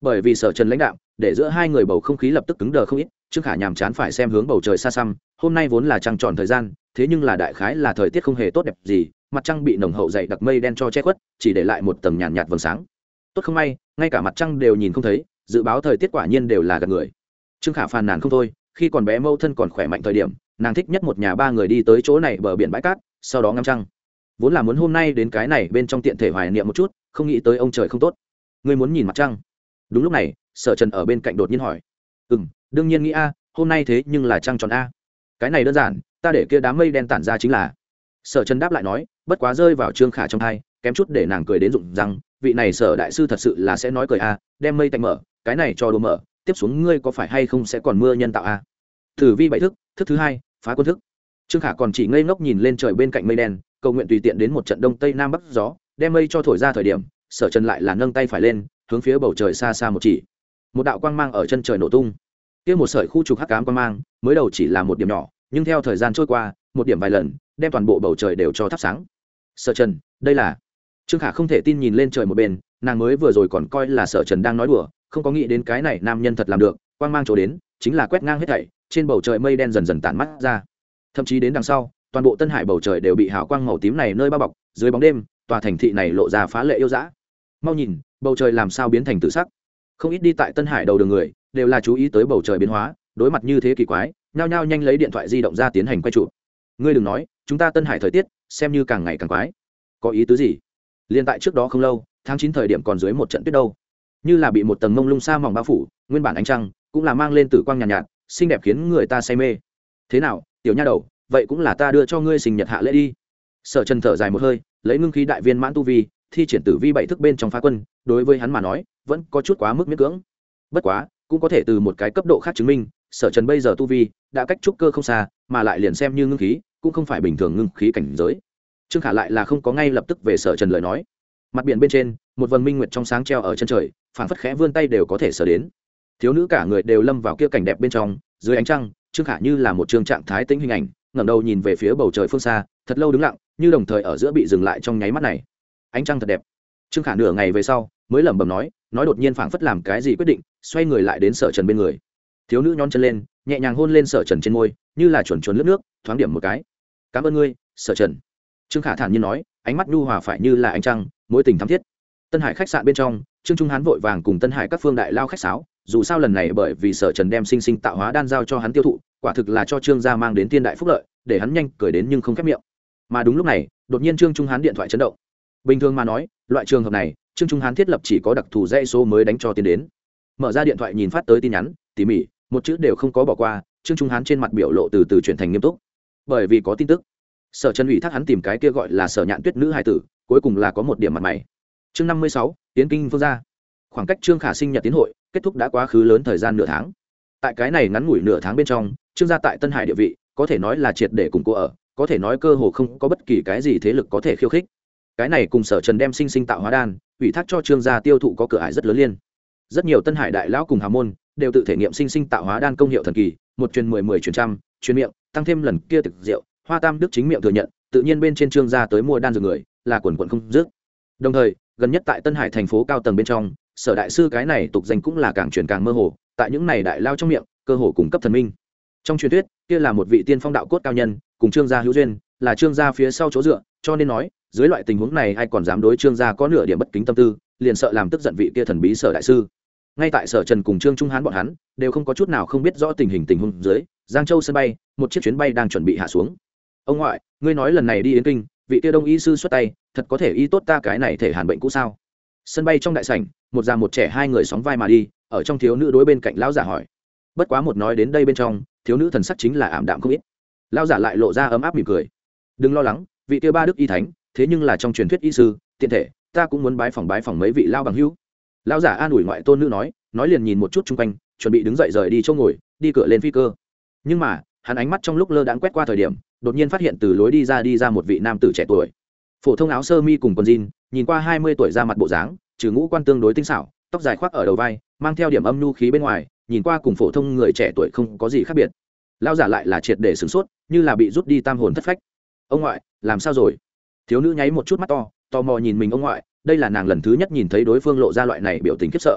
Speaker 1: bởi vì Sở Trần lãnh đạo để giữa hai người bầu không khí lập tức cứng đờ không ít. Trương Khả nhàm chán phải xem hướng bầu trời xa xăm, hôm nay vốn là trăng tròn thời gian, thế nhưng là đại khái là thời tiết không hề tốt đẹp gì, mặt trăng bị nồng hậu dày đặc mây đen cho che khuất, chỉ để lại một tầng nhàn nhạt vầng sáng. Tốt không may, ngay cả mặt trăng đều nhìn không thấy, dự báo thời tiết quả nhiên đều là gạt người. Trương Khả phàn nàn không thôi, khi còn bé mâu thân còn khỏe mạnh thời điểm, nàng thích nhất một nhà ba người đi tới chỗ này bờ biển bãi cát, sau đó ngắm trăng. Vốn là muốn hôm nay đến cái này bên trong tiện thể hoài niệm một chút, không nghĩ tới ông trời không tốt. Ngươi muốn nhìn mặt trăng? Đúng lúc này, Sở Trần ở bên cạnh đột nhiên hỏi. Đương nhiên nghĩ a, hôm nay thế nhưng là trăng tròn a. Cái này đơn giản, ta để kia đám mây đen tản ra chính là. Sở Trần đáp lại nói, bất quá rơi vào Trương Khả trong tai, kém chút để nàng cười đến rụng răng. Vị này Sở đại sư thật sự là sẽ nói cười a, đem mây tạnh mở, cái này cho đồ mở, tiếp xuống ngươi có phải hay không sẽ còn mưa nhân tạo a. Thử vi bảy thức, thức thứ hai, phá quân thức. Trương Khả còn chỉ ngây ngốc nhìn lên trời bên cạnh mây đen, cầu nguyện tùy tiện đến một trận đông tây nam bắc gió, đem mây cho thổi ra thời điểm, Sở Trần lại là nâng tay phải lên, hướng phía bầu trời xa xa một chỉ. Một đạo quang mang ở chân trời nổ tung. Kia một sợi khu trục hắc ám quang mang, mới đầu chỉ là một điểm nhỏ, nhưng theo thời gian trôi qua, một điểm vài lần, đem toàn bộ bầu trời đều cho thắp sáng. Sở Trần, đây là. Trương Khả không thể tin nhìn lên trời một bên, nàng mới vừa rồi còn coi là Sở Trần đang nói đùa, không có nghĩ đến cái này nam nhân thật làm được, quang mang chỗ đến, chính là quét ngang hết thảy, trên bầu trời mây đen dần dần tản mắt ra. Thậm chí đến đằng sau, toàn bộ Tân Hải bầu trời đều bị hào quang màu tím này nơi bao bọc, dưới bóng đêm, tòa thành thị này lộ ra phá lệ yêu dã. Mau nhìn, bầu trời làm sao biến thành tự sắc. Không ít đi tại Tân Hải đầu đường người, đều là chú ý tới bầu trời biến hóa, đối mặt như thế kỳ quái, nhao nhao nhanh lấy điện thoại di động ra tiến hành quay chụp. Ngươi đừng nói, chúng ta Tân Hải thời tiết xem như càng ngày càng quái. Có ý tứ gì? Liên tại trước đó không lâu, tháng 9 thời điểm còn dưới một trận tuyết đâu, như là bị một tầng mông lung sa mỏng bao phủ, nguyên bản ánh trăng cũng là mang lên tử quang nhàn nhạt, xinh đẹp khiến người ta say mê. Thế nào, tiểu nha đầu, vậy cũng là ta đưa cho ngươi sinh nhật hạ lễ đi. Sở Trần thở dài một hơi, lấy ngưng khí đại viên mãn tu vi, thi triển tử vi bảy thức bên trong phá quân, đối với hắn mà nói, vẫn có chút quá mức miễn cưỡng. Bất quá, cũng có thể từ một cái cấp độ khác chứng minh, Sở Trần bây giờ tu vi đã cách trúc cơ không xa, mà lại liền xem như ngưng khí, cũng không phải bình thường ngưng khí cảnh giới. Trương Khả lại là không có ngay lập tức về Sở Trần lời nói. Mặt biển bên trên, một vầng minh nguyệt trong sáng treo ở chân trời, phảng phất khẽ vươn tay đều có thể sờ đến. Thiếu nữ cả người đều lâm vào kia cảnh đẹp bên trong, dưới ánh trăng, Trương Khả như là một trương trạng thái tĩnh hình ảnh, ngẩng đầu nhìn về phía bầu trời phương xa, thật lâu đứng lặng, như đồng thời ở giữa bị dừng lại trong nháy mắt này. Ánh trăng thật đẹp. Trương Khả nửa ngày về sau, mới lẩm bẩm nói đột nhiên phảng phất làm cái gì quyết định, xoay người lại đến Sở Trần bên người. Thiếu nữ nhón chân lên, nhẹ nhàng hôn lên Sở Trần trên môi, như là chuồn chuồn lướt nước, thoáng điểm một cái. "Cảm ơn ngươi, Sở Trần." Trương Khả thản nhiên nói, ánh mắt nhu hòa phải như là ánh trăng, mối tình thắm thiết. Tân Hải khách sạn bên trong, Trương Trung Hán vội vàng cùng Tân Hải các phương đại lao khách sáo, dù sao lần này bởi vì Sở Trần đem sinh sinh tạo hóa đan giao cho hắn tiêu thụ, quả thực là cho Trương gia mang đến thiên đại phúc lợi, để hắn nhanh cười đến nhưng không khép miệng. Mà đúng lúc này, đột nhiên Trương Trung Hán điện thoại chấn động. Bình thường mà nói, loại trường hợp này, Trương Trung Hán thiết lập chỉ có đặc thù dãy số mới đánh cho tiền đến. Mở ra điện thoại nhìn phát tới tin nhắn, tỉ mỉ, một chữ đều không có bỏ qua, Trương Trung Hán trên mặt biểu lộ từ từ chuyển thành nghiêm túc. Bởi vì có tin tức, Sở Trần ủy thác hắn tìm cái kia gọi là Sở Nhạn Tuyết nữ hài tử, cuối cùng là có một điểm mặt mày. Chương 56, tiến kinh phương gia. Khoảng cách Trương Khả sinh nhật tiến hội kết thúc đã quá khứ lớn thời gian nửa tháng. Tại cái này ngắn ngủi nửa tháng bên trong, Trương gia tại Tân Hải địa vị có thể nói là triệt để củng cố ở, có thể nói cơ hồ không có bất kỳ cái gì thế lực có thể khiêu khích. Cái này cùng Sở Trần đem sinh sinh tạo hóa đan ủy thác cho Trương gia tiêu thụ có cửa ải rất lớn liên. Rất nhiều Tân Hải đại lão cùng hào môn đều tự thể nghiệm sinh sinh tạo hóa đan công hiệu thần kỳ, một truyền 10 truyền trăm, truyền miệng, tăng thêm lần kia thực rượu, Hoa Tam Đức chính miệng thừa nhận, tự nhiên bên trên Trương gia tới mua đan dược người là quần quần không dứt. Đồng thời, gần nhất tại Tân Hải thành phố cao tầng bên trong, Sở đại sư cái này tục danh cũng là càng truyền càng mơ hồ, tại những này đại lao trong miệng, cơ hồ cung cấp thần minh. Trong truyền thuyết, kia là một vị tiên phong đạo cốt cao nhân, cùng Trương gia hữu duyên, là Trương gia phía sau chỗ dựa, cho nên nói, dưới loại tình huống này ai còn dám đối Trương gia có nửa điểm bất kính tâm tư, liền sợ làm tức giận vị kia thần bí Sở đại sư. Ngay tại Sở Trần cùng Trương Trung Hán bọn hắn, đều không có chút nào không biết rõ tình huống dưới, Giang Châu sân bay, một chiếc chuyến bay đang chuẩn bị hạ xuống. Ông ngoại, ngươi nói lần này đi Yến Kinh, vị kia đông y sư xuất tay, thật có thể y tốt ta cái này thể hàn bệnh cũ sao? Sân bay trong đại sảnh, một già một trẻ hai người sóng vai mà đi, ở trong thiếu nữ đối bên cạnh lão giả hỏi. Bất quá một nói đến đây bên trong, thiếu nữ thần sắc chính là ảm đạm không ít. Lão giả lại lộ ra ấm áp mỉm cười. Đừng lo lắng, vị kia ba đức y thánh, thế nhưng là trong truyền thuyết y sư, tiện thể, ta cũng muốn bái phỏng mấy vị lao bằng hữu. Lão giả an ủi ngoại tôn nữ nói liền nhìn một chút xung quanh, chuẩn bị đứng dậy rời đi chỗ ngồi, đi cửa lên phi cơ. Nhưng mà, hắn ánh mắt trong lúc lơ đãng quét qua thời điểm, đột nhiên phát hiện từ lối đi ra một vị nam tử trẻ tuổi. Phổ thông áo sơ mi cùng quần jean, nhìn qua 20 tuổi ra mặt bộ dáng, trừ ngũ quan tương đối tinh xảo, tóc dài khoác ở đầu vai, mang theo điểm âm nhu khí bên ngoài, nhìn qua cùng phổ thông người trẻ tuổi không có gì khác biệt. Lão giả lại là triệt để sửng sốt, như là bị rút đi tam hồn thất phách. Ông ngoại, làm sao rồi? Thiếu nữ nháy một chút mắt to, tò mò nhìn mình ông ngoại, đây là nàng lần thứ nhất nhìn thấy đối phương lộ ra loại này biểu tình khiếp sợ.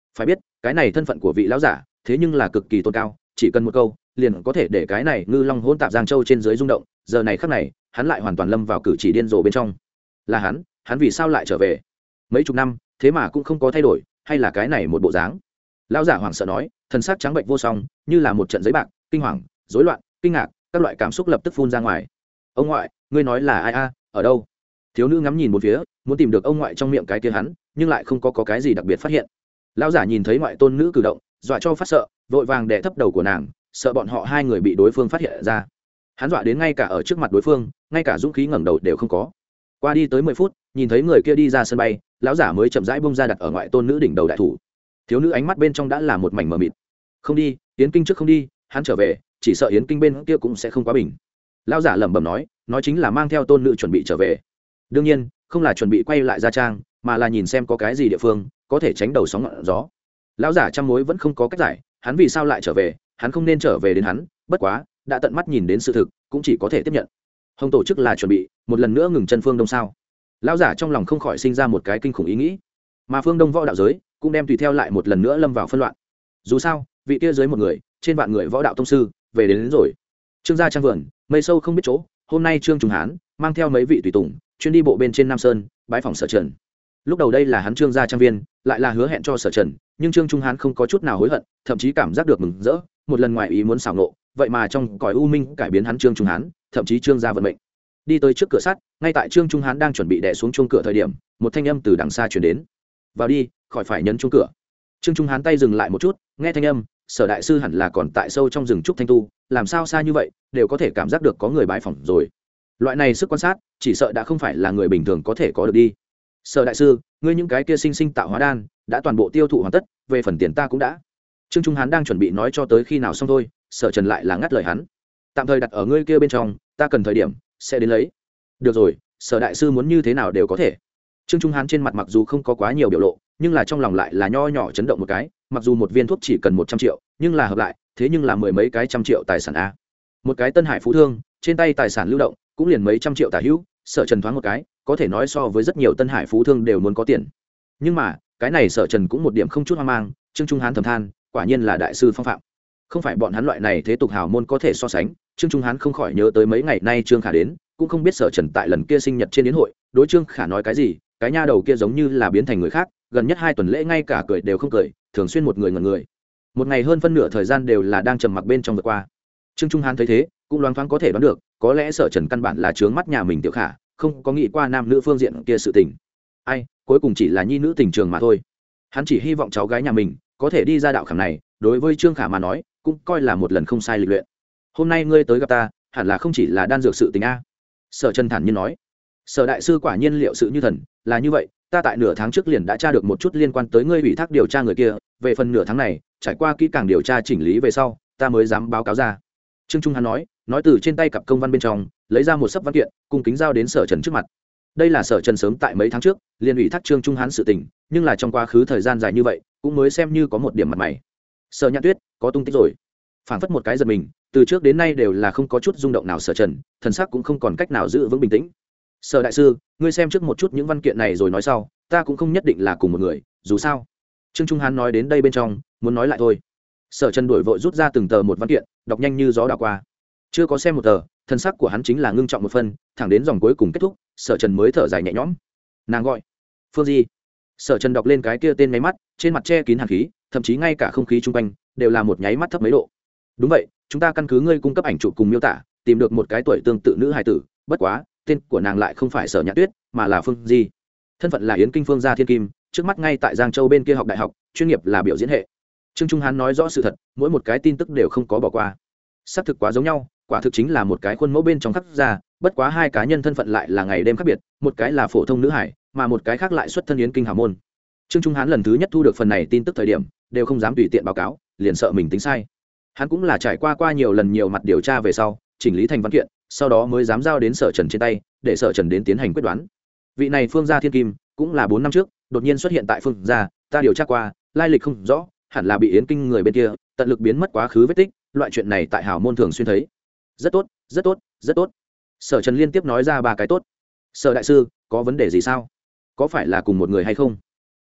Speaker 1: phải biết cái này thân phận của vị lão giả thế nhưng là cực kỳ tôn cao, chỉ cần một câu liền có thể để cái này ngư long hỗn tạp giang châu trên dưới rung động. Giờ này khắc này hắn lại hoàn toàn lâm vào cử chỉ điên rồ bên trong. Là hắn vì sao lại trở về mấy chục năm thế mà cũng không có thay đổi, hay là cái này một bộ dáng? Lão giả hoảng sợ nói, thần sắc trắng bệnh vô song, như là một trận giấy bạc, kinh hoàng, rối loạn, kinh ngạc, các loại cảm xúc lập tức phun ra ngoài. Ông ngoại, ngươi nói là ai a? Ở đâu? Thiếu nữ ngắm nhìn một phía, muốn tìm được ông ngoại trong miệng cái kia hắn, nhưng lại không có cái gì đặc biệt phát hiện. Lão giả nhìn thấy ngoại tôn nữ cử động, dọa cho phát sợ, vội vàng đè thấp đầu của nàng, sợ bọn họ hai người bị đối phương phát hiện ra. Hắn dọa đến ngay cả ở trước mặt đối phương, ngay cả dũng khí ngẩng đầu đều không có. Qua đi tới 10 phút, nhìn thấy người kia đi ra sân bay, lão giả mới chậm rãi bung ra đặt ở ngoại tôn nữ đỉnh đầu đại thủ. Thiếu nữ ánh mắt bên trong đã là một mảnh mờ mịt. Không đi, Yến Kinh trước không đi, hắn trở về, chỉ sợ Yến Kinh bên kia cũng sẽ không quá bình. Lão giả lẩm bẩm nói chính là mang theo tôn nữ chuẩn bị trở về. Đương nhiên, không là chuẩn bị quay lại Gia Trang, mà là nhìn xem có cái gì địa phương có thể tránh đầu sóng ngọn gió. Lão giả trăm mối vẫn không có cách giải, hắn vì sao lại trở về, hắn không nên trở về đến hắn, bất quá, đã tận mắt nhìn đến sự thực, cũng chỉ có thể tiếp nhận. Hồng tổ chức là chuẩn bị một lần nữa ngừng chân Phương Đông sao? Lão giả trong lòng không khỏi sinh ra một cái kinh khủng ý nghĩ, mà Phương Đông võ đạo giới cũng đem tùy theo lại một lần nữa lâm vào phân loạn. Dù sao, vị kia dưới một người, trên vạn người võ đạo tông sư về đến rồi. Trương gia trang vườn, mây sâu không biết chỗ, hôm nay Trương Trung Hán mang theo mấy vị tùy tùng, chuyên đi bộ bên trên Nam Sơn, bái phòng Sở Trần. Lúc đầu đây là hắn Trương gia trang viên, lại là hứa hẹn cho Sở Trần, nhưng Trương Trung Hán không có chút nào hối hận, thậm chí cảm giác được mừng rỡ, một lần ngoài ý muốn xảo nộ, vậy mà trong cõi u minh cải biến hắn Trương Trung Hán, thậm chí Trương gia vận mệnh. Đi tới trước cửa sắt, ngay tại Trương Trung Hán đang chuẩn bị đè xuống chuông cửa thời điểm, một thanh âm từ đằng xa truyền đến. "Vào đi, khỏi phải nhấn chuông cửa." Trương Trung Hán tay dừng lại một chút, nghe thanh âm, Sở đại sư hẳn là còn tại sâu trong rừng trúc thanh tu, làm sao xa như vậy, đều có thể cảm giác được có người bái phỏng rồi. Loại này sức quan sát, chỉ sợ đã không phải là người bình thường có thể có được đi. Sở đại sư, ngươi những cái kia sinh sinh tạo hóa đan đã toàn bộ tiêu thụ hoàn tất, về phần tiền ta cũng đã. Trương Trung Hán đang chuẩn bị nói cho tới khi nào xong thôi, Sở Trần lại là ngắt lời hắn. Tạm thời đặt ở ngươi kia bên trong, ta cần thời điểm sẽ đến lấy. Được rồi, Sở đại sư muốn như thế nào đều có thể. Trương Trung Hán trên mặt mặc dù không có quá nhiều biểu lộ, nhưng là trong lòng lại là nho nhỏ chấn động một cái, mặc dù một viên thuốc chỉ cần 100 triệu, nhưng là hợp lại, thế nhưng là mười mấy cái trăm triệu tài sản a. Một cái Tân Hải phú thương, trên tay tài sản lưu động, cũng liền mấy trăm triệu tả hữu, Sở Trần thoáng một cái, có thể nói so với rất nhiều Tân Hải phú thương đều muốn có tiền. Nhưng mà, cái này Sở Trần cũng một điểm không chút hoang mang, Trương Trung Hán thầm than, quả nhiên là đại sư phong phạm. Không phải bọn hắn loại này thế tục hào môn có thể so sánh. Trương Trung Hán không khỏi nhớ tới mấy ngày nay Trương Khả đến, cũng không biết Sở Trần tại lần kia sinh nhật trên yến hội, đối Trương Khả nói cái gì, cái nha đầu kia giống như là biến thành người khác, gần nhất 2 tuần lễ ngay cả cười đều không cười, thường xuyên một người ngẩn người. Một ngày hơn phân nửa thời gian đều là đang trầm mặc bên trong vượt qua. Trương Trung Hán thấy thế, cũng loáng thoáng có thể đoán được, có lẽ Sở Trần căn bản là trướng mắt nhà mình Tiểu Khả, không có nghĩ qua nam nữ phương diện kia sự tình. Ai, cuối cùng chỉ là nhi nữ tình trường mà thôi. Hắn chỉ hy vọng cháu gái nhà mình có thể đi ra đạo khảm này, đối với Trương Khả mà nói, cũng coi là một lần không sai lịch luyện. Hôm nay ngươi tới gặp ta, hẳn là không chỉ là đan dược sự tình a. Sở Trần thản nhiên nói. Sở đại sư quả nhiên liệu sự như thần, là như vậy, ta tại nửa tháng trước liền đã tra được một chút liên quan tới ngươi ủy thác điều tra người kia, về phần nửa tháng này, trải qua kỹ càng điều tra chỉnh lý về sau, ta mới dám báo cáo ra. Trương Trung Hán nói từ trên tay cặp công văn bên trong, lấy ra một sấp văn kiện, cung kính giao đến Sở Trần trước mặt. Đây là Sở Trần sớm tại mấy tháng trước, liền ủy thác Trương Trung Hán sự tình, nhưng là trong quá khứ thời gian dài như vậy, cũng mới xem như có một điểm mặt mày. Sở Nhã Tuyết có tung tích rồi. Phản phất một cái giật mình, từ trước đến nay đều là không có chút rung động nào Sở Trần, thần sắc cũng không còn cách nào giữ vững bình tĩnh. Sở đại sư, ngươi xem trước một chút những văn kiện này rồi nói sau, ta cũng không nhất định là cùng một người, dù sao. Trương Trung Hán nói đến đây bên trong, muốn nói lại thôi. Sở Trần đuổi vội rút ra từng tờ một văn kiện, đọc nhanh như gió đảo qua. Chưa có xem một tờ, thần sắc của hắn chính là ngưng trọng một phân, thẳng đến dòng cuối cùng kết thúc, Sở Trần mới thở dài nhẹ nhõm. Nàng gọi Phương Di. Sở Trần đọc lên cái kia tên nháy mắt, trên mặt che kín hàn khí, thậm chí ngay cả không khí chung quanh đều là một nháy mắt thấp mấy độ. Đúng vậy, chúng ta căn cứ ngươi cung cấp ảnh chụp cùng miêu tả, tìm được một cái tuổi tương tự nữ hài tử, bất quá, tên của nàng lại không phải Sở Nhã Tuyết, mà là Phương Di. Thân phận là Yến Kinh Phương gia thiên kim, trước mắt ngay tại Giang Châu bên kia học đại học, chuyên nghiệp là biểu diễn hệ. Trương Trung Hán nói rõ sự thật, mỗi một cái tin tức đều không có bỏ qua. Xác thực quá giống nhau, quả thực chính là một cái khuôn mẫu bên trong khắc ra, bất quá hai cá nhân thân phận lại là ngày đêm khác biệt, một cái là phổ thông nữ hải, mà một cái khác lại xuất thân Yến Kinh hào môn. Trương Trung Hán lần thứ nhất thu được phần này tin tức thời điểm, đều không dám tùy tiện báo cáo, liền sợ mình tính sai. Hắn cũng là trải qua nhiều lần nhiều mặt điều tra về sau, chỉnh lý thành văn kiện, sau đó mới dám giao đến Sở Trần trên tay, để Sở Trần đến tiến hành quyết đoán. Vị này Phương gia thiên kim, cũng là 4 năm trước, đột nhiên xuất hiện tại Phương gia, ta điều tra qua, lai lịch không rõ, hẳn là bị Yến Kinh người bên kia tận lực biến mất quá khứ vết tích, loại chuyện này tại hào môn thường xuyên thấy. Rất tốt, rất tốt, rất tốt. Sở Trần liên tiếp nói ra 3 cái tốt. Sở đại sư, có vấn đề gì sao? Có phải là cùng một người hay không?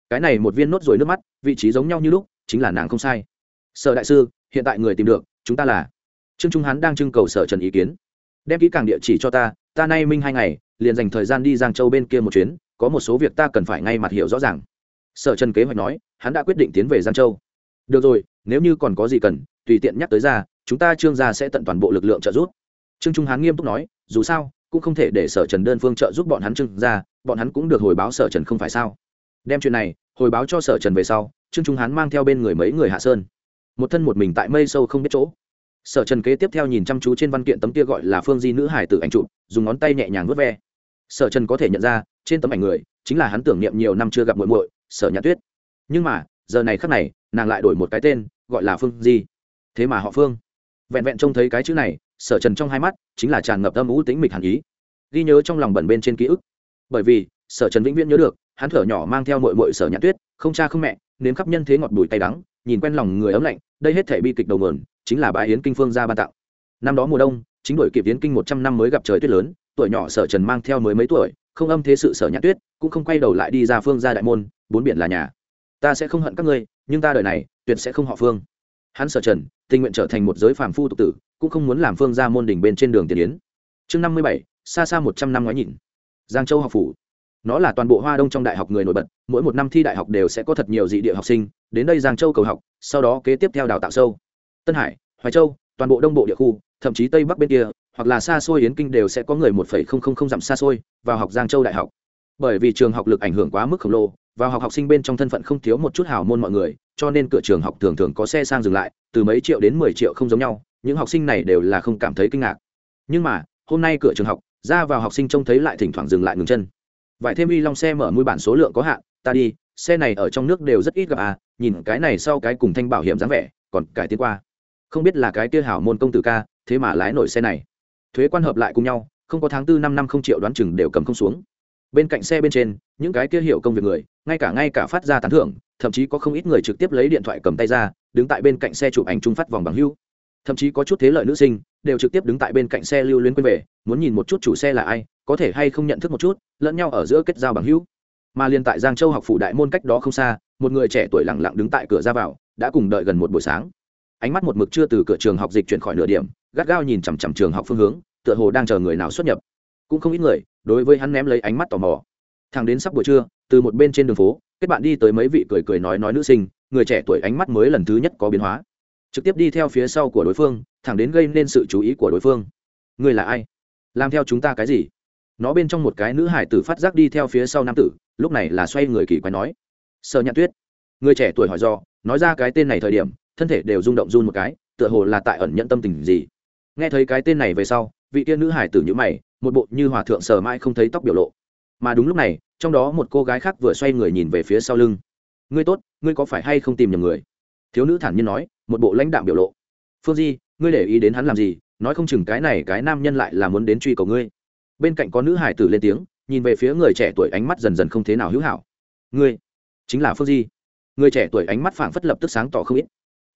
Speaker 1: cái này một viên nốt ruồi nước mắt vị trí giống nhau như lúc, chính là nàng không sai. Sở đại sư, hiện tại người tìm được chúng ta là Trương Trung Hán đang trưng cầu Sở Trần ý kiến. Đem kỹ càng địa chỉ cho ta nay minh 2 ngày liền dành thời gian đi Giang Châu bên kia một chuyến, có một số việc ta cần phải ngay mặt hiểu rõ ràng. Sở Trần kế hoạch nói, hắn đã quyết định tiến về Giang Châu. Được rồi, nếu như còn có gì cần tùy tiện nhắc tới ra, chúng ta Trương gia sẽ tận toàn bộ lực lượng trợ giúp. Trương Trung Hán nghiêm túc nói, dù sao cũng không thể để Sở Trần đơn phương trợ giúp bọn hắn Trương gia, bọn hắn cũng được hồi báo Sở Trần không phải sao? Đem chuyện này hồi báo cho Sở Trần về sau, Trương Trung Hán mang theo bên người mấy người hạ sơn, một thân một mình tại mây sâu không biết chỗ. Sở Trần kế tiếp theo nhìn chăm chú trên văn kiện tấm kia gọi là Phương Di nữ hải tử ảnh chụp, dùng ngón tay nhẹ nhàng vuốt ve. Sở Trần có thể nhận ra trên tấm ảnh người chính là hắn tưởng niệm nhiều năm chưa gặp muội muội Sở Nhã Tuyết. Nhưng mà giờ này khắc này nàng lại đổi một cái tên, gọi là Phương Di. Thế mà họ Phương. Vẹn vẹn trông thấy cái chữ này, Sở Trần trong hai mắt chính là tràn ngập âm u tĩnh mịch hàn ý, ghi nhớ trong lòng bẩn bên trên ký ức. Bởi vì Sở Trần vĩnh viễn nhớ được hắn thở nhỏ mang theo muội muội Sở Nhã Tuyết, không cha không mẹ, nếm khắp nhân thế ngọt bùi tay đắng, nhìn quen lòng người ấm lạnh, đây hết thảy bi kịch đầu nguồn chính là bái yến kinh Phương gia ban tặng. Năm đó mùa đông chính đuổi kịp yến kinh 100 năm mới gặp trời tuyết lớn, tuổi nhỏ Sở Trần mang theo mới mấy tuổi, không âm thế sự Sở Nhã Tuyết cũng không quay đầu lại đi ra Phương gia đại môn, bốn biển là nhà. Ta sẽ không hận các ngươi, nhưng ta đời này tuyệt sẽ không họ Phương. Hắn Sở Trần tình nguyện trở thành một giới phàm phu tục tử, cũng không muốn làm Phương gia môn đỉnh bên trên đường tiền yến. Chương 57, xa xa 100 năm ngoái nhìn. Giang Châu học phủ. Nó là toàn bộ Hoa Đông trong đại học người nổi bật, mỗi một năm thi đại học đều sẽ có thật nhiều dị địa học sinh đến đây Giang Châu cầu học, sau đó kế tiếp theo đào tạo sâu. Tân Hải, Hoài Châu, toàn bộ đông bộ địa khu, thậm chí tây bắc bên kia, hoặc là xa xôi yến kinh đều sẽ có người 1,000 dặm xa xôi vào học Giang Châu đại học. Bởi vì trường học lực ảnh hưởng quá mức khổng lồ, vào học sinh bên trong thân phận không thiếu một chút hào môn mọi người, cho nên cửa trường học thường thường có xe sang dừng lại, từ mấy triệu đến 10 triệu không giống nhau, những học sinh này đều là không cảm thấy kinh ngạc. Nhưng mà hôm nay cửa trường học ra vào học sinh trông thấy lại thỉnh thoảng dừng lại ngừng chân. Vài thêm uy long xe mở mũi bản số lượng có hạn, ta đi, xe này ở trong nước đều rất ít gặp à, nhìn cái này sau cái cùng thanh bảo hiểm dáng vẻ, còn cải tiến qua. Không biết là cái kia hảo môn công tử ca, thế mà lái nổi xe này. Thuế quan hợp lại cùng nhau, không có tháng 4 năm năm không triệu đoán chừng đều cầm không xuống. Bên cạnh xe bên trên, những cái kia hiểu công việc người, ngay cả phát ra tán thưởng, thậm chí có không ít người trực tiếp lấy điện thoại cầm tay ra, đứng tại bên cạnh xe chụp ảnh chung phát vòng bằng hữu. Thậm chí có chút thế lợi nữ sinh, đều trực tiếp đứng tại bên cạnh xe lưu luyến quên về, muốn nhìn một chút chủ xe là ai, có thể hay không nhận thức một chút, lẫn nhau ở giữa kết giao bằng hữu. Mà liên tại Giang Châu học phủ đại môn cách đó không xa, một người trẻ tuổi lặng lặng đứng tại cửa ra vào, đã cùng đợi gần một buổi sáng. Ánh mắt một mực chưa từ cửa trường học dịch chuyển khỏi nửa điểm, gắt gao nhìn chằm chằm trường học phương hướng, tựa hồ đang chờ người nào xuất nhập. Cũng không ít người đối với hắn ném lấy ánh mắt tò mò. Thẳng đến sắp buổi trưa, từ một bên trên đường phố, kết bạn đi tới mấy vị cười nói nữ sinh, người trẻ tuổi ánh mắt mới lần thứ nhất có biến hóa, trực tiếp đi theo phía sau của đối phương, thẳng đến gây nên sự chú ý của đối phương. Người là ai? Làm theo chúng ta cái gì? Nó bên trong một cái nữ hải tử phát giác đi theo phía sau nam tử, lúc này là xoay người kỳ quái nói, Sở Nhã Tuyết. Người trẻ tuổi hỏi do, nói ra cái tên này thời điểm, thân thể đều rung động run một cái, tựa hồ là tại ẩn nhận tâm tình gì. Nghe thấy cái tên này về sau, vị tiên nữ hải tử nhíu mày, một bộ như hòa thượng sờ mãi không thấy tóc biểu lộ. Mà đúng lúc này, trong đó một cô gái khác vừa xoay người nhìn về phía sau lưng. Ngươi tốt, ngươi có phải hay không tìm nhầm người? Thiếu nữ thản nhiên nói, một bộ lãnh đạm biểu lộ. Phương Di, ngươi để ý đến hắn làm gì? Nói không chừng cái này cái nam nhân lại là muốn đến truy cầu ngươi. Bên cạnh có nữ hải tử lên tiếng, nhìn về phía người trẻ tuổi, ánh mắt dần dần không thế nào hữu hảo. Ngươi chính là Phương Di? Người trẻ tuổi ánh mắt phảng phất lập tức sáng tỏ không ít.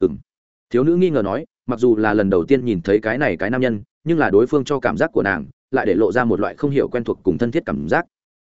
Speaker 1: Thiếu nữ nghi ngờ nói, mặc dù là lần đầu tiên nhìn thấy cái này cái nam nhân, nhưng là đối phương cho cảm giác của nàng lại để lộ ra một loại không hiểu quen thuộc cùng thân thiết cảm giác.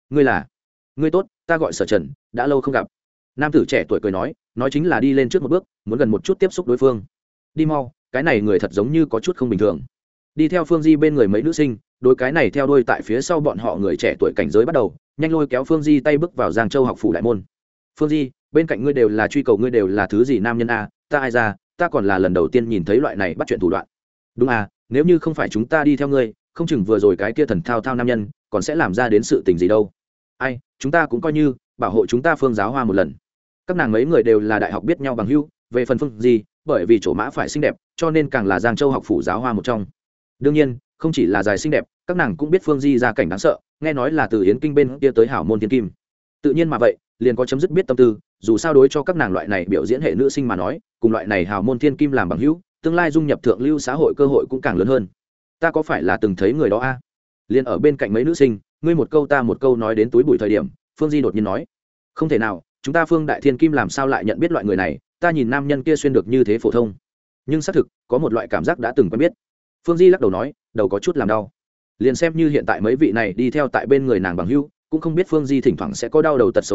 Speaker 1: Ngươi tốt, ta gọi Sở Trần, đã lâu không gặp. Nam tử trẻ tuổi cười nói chính là đi lên trước một bước, muốn gần một chút tiếp xúc đối phương. Đi mau, cái này người thật giống như có chút không bình thường. Đi theo Phương Di bên người mấy nữ sinh, đối cái này theo đuôi tại phía sau bọn họ người trẻ tuổi cảnh giới bắt đầu, nhanh lôi kéo Phương Di tay bước vào Giang Châu học phủ đại môn. Phương Di, bên cạnh ngươi đều là truy cầu ngươi đều là thứ gì nam nhân a? Ta ai ra, ta còn là lần đầu tiên nhìn thấy loại này bắt chuyện thủ đoạn. Đúng à, nếu như không phải chúng ta đi theo ngươi, không chừng vừa rồi cái kia thần thao thao nam nhân còn sẽ làm ra đến sự tình gì đâu. Ai, chúng ta cũng coi như bảo hộ chúng ta Phương giáo hoa một lần. Các nàng mấy người đều là đại học biết nhau bằng hữu, về phần Phương Di, bởi vì chỗ mã phải xinh đẹp, cho nên càng là Giang Châu học phủ giáo hoa một trong. Đương nhiên, không chỉ là dài xinh đẹp, các nàng cũng biết Phương Di gia cảnh đáng sợ, nghe nói là từ yến kinh bên kia tới hảo môn thiên kim. Tự nhiên mà vậy, liền có chấm dứt biết tâm tư, dù sao đối cho các nàng loại này biểu diễn hệ nữ sinh mà nói, cùng loại này hảo môn thiên kim làm bằng hữu, tương lai dung nhập thượng lưu xã hội cơ hội cũng càng lớn hơn. Ta có phải là từng thấy người đó a? Liền ở bên cạnh mấy nữ sinh, ngươi một câu ta một câu nói đến túi bụi thời điểm, Phương Di đột nhiên nói, không thể nào, chúng ta Phương đại thiên kim làm sao lại nhận biết loại người này, ta nhìn nam nhân kia xuyên được như thế phổ thông, nhưng xác thực có một loại cảm giác đã từng quen biết. Phương Di lắc đầu nói, đầu có chút làm đau. Liền xem như hiện tại mấy vị này đi theo tại bên người nàng bằng hữu, cũng không biết Phương Di thỉnh thoảng sẽ có đau đầu tật xấu này,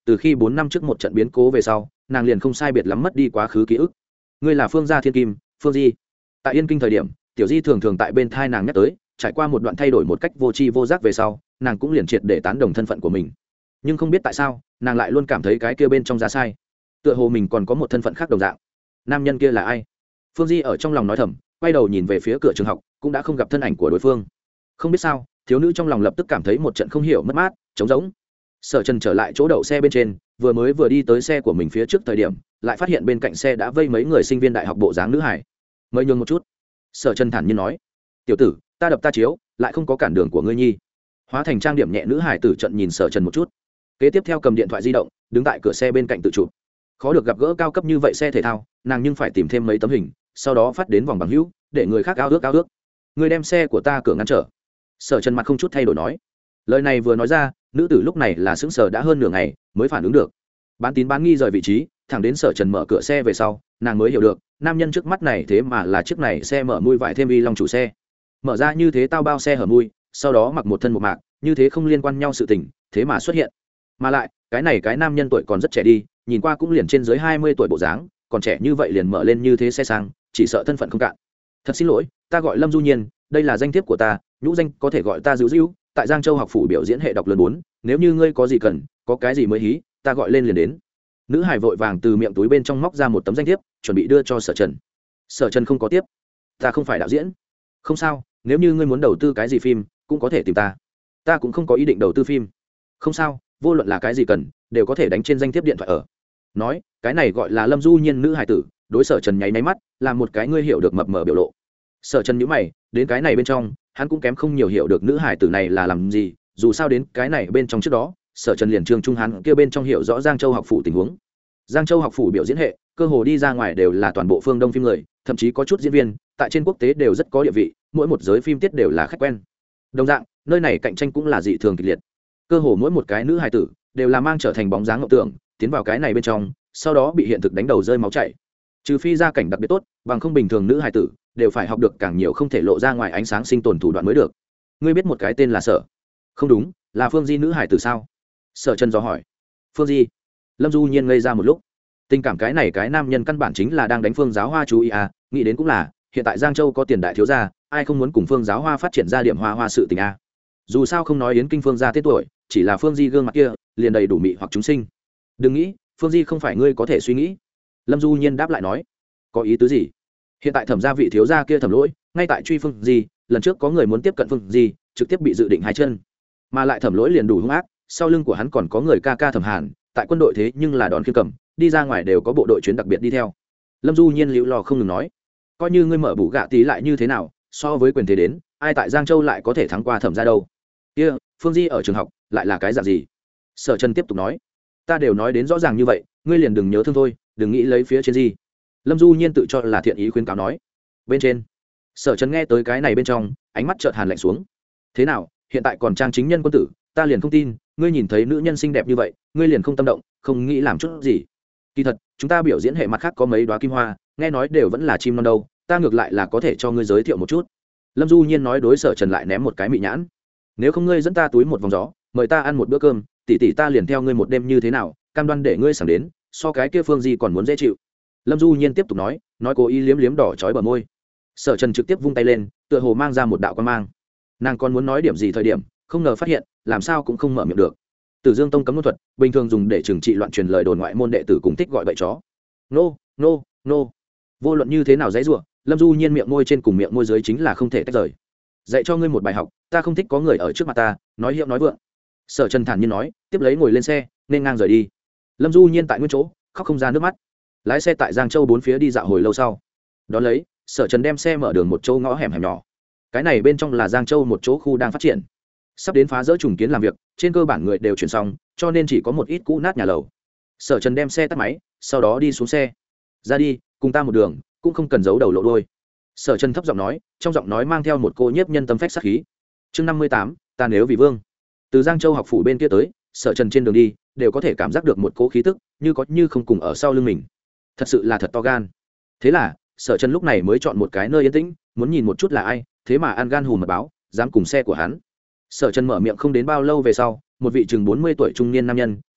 Speaker 1: từ khi 4 năm trước một trận biến cố về sau nàng liền không sai biệt lắm mất đi quá khứ ký ức. Ngươi là Phương gia thiên kim, Phương Di. Tại Yên Kinh thời điểm, tiểu Di thường thường tại bên thai nàng nhắc tới, trải qua một đoạn thay đổi một cách vô tri vô giác về sau, nàng cũng liền triệt để tán đồng thân phận của mình. Nhưng không biết tại sao, nàng lại luôn cảm thấy cái kia bên trong ra sai, tựa hồ mình còn có một thân phận khác đồng dạng. Nam nhân kia là ai? Phương Di ở trong lòng nói thầm, quay đầu nhìn về phía cửa trường học, cũng đã không gặp thân ảnh của đối phương. Không biết sao, thiếu nữ trong lòng lập tức cảm thấy một trận không hiểu mất mát, trống rỗng. Sở Trần trở lại chỗ đậu xe bên trên, vừa đi tới xe của mình phía trước thời điểm, lại phát hiện bên cạnh xe đã vây mấy người sinh viên đại học bộ dáng nữ hải. Mời nhường một chút. Sở Trần thản nhiên nói, tiểu tử, ta đập ta chiếu, lại không có cản đường của ngươi nhi. Hóa thành trang điểm nhẹ nữ hải tử trận nhìn Sở Trần một chút, kế tiếp theo cầm điện thoại di động, đứng tại cửa xe bên cạnh tự chụp. Khó được gặp gỡ cao cấp như vậy xe thể thao, nàng nhưng phải tìm thêm mấy tấm hình, sau đó phát đến vòng bằng hữu, để người khác ao ước. Ngươi đem xe của ta cửa ngăn trở. Sở Trần mặt không chút thay đổi nói. Lời này vừa nói ra, nữ tử lúc này là sững sờ đã hơn nửa ngày mới phản ứng được. Bán tín bán nghi rời vị trí, thẳng đến Sở Trần mở cửa xe về sau, nàng mới hiểu được, nam nhân trước mắt này thế mà là chiếc này xe mở mui vải thêm y long chủ xe. Mở ra như thế tao bao xe hở mui, sau đó mặc một thân một mạc, như thế không liên quan nhau sự tình, thế mà xuất hiện. Mà lại, cái nam nhân tuổi còn rất trẻ đi, nhìn qua cũng liền trên dưới 20 tuổi bộ dáng, còn trẻ như vậy liền mở lên như thế xe sang, chỉ sợ thân phận không cạn. Thật xin lỗi, ta gọi Lâm Du Nhiên, đây là danh thiếp của ta, nhũ danh có thể gọi ta Dữu Dữu, tại Giang Châu học phủ biểu diễn hệ đọc lớn 4, nếu như ngươi có gì cần, có cái gì mới hí, ta gọi lên liền đến. Nữ hải vội vàng từ miệng túi bên trong móc ra một tấm danh thiếp, chuẩn bị đưa cho Sở Trần. Sở Trần không có tiếp. Ta không phải đạo diễn. Không sao, nếu như ngươi muốn đầu tư cái gì phim, cũng có thể tìm ta. Ta cũng không có ý định đầu tư phim. Không sao, vô luận là cái gì cần, đều có thể đánh trên danh thiếp điện thoại ở. Nói, cái này gọi là Lâm Du Nhiên nữ hải tử, đối Sở Trần nháy mắt, làm một cái ngươi hiểu được mập mờ biểu lộ. Sở Trần nhíu mày, đến cái này bên trong, hắn cũng kém không nhiều hiểu được nữ hải tử này là làm gì, dù sao đến cái này bên trong trước đó, Sở Trần liền trương trung hắn kia bên trong hiểu rõ Giang Châu học phủ tình huống. Giang Châu học phủ biểu diễn hệ, cơ hồ đi ra ngoài đều là toàn bộ phương Đông phim người, thậm chí có chút diễn viên, tại trên quốc tế đều rất có địa vị, mỗi một giới phim tiết đều là khách quen. Đồng dạng, nơi này cạnh tranh cũng là dị thường kịch liệt. Cơ hồ mỗi một cái nữ hài tử đều là mang trở thành bóng dáng ngộng tưởng, tiến vào cái này bên trong, sau đó bị hiện thực đánh đầu rơi máu chảy. Trừ phi gia cảnh đặc biệt tốt, bằng không bình thường nữ hài tử đều phải học được càng nhiều không thể lộ ra ngoài ánh sáng sinh tồn thủ đoạn mới được. Ngươi biết một cái tên là Sở? Không đúng, là Phương Di nữ hài tử sao? Sở Trần dò hỏi. Phương Di? Lâm Du Nhiên ngây ra một lúc. Tình cảm cái này cái nam nhân căn bản chính là đang đánh Phương Giáo Hoa chú ý à, nghĩ đến cũng là, hiện tại Giang Châu có tiền đại thiếu gia, ai không muốn cùng Phương Giáo Hoa phát triển ra điểm hoa hoa sự tình a. Dù sao không nói Yến Kinh Phương gia tên tuổi, chỉ là Phương Di gương mặt kia, liền đầy đủ mị hoặc chúng sinh. Đừng nghĩ, Phương Di không phải ngươi có thể suy nghĩ. Lâm Du Nhiên đáp lại nói. Có ý tứ gì? Hiện tại thẩm gia vị thiếu gia kia thẩm lỗi, ngay tại truy Phương Di, lần trước có người muốn tiếp cận Phương Di, trực tiếp bị dự định hai chân. Mà lại thẩm lỗi liền đủ hung ác, sau lưng của hắn còn có người ca ca thẩm hàn, tại quân đội thế nhưng là đòn khiêng cầm, đi ra ngoài đều có bộ đội chuyến đặc biệt đi theo. Lâm Du Nhiên liễu lò không ngừng nói, coi như ngươi mở bù gạ tí lại như thế nào, so với quyền thế đến, ai tại Giang Châu lại có thể thắng qua thẩm gia đâu? Kia, Phương Di ở trường học lại là cái dạng gì? Sở Trần tiếp tục nói, ta đều nói đến rõ ràng như vậy, ngươi liền đừng nhớ thương thôi, đừng nghĩ lấy phía trên gì. Lâm Du Nhiên tự cho là thiện ý khuyên cáo nói. Bên trên. Sở Trần nghe tới cái này bên trong, ánh mắt chợt hàn lạnh xuống. Thế nào, hiện tại còn trang chính nhân quân tử, ta liền không tin, ngươi nhìn thấy nữ nhân xinh đẹp như vậy, ngươi liền không tâm động, không nghĩ làm chút gì. Kỳ thật, chúng ta biểu diễn hệ mặt khác có mấy đóa kim hoa, nghe nói đều vẫn là chim non đâu, ta ngược lại là có thể cho ngươi giới thiệu một chút. Lâm Du Nhiên nói đối Sở Trần lại ném một cái mị nhãn. Nếu không ngươi dẫn ta túi một vòng gió, mời ta ăn một bữa cơm, tỷ tỷ ta liền theo ngươi một đêm như thế nào, cam đoan để ngươi sảng đến, so cái kia Phương Di còn muốn dễ chịu. Lâm Du Nhiên tiếp tục nói cố ý liếm liếm đỏ chói bờ môi. Sở Trần trực tiếp vung tay lên, tựa hồ mang ra một đạo quan mang. Nàng còn muốn nói điểm gì thời điểm, không ngờ phát hiện, làm sao cũng không mở miệng được. Tử Dương Tông cấm luân thuật, bình thường dùng để trừng trị loạn truyền lời đồn ngoại môn đệ tử cùng thích gọi bậy chó. Nô, nô, nô. Vô luận như thế nào dãy rủa, Lâm Du Nhiên miệng môi trên cùng miệng môi dưới chính là không thể tách rời. Dạy cho ngươi một bài học, ta không thích có người ở trước mặt ta, nói hiệu nói vượng. Sở Trần thản nhiên nói, tiếp lấy ngồi lên xe, nên ngang rời đi. Lâm Du Nhiên tại nguyên chỗ, khóc không ra nước mắt. Lái xe tại Giang Châu bốn phía đi dạo hồi lâu sau. Đón lấy, Sở Trần đem xe mở đường một chỗ ngõ hẻm hẻm nhỏ. Cái này bên trong là Giang Châu một chỗ khu đang phát triển. Sắp đến phá rỡ trùng kiến làm việc, trên cơ bản người đều chuyển xong, cho nên chỉ có một ít cũ nát nhà lầu. Sở Trần đem xe tắt máy, sau đó đi xuống xe. Ra đi, cùng ta một đường, cũng không cần giấu đầu lộ đuôi. Sở Trần thấp giọng nói, trong giọng nói mang theo một cô nhiếp nhân tâm phách sát khí. Chương 58, ta nếu vì vương. Từ Giang Châu học phủ bên kia tới, Sở Trần trên đường đi đều có thể cảm giác được một cỗ khí tức, như có như không cùng ở sau lưng mình. Thật sự là thật to gan. Thế là, Sở Trần lúc này mới chọn một cái nơi yên tĩnh, muốn nhìn một chút là ai, thế mà ăn gan hùm mật báo, dám cùng xe của hắn. Sở Trần mở miệng không đến bao lâu về sau, một vị chừng 40 tuổi trung niên nam nhân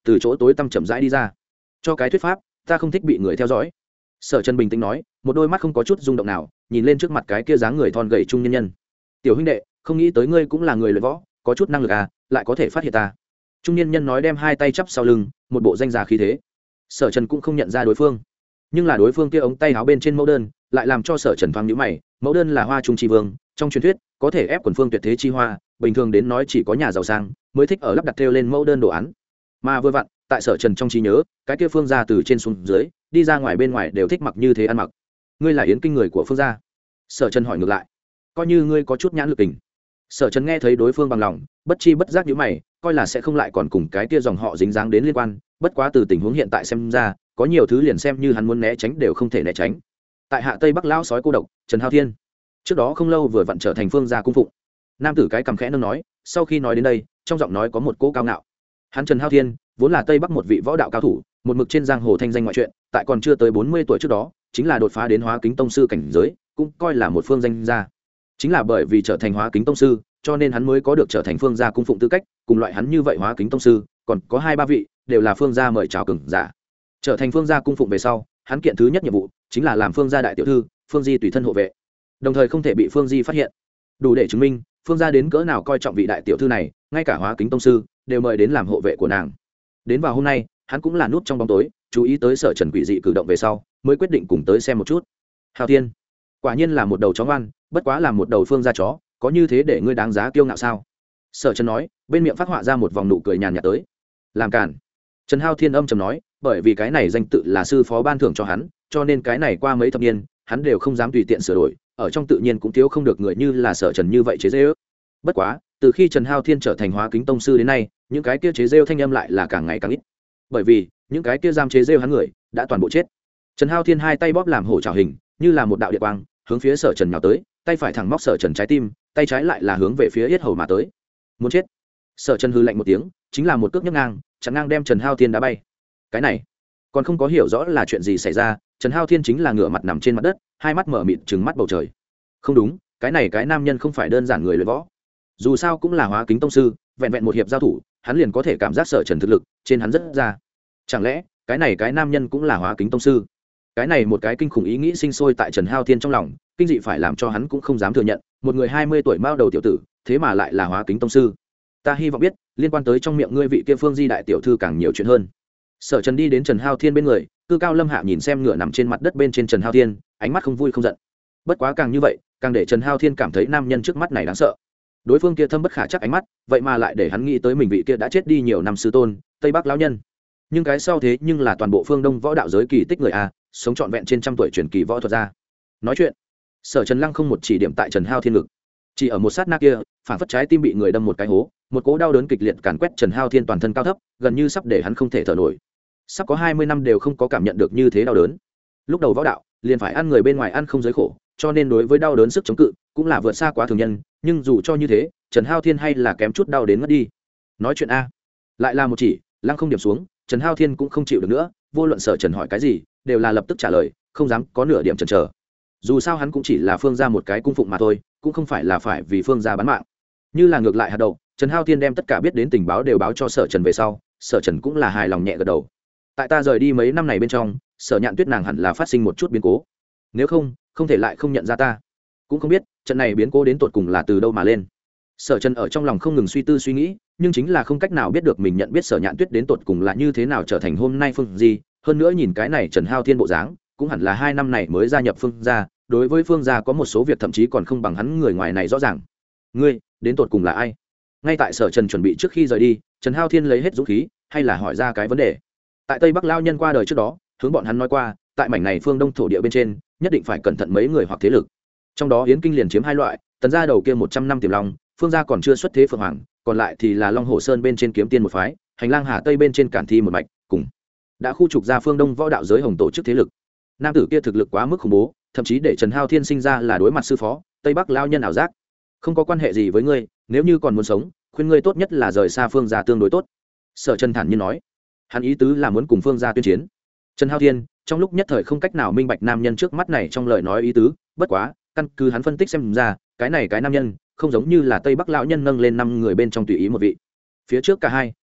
Speaker 1: từ chỗ tối tăm chậm rãi đi ra. Cho cái thuyết pháp, ta không thích bị người theo dõi. Sở Trần bình tĩnh nói, một đôi mắt không có chút rung động nào, nhìn lên trước mặt cái kia dáng người thon gầy trung nhân nhân. Tiểu huynh đệ, không nghĩ tới ngươi cũng là người luyện võ, có chút năng lực à, lại có thể phát hiện ta. Trung nhân nhân nói, đem hai tay chắp sau lưng, một bộ danh giá khí thế. Sở Trần cũng không nhận ra đối phương, nhưng là đối phương kia ống tay áo bên trên mẫu đơn lại làm cho Sở Trần thoáng nhíu mày. Mẫu đơn là hoa trung chi vương, trong truyền thuyết có thể ép quần phương tuyệt thế chi hoa, bình thường đến nói chỉ có nhà giàu sang mới thích ở lắp đặt thêu lên mẫu đơn đồ án. Mà vừa vặn, tại Sở Trần trong trí nhớ, cái kia phương gia từ trên xuống dưới, đi ra ngoài bên ngoài đều thích mặc như thế ăn mặc. Ngươi là yến kinh người của phương gia? Sở Trần hỏi ngược lại. Coi như ngươi có chút nhãn lực tình. Sở Trần nghe thấy đối phương bằng lòng, bất chi bất giác nhíu mày, coi là sẽ không lại còn cùng cái kia dòng họ dính dáng đến liên quan, bất quá từ tình huống hiện tại xem ra, có nhiều thứ liền xem như hắn muốn né tránh đều không thể né tránh. Tại hạ Tây Bắc lão sói cô độc, Trần Hao Thiên, trước đó không lâu vừa vặn trở thành phương gia cung phụng. Nam tử cái cằm khẽ nâng nói, sau khi nói đến đây, trong giọng nói có một cỗ cao ngạo. Hắn Trần Hao Thiên vốn là Tây Bắc một vị võ đạo cao thủ, một mực trên giang hồ thanh danh ngoại truyện, tại còn chưa tới 40 tuổi trước đó, chính là đột phá đến hóa kính tông sư cảnh giới, cũng coi là một phương danh gia. Chính là bởi vì trở thành hóa kính tông sư, cho nên hắn mới có được trở thành phương gia cung phụng tư cách, cùng loại hắn như vậy hóa kính tông sư, còn có 2-3 vị, đều là phương gia mời chào cường giả. Trở thành phương gia cung phụng về sau, hắn kiện thứ nhất nhiệm vụ chính là làm phương gia đại tiểu thư, Phương Di tùy thân hộ vệ, đồng thời không thể bị Phương Di phát hiện. Đủ để chứng minh phương gia đến cỡ nào coi trọng vị đại tiểu thư này, ngay cả hóa kính tông sư đều mời đến làm hộ vệ của nàng. Đến vào hôm nay, hắn cũng là núp trong bóng tối, chú ý tới Sở Trần quỷ dị cử động về sau, mới quyết định cùng tới xem một chút. Hao Thiên, quả nhiên là một đầu chó ngoan, bất quá là một đầu phương gia chó, có như thế để ngươi đáng giá kiêu ngạo sao? Sở Trần nói, bên miệng phát họa ra một vòng nụ cười nhàn nhạt tới. Làm cản. Trần Hao Thiên âm trầm nói, bởi vì cái này danh tự là sư phó ban thưởng cho hắn, cho nên cái này qua mấy thập niên, hắn đều không dám tùy tiện sửa đổi, ở trong tự nhiên cũng thiếu không được người như là Sở Trần như vậy chế giễu. Bất quá, từ khi Trần Hao Thiên trở thành hóa kính tông sư đến nay, những cái kia chế giễu thanh âm lại là càng ngày càng ít. Bởi vì, những cái kia giam chế giễu hắn người đã toàn bộ chết. Trần Hao Thiên hai tay bóp làm hổ trảo hình, như là một đạo điện quang, hướng phía Sở Trần nhào tới, tay phải thẳng móc Sở Trần trái tim, tay trái lại là hướng về phía yết hầu mà tới. Muốn chết. Sở Trần hừ lạnh một tiếng, chính là một cước nhấc ngang, chặn ngang đem Trần Hao Thiên đá bay. Cái này, còn không có hiểu rõ là chuyện gì xảy ra, Trần Hao Thiên chính là ngửa mặt nằm trên mặt đất, hai mắt mở mịt trừng mắt bầu trời. Không đúng, cái này cái nam nhân không phải đơn giản người luyện võ, dù sao cũng là hóa kính tông sư, vẹn vẹn một hiệp giao thủ, hắn liền có thể cảm giác Sở Trần thực lực trên hắn rất ra. Chẳng lẽ cái này cái nam nhân cũng là hóa kính tông sư? Cái này một cái kinh khủng ý nghĩ sinh sôi tại Trần Hao Thiên trong lòng, kinh dị phải làm cho hắn cũng không dám thừa nhận, một người 20 tuổi mao đầu tiểu tử, thế mà lại là hóa kính tông sư. Ta hy vọng biết liên quan tới trong miệng ngươi vị kia Phương Di đại tiểu thư càng nhiều chuyện hơn. Sở Trần đi đến Trần Hao Thiên bên người, cư cao lâm hạ nhìn xem ngựa nằm trên mặt đất bên trên Trần Hao Thiên, ánh mắt không vui không giận. Bất quá càng như vậy, càng để Trần Hao Thiên cảm thấy nam nhân trước mắt này đáng sợ. Đối phương kia thâm bất khả chắc ánh mắt, vậy mà lại để hắn nghĩ tới mình vị kia đã chết đi nhiều năm sư tôn, Tây Bắc lão nhân. Nhưng cái sau thế nhưng là toàn bộ phương Đông võ đạo giới kỳ tích người a, sống trọn vẹn trên trăm tuổi truyền kỳ võ thuật gia. Nói chuyện, Sở Trần lăng không một chỉ điểm tại Trần Hao Thiên ngực. Chỉ ở một sát na kia, phản phất trái tim bị người đâm một cái hố, một cỗ đau đớn kịch liệt càn quét Trần Hao Thiên toàn thân cao thấp, gần như sắp để hắn không thể thở nổi. Sắp có 20 năm đều không có cảm nhận được như thế đau đớn. Lúc đầu võ đạo, liền phải ăn người bên ngoài ăn không giới khổ, cho nên đối với đau đớn sức chống cự cũng là vượt xa quá thường nhân, nhưng dù cho như thế, Trần Hao Thiên hay là kém chút đau đến ngất đi. Nói chuyện a, lại là một chỉ, lăng không điểm xuống, Trần Hao Thiên cũng không chịu được nữa, vô luận Sở Trần hỏi cái gì, đều là lập tức trả lời, không dám có nửa điểm chần chờ. Dù sao hắn cũng chỉ là phương gia một cái cung phụng mà thôi, cũng không phải là phải vì phương gia bán mạng. Như là ngược lại hạt đầu, Trần Hao Thiên đem tất cả biết đến tình báo đều báo cho Sở Trần về sau, Sở Trần cũng là hài lòng nhẹ gật đầu. Tại ta rời đi mấy năm này bên trong, Sở Nhạn Tuyết nàng hẳn là phát sinh một chút biến cố, nếu không, không thể lại không nhận ra ta. Cũng không biết trận này biến cố đến tột cùng là từ đâu mà lên. Sở Trần ở trong lòng không ngừng suy tư suy nghĩ, nhưng chính là không cách nào biết được mình nhận biết Sở Nhạn Tuyết đến tột cùng là như thế nào trở thành hôm nay phương gì. Hơn nữa nhìn cái này Trần Hao Thiên bộ dáng, cũng hẳn là 2 năm này mới gia nhập phương gia, đối với phương gia có một số việc thậm chí còn không bằng hắn người ngoài này rõ ràng. Ngươi đến tột cùng là ai? Ngay tại Sở Trần chuẩn bị trước khi rời đi, Trần Hao Thiên lấy hết dũng khí, hay là hỏi ra cái vấn đề. Tại Tây Bắc lao nhân qua đời trước đó, hướng bọn hắn nói qua, tại mảnh này phương Đông thổ địa bên trên, nhất định phải cẩn thận mấy người hoặc thế lực. Trong đó Yến Kinh liền chiếm 2 loại, Tần gia đầu kia 100 năm tiềm long, phương gia còn chưa xuất thế phượng hoàng, còn lại thì là Long Hồ Sơn bên trên kiếm tiên một phái, Hành Lang Hà Tây bên trên Cản Thi một mạch, cùng đã khu trục ra phương Đông võ đạo giới hồng tổ chức thế lực. Nam tử kia thực lực quá mức khủng bố, thậm chí để Trần Hao Thiên sinh ra là đối mặt sư phó, Tây Bắc lao nhân ảo giác. Không có quan hệ gì với ngươi, nếu như còn muốn sống, khuyên ngươi tốt nhất là rời xa phương gia tương đối tốt. Sở Trần thản nhiên nói, hắn ý tứ là muốn cùng phương gia tuyên chiến. Trần Hao Thiên trong lúc nhất thời không cách nào minh bạch nam nhân trước mắt này trong lời nói ý tứ, bất quá căn cứ hắn phân tích xem ra, cái này cái nam nhân không giống như là Tây Bắc lão nhân nâng lên 5 người bên trong tùy ý một vị. Phía trước cả hai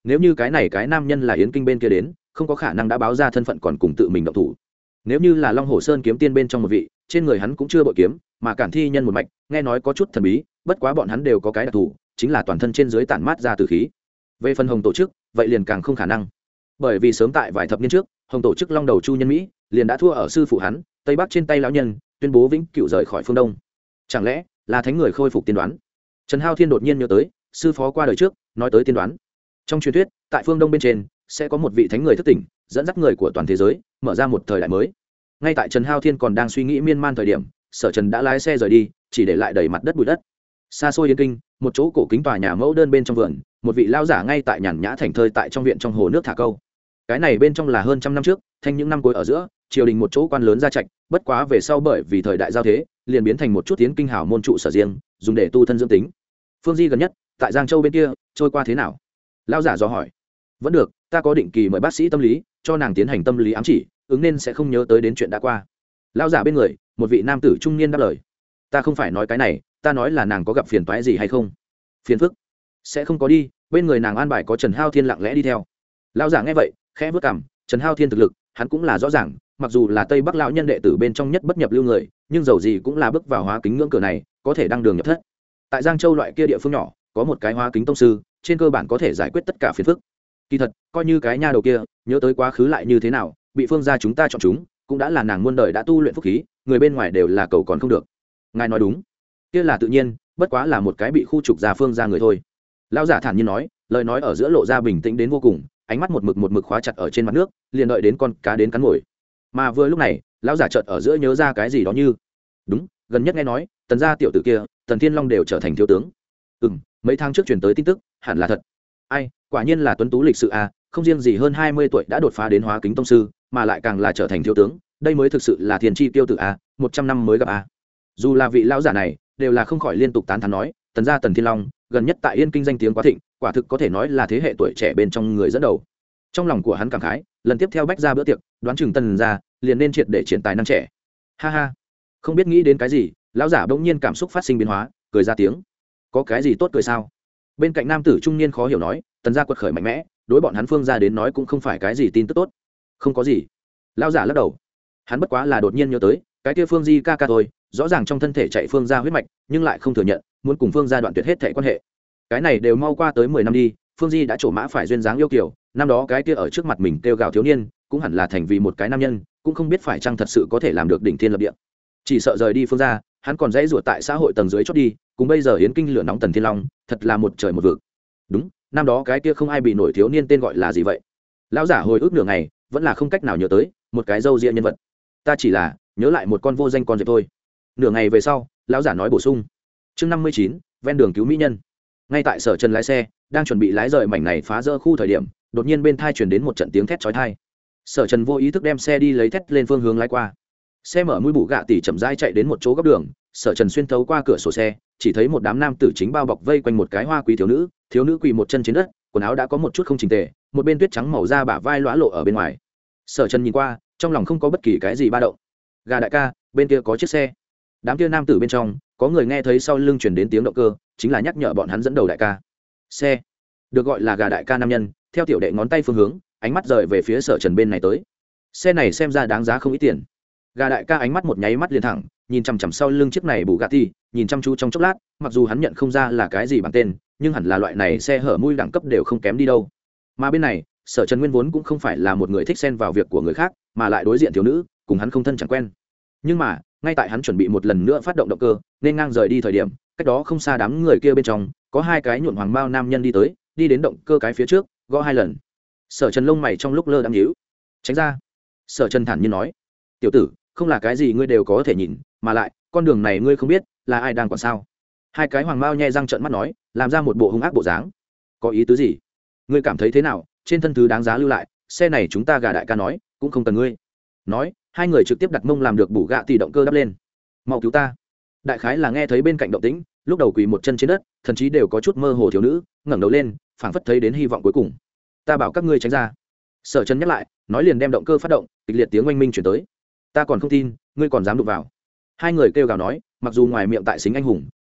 Speaker 1: nếu như cái nam nhân là yến kinh bên kia đến không có khả năng đã báo ra thân phận còn cùng tự mình động thủ. Nếu như là Long Hồ Sơn kiếm tiên bên trong một vị, trên người hắn cũng chưa bội kiếm, mà Cản Thi nhân một mạch, nghe nói có chút thần bí, bất quá bọn hắn đều có cái đặc thù, chính là toàn thân trên dưới tản mát ra từ khí. Về phần Hồng tổ chức, vậy liền càng không khả năng. Bởi vì sớm tại vài thập niên trước, Hồng tổ chức Long đầu Chu Nhân Mỹ, liền đã thua ở sư phụ hắn, Tây Bắc trên tay lão nhân, tuyên bố vĩnh cửu rời khỏi phương Đông. Chẳng lẽ là thánh người khôi phục tiên đoán? Trần Hao Thiên đột nhiên nhớ tới, sư phó qua đời trước, nói tới tiên đoán. Trong truyền thuyết, tại phương Đông bên trên, sẽ có một vị thánh người thức tỉnh, dẫn dắt người của toàn thế giới, mở ra một thời đại mới. Ngay tại Trần Hao Thiên còn đang suy nghĩ miên man thời điểm, Sở Trần đã lái xe rời đi, chỉ để lại đầy mặt đất bụi đất. Xa xôi Yên Kinh, một chỗ cổ kính tòa nhà mẫu đơn bên trong vườn, một vị lão giả ngay tại nhàn nhã thảnh thơi tại trong viện trong hồ nước thả câu. Cái này bên trong là hơn trăm năm trước, thanh những năm cuối ở giữa, triều đình một chỗ quan lớn gia trạch, bất quá về sau bởi vì thời đại giao thế, liền biến thành một chút tiến kinh hào môn trụ sở riêng, dùng để tu thân dưỡng tính. Phương Di gần nhất, tại Giang Châu bên kia, trôi qua thế nào? Lão giả dò hỏi. Vẫn được, ta có định kỳ mời bác sĩ tâm lý, cho nàng tiến hành tâm lý ám chỉ, ứng nên sẽ không nhớ tới đến chuyện đã qua. Lão giả bên người, một vị nam tử trung niên đáp lời. Ta không phải nói cái này, ta nói là nàng có gặp phiền toái gì hay không? Phiền phức? Sẽ không có đi, bên người nàng an bài có Trần Hao Thiên lặng lẽ đi theo. Lão giả nghe vậy, khẽ bước cằm, Trần Hao Thiên thực lực, hắn cũng là rõ ràng, mặc dù là Tây Bắc lão nhân đệ tử bên trong nhất bất nhập lưu người, nhưng dầu gì cũng là bước vào hóa kính ngưỡng cửa này, có thể đăng đường nhập thất. Tại Giang Châu loại kia địa phương nhỏ, có một cái hóa kính tông sư, trên cơ bản có thể giải quyết tất cả phiền phức. Kỳ thật, coi như cái nha đầu kia, nhớ tới quá khứ lại như thế nào, bị Phương gia chúng ta chọn chúng, cũng đã là nàng muôn đời đã tu luyện phúc khí, người bên ngoài đều là cầu còn không được. Ngài nói đúng, kia là tự nhiên, bất quá là một cái bị khu trục gia Phương gia người thôi. Lão giả thản nhiên nói, lời nói ở giữa lộ ra bình tĩnh đến vô cùng, ánh mắt một mực khóa chặt ở trên mặt nước, liền đợi đến con cá đến cắn mồi. Mà vừa lúc này, lão giả chợt ở giữa nhớ ra cái gì đó như, đúng, gần nhất nghe nói, Tần gia tiểu tử kia, Tần Thiên Long đều trở thành thiếu tướng. Mấy tháng trước truyền tới tin tức, hẳn là thật. Ai, quả nhiên là tuấn tú lịch sự a, không riêng gì hơn 20 tuổi đã đột phá đến hóa kính tông sư, mà lại càng là trở thành thiếu tướng, đây mới thực sự là thiên chi tiêu tử a, 100 năm mới gặp a. Dù là vị lão giả này, đều là không khỏi liên tục tán thán nói, Tần gia Tần Thiên Long, gần nhất tại Yên Kinh danh tiếng quá thịnh, quả thực có thể nói là thế hệ tuổi trẻ bên trong người dẫn đầu. Trong lòng của hắn cảm khái, lần tiếp theo bách ra bữa tiệc, đoán chừng Tần gia liền nên triệt để triển tài năng trẻ. Ha ha, không biết nghĩ đến cái gì, lão giả bỗng nhiên cảm xúc phát sinh biến hóa, cười ra tiếng. Có cái gì tốt cười sao? Bên cạnh nam tử trung niên khó hiểu nói, Tần gia quật khởi mạnh mẽ, đối bọn hắn Phương gia đến nói cũng không phải cái gì tin tức tốt. Không có gì. Lão giả lắc đầu. Hắn bất quá là đột nhiên nhớ tới, cái kia Phương Di ca ca thôi, rõ ràng trong thân thể chạy Phương gia huyết mạch, nhưng lại không thừa nhận, muốn cùng Phương gia đoạn tuyệt hết thể quan hệ. Cái này đều mau qua tới 10 năm đi, Phương Di đã trổ mã phải duyên dáng yêu kiều, năm đó cái kia ở trước mặt mình kêu gào thiếu niên, cũng hẳn là thành vì một cái nam nhân, cũng không biết phải chăng thật sự có thể làm được đỉnh thiên lập địa. Chỉ sợ rời đi Phương gia, hắn còn dãy ruột tại xã hội tầng dưới chót đi, cùng bây giờ Yến Kinh lửa nóng Tần Thiên Long, thật là một trời một vực. Đúng, năm đó cái kia không ai bị nổi thiếu niên tên gọi là gì vậy? Lão giả hồi ức nửa ngày, vẫn là không cách nào nhớ tới, một cái râu ria nhân vật. Ta chỉ là nhớ lại một con vô danh con dẹp thôi. Nửa ngày về sau, lão giả nói bổ sung. Chương 59, ven đường cứu mỹ nhân. Ngay tại Sở Trần lái xe, đang chuẩn bị lái rời mảnh này phá rỡ khu thời điểm, đột nhiên bên thai truyền đến một trận tiếng thét chói tai. Sở Trần vô ý thức đem xe đi lấy thét lên phương hướng lái qua. Xe mở mũi bù gạ tỉ chậm rãi chạy đến một chỗ góc đường, Sở Trần xuyên thấu qua cửa sổ xe, chỉ thấy một đám nam tử chính bao bọc vây quanh một cái hoa quý thiếu nữ quỳ một chân trên đất, quần áo đã có một chút không chỉnh tề, một bên tuyết trắng màu da bả vai lóa lộ ở bên ngoài. Sở Trần nhìn qua, trong lòng không có bất kỳ cái gì ba động. Gà đại ca, bên kia có chiếc xe. Đám kia nam tử bên trong, có người nghe thấy sau lưng truyền đến tiếng động cơ, chính là nhắc nhở bọn hắn dẫn đầu đại ca. Xe được gọi là gà đại ca nam nhân, theo tiểu đệ ngón tay phương hướng, ánh mắt rời về phía Sở Trần bên này tới. Xe này xem ra đáng giá không ít tiền. Gà đại ca ánh mắt một nháy mắt liền thẳng, nhìn chằm chằm sau lưng chiếc này Bugatti, nhìn chăm chú trong chốc lát, mặc dù hắn nhận không ra là cái gì bằng tên, nhưng hẳn là loại này xe hở mui đẳng cấp đều không kém đi đâu. Mà bên này, Sở Trần nguyên vốn cũng không phải là một người thích xen vào việc của người khác, mà lại đối diện thiếu nữ, cùng hắn không thân chẳng quen. Nhưng mà, ngay tại hắn chuẩn bị một lần nữa phát động động cơ, nên ngang rời đi thời điểm, cách đó không xa đám người kia bên trong, có hai cái nhuộm hoàng bao nam nhân đi tới, đi đến động cơ cái phía trước, gõ hai lần. Sở Trần lông mày trong lúc lơ đang nhíu. Tránh ra. Sở Trần thản nhiên nói, tiểu tử, không là cái gì ngươi đều có thể nhìn, mà lại con đường này ngươi không biết là ai đang quản sao? Hai cái hoàng mao nhe răng trợn mắt nói, làm ra một bộ hung ác bộ dáng. Có ý tứ gì? Ngươi cảm thấy thế nào? Trên thân thứ đáng giá lưu lại, xe này chúng ta gà đại ca nói, cũng không cần ngươi. Nói, hai người trực tiếp đặt mông làm được bù gạ tỉ động cơ đắp lên. Mau cứu ta! Đại khái là nghe thấy bên cạnh động tĩnh, lúc đầu quỳ một chân trên đất, thậm chí đều có chút mơ hồ thiếu nữ, ngẩng đầu lên, phảng phất thấy đến hy vọng cuối cùng. Ta bảo các ngươi tránh ra. Sở Trần nhắc lại, nói liền đem động cơ phát động, kịch liệt tiếng oanh minh chuyển tới. Ta còn không tin, ngươi còn dám đụng vào. Hai người kêu gào nói, mặc dù ngoài miệng tại xính anh hùng,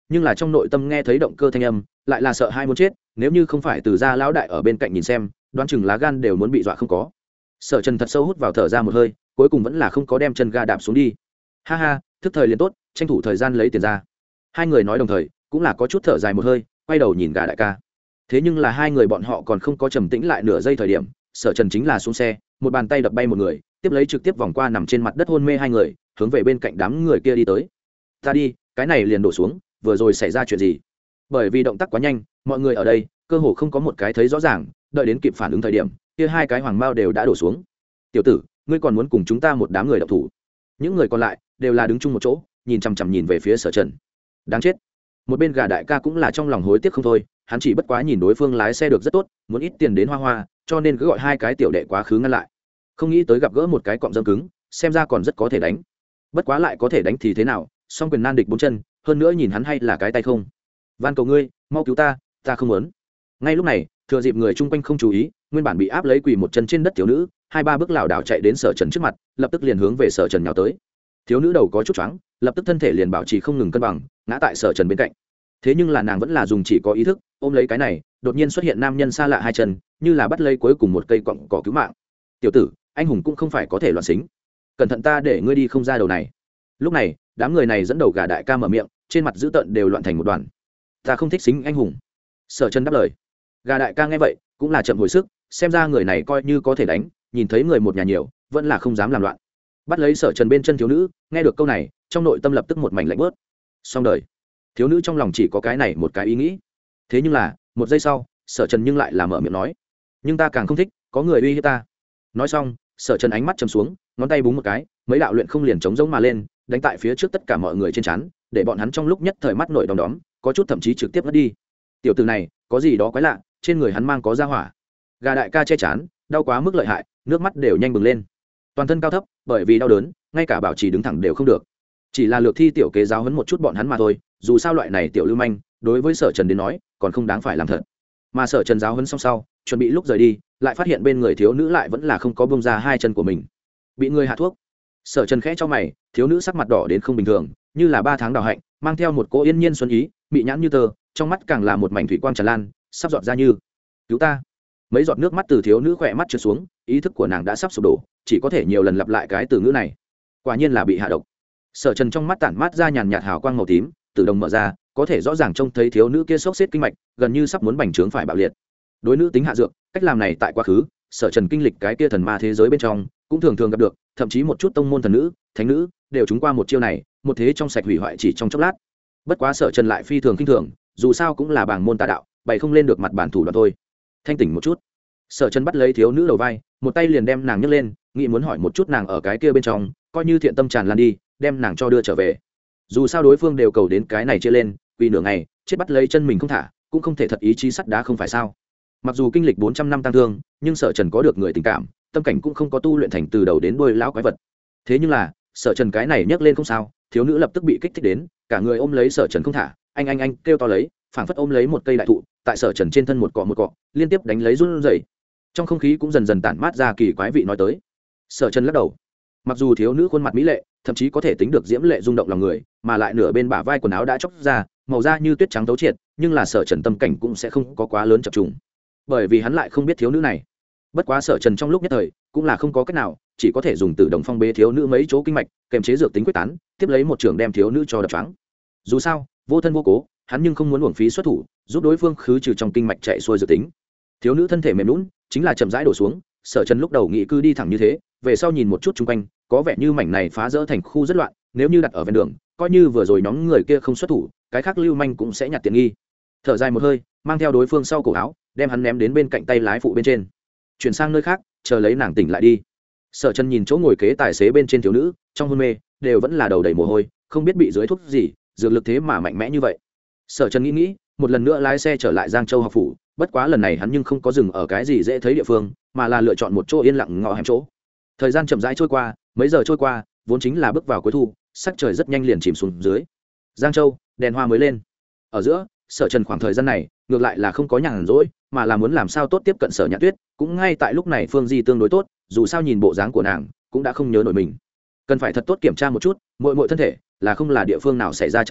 Speaker 1: nhưng là trong nội tâm nghe thấy động cơ thanh âm lại là sợ hai muốn chết, nếu như không phải từ gia lão đại ở bên cạnh nhìn xem, đoán chừng lá gan đều muốn bị dọa không có. Sở Trần thật sâu hút vào thở ra một hơi, cuối cùng vẫn là không có đem chân ga đạp xuống đi. Ha ha, thức thời liền tốt, tranh thủ thời gian lấy tiền ra. Hai người nói đồng thời cũng là có chút thở dài một hơi, quay đầu nhìn gà đại ca. Thế nhưng là hai người bọn họ còn không có trầm tĩnh lại nửa giây thời điểm, Sở Trần chính là xuống xe, một bàn tay đập bay một người, tiếp lấy trực tiếp vòng qua nằm trên mặt đất hôn mê hai người, hướng về bên cạnh đám người kia đi tới. Ta đi, cái này liền đổ xuống, vừa rồi xảy ra chuyện gì? Bởi vì động tác quá nhanh, mọi người ở đây cơ hồ không có một cái thấy rõ ràng, đợi đến kịp phản ứng thời điểm, kia hai cái hoàng mao đều đã đổ xuống. Tiểu tử, ngươi còn muốn cùng chúng ta một đám người động thủ? Những người còn lại đều là đứng chung một chỗ, nhìn chằm chằm nhìn về phía Sở Trần. Đáng chết. Một bên gà đại ca cũng là trong lòng hối tiếc không thôi, hắn chỉ bất quá nhìn đối phương lái xe được rất tốt, muốn ít tiền đến hoa hoa, cho nên cứ gọi hai cái tiểu đệ quá khứ ngăn lại. Không nghĩ tới gặp gỡ một cái cọng dâm cứng, xem ra còn rất có thể đánh. Bất quá lại có thể đánh thì thế nào, song quyền nan địch bốn chân, hơn nữa nhìn hắn hay là cái tay không. Van cầu ngươi, mau cứu ta, ta không muốn. Ngay lúc này, thừa dịp người chung quanh không chú ý, nguyên bản bị áp lấy quỳ một chân trên đất thiếu nữ, hai ba bước lảo đảo chạy đến Sở Trần trước mặt, lập tức liền hướng về Sở Trần nhào tới. Thiếu nữ đầu có chút choáng, lập tức thân thể liền bảo trì không ngừng cân bằng, ngã tại Sở Trần bên cạnh. Thế nhưng là nàng vẫn là dùng chỉ có ý thức ôm lấy cái này, đột nhiên xuất hiện nam nhân xa lạ hai chân, như là bắt lấy cuối cùng một cây cọng cỏ cứu mạng. Tiểu tử, anh hùng cũng không phải có thể loạn xính, cẩn thận ta để ngươi đi không ra đầu này. Lúc này đám người này dẫn đầu gà đại ca mở miệng, trên mặt dữ tợn đều loạn thành một đoàn. Ta không thích xính anh hùng. Sở Trần đáp lời. Gà đại ca nghe vậy cũng là chậm hồi sức, xem ra người này coi như có thể đánh, nhìn thấy người một nhà nhiều vẫn là không dám làm loạn. Bắt lấy Sở Trần bên chân thiếu nữ, nghe được câu này trong nội tâm lập tức một mảnh lạnh bớt. Xong đời. Thiếu nữ trong lòng chỉ có cái này một cái ý nghĩ. Thế nhưng là một giây sau, Sở Trần nhưng lại là mở miệng nói, nhưng ta càng không thích có người uy hiếp ta. Nói xong, Sở Trần ánh mắt trầm xuống, ngón tay búng một cái, mấy đạo luyện không liền chống giống mà lên, đánh tại phía trước tất cả mọi người trên trán, để bọn hắn trong lúc nhất thời mắt nổi đom đóm, có chút thậm chí trực tiếp ngất đi. Tiểu tử này có gì đó quái lạ, trên người hắn mang có ra hỏa. Gà đại ca che chán, đau quá mức lợi hại, nước mắt đều nhanh bừng lên, toàn thân cao thấp, bởi vì đau đớn ngay cả bảo trì đứng thẳng đều không được. Chỉ là lược thi tiểu kế giáo huấn một chút bọn hắn mà thôi, dù sao loại này tiểu lưu manh đối với Sở Trần đến nói còn không đáng phải làm thật. Mà Sở Trần giáo huấn xong sau, chuẩn bị lúc rời đi, lại phát hiện bên người thiếu nữ lại vẫn là không có buông ra hai chân của mình, bị người hạ thuốc. Sở Trần khẽ cho mày, thiếu nữ sắc mặt đỏ đến không bình thường, như là 3 tháng đào hạnh, mang theo một cỗ yên nhiên xuân ý, mị nhãn như tơ, trong mắt càng là một mảnh thủy quang tràn lan, sắp giọt ra như. Cứu ta. Mấy giọt nước mắt từ thiếu nữ khỏe mắt trượt xuống, ý thức của nàng đã sắp sụp đổ, chỉ có thể nhiều lần lặp lại cái từ ngữ này. Quả nhiên là bị hạ độc. Sở Trần trong mắt tản mát ra nhàn nhạt hào quang màu tím, tự động mở ra, có thể rõ ràng trông thấy thiếu nữ kia sốc xếp kinh mạch, gần như sắp muốn bành trướng phải bạo liệt. Đối nữ tính hạ dược, cách làm này tại quá khứ, Sở Trần kinh lịch cái kia thần ma thế giới bên trong, cũng thường thường gặp được, thậm chí một chút tông môn thần nữ, thánh nữ đều trúng qua một chiêu này, một thế trong sạch hủy hoại chỉ trong chốc lát. Bất quá Sở Trần lại phi thường kinh thường, dù sao cũng là bảng môn tà đạo, bày không lên được mặt bản thủ đoạn thôi. Thanh tỉnh một chút. Sở Trần bắt lấy thiếu nữ đầu vai, một tay liền đem nàng nhấc lên, nghĩ muốn hỏi một chút nàng ở cái kia bên trong, coi như thiện tâm tràn lan đi, đem nàng cho đưa trở về. Dù sao đối phương đều cầu đến cái này chia lên, vì nửa ngày, chết bắt lấy chân mình không thả, cũng không thể thật ý chí sắt đá không phải sao? Mặc dù kinh lịch 400 năm tăng thương, nhưng Sở Trần có được người tình cảm, tâm cảnh cũng không có tu luyện thành từ đầu đến đuôi lão quái vật. Thế nhưng là, Sở Trần cái này nhấc lên không sao, thiếu nữ lập tức bị kích thích đến, cả người ôm lấy Sở Trần không thả, anh kêu to lấy, phảng phất ôm lấy một cây đại thụ, tại Sở Trần trên thân một cọ, liên tiếp đánh lấy run rẩy. Trong không khí cũng dần dần tản mát ra kỳ quái vị nói tới. Sở Trần lắc đầu. Mặc dù thiếu nữ khuôn mặt mỹ lệ, thậm chí có thể tính được diễm lệ rung động lòng người, mà lại nửa bên bả vai quần áo đã chóc ra, màu da như tuyết trắng thấu triệt, nhưng là Sở Trần tâm cảnh cũng sẽ không có quá lớn chập trùng, bởi vì hắn lại không biết thiếu nữ này. Bất quá Sở Trần trong lúc nhất thời cũng là không có cách nào, chỉ có thể dùng Tử Đồng Phong bế thiếu nữ mấy chỗ kinh mạch, kềm chế dược tính quyết tán, tiếp lấy một trường đem thiếu nữ cho đập choáng. Dù sao, vô thân vô cố, hắn nhưng không muốn uổng phí xuất thủ, giúp đối phương khứ trừ trong kinh mạch chạy xuôi dược tính. Thiếu nữ thân thể mềm nhũn, chính là chậm rãi đổ xuống. Sở Trần lúc đầu nghĩ cứ đi thẳng như thế, về sau nhìn một chút xung quanh, có vẻ như mảnh này phá rỡ thành khu rất loạn, nếu như đặt ở ven đường, coi như vừa rồi nhóm người kia không xuất thủ, cái khác lưu manh cũng sẽ nhặt tiện nghi. Thở dài một hơi, mang theo đối phương sau cổ áo, đem hắn ném đến bên cạnh tay lái phụ bên trên, chuyển sang nơi khác, chờ lấy nàng tỉnh lại đi. Sở Trần nhìn chỗ ngồi kế tài xế bên trên thiếu nữ, trong hôn mê đều vẫn là đầu đầy mồ hôi, không biết bị dưới thuốc gì, dược lực thế mà mạnh mẽ như vậy. Sở Trần nghĩ, một lần nữa lái xe trở lại Giang Châu học phủ, bất quá lần này hắn nhưng không có dừng ở cái gì dễ thấy địa phương, mà là lựa chọn một chỗ yên lặng ngõ hẻm chỗ. Thời gian chậm rãi trôi qua, mấy giờ trôi qua, vốn chính là bước vào cuối thu, sắc trời rất nhanh liền chìm xuống dưới. Giang Châu, đèn hoa mới lên. Ở giữa, Sở Trần khoảng thời gian này, ngược lại là không có nhàn rỗi, mà là muốn làm sao tốt tiếp cận Sở Nhã Tuyết, cũng ngay tại lúc này Phương Di tương đối tốt, dù sao nhìn bộ dáng của nàng, cũng đã không nhớ nổi mình. Cần phải thật tốt kiểm tra một chút, muội muội thân thể, là không là địa phương nào xảy ra trạng huống,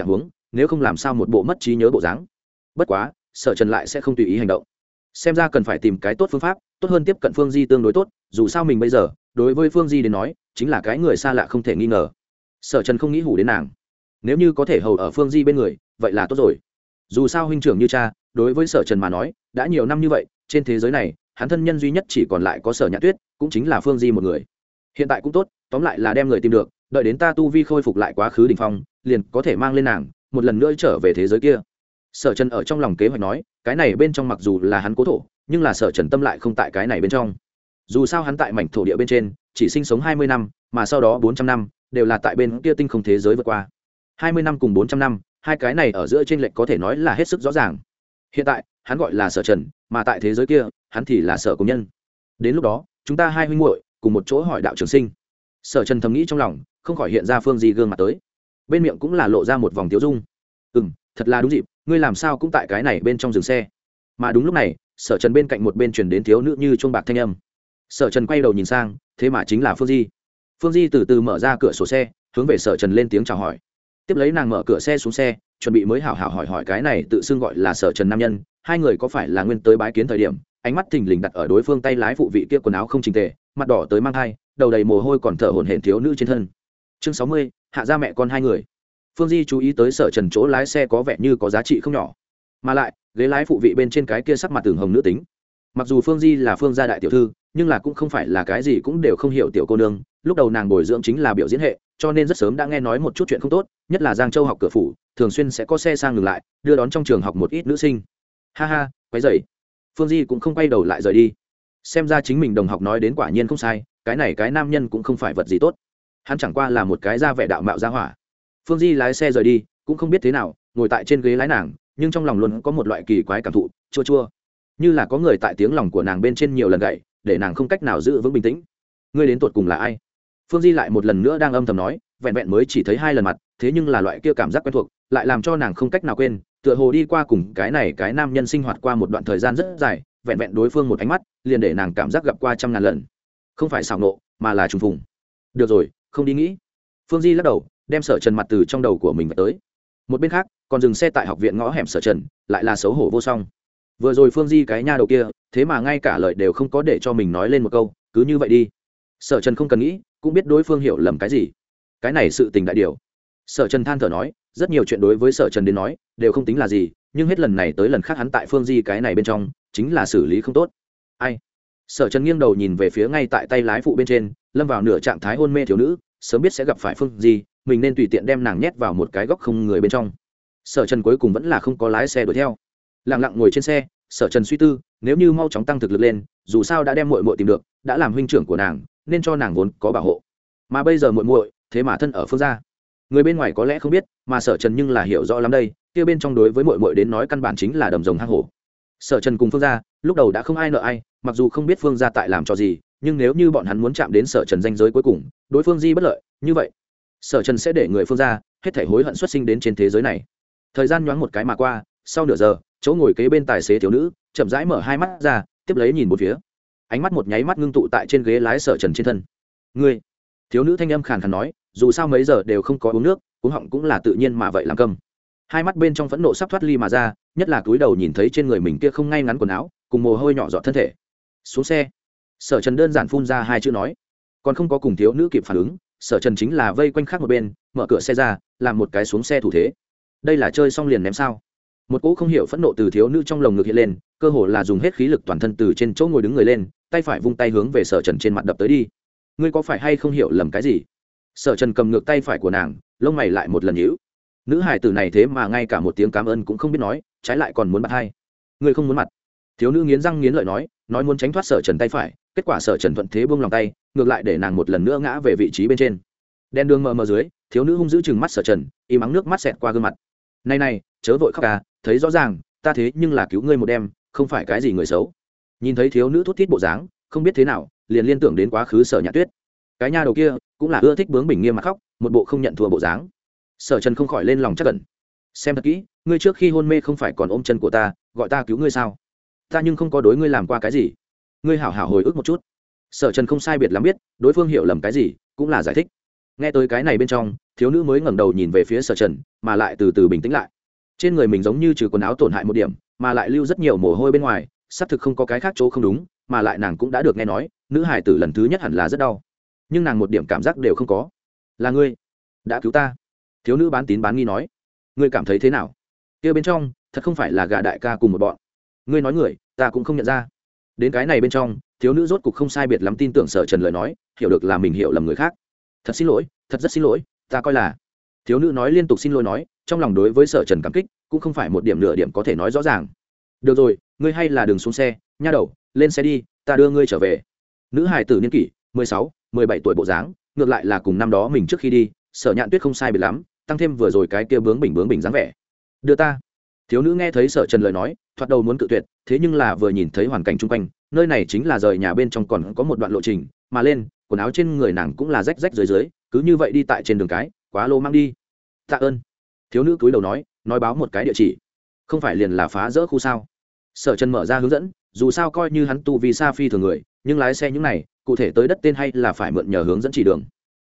Speaker 1: nếu không làm sao một bộ mất trí nhớ bộ dáng. Bất quá Sở Trần lại sẽ không tùy ý hành động, xem ra cần phải tìm cái tốt phương pháp, tốt hơn tiếp cận Phương Di tương đối tốt, dù sao mình bây giờ đối với Phương Di đến nói chính là cái người xa lạ không thể nghi ngờ. Sở Trần không nghĩ hủ đến nàng, nếu như có thể hầu ở Phương Di bên người vậy là tốt rồi. Dù sao huynh trưởng như cha, đối với Sở Trần mà nói đã nhiều năm như vậy, trên thế giới này hắn thân nhân duy nhất chỉ còn lại có Sở Nhã Tuyết, cũng chính là Phương Di một người. Hiện tại cũng tốt, tóm lại là đem người tìm được, đợi đến ta tu vi khôi phục lại quá khứ đỉnh phong, liền có thể mang lên nàng một lần nữa trở về thế giới kia. Sở Trần ở trong lòng kế hoạch nói, cái này bên trong mặc dù là hắn cố thổ, nhưng là Sở Trần tâm lại không tại cái này bên trong. Dù sao hắn tại mảnh thổ địa bên trên chỉ sinh sống 20 năm, mà sau đó 400 năm đều là tại bên kia tinh không thế giới vượt qua. 20 năm cùng 400 năm, hai cái này ở giữa chênh lệch có thể nói là hết sức rõ ràng. Hiện tại hắn gọi là Sở Trần, mà tại thế giới kia hắn thì là Sở Công Nhân. Đến lúc đó chúng ta hai huynh muội cùng một chỗ hỏi đạo trường sinh. Sở Trần thầm nghĩ trong lòng, không khỏi hiện ra Phương Di gương mặt tới, bên miệng cũng là lộ ra một vòng tiếu dung. Thật là đúng dịp, ngươi làm sao cũng tại cái này bên trong dừng xe. Mà đúng lúc này Sở Trần bên cạnh một bên truyền đến thiếu nữ như chuông bạc thanh âm. Sở Trần quay đầu nhìn sang, thế mà chính là Phương Di. Phương Di từ từ mở ra cửa sổ xe, hướng về Sở Trần lên tiếng chào hỏi. Tiếp lấy nàng mở cửa xe xuống xe, chuẩn bị mới hảo hảo hỏi cái này tự xưng gọi là Sở Trần nam nhân, hai người có phải là nguyên tới bái kiến thời điểm, ánh mắt thình lình đặt ở đối phương tay lái phụ vị kia quần áo không chỉnh tề, mặt đỏ tới mang thai, đầu đầy mồ hôi còn thở hổn hển thiếu nữ trên thân. Chương 60, hạ ra mẹ con hai người. Phương Di chú ý tới Sở Trần chỗ lái xe có vẻ như có giá trị không nhỏ, mà lại ghế lái phụ vị bên trên cái kia sắc mặt tưởng hồng nữ tính. Mặc dù Phương Di là Phương gia đại tiểu thư, nhưng là cũng không phải là cái gì cũng đều không hiểu tiểu cô nương. Lúc đầu nàng bồi dưỡng chính là biểu diễn hệ, cho nên rất sớm đã nghe nói một chút chuyện không tốt, nhất là Giang Châu học cửa phủ thường xuyên sẽ có xe sang ngừng lại đưa đón trong trường học một ít nữ sinh. Ha ha, quấy rầy. Phương Di cũng không quay đầu lại rời đi. Xem ra chính mình đồng học nói đến quả nhiên không sai, cái này cái nam nhân cũng không phải vật gì tốt, hắn chẳng qua là một cái da vẻ đạo mạo gia hỏa. Phương Di lái xe rời đi, cũng không biết thế nào ngồi tại trên ghế lái nàng, nhưng trong lòng luôn có một loại kỳ quái cảm thụ, chua chua, như là có người tại tiếng lòng của nàng bên trên nhiều lần gậy, để nàng không cách nào giữ vững bình tĩnh. Ngươi đến tuột cùng là ai? Phương Di lại một lần nữa đang âm thầm nói, vẹn vẹn mới chỉ thấy hai lần mặt, thế nhưng là loại kia cảm giác quen thuộc lại làm cho nàng không cách nào quên, tựa hồ đi qua cùng cái này cái nam nhân sinh hoạt qua một đoạn thời gian rất dài, vẹn vẹn đối phương một ánh mắt liền để nàng cảm giác gặp qua trăm ngàn lần. Không phải xảo nộ mà là trùng phùng. Được rồi, không đi nghĩ. Phương Di lắc đầu, đem Sở Trần mặt từ trong đầu của mình về tới. Một bên khác còn dừng xe tại học viện ngõ hẻm Sở Trần lại là xấu hổ vô song. Vừa rồi Phương Di cái nha đầu kia thế mà ngay cả lời đều không có để cho mình nói lên một câu, cứ như vậy đi. Sở Trần không cần nghĩ cũng biết đối phương hiểu lầm cái gì, cái này sự tình đại điều. Sở Trần than thở nói, rất nhiều chuyện đối với Sở Trần đến nói đều không tính là gì, nhưng hết lần này tới lần khác hắn tại Phương Di cái này bên trong chính là xử lý không tốt. Ai? Sở Trần nghiêng đầu nhìn về phía ngay tại tay lái phụ bên trên lâm vào nửa trạng thái hôn mê thiếu nữ, sớm biết sẽ gặp phải Phương Di, mình nên tùy tiện đem nàng nhét vào một cái góc không người bên trong. Sở Trần cuối cùng vẫn là không có lái xe đuổi theo, lặng lặng ngồi trên xe. Sở Trần suy tư, nếu như mau chóng tăng thực lực lên, dù sao đã đem muội muội tìm được, đã làm huynh trưởng của nàng, nên cho nàng vốn có bảo hộ. Mà bây giờ muội muội thế mà thân ở Phương gia, người bên ngoài có lẽ không biết, mà Sở Trần nhưng là hiểu rõ lắm đây, kia bên trong đối với muội muội đến nói căn bản chính là đầm rồng hang hổ. Sở Trần cùng Phương gia lúc đầu đã không ai nợ ai, mặc dù không biết Phương gia tại làm cho gì, nhưng nếu như bọn hắn muốn chạm đến Sở Trần danh giới cuối cùng, đối phương Di bất lợi, như vậy Sở Trần sẽ để người Phương gia hết thảy hối hận xuất sinh đến trên thế giới này. Thời gian nhoáng một cái mà qua, sau nửa giờ, chỗ ngồi kế bên tài xế thiếu nữ chậm rãi mở hai mắt ra, tiếp lấy nhìn một phía, ánh mắt một nháy mắt ngưng tụ tại trên ghế lái Sở Trần trên thân. Ngươi, thiếu nữ thanh âm khàn khàn nói, dù sao mấy giờ đều không có uống nước, uống họng cũng là tự nhiên mà vậy làm câm. Hai mắt bên trong phẫn nộ sắp thoát ly mà ra, nhất là cúi đầu nhìn thấy trên người mình kia không ngay ngắn quần áo cùng mồ hôi nhỏ giọt thân thể. Xuống xe. Sở Trần đơn giản phun ra hai chữ nói, còn không có cùng thiếu nữ kịp phản ứng, Sở Trần chính là vây quanh khác một bên, mở cửa xe ra, làm một cái xuống xe thủ thế. Đây là chơi xong liền ném sao? Một cỗ không hiểu phẫn nộ từ thiếu nữ trong lồng ngực hiện lên, cơ hồ là dùng hết khí lực toàn thân từ trên chỗ ngồi đứng người lên, tay phải vung tay hướng về Sở Trần trên mặt đập tới đi. Ngươi có phải hay không hiểu lầm cái gì? Sở Trần cầm ngược tay phải của nàng, lông mày lại một lần nhíu. Nữ hài tử này thế mà ngay cả một tiếng cảm ơn cũng không biết nói, trái lại còn muốn bắt hai. Ngươi không muốn mặt? Thiếu nữ nghiến răng nghiến lợi nói muốn tránh thoát Sở Trần tay phải, kết quả Sở Trần thuận thế buông lòng tay, ngược lại để nàng một lần nữa ngã về vị trí bên trên. Đen đường mờ mờ dưới, thiếu nữ hung dữ chừng mắt Sở Trần, im ắng nước mắt xẹt qua gương mặt. Này, chớ vội khóc à, thấy rõ ràng, ta thế nhưng là cứu ngươi một đêm, không phải cái gì người xấu. Nhìn thấy thiếu nữ thút thít bộ dáng, không biết thế nào, liền liên tưởng đến quá khứ Sở Nhã Tuyết. Cái nha đầu kia cũng là ưa thích bướng bỉnh nghiêm mặt khóc, một bộ không nhận thua bộ dáng. Sở Trần không khỏi lên lòng chắc cẩn. Xem thật kỹ, ngươi trước khi hôn mê không phải còn ôm chân của ta, gọi ta cứu ngươi sao? Ta nhưng không có đối ngươi làm qua cái gì. Ngươi hảo hảo hồi ức một chút. Sở Trần không sai biệt lắm biết, đối phương hiểu lầm cái gì, cũng là giải thích. Nghe tới cái này bên trong, thiếu nữ mới ngẩng đầu nhìn về phía Sở Trần, mà lại từ từ bình tĩnh lại. Trên người mình giống như trừ quần áo tổn hại một điểm, mà lại lưu rất nhiều mồ hôi bên ngoài, xác thực không có cái khác chỗ không đúng, mà lại nàng cũng đã được nghe nói, nữ hài tử lần thứ nhất hẳn là rất đau, nhưng nàng một điểm cảm giác đều không có. Là ngươi đã cứu ta. Thiếu nữ bán tín bán nghi nói. Ngươi cảm thấy thế nào? Kia bên trong thật không phải là gà đại ca cùng một bọn. Ngươi nói người ta cũng không nhận ra. Đến cái này bên trong, thiếu nữ rốt cục không sai biệt lắm tin tưởng Sở Trần lời nói, hiểu được là mình hiểu lầm người khác. Thật xin lỗi, thật rất xin lỗi, ta coi là. Thiếu nữ nói liên tục xin lỗi nói, trong lòng đối với Sở Trần cảm kích cũng không phải một điểm nửa điểm có thể nói rõ ràng. Được rồi, ngươi hay là đừng xuống xe, nha đầu, lên xe đi, ta đưa ngươi trở về. Nữ hài tử niên kỷ 16, 17 tuổi bộ dáng, ngược lại là cùng năm đó mình trước khi đi, Sở Nhạn Tuyết không sai biệt lắm, tăng thêm vừa rồi cái kia bướng bỉnh dáng vẻ. Đưa ta. Thiếu nữ nghe thấy Sở Trần lời nói, thoạt đầu muốn cự tuyệt, thế nhưng là vừa nhìn thấy hoàn cảnh chung quanh, nơi này chính là rời nhà bên trong còn có một đoạn lộ trình, mà lên, quần áo trên người nàng cũng là rách rách dưới, cứ như vậy đi tại trên đường cái, quá lô mang đi. Tạ ơn. Thiếu nữ cúi đầu nói báo một cái địa chỉ. Không phải liền là phá rỡ khu sao? Sở Trần mở ra hướng dẫn, dù sao coi như hắn tu vì sa phi thường người, nhưng lái xe những này, cụ thể tới đất tên hay là phải mượn nhờ hướng dẫn chỉ đường.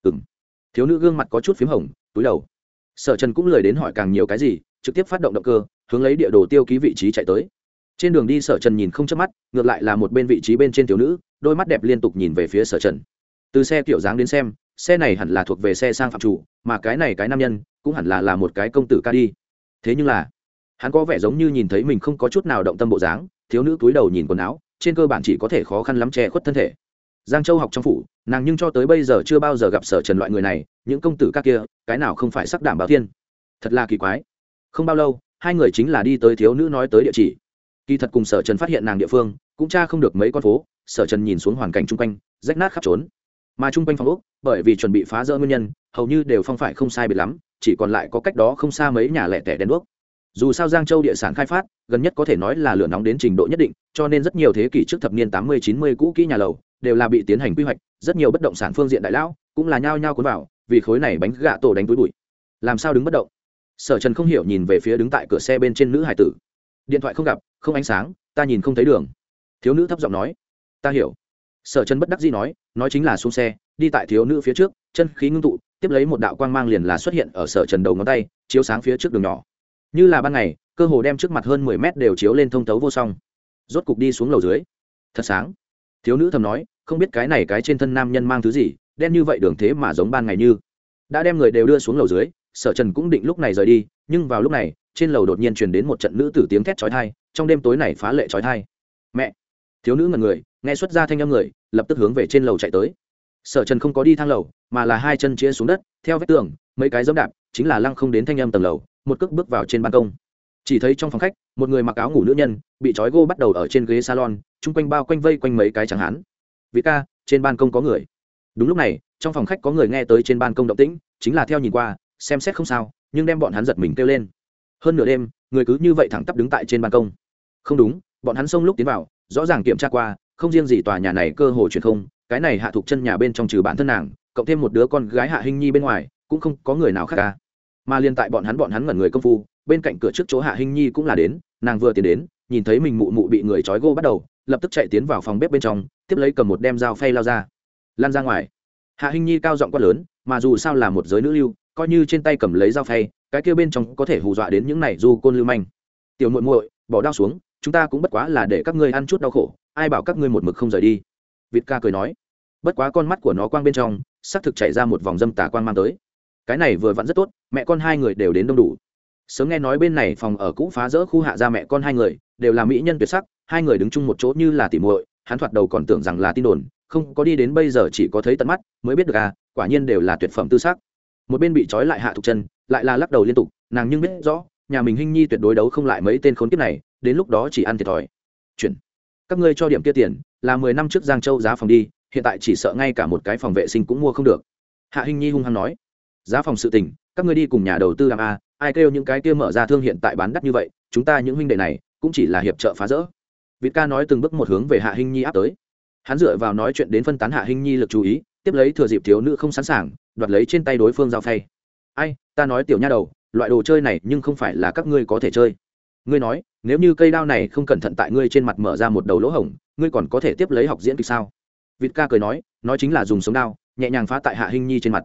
Speaker 1: Thiếu nữ gương mặt có chút phím hồng, túi đầu. Sở Trần cũng lười đến hỏi càng nhiều cái gì, trực tiếp phát động động cơ, hướng lấy địa đồ tiêu ký vị trí chạy tới. Trên đường đi Sở Trần nhìn không chớp mắt, ngược lại là một bên vị trí bên trên thiếu nữ, đôi mắt đẹp liên tục nhìn về phía Sở Trần. Từ xe kiểu dáng đến xem, xe này hẳn là thuộc về xe sang phạm chủ, mà cái này cái nam nhân cũng hẳn là một cái công tử ca đi. Thế nhưng là, hắn có vẻ giống như nhìn thấy mình không có chút nào động tâm bộ dáng. Thiếu nữ cúi đầu nhìn quần áo, trên cơ bản chỉ có thể khó khăn lắm che khuất thân thể. Giang Châu học trong phủ, nàng nhưng cho tới bây giờ chưa bao giờ gặp Sở Trần loại người này, những công tử ca kia cái nào không phải sắc đảm bảo thiên, thật là kỳ quái. Không bao lâu, hai người chính là đi tới thiếu nữ nói tới địa chỉ. Kỳ thật cùng Sở Trần phát hiện nàng địa phương cũng tra không được mấy con phố. Sở Trần nhìn xuống hoàn cảnh chung quanh, rách nát khắp trốn, mà chung quanh phòng ốc bởi vì chuẩn bị phá rỡ nguyên nhân hầu như đều phong phải không sai biệt lắm, chỉ còn lại có cách đó không xa mấy nhà lẻ tẻ đèn đuốc. Dù sao Giang Châu địa sản khai phát gần nhất có thể nói là lửa nóng đến trình độ nhất định, cho nên rất nhiều thế kỷ trước thập niên 80-90 cũ kỹ nhà lầu đều là bị tiến hành quy hoạch, rất nhiều bất động sản phương diện đại lão cũng là nhao nhao cuốn vào, vì khối này bánh gạ tổ đánh túi bụi. Làm sao đứng bất động? Sở Trần không hiểu nhìn về phía đứng tại cửa xe bên trên nữ hải tử. Điện thoại không gặp, không ánh sáng, ta nhìn không thấy đường. Thiếu nữ thấp giọng nói. Ta hiểu. Sở Trần bất đắc dĩ nói chính là xuống xe, đi tại thiếu nữ phía trước, chân khí ngưng tụ, tiếp lấy một đạo quang mang liền là xuất hiện ở Sở Trần đầu ngón tay, chiếu sáng phía trước đường nhỏ. Như là ban ngày, cơ hồ đem trước mặt hơn 10 mét đều chiếu lên thông thấu vô song. Rốt cục đi xuống lầu dưới. Thật sáng. Thiếu nữ thầm nói, không biết cái này cái trên thân nam nhân mang thứ gì, đen như vậy đường thế mà giống ban ngày như. Đã đem người đều đưa xuống lầu dưới, Sở Trần cũng định lúc này rời đi, nhưng vào lúc này, trên lầu đột nhiên truyền đến một trận nữ tử tiếng thét chói tai, trong đêm tối này phá lệ chói tai. Mẹ! Thiếu nữ ngẩn người, nghe xuất ra thanh âm người, lập tức hướng về trên lầu chạy tới. Sở Trần không có đi thang lầu, mà là hai chân chĩa xuống đất, theo vách tường, mấy cái giẫm đạp, chính là lăng không đến thanh âm tầng lầu, một cước bước vào trên ban công. Chỉ thấy trong phòng khách, một người mặc áo ngủ nữ nhân, bị trói gô bắt đầu ở trên ghế salon, chung quanh bao quanh vây quanh mấy cái trắng hán. Vị ca, trên ban công có người. Đúng lúc này, trong phòng khách có người nghe tới trên ban công động tĩnh, chính là theo nhìn qua, xem xét không sao, nhưng đem bọn hắn giật mình kêu lên. Hơn nửa đêm, người cứ như vậy thẳng tắp đứng tại trên ban công. Không đúng, bọn hắn xông lúc tiến vào, rõ ràng kiểm tra qua, không riêng gì tòa nhà này cơ hồ chuyển không, cái này Hạ Thục Chân nhà bên trong trừ bản thân nàng, cộng thêm một đứa con gái Hạ Hinh Nhi bên ngoài, cũng không có người nào khác cả. Mà liên tại bọn hắn ngẩn người công phu, bên cạnh cửa trước chỗ Hạ Hinh Nhi cũng là đến, nàng vừa tiến đến, nhìn thấy mình mụ mụ bị người trói gô bắt đầu, lập tức chạy tiến vào phòng bếp bên trong, tiếp lấy cầm một đem dao phay lao ra, lan ra ngoài. Hạ Hinh Nhi cao giọng quát lớn, mà dù sao là một giới nữ lưu, coi như trên tay cầm lấy dao phay, cái kia bên trong có thể hù dọa đến những này du côn lưu manh. Tiểu muội muội, bỏ đao xuống, chúng ta cũng bất quá là để các ngươi ăn chút đau khổ, ai bảo các ngươi một mực không rời đi. Việt ca cười nói. Bất quá con mắt của nó quang bên trong xác thực chảy ra một vòng dâm tà quang mang tới. Cái này vừa vặn rất tốt, mẹ con hai người đều đến đông đủ. Sớm nghe nói bên này phòng ở cũ phá rỡ khu Hạ gia mẹ con hai người đều là mỹ nhân tuyệt sắc, hai người đứng chung một chỗ như là tỉ muội, hắn thoạt đầu còn tưởng rằng là tin đồn, không có đi đến bây giờ chỉ có thấy tận mắt mới biết được à, quả nhiên đều là tuyệt phẩm tư sắc. Một bên bị trói lại Hạ Thục Chân lại là lắc đầu liên tục, nàng nhưng biết rõ nhà mình Hinh Nhi tuyệt đối đấu không lại mấy tên khốn kiếp này, đến lúc đó chỉ ăn thiệt thòi. Chuyển, các ngươi cho điểm kia tiền là 10 năm trước Giang Châu giá phòng đi, hiện tại chỉ sợ ngay cả một cái phòng vệ sinh cũng mua không được. Hạ Hinh Nhi hung hăng nói, giá phòng sự tình các ngươi đi cùng nhà đầu tư làm a, ai kêu những cái kia mở ra thương hiện tại bán đắt như vậy, chúng ta những huynh đệ này cũng chỉ là hiệp trợ phá rỡ. Việt ca nói từng bước một hướng về Hạ Hinh Nhi áp tới, hắn dựa vào nói chuyện đến phân tán Hạ Hinh Nhi lực chú ý, tiếp lấy thừa dịp thiếu nữ không sẵn sàng, đoạt lấy trên tay đối phương dao phay. Ai, ta nói tiểu nha đầu, loại đồ chơi này nhưng không phải là các ngươi có thể chơi. Ngươi nói nếu như cây đao này không cẩn thận tại ngươi trên mặt mở ra một đầu lỗ hổng, ngươi còn có thể tiếp lấy học diễn kịch sao? Việt ca cười nói chính là dùng sống đao nhẹ nhàng phá tại Hạ Hinh Nhi trên mặt.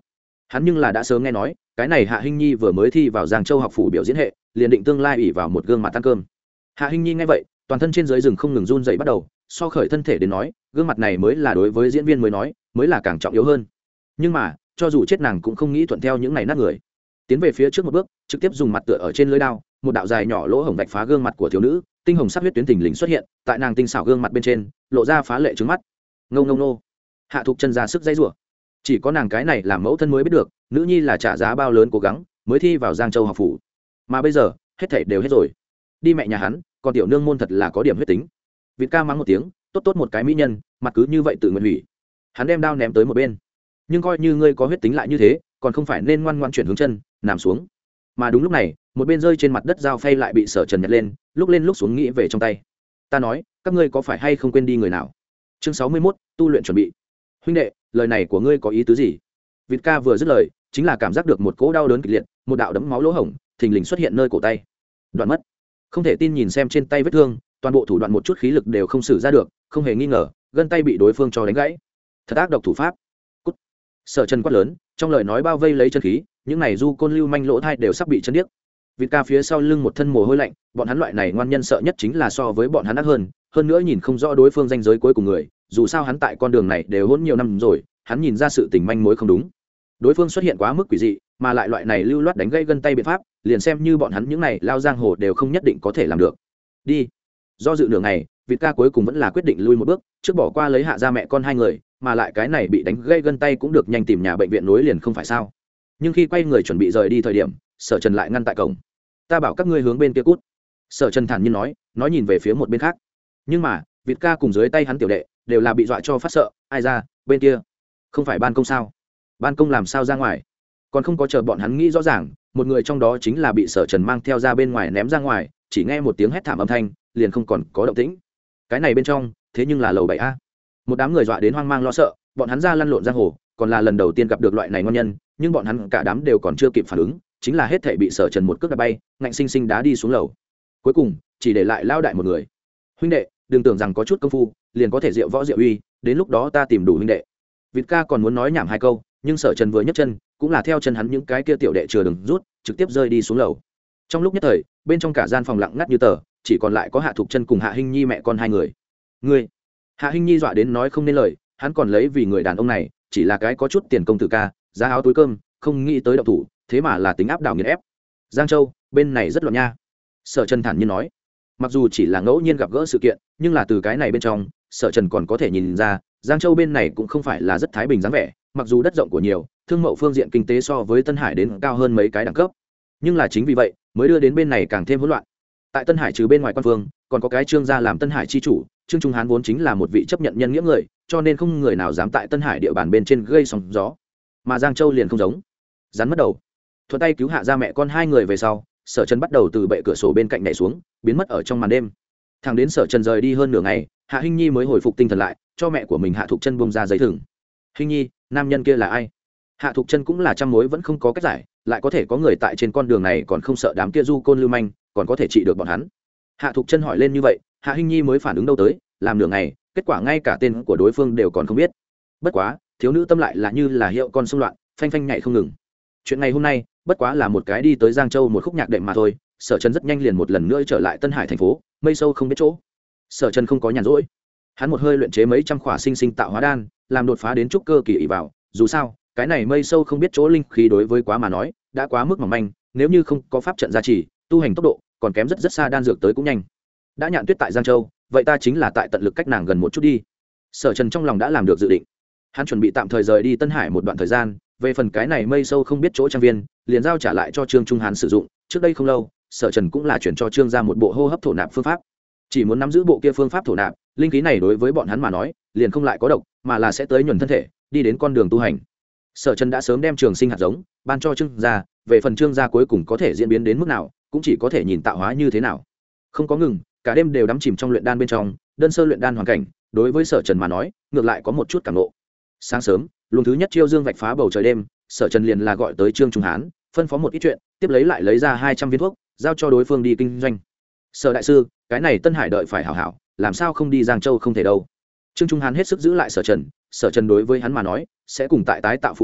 Speaker 1: hắn nhưng là đã sớm nghe nói cái này Hạ Hinh Nhi vừa mới thi vào Giang Châu học phủ biểu diễn hệ, liền định tương lai ủy vào một gương mặt ăn cơm. Hạ Hinh Nhi nghe vậy, toàn thân trên dưới rừng không ngừng run dậy bắt đầu, so khởi thân thể đến nói, gương mặt này mới là đối với diễn viên mới nói, mới là càng trọng yếu hơn. Nhưng mà, cho dù chết nàng cũng không nghĩ thuận theo những này nát người. Tiến về phía trước một bước, trực tiếp dùng mặt tựa ở trên lưỡi đao, một đạo dài nhỏ lỗ hổng vạch phá gương mặt của thiếu nữ, tinh hồng sắc huyết tuyến thình lình xuất hiện, tại nàng tinh xảo gương mặt bên trên, lộ ra phá lệ trứng mắt. Ngông ngông nô. Hạ Thục Chân ra sức dây rủa. Chỉ có nàng cái này làm mẫu thân mới biết được, nữ nhi là trả giá bao lớn cố gắng mới thi vào Giang Châu học phủ. Mà bây giờ, hết thảy đều hết rồi. Đi mẹ nhà hắn, còn tiểu nương môn thật là có điểm huyết tính. Vịt ca mắng một tiếng, tốt tốt một cái mỹ nhân, mặt cứ như vậy tự nguyện hủy. Hắn đem đao ném tới một bên. Nhưng coi như ngươi có huyết tính lại như thế, còn không phải nên ngoan ngoãn chuyển hướng chân, nằm xuống. Mà đúng lúc này, một bên rơi trên mặt đất dao phay lại bị Sở Trần nhặt lên, lúc lên lúc xuống nghĩ về trong tay. Ta nói, các ngươi có phải hay không quên đi người nào? Chương 61, tu luyện chuẩn bị. Huynh đệ, lời này của ngươi có ý tứ gì? Vịt ca vừa dứt lời, chính là cảm giác được một cỗ đau đớn kịch liệt, một đạo đấm máu lỗ hổng thình lình xuất hiện nơi cổ tay. Đoạn mất. Không thể tin nhìn xem trên tay vết thương, toàn bộ thủ đoạn một chút khí lực đều không sử ra được, không hề nghi ngờ, gân tay bị đối phương cho đánh gãy. Thật ác độc thủ pháp. Cút. Sở Trần quát lớn, trong lời nói bao vây lấy chân khí, những này du côn lưu manh lỗ thai đều sắp bị chấn điếc. Vịt ca phía sau lưng một thân mồ hôi lạnh, bọn hắn loại này ngoan nhân sợ nhất chính là so với bọn hắn ác hơn nữa nhìn không rõ đối phương danh giới cuối cùng người, dù sao hắn tại con đường này đều hỗn nhiều năm rồi, hắn nhìn ra sự tình manh mối không đúng. Đối phương xuất hiện quá mức quỷ dị, mà lại loại này lưu loát đánh gãy gân tay biện pháp, liền xem như bọn hắn những này lao giang hồ đều không nhất định có thể làm được. Đi. Do dự nửa ngày, Vịt ca cuối cùng vẫn là quyết định lui một bước, trước bỏ qua lấy Hạ gia mẹ con hai người, mà lại cái này bị đánh gãy gân tay cũng được nhanh tìm nhà bệnh viện nối liền không phải sao? Nhưng khi quay người chuẩn bị rời đi thời điểm, Sở Trần lại ngăn tại cổng. Ta bảo các ngươi hướng bên kia cút. Sở Trần thản nhiên nói nhìn về phía một bên khác. Nhưng mà, Vịt ca cùng dưới tay hắn tiểu đệ đều là bị dọa cho phát sợ. Ai ra, bên kia không phải ban công sao? Ban công làm sao ra ngoài? Còn không có chờ bọn hắn nghĩ rõ ràng, một người trong đó chính là bị Sở Trần mang theo ra bên ngoài ném ra ngoài, chỉ nghe một tiếng hét thảm âm thanh, liền không còn có động tĩnh. Cái này bên trong, thế nhưng là lầu 7A. Một đám người dọa đến hoang mang lo sợ, bọn hắn ra lăn lộn giang hồ, còn là lần đầu tiên gặp được loại này ngon nhân, nhưng bọn hắn cả đám đều còn chưa kịp phản ứng, chính là hết thảy bị Sở Trần một cước đá bay, ngạnh sinh sinh đá đi xuống lầu. Cuối cùng, chỉ để lại lao đại một người. Huynh đệ, đừng tưởng rằng có chút công phu, liền có thể diệu võ diệu uy, đến lúc đó ta tìm đủ huynh đệ. Vịt ca còn muốn nói nhảm hai câu, nhưng Sở Trần vừa nhấc chân, cũng là theo chân hắn những cái kia tiểu đệ chừa đừng rút, trực tiếp rơi đi xuống lầu. Trong lúc nhất thời, bên trong cả gian phòng lặng ngắt như tờ, chỉ còn lại có Hạ Thục Chân cùng Hạ Hinh Nhi mẹ con hai người. Ngươi? Hạ Hinh Nhi dọa đến nói không nên lời, hắn còn lấy vì người đàn ông này chỉ là cái có chút tiền công tử ca, giá áo túi cơm, không nghĩ tới động thủ, thế mà là tính áp đảo nghiền ép. Giang Châu, bên này rất loạn nha. Sở Trần thản nhiên nói. Mặc dù chỉ là ngẫu nhiên gặp gỡ sự kiện, nhưng là từ cái này bên trong, Sở Trần còn có thể nhìn ra, Giang Châu bên này cũng không phải là rất thái bình dáng vẻ, mặc dù đất rộng của nhiều, thương mậu phương diện kinh tế so với Tân Hải đến cao hơn mấy cái đẳng cấp, nhưng là chính vì vậy mới đưa đến bên này càng thêm hỗn loạn. Tại Tân Hải trừ bên ngoài quan phương, còn có cái Trương gia làm Tân Hải chi chủ, Trương Trung Hán vốn chính là một vị chấp nhận nhân nghĩa người, cho nên không người nào dám tại Tân Hải địa bàn bên trên gây sóng gió. Mà Giang Châu liền không giống, rắn mất đầu. Thuận tay cứu Hạ gia mẹ con hai người về sau, Sở Trần bắt đầu từ bệ cửa sổ bên cạnh nhảy xuống, biến mất ở trong màn đêm. Thằng đến Sở Trần rời đi hơn nửa ngày, Hạ Hinh Nhi mới hồi phục tinh thần lại, cho mẹ của mình Hạ Thục Chân buông ra giấy thừng. Hinh Nhi, nam nhân kia là ai? Hạ Thục Chân cũng là trăm mối vẫn không có cách giải, lại có thể có người tại trên con đường này còn không sợ đám kia du côn lưu manh, còn có thể trị được bọn hắn. Hạ Thục Chân hỏi lên như vậy, Hạ Hinh Nhi mới phản ứng đâu tới, làm nửa ngày, kết quả ngay cả tên của đối phương đều còn không biết. Bất quá, thiếu nữ tâm lại là như là hiệu con xung loạn, phanh phanh nhảy không ngừng. Chuyện ngày hôm nay, bất quá là một cái đi tới Giang Châu một khúc nhạc đệm mà thôi. Sở Trần rất nhanh liền một lần nữa trở lại Tân Hải thành phố, mây sâu không biết chỗ. Sở Trần không có nhàn rỗi, hắn một hơi luyện chế mấy trăm khỏa sinh sinh tạo hóa đan, làm đột phá đến trúc cơ kỳ ỷ vào. Dù sao, cái này mây sâu không biết chỗ linh khí đối với quá mà nói, đã quá mức mỏng manh, nếu như không có pháp trận gia trì, tu hành tốc độ còn kém rất xa, đan dược tới cũng nhanh. Đã Nhạn Tuyết tại Giang Châu, vậy ta chính là tại tận lực cách nàng gần một chút đi. Sở Trần trong lòng đã làm được dự định, hắn chuẩn bị tạm thời rời đi Tân Hải một đoạn thời gian, về phần cái này mây sâu không biết chỗ trang viên, liền giao trả lại cho Trương Trung Hán sử dụng. Trước đây không lâu, Sở Trần cũng là chuyển cho Trương gia một bộ hô hấp thổ nạp phương pháp, chỉ muốn nắm giữ bộ kia phương pháp thổ nạp, linh khí này đối với bọn hắn mà nói liền không lại có độc, mà là sẽ tới nhuần thân thể, đi đến con đường tu hành. Sở Trần đã sớm đem trường sinh hạt giống ban cho Trương gia, về phần Trương gia cuối cùng có thể diễn biến đến mức nào, cũng chỉ có thể nhìn tạo hóa như thế nào. Không có ngừng, cả đêm đều đắm chìm trong luyện đan bên trong, đơn sơ luyện đan hoàn cảnh, đối với Sở Trần mà nói, ngược lại có một chút cảm ngộ. Sáng sớm, luồng thứ nhất chiêu dương vạch phá bầu trời đêm, Sở Trần liền là gọi tới Trương Trung Hán, phân phó một ít chuyện, tiếp lấy ra 200 viên thuốc, giao cho đối phương đi kinh doanh. Sở đại sư, cái này Tân Hải đợi phải hảo hảo, làm sao không đi Giang Châu không thể đâu. Trương Trung Hán hết sức giữ lại Sở Trần đối với hắn mà nói, sẽ cùng tại tái tạo phụ mẫu,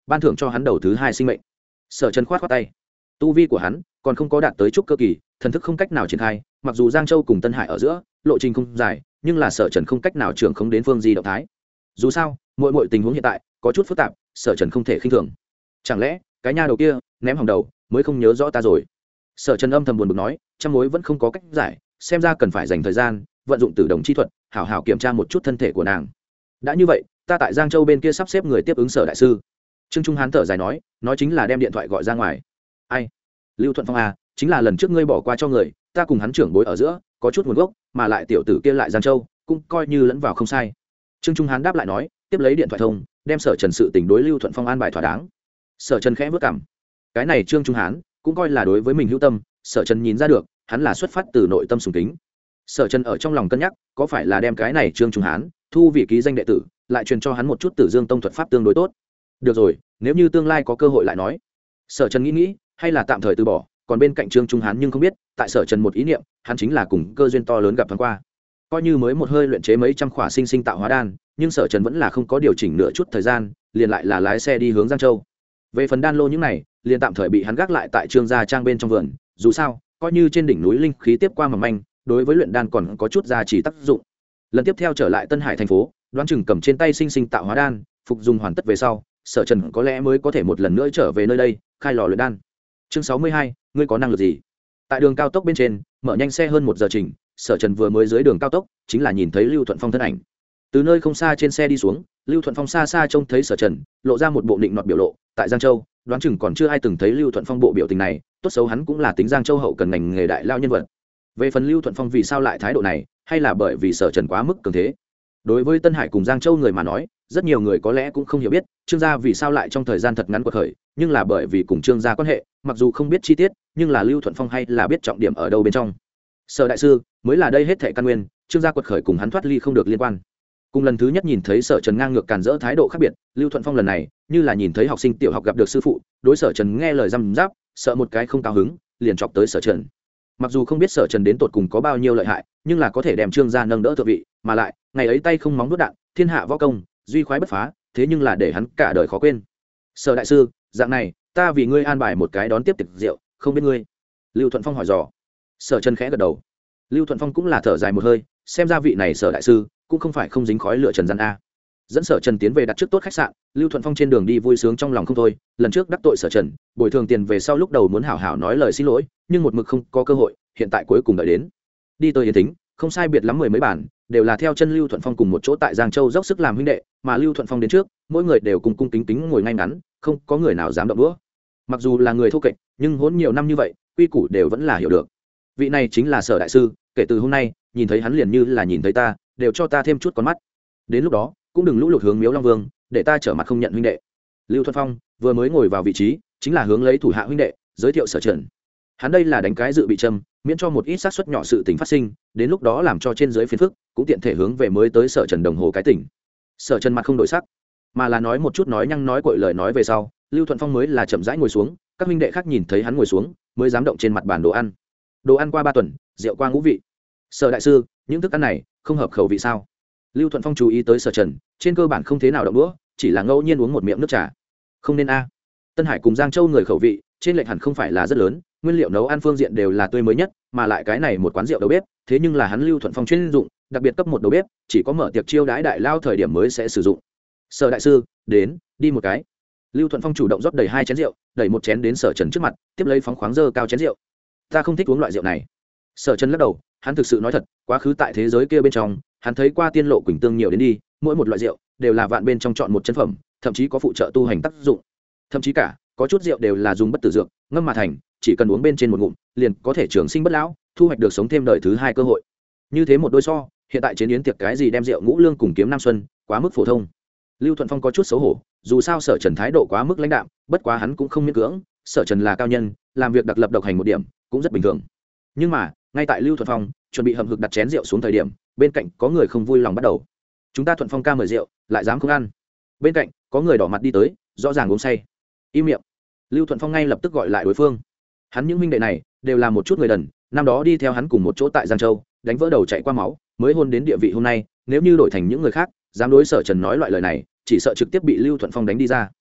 Speaker 1: ban thưởng cho hắn đầu thứ 2 sinh mệnh. Sở Trần khoát khoát tay, tu vi của hắn còn không có đạt tới trúc cơ kỳ, thần thức không cách nào triển khai, mặc dù Giang Châu cùng Tân Hải ở giữa lộ trình không dài, nhưng là Sở Trần không cách nào trưởng không đến phương di động thái. Dù sao mỗi tình huống hiện tại có chút phức tạp, Sở Trần không thể khinh thường. Chẳng lẽ cái nha đầu kia ném hỏng đầu mới không nhớ rõ ta rồi? Sở Trần âm thầm buồn bực nói, trăm mối vẫn không có cách giải, xem ra cần phải dành thời gian vận dụng tử đồng chi thuật, hảo hảo kiểm tra một chút thân thể của nàng. Đã như vậy, ta tại Giang Châu bên kia sắp xếp người tiếp ứng Sở đại sư. Trương Trung Hán thở dài nói chính là đem điện thoại gọi ra ngoài. Ai? Lưu Thuận Phong à, chính là lần trước ngươi bỏ qua cho người, ta cùng hắn trưởng bối ở giữa có chút nguồn gốc, mà lại tiểu tử kia lại Giang Châu, cũng coi như lẫn vào không sai. Trương Trung Hán đáp lại nói, tiếp lấy điện thoại thông, đem Sở Trần sự tình đối Lưu Thuận Phong an bài thỏa đáng. Sở Trần khẽ vất cảm, cái này Trương Trung Hán cũng coi là đối với mình hữu tâm. Sở Trần nhìn ra được, hắn là xuất phát từ nội tâm sùng kính. Sở Trần ở trong lòng cân nhắc, có phải là đem cái này Trương Trung Hán thu vị ký danh đệ tử, lại truyền cho hắn một chút Tử Dương Tông thuật pháp tương đối tốt. Được rồi, nếu như tương lai có cơ hội lại nói. Sở Trần nghĩ, hay là tạm thời từ bỏ. Còn bên cạnh Trương Trung Hán nhưng không biết, tại Sở Trần một ý niệm, hắn chính là cùng cơ duyên to lớn gặp thoáng qua. Coi như mới một hơi luyện chế mấy trăm khỏa sinh tạo hóa đan, nhưng Sở Trần vẫn là không có điều chỉnh nửa chút thời gian, liền lại là lái xe đi hướng Giang Châu. Về phần đan lô những này, liền tạm thời bị hắn gác lại tại Trương gia trang bên trong vườn. Dù sao, coi như trên đỉnh núi linh khí tiếp qua mầm manh, đối với luyện đan còn có chút giá trị tác dụng. Lần tiếp theo trở lại Tân Hải thành phố, Đoán Chừng cầm trên tay sinh tạo hóa đan, phục dùng hoàn tất về sau, Sở Trần có lẽ mới có thể một lần nữa trở về nơi đây, khai lò luyện đan. Chương 62, ngươi có năng lực gì? Tại đường cao tốc bên trên, mở nhanh xe hơn 1 giờ trình, Sở Trần vừa mới dưới đường cao tốc, chính là nhìn thấy Lưu Thuận Phong thân ảnh. Từ nơi không xa trên xe đi xuống, Lưu Thuận Phong xa xa trông thấy Sở Trần, lộ ra một bộ định nọt biểu lộ. Tại Giang Châu, Đoán Chừng còn chưa ai từng thấy Lưu Thuận Phong bộ biểu tình này, tốt xấu hắn cũng là tính Giang Châu hậu cần ngành nghề đại lao nhân vật. Về phần Lưu Thuận Phong vì sao lại thái độ này, hay là bởi vì Sở Trần quá mức cường thế? Đối với Tân Hải cùng Giang Châu người mà nói, rất nhiều người có lẽ cũng không hiểu biết Trương gia vì sao lại trong thời gian thật ngắn quật khởi, nhưng là bởi vì cùng Trương gia quan hệ, mặc dù không biết chi tiết, nhưng là Lưu Thuận Phong hay là biết trọng điểm ở đâu bên trong. Sở đại sư mới là đây hết thảy căn nguyên, Trương gia quật khởi cùng hắn thoát ly không được liên quan. Cùng lần thứ nhất nhìn thấy Sở Trần ngang ngược càn rỡ thái độ khác biệt, Lưu Thuận Phong lần này như là nhìn thấy học sinh tiểu học gặp được sư phụ, đối Sở Trần nghe lời răm giáp, sợ một cái không cao hứng, liền chọc tới Sở Trần. Mặc dù không biết Sở Trần đến tột cùng có bao nhiêu lợi hại, nhưng là có thể đem Trương gia nâng đỡ thượng vị, mà lại ngày ấy tay không móng đốt đạn, thiên hạ võ công duy khoái bất phá, thế nhưng là để hắn cả đời khó quên. Sở đại sư, dạng này, ta vì ngươi an bài một cái đón tiếp tiệc rượu, không biết ngươi? Lưu Thuận Phong hỏi dò. Sở Trần khẽ gật đầu. Lưu Thuận Phong cũng là thở dài một hơi, xem ra vị này Sở đại sư cũng không phải không dính khói lửa trần gian a. Dẫn Sở Trần tiến về đặt trước tốt khách sạn, Lưu Thuận Phong trên đường đi vui sướng trong lòng không thôi, lần trước đắc tội Sở Trần, bồi thường tiền về sau lúc đầu muốn hảo hảo nói lời xin lỗi, nhưng một mực không có cơ hội, hiện tại cuối cùng đợi đến. Đi tới Yến Tính, không sai biệt lắm 10 mấy bản, đều là theo chân Lưu Thuận Phong cùng một chỗ tại Giang Châu dốc sức làm huynh đệ, mà Lưu Thuận Phong đến trước, mỗi người đều cùng cung kính kính ngồi ngay ngắn, không có người nào dám động đũa. Mặc dù là người thô kệch, nhưng hỗn nhiều năm như vậy, quy củ đều vẫn là hiểu được. Vị này chính là Sở đại sư, kể từ hôm nay, nhìn thấy hắn liền như là nhìn thấy ta, đều cho ta thêm chút con mắt. Đến lúc đó, cũng đừng lũ lụt hướng Miếu Long Vương, để ta trở mặt không nhận huynh đệ. Lưu Thuận Phong vừa mới ngồi vào vị trí, chính là hướng lấy thủ hạ huynh đệ giới thiệu Sở Trần. Hắn đây là đánh cái dự bị châm, miễn cho một ít xác suất nhỏ sự tình phát sinh, đến lúc đó làm cho trên dưới phiền phức, cũng tiện thể hướng về mới tới Sở Trần đồng hồ cái tỉnh. Sở Trần mặt không đổi sắc, mà là nói một chút nói nhăng nói cội lời nói về sau, Lưu Thuận Phong mới là chậm rãi ngồi xuống, các huynh đệ khác nhìn thấy hắn ngồi xuống, mới dám động trên mặt bàn đồ ăn. Đồ ăn qua 3 tuần, rượu qua ngũ vị. Sở đại sư, những thức ăn này không hợp khẩu vị sao? Lưu Thuận Phong chú ý tới Sở Trần, trên cơ bản không thế nào động đũa, chỉ là ngẫu nhiên uống một miệng nước trà. Không nên a. Tân Hải cùng Giang Châu người khẩu vị, trên lệch hẳn không phải là rất lớn, nguyên liệu nấu ăn phương diện đều là tươi mới nhất, mà lại cái này một quán rượu đầu bếp, thế nhưng là hắn Lưu Thuận Phong chuyên dụng, đặc biệt cấp một đầu bếp, chỉ có mở tiệc chiêu đãi đại lao thời điểm mới sẽ sử dụng. Sở đại sư, đến, đi một cái. Lưu Thuận Phong chủ động rót đầy 2 chén rượu, đẩy một chén đến Sở Trần trước mặt, tiếp lấy phóng khoáng dơ cao chén rượu. Ta không thích uống loại rượu này. Sở Trần lắc đầu, hắn thực sự nói thật, quá khứ tại thế giới kia bên trong, hắn thấy qua tiên lộ quỳnh tương nhiều đến đi, mỗi một loại rượu đều là vạn bên trong chọn một chân phẩm, thậm chí có phụ trợ tu hành tác dụng. Thậm chí cả, có chút rượu đều là dùng bất tử dược, ngâm mà thành, chỉ cần uống bên trên một ngụm, liền có thể trường sinh bất lão, thu hoạch được sống thêm đời thứ 2 cơ hội. Như thế một đôi so, hiện tại chế yến tiệc cái gì đem rượu ngũ lương cùng kiếm nam xuân, quá mức phổ thông. Lưu Thuận Phong có chút xấu hổ, dù sao Sở Trần thái độ quá mức lãnh đạm, bất quá hắn cũng không miễn cưỡng, Sở Trần là cao nhân, làm việc đặc lập độc hành một điểm, cũng rất bình thường. Nhưng mà, ngay tại Lưu Thuận Phong chuẩn bị hầm hực đặt chén rượu xuống thời điểm, bên cạnh có người không vui lòng bắt đầu. Chúng ta Thuận Phong ca mời rượu, lại dám không ăn. Bên cạnh có người đỏ mặt đi tới, rõ ràng uống say. Im miệng. Lưu Thuận Phong ngay lập tức gọi lại đối phương. Hắn những huynh đệ này đều là một chút người đần, năm đó đi theo hắn cùng một chỗ tại Giang Châu, đánh vỡ đầu chạy qua máu, mới hôn đến địa vị hôm nay, nếu như đổi thành những người khác, dám đối Sở Trần nói loại lời này, chỉ sợ trực tiếp bị Lưu Thuận Phong đánh đi ra.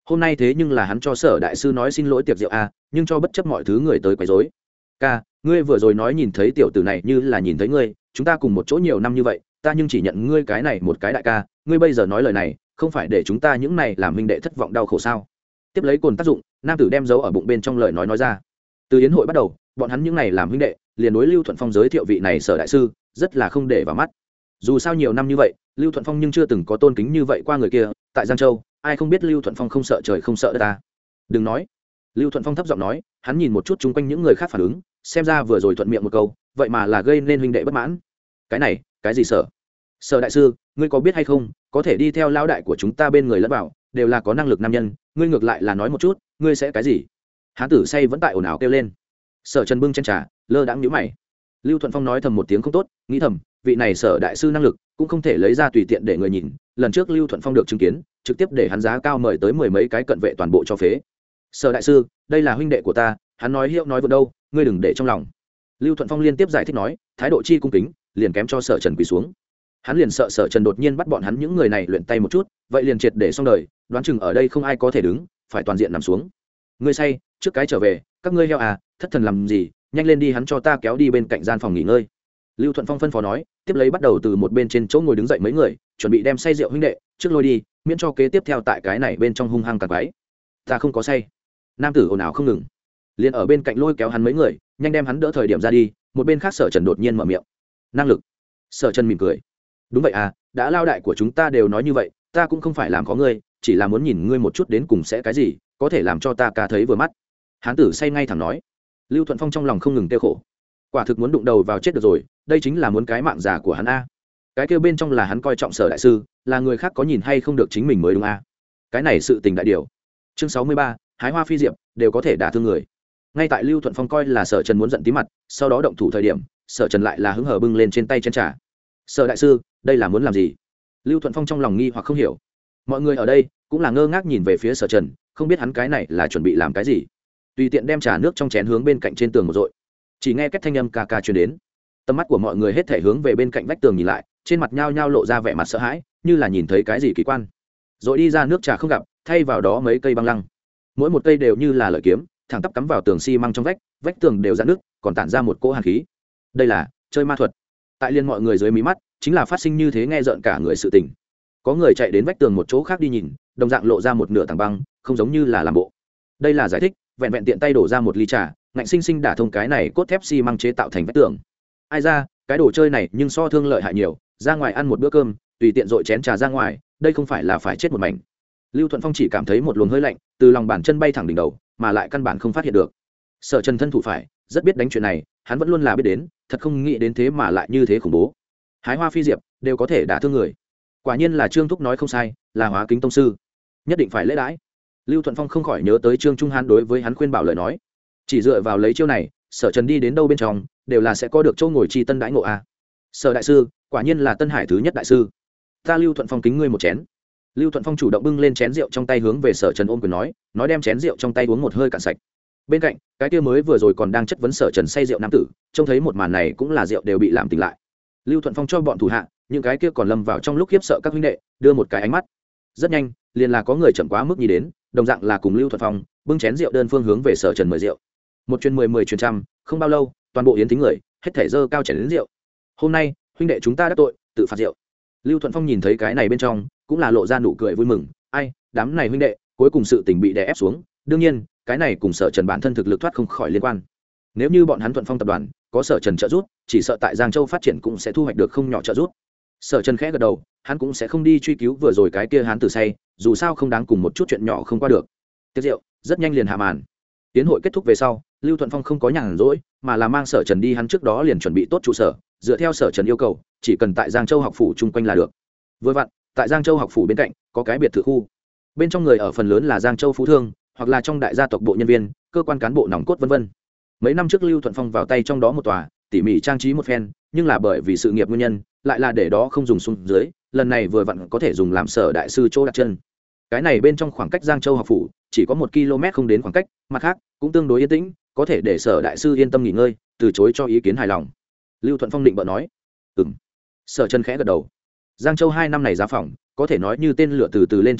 Speaker 1: hôm nay thế nhưng là hắn cho Sở đại sư nói xin lỗi tiệc rượu a, nhưng cho bất chấp mọi thứ người tới quấy rối. Ca, ngươi vừa rồi nói nhìn thấy tiểu tử này như là nhìn thấy ngươi, chúng ta cùng một chỗ nhiều năm như vậy, ta nhưng chỉ nhận ngươi cái này một cái đại ca, ngươi bây giờ nói lời này không phải để chúng ta những này làm huynh đệ thất vọng đau khổ sao? Tiếp lấy cồn tác dụng, nam tử đem dấu ở bụng bên trong lời nói ra. Từ yến hội bắt đầu, bọn hắn những này làm huynh đệ liền đối Lưu Thuận Phong giới thiệu vị này Sở đại sư rất là không để vào mắt. Dù sao nhiều năm như vậy, Lưu Thuận Phong nhưng chưa từng có tôn kính như vậy qua người kia. Tại Giang Châu, ai không biết Lưu Thuận Phong không sợ trời không sợ đất ta. Đừng nói. Lưu Thuận Phong thấp giọng nói, hắn nhìn một chút chung quanh những người khác phản ứng, xem ra vừa rồi thuận miệng một câu, vậy mà là gây nên huynh đệ bất mãn. Cái này, cái gì Sở đại sư, ngươi có biết hay không, có thể đi theo lão đại của chúng ta bên người lẫn vào, đều là có năng lực nam nhân, ngươi ngược lại là nói một chút, ngươi sẽ cái gì? Hán tử say vẫn tại ồn ào kêu lên. Sở Trần bưng chén trà, lơ đãng nhíu mày. Lưu Thuận Phong nói thầm một tiếng không tốt, nghĩ thầm, vị này Sở đại sư năng lực cũng không thể lấy ra tùy tiện để người nhìn. Lần trước Lưu Thuận Phong được chứng kiến, trực tiếp để hắn giá cao mời tới mười mấy cái cận vệ toàn bộ cho phế. Sở đại sư, đây là huynh đệ của ta, hắn nói hiệu nói vượt đâu, ngươi đừng để trong lòng. Lưu Thuận Phong liên tiếp giải thích nói, thái độ chi cung kính, liền kém cho Sở Trần quỳ xuống. Hắn liền sợ Sở Trần đột nhiên bắt bọn hắn những người này luyện tay một chút, vậy liền triệt để xong đời, đoán chừng ở đây không ai có thể đứng, phải toàn diện nằm xuống. Ngươi say, trước cái trở về, các ngươi heo à, thất thần làm gì, nhanh lên đi, hắn cho ta kéo đi bên cạnh gian phòng nghỉ ngơi. Lưu Thuận Phong phân phó nói, tiếp lấy bắt đầu từ một bên trên chỗ ngồi đứng dậy mấy người, chuẩn bị đem say rượu huynh đệ trước lôi đi, miễn cho kế tiếp theo tại cái này bên trong hung hăng càn quái. Ta không có say. Nam tử ồn ào không ngừng, liền ở bên cạnh lôi kéo hắn mấy người, nhanh đem hắn đỡ thời điểm ra đi. Một bên khác Sở Trần đột nhiên mở miệng, năng lực. Sở Trần mỉm cười, đúng vậy à, đã lao đại của chúng ta đều nói như vậy, ta cũng không phải làm có ngươi, chỉ là muốn nhìn ngươi một chút đến cùng sẽ cái gì, có thể làm cho ta ca thấy vừa mắt. Hán tử say ngay thẳng nói. Lưu Thuận Phong trong lòng không ngừng tiêu khổ, quả thực muốn đụng đầu vào chết được rồi, đây chính là muốn cái mạng già của hắn a. Cái kêu bên trong là hắn coi trọng Sở đại sư, là người khác có nhìn hay không được chính mình mới đúng a. Cái này sự tình đại điều. Chương 63, hái hoa phi diệp đều có thể đả thương người. Ngay tại Lưu Thuận Phong coi là Sở Trần muốn giận tí mặt, sau đó động thủ thời điểm, Sở Trần lại là hứng hờ bưng lên trên tay chén trà. Sở đại sư, đây là muốn làm gì? Lưu Thuận Phong trong lòng nghi hoặc không hiểu. Mọi người ở đây cũng là ngơ ngác nhìn về phía Sở Trần, không biết hắn cái này là chuẩn bị làm cái gì. Tùy tiện đem trà nước trong chén hướng bên cạnh trên tường một dội, chỉ nghe két thanh âm ca ca truyền đến. Tầm mắt của mọi người hết thể hướng về bên cạnh vách tường nhìn lại, trên mặt nhao nhao lộ ra vẻ mặt sợ hãi, như là nhìn thấy cái gì kỳ quan. Rồi đi ra nước trà không gặp, thay vào đó mấy cây băng lăng, mỗi một cây đều như là lợi kiếm, thẳng tắp cắm vào tường xi măng trong vách, vách tường đều rạn nước, còn tản ra một cỗ hàn khí. Đây là chơi ma thuật. Tại liên mọi người dưới mí mắt, chính là phát sinh như thế nghe rợn cả người sự tình. Có người chạy đến vách tường một chỗ khác đi nhìn, đồng dạng lộ ra một nửa tảng băng, không giống như là làm bộ. Đây là giải thích, vẹn vẹn tiện tay đổ ra một ly trà, ngạnh sinh sinh đả thông cái này cốt thép xi măng chế tạo thành vách tường. Ai ra, cái đồ chơi này nhưng so thương lợi hại nhiều, ra ngoài ăn một bữa cơm, tùy tiện dội chén trà ra ngoài, đây không phải là phải chết một mảnh. Lưu Thuận Phong chỉ cảm thấy một luồng hơi lạnh từ lòng bàn chân bay thẳng đỉnh đầu, mà lại căn bản không phát hiện được. Sở Trần thân thủ phải, rất biết đánh chuyện này, hắn vẫn luôn là biết đến, thật không nghĩ đến thế mà lại như thế khủng bố. Hái hoa phi diệp đều có thể đả thương người. Quả nhiên là Trương Thúc nói không sai, là hóa kính tông sư, nhất định phải lễ đãi. Lưu Thuận Phong không khỏi nhớ tới Trương Trung Hán đối với hắn khuyên bảo lời nói, chỉ dựa vào lấy chiêu này, Sở Trần đi đến đâu bên trong đều là sẽ có được chỗ ngồi chi tân đãi ngộ a. Sở đại sư, quả nhiên là Tân Hải thứ nhất đại sư. Ta Lưu Thuận Phong kính ngươi một chén. Lưu Thuận Phong chủ động bưng lên chén rượu trong tay hướng về Sở Trần ôm quyền nói đem chén rượu trong tay uống một hơi cạn sạch. Bên cạnh, cái kia mới vừa rồi còn đang chất vấn Sở Trần say rượu nam tử, trông thấy một màn này cũng là rượu đều bị làm tỉnh lại. Lưu Thuận Phong cho bọn thủ hạ, những cái kia còn lâm vào trong lúc khiếp sợ các huynh đệ, đưa một cái ánh mắt. Rất nhanh, liền là có người chậm quá mức nhì đến, đồng dạng là cùng Lưu Thuận Phong, bưng chén rượu đơn phương hướng về Sở Trần mời rượu. Một chuyến 10 chuyến trăm, không bao lâu, toàn bộ yến thính người, hết thảy dơ cao chén đến rượu. Hôm nay, huynh đệ chúng ta đã tội, tự phạt rượu. Lưu Thuận Phong nhìn thấy cái này bên trong, cũng là lộ ra nụ cười vui mừng, ai, đám này huynh đệ, cuối cùng sự tình bị đè ép xuống, đương nhiên, cái này cùng Sở Trần bản thân thực lực thoát không khỏi liên quan. Nếu như bọn hắn Thuận Phong tập đoàn có Sở Trần trợ giúp, chỉ sợ tại Giang Châu phát triển cũng sẽ thu hoạch được không nhỏ trợ giúp. Sở Trần khẽ gật đầu, hắn cũng sẽ không đi truy cứu vừa rồi cái kia hắn tử say, dù sao không đáng cùng một chút chuyện nhỏ không qua được. Tiệc rượu rất nhanh liền hạ màn. Tiến hội kết thúc về sau, Lưu Thuận Phong không có nhàn rỗi, mà là mang Sở Trần đi hắn trước đó liền chuẩn bị tốt trụ sở, dựa theo Sở Trần yêu cầu, chỉ cần tại Giang Châu học phủ chung quanh là được. Vừa vặn, tại Giang Châu học phủ bên cạnh có cái biệt thự khu. Bên trong người ở phần lớn là Giang Châu phú thương, hoặc là trong đại gia tộc bộ nhân viên, cơ quan cán bộ nòng cốt vân vân. Mấy năm trước Lưu Thuận Phong vào tay trong đó một tòa, tỉ mỉ trang trí một phen, nhưng là bởi vì sự nghiệp nguyên nhân, lại là để đó không dùng xuống dưới, lần này vừa vặn có thể dùng làm Sở đại sư chỗ đặt chân. Cái này bên trong khoảng cách Giang Châu học phủ chỉ có 1 km không đến khoảng cách, mặt khác cũng tương đối yên tĩnh, có thể để Sở đại sư yên tâm nghỉ ngơi, từ chối cho ý kiến hài lòng. Lưu Thuận Phong định bợ nói, Sở Trần khẽ gật đầu. Giang Châu 2 năm này giá phòng có thể nói như tên lửa từ từ lên trên hướng,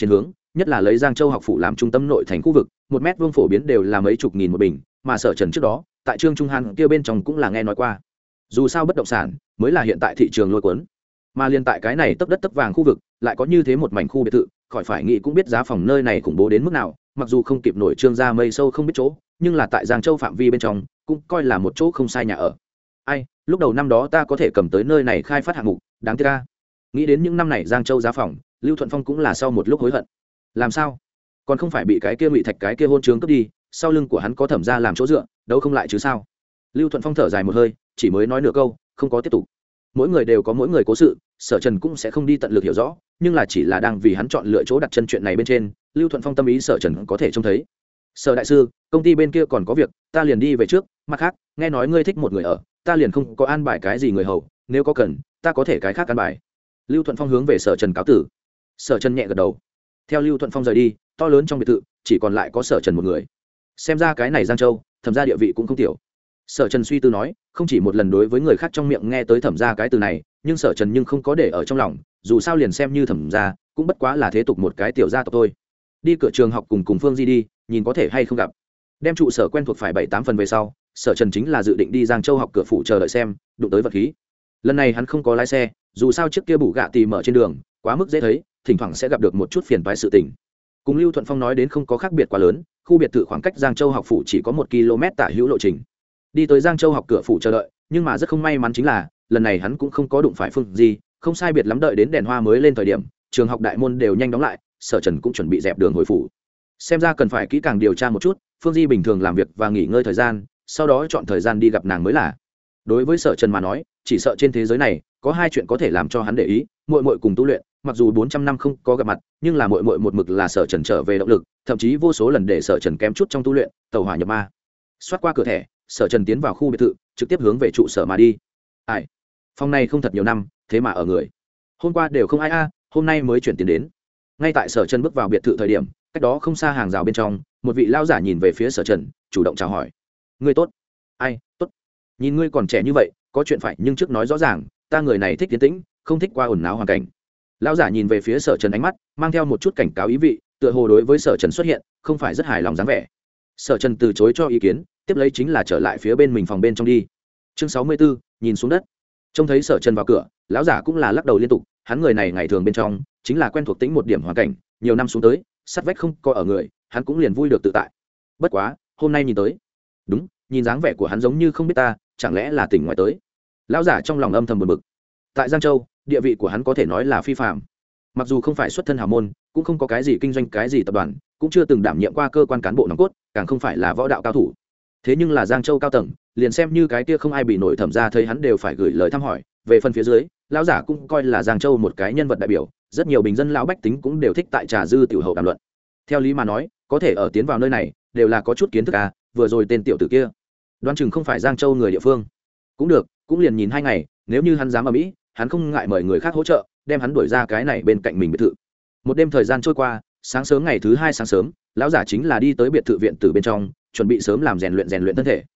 Speaker 1: nhất là lấy Giang Châu học phủ làm trung tâm nội thành khu vực, 1 mét vuông phổ biến đều là mấy chục nghìn một bình, mà Sở Trần trước đó, tại Trương Trung Hàn kia bên trong cũng là nghe nói qua. Dù sao bất động sản mới là hiện tại thị trường lôi cuốn, mà liên tại cái này tấp đất tấp vàng khu vực, lại có như thế một mảnh khu biệt thự, khỏi phải nghĩ cũng biết giá phòng nơi này khủng bố đến mức nào, mặc dù không kịp nổi Trương gia mây sâu không biết chỗ, nhưng là tại Giang Châu phạm vi bên trong, cũng coi là một chỗ không sai nhà ở. Ai, lúc đầu năm đó ta có thể cầm tới nơi này khai phát hạng mục, đáng tiếc a. Nghĩ đến những năm này Giang Châu giá phòng, Lưu Thuận Phong cũng là sau một lúc hối hận. Làm sao? Còn không phải bị cái kia Ngụy Thạch cái kia hôn trướng cướp đi, sau lưng của hắn có Thẩm gia làm chỗ dựa, đâu không lại chứ sao? Lưu Thuận Phong thở dài một hơi, chỉ mới nói nửa câu, không có tiếp tục. Mỗi người đều có mỗi người cố sự, Sở Trần cũng sẽ không đi tận lực hiểu rõ, nhưng là chỉ là đang vì hắn chọn lựa chỗ đặt chân chuyện này bên trên, Lưu Thuận Phong tâm ý Sở Trần có thể trông thấy. Sở đại sư, công ty bên kia còn có việc, ta liền đi về trước, mặt khác, nghe nói ngươi thích một người ở, ta liền không có an bài cái gì người hầu, nếu có cần, ta có thể cái khác an bài. Lưu Thuận Phong hướng về Sở Trần cáo tử. Sở Trần nhẹ gật đầu. Theo Lưu Thuận Phong rời đi, to lớn trong biệt thự chỉ còn lại có Sở Trần một người. Xem ra cái này Giang Châu, Thẩm gia địa vị cũng không tiểu. Sở Trần suy tư nói, không chỉ một lần đối với người khác trong miệng nghe tới Thẩm gia cái từ này, nhưng Sở Trần nhưng không có để ở trong lòng, dù sao liền xem như Thẩm gia, cũng bất quá là thế tục một cái tiểu gia tộc thôi. Đi cửa trường học cùng Phương Di đi, nhìn có thể hay không gặp. Đem trụ sở quen thuộc phải 7-8 phần về sau, Sở Trần chính là dự định đi Giang Châu học cửa phụ chờ đợi xem, đụng tới vật khí. Lần này hắn không có lái xe, dù sao trước kia bù gạ tì mở trên đường, quá mức dễ thấy, thỉnh thoảng sẽ gặp được một chút phiền toái sự tình. Cùng Lưu Thuận Phong nói đến không có khác biệt quá lớn, khu biệt thự khoảng cách Giang Châu học phủ chỉ có 1 km tả hữu lộ trình. Đi tới Giang Châu học cửa phủ chờ đợi, nhưng mà rất không may mắn chính là, lần này hắn cũng không có đụng phải Phương Di, không sai biệt lắm đợi đến đèn hoa mới lên thời điểm, trường học đại môn đều nhanh đóng lại, Sở Trần cũng chuẩn bị dẹp đường hồi phủ. Xem ra cần phải kỹ càng điều tra một chút, Phương Di bình thường làm việc và nghỉ ngơi thời gian, sau đó chọn thời gian đi gặp nàng mới là. Đối với Sở Trần mà nói, chỉ sợ trên thế giới này có 2 chuyện có thể làm cho hắn để ý, muội muội cùng tu luyện, mặc dù 400 năm không có gặp mặt, nhưng là muội muội một mực là Sở Trần trở về động lực, thậm chí vô số lần để Sở Trần kém chút trong tu luyện, tẩu hỏa nhập ma. Xoát qua cửa thẻ, Sở Trần tiến vào khu biệt thự, trực tiếp hướng về trụ sở mà đi. Ai, phòng này không thật nhiều năm, thế mà ở người. Hôm qua đều không ai hôm nay mới chuyển tiền đến. Ngay tại Sở Trần bước vào biệt thự thời điểm, cách đó không xa hàng rào bên trong, một vị lão giả nhìn về phía Sở Trần, chủ động chào hỏi. Ngươi tốt. Ai, tốt. Nhìn ngươi còn trẻ như vậy, có chuyện phải nhưng trước nói rõ ràng, ta người này thích tiến tĩnh, không thích qua ồn náo hoàn cảnh. Lão giả nhìn về phía Sở Trần ánh mắt mang theo một chút cảnh cáo ý vị, tựa hồ đối với Sở Trần xuất hiện không phải rất hài lòng dáng vẻ. Sở Trần từ chối cho ý kiến, tiếp lấy chính là trở lại phía bên mình phòng bên trong đi. Chương 64, nhìn xuống đất. Trông thấy Sở Trần vào cửa, lão giả cũng là lắc đầu liên tục, hắn người này ngày thường bên trong chính là quen thuộc tĩnh một điểm hoàn cảnh, nhiều năm xuống tới, sắt vách không có ở người, hắn cũng liền vui được tự tại. Bất quá, hôm nay nhìn tới, đúng, nhìn dáng vẻ của hắn giống như không biết ta, chẳng lẽ là tỉnh ngoài tới. Lão giả trong lòng âm thầm buồn bực. Tại Giang Châu, địa vị của hắn có thể nói là phi phàm. Mặc dù không phải xuất thân hào môn, cũng không có cái gì kinh doanh cái gì tập đoàn, cũng chưa từng đảm nhiệm qua cơ quan cán bộ nòng cốt, càng không phải là võ đạo cao thủ. Thế nhưng là Giang Châu cao tầng, liền xem như cái kia không ai bị nổi Thẩm ra thấy hắn đều phải gửi lời thăm hỏi. Về phần phía dưới, lão giả cũng coi là Giang Châu một cái nhân vật đại biểu, rất nhiều bình dân lão bách tính cũng đều thích tại trà dư tiểu hậu đàm luận. Theo lý mà nói, có thể ở tiến vào nơi này, đều là có chút kiến thức vừa rồi tên tiểu tử kia, đoán chừng không phải Giang Châu người địa phương. Cũng được, cũng liền nhìn 2 ngày, nếu như hắn dám ở Mỹ, hắn không ngại mời người khác hỗ trợ, đem hắn đuổi ra cái này bên cạnh mình biệt thự. Một đêm thời gian trôi qua, sáng sớm ngày thứ 2 sáng sớm, lão giả chính là đi tới biệt thự viện tử bên trong, chuẩn bị sớm làm rèn luyện thân thể.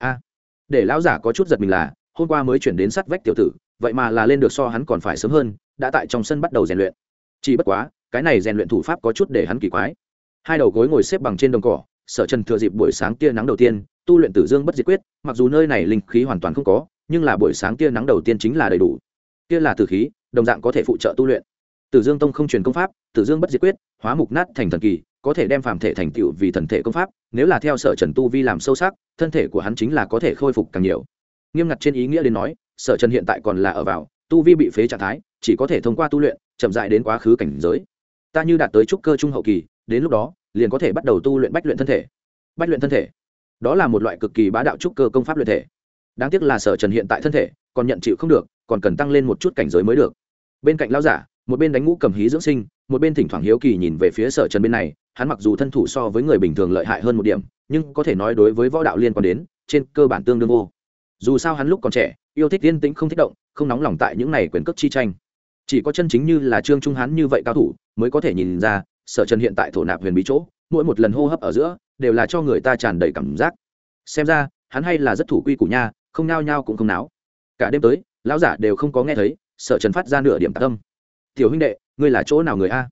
Speaker 1: Để lão giả có chút giật mình là, hôm qua mới chuyển đến sát vách tiểu tử, vậy mà là lên được so hắn còn phải sớm hơn, đã tại trong sân bắt đầu rèn luyện. Chỉ bất quá, cái này rèn luyện thủ pháp có chút để hắn kỳ quái. 2 đầu gối ngồi xếp bằng trên đồng cỏ, Sở Trần thừa dịp buổi sáng tia nắng đầu tiên, tu luyện Tử Dương Bất Diệt Quyết, mặc dù nơi này linh khí hoàn toàn không có, nhưng là buổi sáng tia nắng đầu tiên chính là đầy đủ. Tia là tử khí, đồng dạng có thể phụ trợ tu luyện. Tử Dương Tông không truyền công pháp, Tử Dương Bất Diệt Quyết, hóa mục nát thành thần kỳ, có thể đem phàm thể thành tựu vì thần thể công pháp, nếu là theo Sở Trần tu vi làm sâu sắc, thân thể của hắn chính là có thể khôi phục càng nhiều. Nghiêm ngặt trên ý nghĩa đến nói, Sở Trần hiện tại còn là ở vào tu vi bị phế trạng thái, chỉ có thể thông qua tu luyện, chậm rãi đến quá khứ cảnh giới. Ta như đạt tới trúc cơ trung hậu kỳ, đến lúc đó, liền có thể bắt đầu tu luyện bách luyện thân thể. Bách luyện thân thể, đó là một loại cực kỳ bá đạo trúc cơ công pháp luyện thể. Đáng tiếc là Sở Trần hiện tại thân thể còn nhận chịu không được, còn cần tăng lên một chút cảnh giới mới được. Bên cạnh lão giả, một bên đánh ngũ cầm hí dưỡng sinh, một bên thỉnh thoảng hiếu kỳ nhìn về phía Sở Trần bên này, hắn mặc dù thân thủ so với người bình thường lợi hại hơn một điểm, nhưng có thể nói đối với võ đạo liên quan đến, trên cơ bản tương đương vô. Dù sao hắn lúc còn trẻ, yêu thích yên tĩnh không thích động, không nóng lòng tại những này quyền cước chi tranh. Chỉ có chân chính như là Trương Trung Hán như vậy cao thủ, mới có thể nhìn ra, Sở Trần hiện tại thổ nạp huyền bí chỗ, mỗi một lần hô hấp ở giữa, đều là cho người ta tràn đầy cảm giác. Xem ra, hắn hay là rất thủ quy củ nha, không nao nhao cũng không náo. Cả đêm tới, lão giả đều không có nghe thấy Sở Trần phát ra nửa điểm tạc âm. Tiểu huynh đệ, ngươi là chỗ nào người a?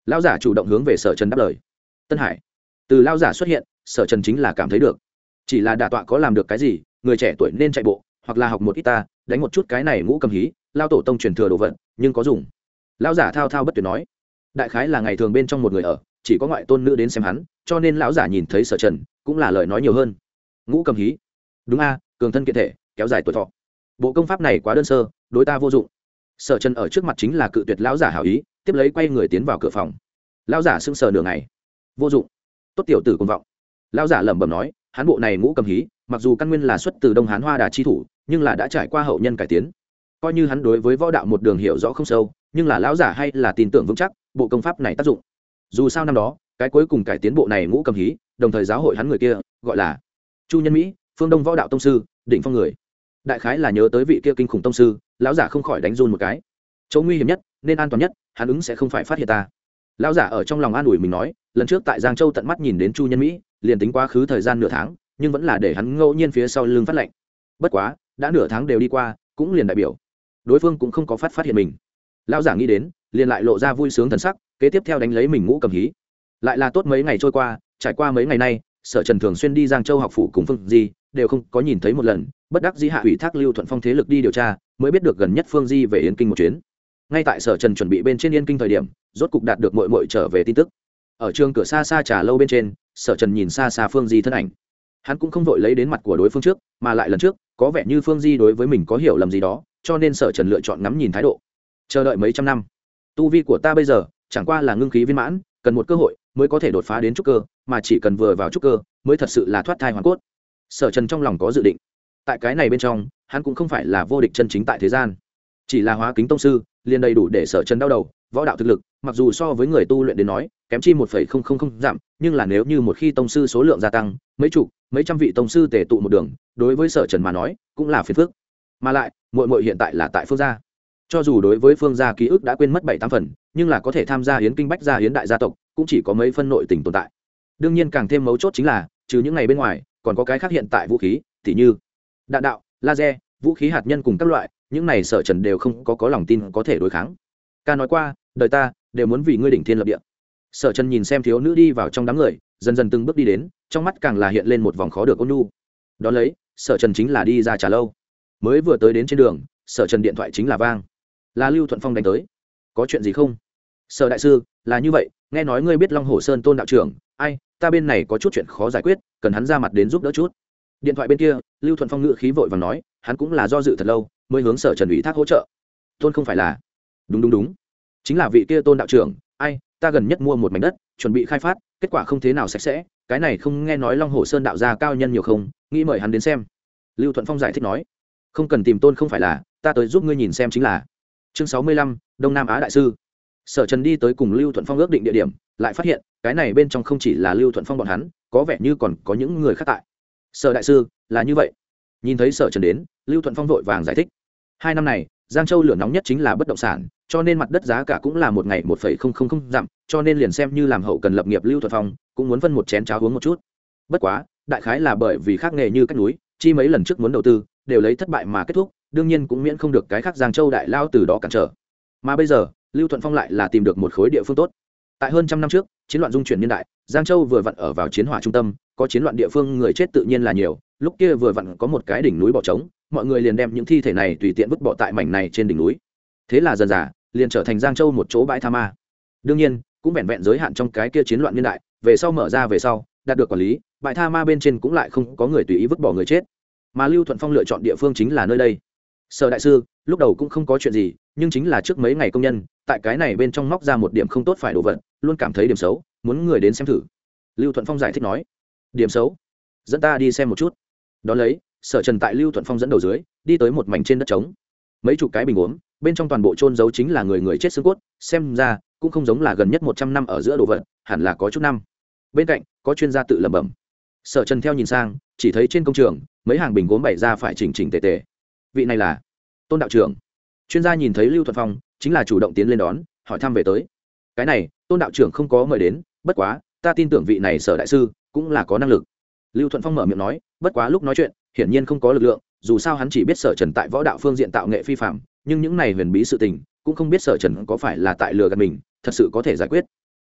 Speaker 1: lão giả chủ động hướng về Sở Trần đáp lời. Tân Hải. Từ lão giả xuất hiện, Sở Trần chính là cảm thấy được, chỉ là đả tọa có làm được cái gì, người trẻ tuổi nên chạy bộ hoặc là học một ít ta đánh một chút cái này ngũ cầm hí, lao tổ tông truyền thừa đồ vật nhưng có dùng. Lão giả thao thao bất tuyệt nói, đại khái là ngày thường bên trong một người ở, chỉ có ngoại tôn nữ đến xem hắn, cho nên lão giả nhìn thấy Sở Trần cũng là lời nói nhiều hơn. Ngũ cầm hí, đúng a, cường thân kiện thể, kéo dài tuổi thọ. Bộ công pháp này quá đơn sơ, đối ta vô dụng. Sở Trần ở trước mặt chính là cự tuyệt lão giả hảo ý, tiếp lấy quay người tiến vào cửa phòng. Lão giả sững sờ nửa ngày, vô dụng, tốt tiểu tử cuồng vọng. Lão giả lẩm bẩm nói, hắn bộ này ngũ cầm hí mặc dù căn nguyên là xuất từ Đông Hán Hoa Đà chi thủ, nhưng là đã trải qua hậu nhân cải tiến, coi như hắn đối với võ đạo một đường hiểu rõ không sâu, nhưng là lão giả hay là tin tưởng vững chắc bộ công pháp này tác dụng. Dù sao năm đó cái cuối cùng cải tiến bộ này ngũ cầm hí, đồng thời giáo hội hắn người kia gọi là Chu Nhân Mỹ, phương Đông võ đạo tông sư, đỉnh phong người. Đại khái là nhớ tới vị kia kinh khủng tông sư, lão giả không khỏi đánh run một cái. Chỗ nguy hiểm nhất nên an toàn nhất, hắn ứng sẽ không phải phát hiện ta. Lão giả ở trong lòng an ủi mình nói, lần trước tại Giang Châu tận mắt nhìn đến Chu Nhân Mỹ, liền tính quá khứ thời gian nửa tháng, nhưng vẫn là để hắn ngẫu nhiên phía sau lưng phát lệnh. Bất quá đã nửa tháng đều đi qua, cũng liền đại biểu đối phương cũng không có phát hiện mình. Lão giả nghĩ đến, liền lại lộ ra vui sướng thần sắc, kế tiếp theo đánh lấy mình ngũ cầm hí. Lại là tốt mấy ngày trôi qua, trải qua mấy ngày nay, Sở Trần thường xuyên đi Giang Châu học phủ cùng Phương Di, đều không có nhìn thấy một lần, bất đắc dĩ hạ ủy thác Lưu Thuận Phong thế lực đi điều tra, mới biết được gần nhất Phương Di về Yến Kinh một chuyến. Ngay tại Sở Trần chuẩn bị bên trên Yến Kinh thời điểm, rốt cục đạt được muội trở về tin tức. Ở trường cửa xa xa trà lâu bên trên, Sở Trần nhìn xa xa Phương Di thân ảnh. Hắn cũng không vội lấy đến mặt của đối phương trước, mà lại lần trước, có vẻ như Phương Di đối với mình có hiểu lầm gì đó, cho nên Sở Trần lựa chọn ngắm nhìn thái độ. Chờ đợi mấy trăm năm, tu vi của ta bây giờ chẳng qua là ngưng khí viên mãn, cần một cơ hội mới có thể đột phá đến trúc cơ, mà chỉ cần vừa vào trúc cơ mới thật sự là thoát thai hoàn cốt. Sở Trần trong lòng có dự định, tại cái này bên trong, hắn cũng không phải là vô địch chân chính tại thế gian, chỉ là hóa kính tông sư, liền đầy đủ để Sở Trần đau đầu. Võ đạo thực lực, mặc dù so với người tu luyện đến nói, kém chi 1,000 giảm, nhưng là nếu như một khi tông sư số lượng gia tăng, mấy chục, mấy trăm vị tông sư tề tụ một đường, đối với Sở Trần mà nói, cũng là phiền phức. Mà lại, muội hiện tại là tại Phương gia. Cho dù đối với Phương gia ký ức đã quên mất 7-8 phần, nhưng là có thể tham gia Yến Kinh Bách gia Yến đại gia tộc, cũng chỉ có mấy phân nội tình tồn tại. Đương nhiên càng thêm mấu chốt chính là, trừ những ngày bên ngoài, còn có cái khác hiện tại vũ khí, tỉ như đạn đạo, laser, vũ khí hạt nhân cùng các loại, những này Sở Trần đều không có lòng tin có thể đối kháng. Ca nói qua, đời ta đều muốn vì ngươi đỉnh thiên lập địa. Sở Trần nhìn xem thiếu nữ đi vào trong đám người, dần dần từng bước đi đến, trong mắt càng là hiện lên một vòng khó được ôn nhu. Đó lấy, Sở Trần chính là đi ra trà lâu. Mới vừa tới đến trên đường, Sở Trần điện thoại chính là vang. Là Lưu Thuận Phong đánh tới. Có chuyện gì không? Sở đại sư, là như vậy, nghe nói ngươi biết Long Hồ Sơn Tôn đạo trưởng, ai, ta bên này có chút chuyện khó giải quyết, cần hắn ra mặt đến giúp đỡ chút. Điện thoại bên kia, Lưu Thuận Phong ngữ khí vội vàng nói, hắn cũng là do dự thật lâu, mới hướng Sở Trần ủy thác hỗ trợ. Tôn không phải là? Đúng, chính là vị kia Tôn đạo trưởng, ai, ta gần nhất mua một mảnh đất, chuẩn bị khai phát, kết quả không thế nào sạch sẽ, cái này không nghe nói Long Hồ Sơn đạo gia cao nhân nhiều không, nghĩ mời hắn đến xem. Lưu Thuận Phong giải thích nói, không cần tìm Tôn không phải là, ta tới giúp ngươi nhìn xem chính là. Chương 65, Đông Nam Á đại sư. Sở Trần đi tới cùng Lưu Thuận Phong ước định địa điểm, lại phát hiện cái này bên trong không chỉ là Lưu Thuận Phong bọn hắn, có vẻ như còn có những người khác tại. Sở đại sư, là như vậy. Nhìn thấy Sở Trần đến, Lưu Thuận Phong vội vàng giải thích. 2 năm này, Giang Châu lửa nóng nhất chính là bất động sản, cho nên mặt đất giá cả cũng là một ngày 1,000 dặm, cho nên liền xem như làm hậu cần lập nghiệp Lưu Thuận Phong, cũng muốn phân một chén cháo uống một chút. Bất quá, đại khái là bởi vì khác nghề như cách núi, chi mấy lần trước muốn đầu tư, đều lấy thất bại mà kết thúc, đương nhiên cũng miễn không được cái khác Giang Châu đại lao từ đó cản trở. Mà bây giờ, Lưu Thuận Phong lại là tìm được một khối địa phương tốt. Tại hơn trăm năm trước, chiến loạn dung chuyển niên đại, Giang Châu vừa vặn ở vào chiến hỏa trung tâm, có chiến loạn địa phương người chết tự nhiên là nhiều, lúc kia vừa vặn có một cái đỉnh núi bỏ trống, mọi người liền đem những thi thể này tùy tiện vứt bỏ tại mảnh này trên đỉnh núi. Thế là dần dà, liền trở thành Giang Châu một chỗ bãi tha ma. Đương nhiên, cũng vẹn vẹn giới hạn trong cái kia chiến loạn niên đại, về sau mở ra về sau, đạt được quản lý, bãi tha ma bên trên cũng lại không có người tùy ý vứt bỏ người chết. Mà Lưu Thuận Phong lựa chọn địa phương chính là nơi đây. Sở đại sư, lúc đầu cũng không có chuyện gì, nhưng chính là trước mấy ngày công nhân tại cái này bên trong móc ra một điểm không tốt phải đồ vật, luôn cảm thấy điểm xấu, muốn người đến xem thử. Lưu Thuận Phong giải thích nói, điểm xấu, dẫn ta đi xem một chút. Đó lấy, Sở Trần tại Lưu Thuận Phong dẫn đầu dưới, đi tới một mảnh trên đất trống, mấy chục cái bình uống, bên trong toàn bộ chôn giấu chính là người chết xương cốt, xem ra cũng không giống là gần nhất 100 năm ở giữa đồ vật, hẳn là có chút năm. Bên cạnh có chuyên gia tự lẩm bẩm. Sở Trần theo nhìn sang, chỉ thấy trên công trường mấy hàng bình gốm bày ra phải chỉnh chỉnh tề tề. Vị này là Tôn đạo trưởng. Chuyên gia nhìn thấy Lưu Thuận Phong, chính là chủ động tiến lên đón, hỏi thăm về tới. Cái này, Tôn đạo trưởng không có mời đến, bất quá, ta tin tưởng vị này Sở đại sư cũng là có năng lực. Lưu Thuận Phong mở miệng nói, bất quá lúc nói chuyện, hiển nhiên không có lực lượng, dù sao hắn chỉ biết Sở Trần tại võ đạo phương diện tạo nghệ phi phàm, nhưng những này huyền bí sự tình, cũng không biết Sở Trần có phải là tại lừa gạt mình, thật sự có thể giải quyết.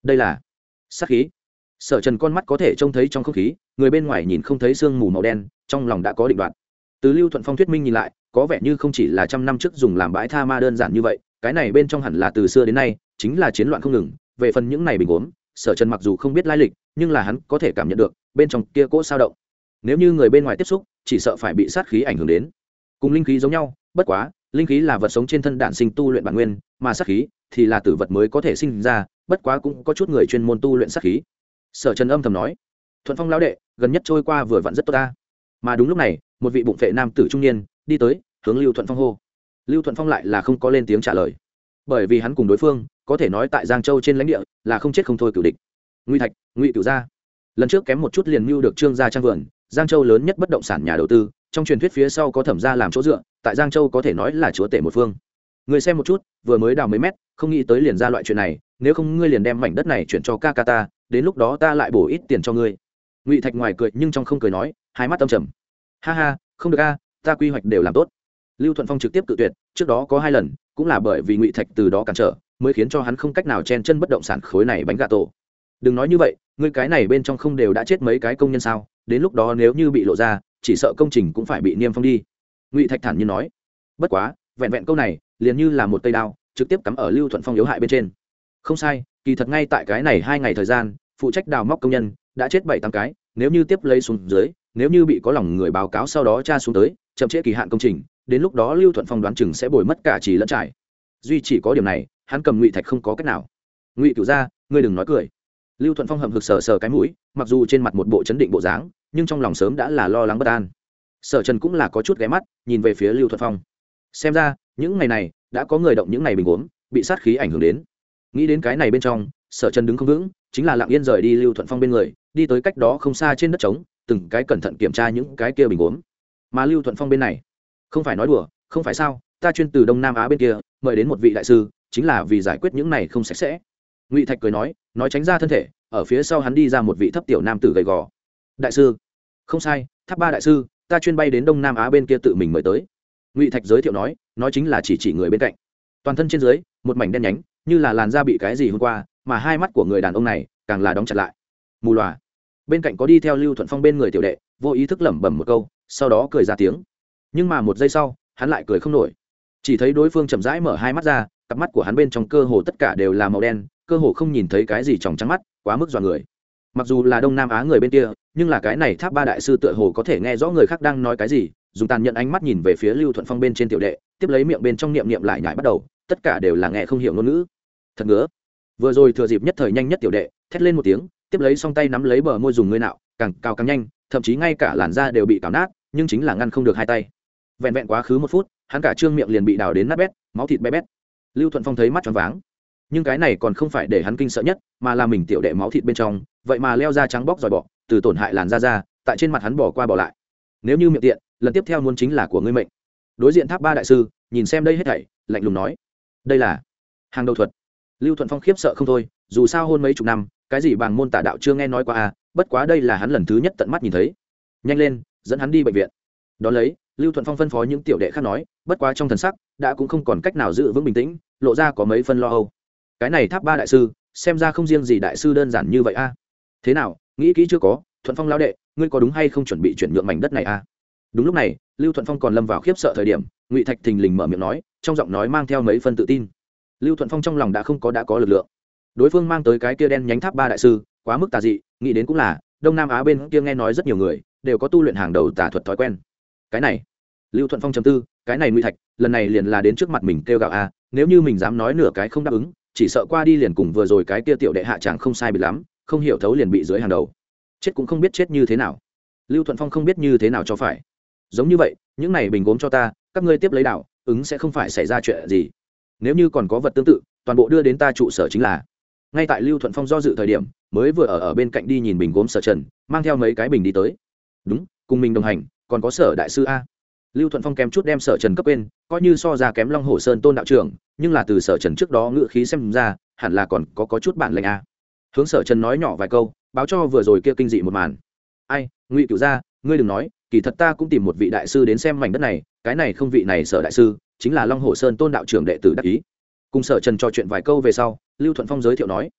Speaker 1: đây là sát khí. Sở Trần con mắt có thể trông thấy trong không khí, người bên ngoài nhìn không thấy sương mù màu đen, trong lòng đã có định đoạt. Từ Lưu Thuận Phong thuyết minh nhìn lại, có vẻ như không chỉ là trăm năm trước dùng làm bãi tha ma đơn giản như vậy, cái này bên trong hẳn là từ xưa đến nay chính là chiến loạn không ngừng. Về phần những này bình ốm, Sở Trần mặc dù không biết lai lịch, nhưng là hắn có thể cảm nhận được bên trong kia cỗ sao động. Nếu như người bên ngoài tiếp xúc, chỉ sợ phải bị sát khí ảnh hưởng đến. Cùng linh khí giống nhau, bất quá, linh khí là vật sống trên thân đản sinh tu luyện bản nguyên, mà sát khí thì là tử vật mới có thể sinh ra, bất quá cũng có chút người chuyên môn tu luyện sát khí. Sở Trần âm thầm nói, Thuận Phong lão đệ, gần nhất trôi qua vừa vặn rất tốt ta. Mà đúng lúc này, một vị bụng phệ nam tử trung niên đi tới, hướng Lưu Thuận Phong hô. Lưu Thuận Phong lại là không có lên tiếng trả lời, bởi vì hắn cùng đối phương có thể nói tại Giang Châu trên lãnh địa là không chết không thôi cửu địch. Ngụy Thạch, Ngụy Cửu gia. Lần trước kém một chút liền mưu được Trương gia trang vườn, Giang Châu lớn nhất bất động sản nhà đầu tư, trong truyền thuyết phía sau có Thẩm gia làm chỗ dựa, tại Giang Châu có thể nói là chúa tể một phương. Người xem một chút, vừa mới đào mấy mét, không nghĩ tới liền ra loại chuyện này, nếu không ngươi liền đem mảnh đất này chuyển cho ca ca ta, đến lúc đó ta lại bổ ít tiền cho ngươi. Ngụy Thạch ngoài cười nhưng trong không cười nói, hai mắt âm trầm. Ha ha, không được a, ta quy hoạch đều làm tốt. Lưu Thuận Phong trực tiếp cự tuyệt, trước đó có 2 lần, cũng là bởi vì Ngụy Thạch từ đó cản trở, mới khiến cho hắn không cách nào chen chân bất động sản khối này bánh gà tổ. Đừng nói như vậy, ngươi cái này bên trong không đều đã chết mấy cái công nhân sao, đến lúc đó nếu như bị lộ ra, chỉ sợ công trình cũng phải bị niêm phong đi. Ngụy Thạch thản nhiên nói. Bất quá, vẹn vẹn câu này, liền như là một cây đao, trực tiếp cắm ở Lưu Thuận Phong yếu hại bên trên. Không sai, kỳ thật ngay tại cái này 2 ngày thời gian, phụ trách đào móc công nhân đã chết 7-8 cái, nếu như tiếp lấy xuống dưới, nếu như bị có lòng người báo cáo sau đó tra xuống tới, chậm trễ kỳ hạn công trình, đến lúc đó Lưu Thuận Phong đoán chừng sẽ bồi mất cả trì lẫn trải. Duy chỉ có điểm này, hắn cầm Ngụy Thạch không có cách nào. Ngụy Cửu gia, ngươi đừng nói cười. Lưu Thuận Phong hậm hực sờ cái mũi, mặc dù trên mặt một bộ chấn định bộ dáng, nhưng trong lòng sớm đã là lo lắng bất an. Sở Trần cũng là có chút ghé mắt, nhìn về phía Lưu Thuận Phong. Xem ra, những ngày này đã có người động những ngày bình uống, bị sát khí ảnh hưởng đến. Nghĩ đến cái này bên trong, Sở Trần đứng không vững, chính là lặng yên rời đi Lưu Thuận Phong bên người, đi tới cách đó không xa trên đất trống, từng cái cẩn thận kiểm tra những cái kia bình uống. Mà Lưu Thuận Phong bên này, không phải nói đùa, không phải sao, ta chuyên từ Đông Nam Á bên kia mời đến một vị đại sư, chính là vì giải quyết những này không sạch sẽ. Ngụy Thạch cười nói tránh ra thân thể, ở phía sau hắn đi ra một vị thấp tiểu nam tử gầy gò. Đại sư? Không sai, Tháp Ba đại sư, ta chuyên bay đến Đông Nam Á bên kia tự mình mời tới. Ngụy Thạch giới thiệu nói chính là chỉ người bên cạnh. Toàn thân trên dưới một mảnh đen nhánh, như là làn da bị cái gì hôm qua, mà hai mắt của người đàn ông này càng là đóng chặt lại. Mù lòa. Bên cạnh có đi theo Lưu Thuận Phong bên người tiểu đệ, vô ý thức lẩm bẩm một câu, sau đó cười ra tiếng. Nhưng mà một giây sau, hắn lại cười không nổi. Chỉ thấy đối phương chậm rãi mở hai mắt ra, cặp mắt của hắn bên trong cơ hồ tất cả đều là màu đen, cơ hồ không nhìn thấy cái gì trong trắng mắt, quá mức dọa người. Mặc dù là Đông Nam Á người bên kia, nhưng là cái này Tháp Ba đại sư tựa hồ có thể nghe rõ người khác đang nói cái gì, dùng tàn nhẫn ánh mắt nhìn về phía Lưu Thuận Phong bên trên tiểu đệ, tiếp lấy miệng bên trong niệm lại nhải bắt đầu, tất cả đều là nghe không hiểu ngôn ngữ. Thật ngứa. Vừa rồi thừa dịp nhất thời nhanh nhất tiểu đệ thét lên một tiếng, tiếp lấy song tay nắm lấy bờ môi dùng người nạo, càng cao càng nhanh, thậm chí ngay cả làn da đều bị cào nát, nhưng chính là ngăn không được hai tay. Vẹn vẹn quá khứ 1 phút, hắn cả trương miệng liền bị đào đến nát bét, máu thịt bé bét. Lưu Thuận Phong thấy mắt choáng váng, nhưng cái này còn không phải để hắn kinh sợ nhất, mà là mình tiểu đệ máu thịt bên trong, vậy mà leo ra trắng bóc dòi bọ, từ tổn hại làn da ra, tại trên mặt hắn bỏ qua bỏ lại. Nếu như miệng tiện, lần tiếp theo muốn chính là của ngươi mệnh. Đối diện Tháp Ba đại sư nhìn xem đây hết thảy, lạnh lùng nói: đây là hàng đầu thuật. Lưu Thuận Phong khiếp sợ không thôi, dù sao hôn mấy chục năm, cái gì bàng môn tả đạo chưa nghe nói qua à, bất quá đây là hắn lần thứ nhất tận mắt nhìn thấy. Nhanh lên, dẫn hắn đi bệnh viện. Đón lấy, Lưu Thuận Phong phân phó những tiểu đệ khác nói, bất quá trong thần sắc đã cũng không còn cách nào giữ vững bình tĩnh, lộ ra có mấy phân lo âu. Cái này Tháp Ba đại sư, xem ra không riêng gì đại sư đơn giản như vậy a. Thế nào, nghĩ kỹ chưa có, Thuận Phong lão đệ, ngươi có đúng hay không chuẩn bị chuyển nhượng mảnh đất này a? Đúng lúc này, Lưu Thuận Phong còn lâm vào khiếp sợ thời điểm, Ngụy Thạch thình lình mở miệng nói, trong giọng nói mang theo mấy phân tự tin. Lưu Thuận Phong trong lòng đã có lực lượng. Đối phương mang tới cái kia đen nhánh Tháp Ba đại sư, quá mức tà dị, nghĩ đến cũng là Đông Nam Á bên kia nghe nói rất nhiều người đều có tu luyện hàng đầu tà thuật thói quen. Cái này, Lưu Thuận Phong trầm tư, cái này Ngụy Thạch, lần này liền là đến trước mặt mình kêu gào a, nếu như mình dám nói nửa cái không đáp ứng, chỉ sợ qua đi liền cùng vừa rồi cái kia tiểu đệ hạ chẳng không sai biệt lắm, không hiểu thấu liền bị dưới hàng đầu. Chết cũng không biết chết như thế nào. Lưu Thuận Phong không biết như thế nào cho phải. Giống như vậy, những này bình gốm cho ta, các ngươi tiếp lấy đảo, ứng sẽ không phải xảy ra chuyện gì. Nếu như còn có vật tương tự, toàn bộ đưa đến ta trụ sở chính là. Ngay tại Lưu Thuận Phong do dự thời điểm, mới vừa ở bên cạnh đi nhìn bình gốm Sở Trần, mang theo mấy cái bình đi tới. Đúng, cùng mình đồng hành, còn có Sở đại sư a. Lưu Thuận Phong kém chút đem Sở Trần cấp quên, coi như so ra kém Long Hổ Sơn Tôn đạo trưởng, nhưng là từ Sở Trần trước đó ngự khí xem ra, hẳn là còn có chút bản lĩnh a. Hướng Sở Trần nói nhỏ vài câu, báo cho vừa rồi kia kinh dị một màn. Ai, Ngụy Cửu gia, ngươi đừng nói, kỳ thật ta cũng tìm một vị đại sư đến xem mảnh đất này, cái này không vị này Sở đại sư, chính là Long Hổ Sơn Tôn đạo trưởng đệ tử đắc ý. Cùng Sở Trần trò chuyện vài câu về sau, Lưu Thuận Phong giới thiệu nói,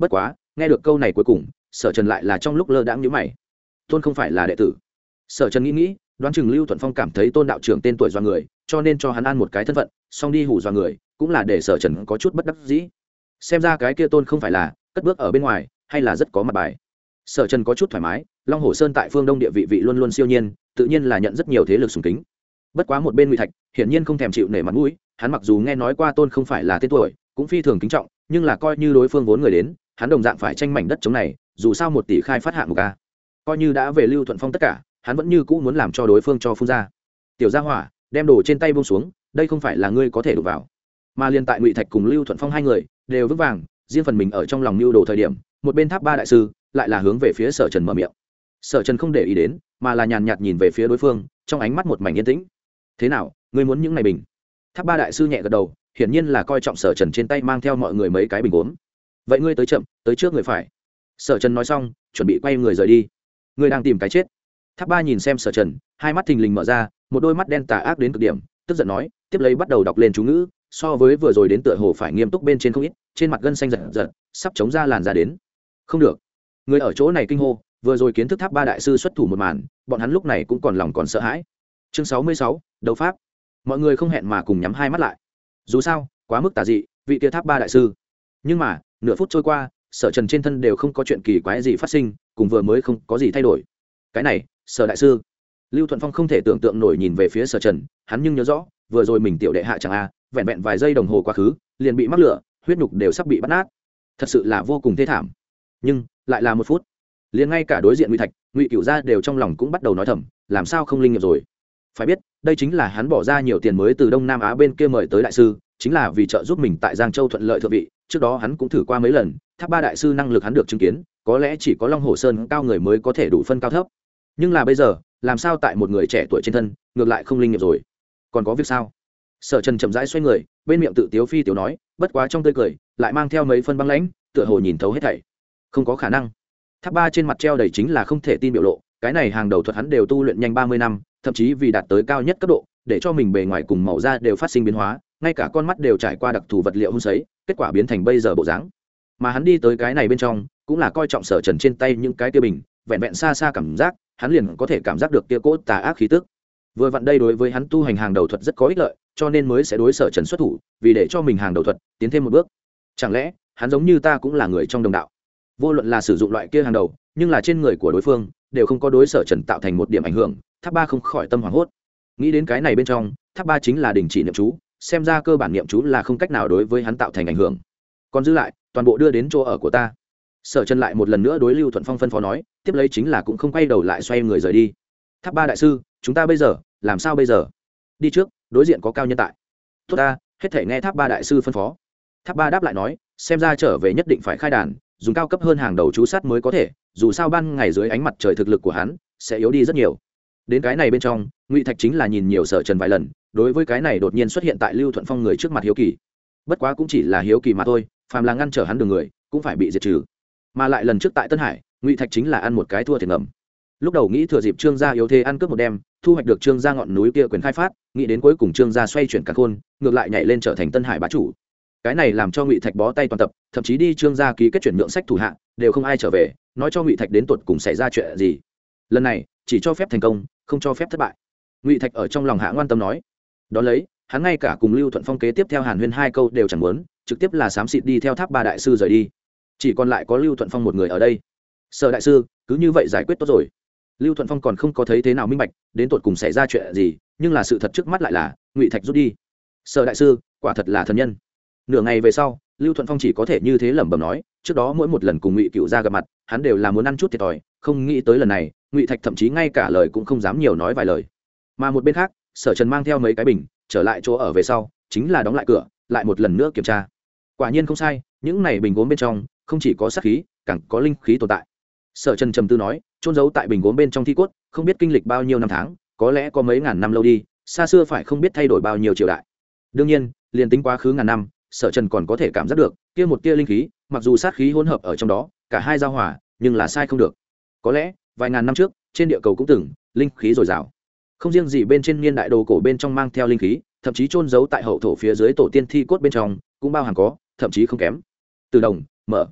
Speaker 1: bất quá nghe được câu này cuối cùng Sở Trần lại là trong lúc lơ đãng nhíu mày. Tôn không phải là đệ tử. Sở Trần nghĩ đoán chừng Lưu Thuận Phong cảm thấy Tôn đạo trưởng tên tuổi dọa người, cho nên cho hắn ăn một cái thân phận, xong đi hù dọa người, cũng là để Sở Trần có chút bất đắc dĩ. Xem ra cái kia Tôn không phải là cất bước ở bên ngoài, hay là rất có mặt bài. Sở Trần có chút thoải mái, Long Hồ Sơn tại phương Đông địa vị luôn luôn siêu nhiên, tự nhiên là nhận rất nhiều thế lực sùng kính. Bất quá một bên Ngụy Thạch, hiển nhiên không thèm chịu nể mặt mũi, hắn mặc dù nghe nói qua Tôn không phải là tên tuổi, cũng phi thường kính trọng, nhưng là coi như đối phương vốn người đến, hắn đồng dạng phải tranh mảnh đất chống này, dù sao 1 tỷ khai phát hạng mục a. Coi như đã về Lưu Thuận Phong tất cả, hắn vẫn như cũ muốn làm cho đối phương cho phun ra. Tiểu Gia Hỏa, đem đồ trên tay buông xuống, đây không phải là ngươi có thể đụng vào. Mà liên tại Ngụy Thạch cùng Lưu Thuận Phong hai người đều vững vàng, riêng phần mình ở trong lòng lưu đồ thời điểm, một bên Tháp Ba đại sư lại là hướng về phía Sở Trần mở miệng. Sở Trần không để ý đến, mà là nhàn nhạt nhìn về phía đối phương, trong ánh mắt một mảnh yên tĩnh. Thế nào, ngươi muốn những này bình? Tháp Ba đại sư nhẹ gật đầu, hiển nhiên là coi trọng Sở Trần trên tay mang theo mọi người mấy cái bình uống. Vậy ngươi tới chậm, tới trước người phải. Sở Trần nói xong, chuẩn bị quay người rời đi. Ngươi đang tìm cái chết. Tháp Ba nhìn xem Sở Trần, hai mắt thình lình mở ra, một đôi mắt đen tà ác đến cực điểm, tức giận nói, tiếp lấy bắt đầu đọc lên chú ngữ, so với vừa rồi đến tựa hồ phải nghiêm túc bên trên không ít, trên mặt gân xanh giật giật, sắp chống ra làn ra đến. Không được. Người ở chỗ này kinh hô, vừa rồi kiến thức Tháp Ba đại sư xuất thủ một màn, bọn hắn lúc này cũng còn lòng còn sợ hãi. Chương 66, đấu pháp. Mọi người không hẹn mà cùng nhắm hai mắt lại. Dù sao, quá mức tà dị, vị kia Tháp Ba đại sư. Nhưng mà, nửa phút trôi qua, Sở Trần trên thân đều không có chuyện kỳ quái gì phát sinh, cùng vừa mới không có gì thay đổi. Cái này, Sở đại sư. Lưu Thuận Phong không thể tưởng tượng nổi nhìn về phía Sở Trần, hắn nhưng nhớ rõ, vừa rồi mình tiểu đệ hạ chẳng a, vẹn vẹn vài giây đồng hồ quá khứ, liền bị mắc lửa, huyết nhục đều sắp bị bắt nát. Thật sự là vô cùng thê thảm. Nhưng, lại là 1 phút. Liền ngay cả đối diện Ngụy Thạch, Ngụy Cửu gia đều trong lòng cũng bắt đầu nói thầm, làm sao không linh nghiệm rồi. Phải biết, đây chính là hắn bỏ ra nhiều tiền mới từ Đông Nam Á bên kia mời tới đại sư, chính là vì trợ giúp mình tại Giang Châu thuận lợi thượng vị. Trước đó hắn cũng thử qua mấy lần, Tháp Ba đại sư năng lực hắn được chứng kiến, có lẽ chỉ có Long Hồ Sơn cao người mới có thể đủ phân cao thấp. Nhưng là bây giờ, làm sao tại một người trẻ tuổi trên thân, ngược lại không linh nghiệm rồi? Còn có việc sao? Sở Trần chậm rãi xoay người, bên miệng tự tiếu phi tiểu nói, bất quá trong tươi cười lại mang theo mấy phân băng lãnh, tựa hồ nhìn thấu hết thảy. Không có khả năng. Tháp Ba trên mặt treo đầy chính là không thể tin biểu lộ, cái này hàng đầu thuật hắn đều tu luyện nhanh 30 năm, thậm chí vì đạt tới cao nhất cấp độ, để cho mình bề ngoài cùng màu da đều phát sinh biến hóa, ngay cả con mắt đều trải qua đặc thù vật liệu hun sấy, kết quả biến thành bây giờ bộ dáng. Mà hắn đi tới cái này bên trong, cũng là coi trọng Sở Trần trên tay những cái kia bình, vẹn vẹn xa xa cảm giác, hắn liền có thể cảm giác được kia cỗ tà ác khí tức. Vừa vặn đây đối với hắn tu hành hàng đầu thuật rất có ích lợi, cho nên mới sẽ đối Sở Trần xuất thủ, vì để cho mình hàng đầu thuật tiến thêm một bước. Chẳng lẽ, hắn giống như ta cũng là người trong đồng đạo? Vô luận là sử dụng loại kia hàng đầu, nhưng là trên người của đối phương đều không có đối Sở Trần tạo thành một điểm ảnh hưởng, Tháp Ba không khỏi tâm hoảng hốt. Nghĩ đến cái này bên trong, Tháp Ba chính là đình chỉ niệm chú, xem ra cơ bản niệm chú là không cách nào đối với hắn tạo thành ảnh hưởng. Còn giữ lại, toàn bộ đưa đến chỗ ở của ta. Sở Trần lại một lần nữa đối Lưu Thuận Phong phân phó nói, tiếp lấy chính là cũng không quay đầu lại xoay người rời đi. Tháp Ba đại sư, chúng ta bây giờ làm sao bây giờ? Đi trước, đối diện có cao nhân tại. Tốt ta, hết thể nghe Tháp Ba đại sư phân phó. Tháp Ba đáp lại nói, xem ra trở về nhất định phải khai đàn, dùng cao cấp hơn hàng đầu chú sát mới có thể, dù sao ban ngày dưới ánh mặt trời thực lực của hắn sẽ yếu đi rất nhiều. Đến cái này bên trong, Ngụy Thạch chính là nhìn nhiều Sở Trần vài lần, đối với cái này đột nhiên xuất hiện tại Lưu Thuận Phong người trước mặt hiếu kỳ. Bất quá cũng chỉ là hiếu kỳ mà thôi, phàm là ngăn trở hắn đường người, cũng phải bị diệt trừ. Mà lại lần trước tại Tân Hải, Ngụy Thạch chính là ăn một cái thua thiệt ngầm. Lúc đầu nghĩ thừa dịp Trương gia yếu thế ăn cướp một đêm, thu hoạch được Trương gia ngọn núi kia quyền khai phát, nghĩ đến cuối cùng Trương gia xoay chuyển cả khôn, ngược lại nhảy lên trở thành Tân Hải bá chủ. Cái này làm cho Ngụy Thạch bó tay toàn tập, thậm chí đi Trương gia ký kết chuyển nhượng sách thủ hạ, đều không ai trở về, nói cho Ngụy Thạch đến tuột cùng xảy ra chuyện gì. Lần này, chỉ cho phép thành công, không cho phép thất bại. Ngụy Thạch ở trong lòng hạ ngoan tâm nói. Đó lấy, hắn ngay cả cùng Lưu Thuận Phong kế tiếp theo Hàn Huyên 2 câu đều chẳng muốn, trực tiếp là xám xịt đi theo Tháp Ba đại sư rời đi. Chỉ còn lại có Lưu Thuận Phong một người ở đây. Sở đại sư, cứ như vậy giải quyết tốt rồi. Lưu Thuận Phong còn không có thấy thế nào minh bạch, đến tột cùng xảy ra chuyện gì, nhưng là sự thật trước mắt lại là Ngụy Thạch rút đi. Sở đại sư, quả thật là thần nhân. Nửa ngày về sau, Lưu Thuận Phong chỉ có thể như thế lẩm bẩm nói, trước đó mỗi một lần cùng Ngụy Cửu gia gặp mặt, hắn đều là muốn ăn chút thiệt thòi, không nghĩ tới lần này, Ngụy Thạch thậm chí ngay cả lời cũng không dám nhiều nói vài lời. Mà một bên khác, Sở Trần mang theo mấy cái bình, trở lại chỗ ở về sau, chính là đóng lại cửa, lại một lần nữa kiểm tra. Quả nhiên không sai, những này bình gốm bên trong không chỉ có sát khí, càng có linh khí tồn tại. Sở Trần trầm tư nói, trôn giấu tại bình gốm bên trong thi cốt, không biết kinh lịch bao nhiêu năm tháng, có lẽ có mấy ngàn năm lâu đi, xa xưa phải không biết thay đổi bao nhiêu triều đại. Đương nhiên, liền tính quá khứ ngàn năm, Sở Trần còn có thể cảm giác được kia một tia linh khí, mặc dù sát khí hỗn hợp ở trong đó, cả hai giao hòa, nhưng là sai không được. Có lẽ vài ngàn năm trước, trên địa cầu cũng từng linh khí dồi dào. Không riêng gì bên trên niên đại đồ cổ bên trong mang theo linh khí, thậm chí trôn giấu tại hậu thổ phía dưới tổ tiên thi cốt bên trong cũng bao hàm có, thậm chí không kém. Từ đồng, mở.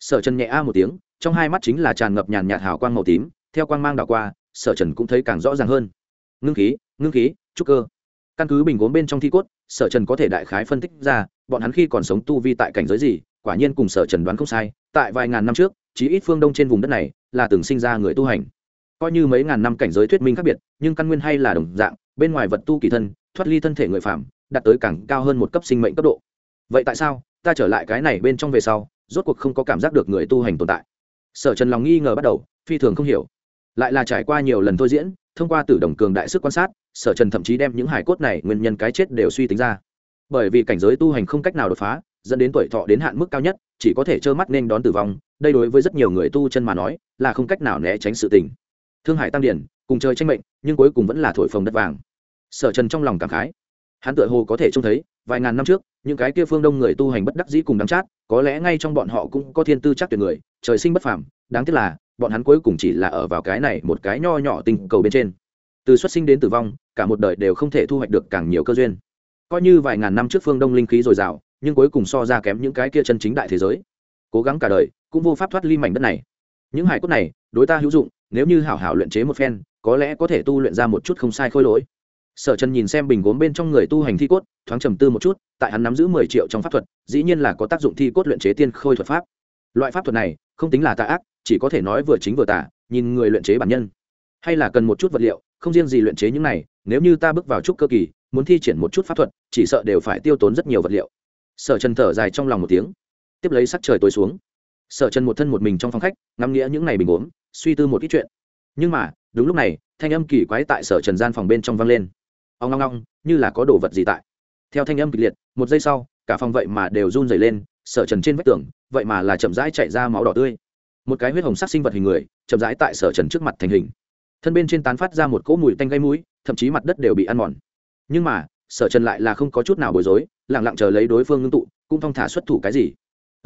Speaker 1: Sở Trần nhẹ a một tiếng, trong hai mắt chính là tràn ngập nhàn nhạt hào quang màu tím, theo quang mang đảo qua, Sở Trần cũng thấy càng rõ ràng hơn. Ngưng khí, trúc cơ. Căn cứ bình gốm bên trong thi cốt, Sở Trần có thể đại khái phân tích ra, bọn hắn khi còn sống tu vi tại cảnh giới gì, quả nhiên cùng Sở Trần đoán không sai, tại vài ngàn năm trước, chí ít phương Đông trên vùng đất này là từng sinh ra người tu hành. Coi như mấy ngàn năm cảnh giới thuyết minh khác biệt, nhưng căn nguyên hay là đồng dạng, bên ngoài vật tu kỳ thân, thoát ly thân thể người phàm, đạt tới càng cao hơn một cấp sinh mệnh cấp độ. Vậy tại sao ta trở lại cái này bên trong về sau, rốt cuộc không có cảm giác được người tu hành tồn tại? Sở Trần lòng nghi ngờ bắt đầu, phi thường không hiểu. Lại là trải qua nhiều lần thôi diễn, thông qua Tử Đồng cường đại sức quan sát, Sở Trần thậm chí đem những hài cốt này nguyên nhân cái chết đều suy tính ra. Bởi vì cảnh giới tu hành không cách nào đột phá, dẫn đến tuổi thọ đến hạn mức cao nhất, chỉ có thể trơ mắt nên đón tử vong, đây đối với rất nhiều người tu chân mà nói, là không cách nào né tránh sự tình. Thương Hải Tăng Điển, cùng chơi tranh mệnh, nhưng cuối cùng vẫn là thổi phồng đất vàng. Sở Trần trong lòng cảm khái, hắn tựa hồ có thể trông thấy, vài ngàn năm trước, những cái kia phương Đông người tu hành bất đắc dĩ cùng đắng chát, có lẽ ngay trong bọn họ cũng có thiên tư chắc tuyệt người, trời sinh bất phàm, đáng tiếc là, bọn hắn cuối cùng chỉ là ở vào cái này một cái nho nhỏ tinh cầu bên trên. Từ xuất sinh đến tử vong, cả một đời đều không thể thu hoạch được càng nhiều cơ duyên. Coi như vài ngàn năm trước phương Đông linh khí dồi dào, nhưng cuối cùng so ra kém những cái kia chân chính đại thế giới. Cố gắng cả đời, cũng vô pháp thoát ly mảnh đất này. Những hài cốt này, đối ta hữu dụng, nếu như hảo hảo luyện chế một phen, có lẽ có thể tu luyện ra một chút không sai khôi lỗi. Sở Trần nhìn xem bình gốm bên trong người tu hành thi cốt, thoáng trầm tư một chút, tại hắn nắm giữ 10 triệu trong pháp thuật, dĩ nhiên là có tác dụng thi cốt luyện chế tiên khôi thuật pháp. Loại pháp thuật này, không tính là tà ác, chỉ có thể nói vừa chính vừa tà, nhìn người luyện chế bản nhân. Hay là cần một chút vật liệu, không riêng gì luyện chế những này, nếu như ta bước vào trúc cơ kỳ, muốn thi triển một chút pháp thuật, chỉ sợ đều phải tiêu tốn rất nhiều vật liệu. Sở Trần thở dài trong lòng một tiếng, tiếp lấy sắc trời tối xuống. Sở Trần một thân một mình trong phòng khách, ngắm nghĩa những ngày bình gốm, suy tư một ít chuyện. Nhưng mà, đúng lúc này, thanh âm kỳ quái tại Sở Trần gian phòng bên trong vang lên. Ong ong ong, như là có đồ vật gì tại. Theo thanh âm kịch liệt, một giây sau, cả phòng vậy mà đều run rẩy lên, Sở Trần trên vách tường, vậy mà là chậm rãi chảy ra máu đỏ tươi. Một cái huyết hồng sắc sinh vật hình người, chậm rãi tại Sở Trần trước mặt thành hình. Thân bên trên tán phát ra một cỗ mùi tanh gây mũi, thậm chí mặt đất đều bị ăn mòn. Nhưng mà, Sở Trần lại là không có chút nào bối rối, lặng lặng chờ lấy đối phương ngưng tụ, cũng thong thả xuất thủ cái gì.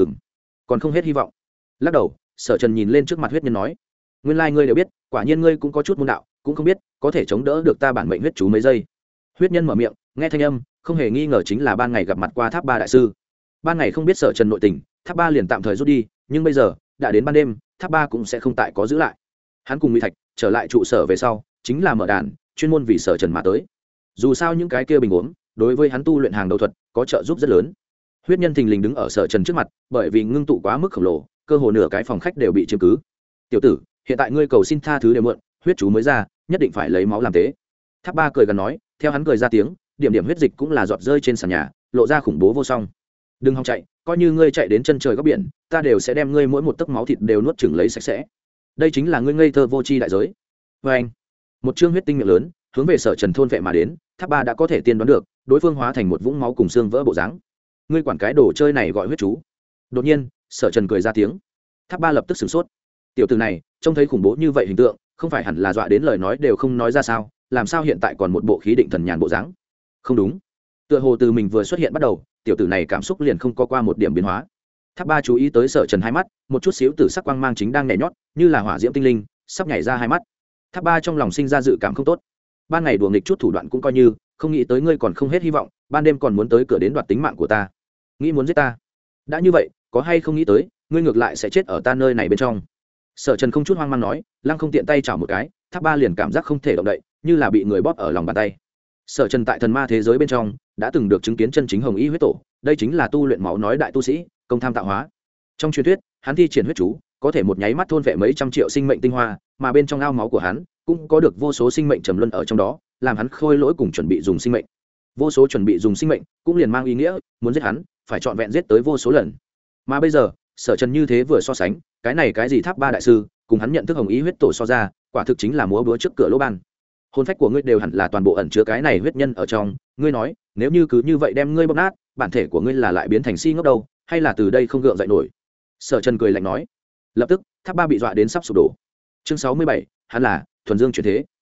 Speaker 1: Còn không hết hy vọng. Lắc đầu, Sở Trần nhìn lên trước mặt huyết nhân nói: "Nguyên lai ngươi đều biết, quả nhiên ngươi cũng có chút môn đạo, cũng không biết có thể chống đỡ được ta bản mệnh huyết chú mấy giây." Huyết nhân mở miệng, nghe thanh âm, không hề nghi ngờ chính là ban ngày gặp mặt qua Tháp Ba đại sư. Ban ngày không biết Sở Trần nội tình, Tháp Ba liền tạm thời rút đi, nhưng bây giờ, đã đến ban đêm, Tháp Ba cũng sẽ không tại có giữ lại. Hắn cùng Ngụy Thạch trở lại trụ sở về sau, chính là mở đàn, chuyên môn vì Sở Trần mà tới. Dù sao những cái kia bình uống, đối với hắn tu luyện hàng đầu thuật có trợ giúp rất lớn. Huyết nhân thình lình đứng ở Sở Trần trước mặt, bởi vì ngưng tụ quá mức khổng lồ, cơ hồ nửa cái phòng khách đều bị chiếm cứ. "Tiểu tử, hiện tại ngươi cầu xin tha thứ đều muộn, huyết chú mới ra, nhất định phải lấy máu làm tế." Tháp Ba cười gần nói, theo hắn cười ra tiếng, điểm điểm huyết dịch cũng là giọt rơi trên sàn nhà, lộ ra khủng bố vô song. "Đừng hòng chạy, coi như ngươi chạy đến chân trời góc biển, ta đều sẽ đem ngươi mỗi một tấc máu thịt đều nuốt chửng lấy sạch sẽ. Đây chính là ngươi ngây thơ vô tri đại giới." Và anh, một chương huyết tinh miệng lớn, hướng về Sở Trần thôn vệ mà đến, Tháp Ba đã có thể tiên đoán được, đối phương hóa thành một vũng máu cùng xương vỡ bộ dáng. "Ngươi quản cái đồ chơi này gọi huyết chú?" Đột nhiên, Sở Trần cười ra tiếng. Tháp Ba lập tức sửng sốt. Tiểu tử này, trông thấy khủng bố như vậy hình tượng, không phải hẳn là dọa đến lời nói đều không nói ra sao, làm sao hiện tại còn một bộ khí định thần nhàn bộ dáng? Không đúng. Tựa hồ từ mình vừa xuất hiện bắt đầu, tiểu tử này cảm xúc liền không có qua một điểm biến hóa. Tháp Ba chú ý tới Sở Trần hai mắt, một chút xíu tử sắc quang mang chính đang nhảy nhót, như là hỏa diễm tinh linh, sắp nhảy ra hai mắt. Tháp Ba trong lòng sinh ra dự cảm không tốt. Ban ngày đùa nghịch chút thủ đoạn cũng coi như, không nghĩ tới ngươi còn không hết hy vọng, ban đêm còn muốn tới cửa đến đoạt tính mạng của ta. Nghĩ muốn giết ta? Đã như vậy, có hay không nghĩ tới, ngươi ngược lại sẽ chết ở ta nơi này bên trong. Sở Trần không chút hoang mang nói, lăng không tiện tay chảo một cái, Tháp Ba liền cảm giác không thể động đậy, như là bị người bóp ở lòng bàn tay. Sở Trần tại thần ma thế giới bên trong đã từng được chứng kiến chân chính hồng y huyết tổ, đây chính là tu luyện máu nói đại tu sĩ, công tham tạo hóa. Trong truyền thuyết, hắn thi triển huyết chú, có thể một nháy mắt thôn vệ mấy trăm triệu sinh mệnh tinh hoa, mà bên trong ao máu của hắn cũng có được vô số sinh mệnh trầm luân ở trong đó, làm hắn khôi lỗi cùng chuẩn bị dùng sinh mệnh. Vô số chuẩn bị dùng sinh mệnh, cũng liền mang ý nghĩa, muốn giết hắn, phải trọn vẹn giết tới vô số lần. Mà bây giờ, Sở Trần như thế vừa so sánh, cái này cái gì Tháp Ba đại sư, cùng hắn nhận thức hồng ý huyết tổ so ra, quả thực chính là múa búa trước cửa lỗ ban. Hồn phách của ngươi đều hẳn là toàn bộ ẩn chứa cái này huyết nhân ở trong, ngươi nói, nếu như cứ như vậy đem ngươi bóp nát, bản thể của ngươi là lại biến thành si ngốc đâu, hay là từ đây không gượng dậy nổi? Sở Trần cười lạnh nói. Lập tức, Tháp Ba bị dọa đến sắp sụp đổ. Chương 67, hắn là thuần dương chuyển thế.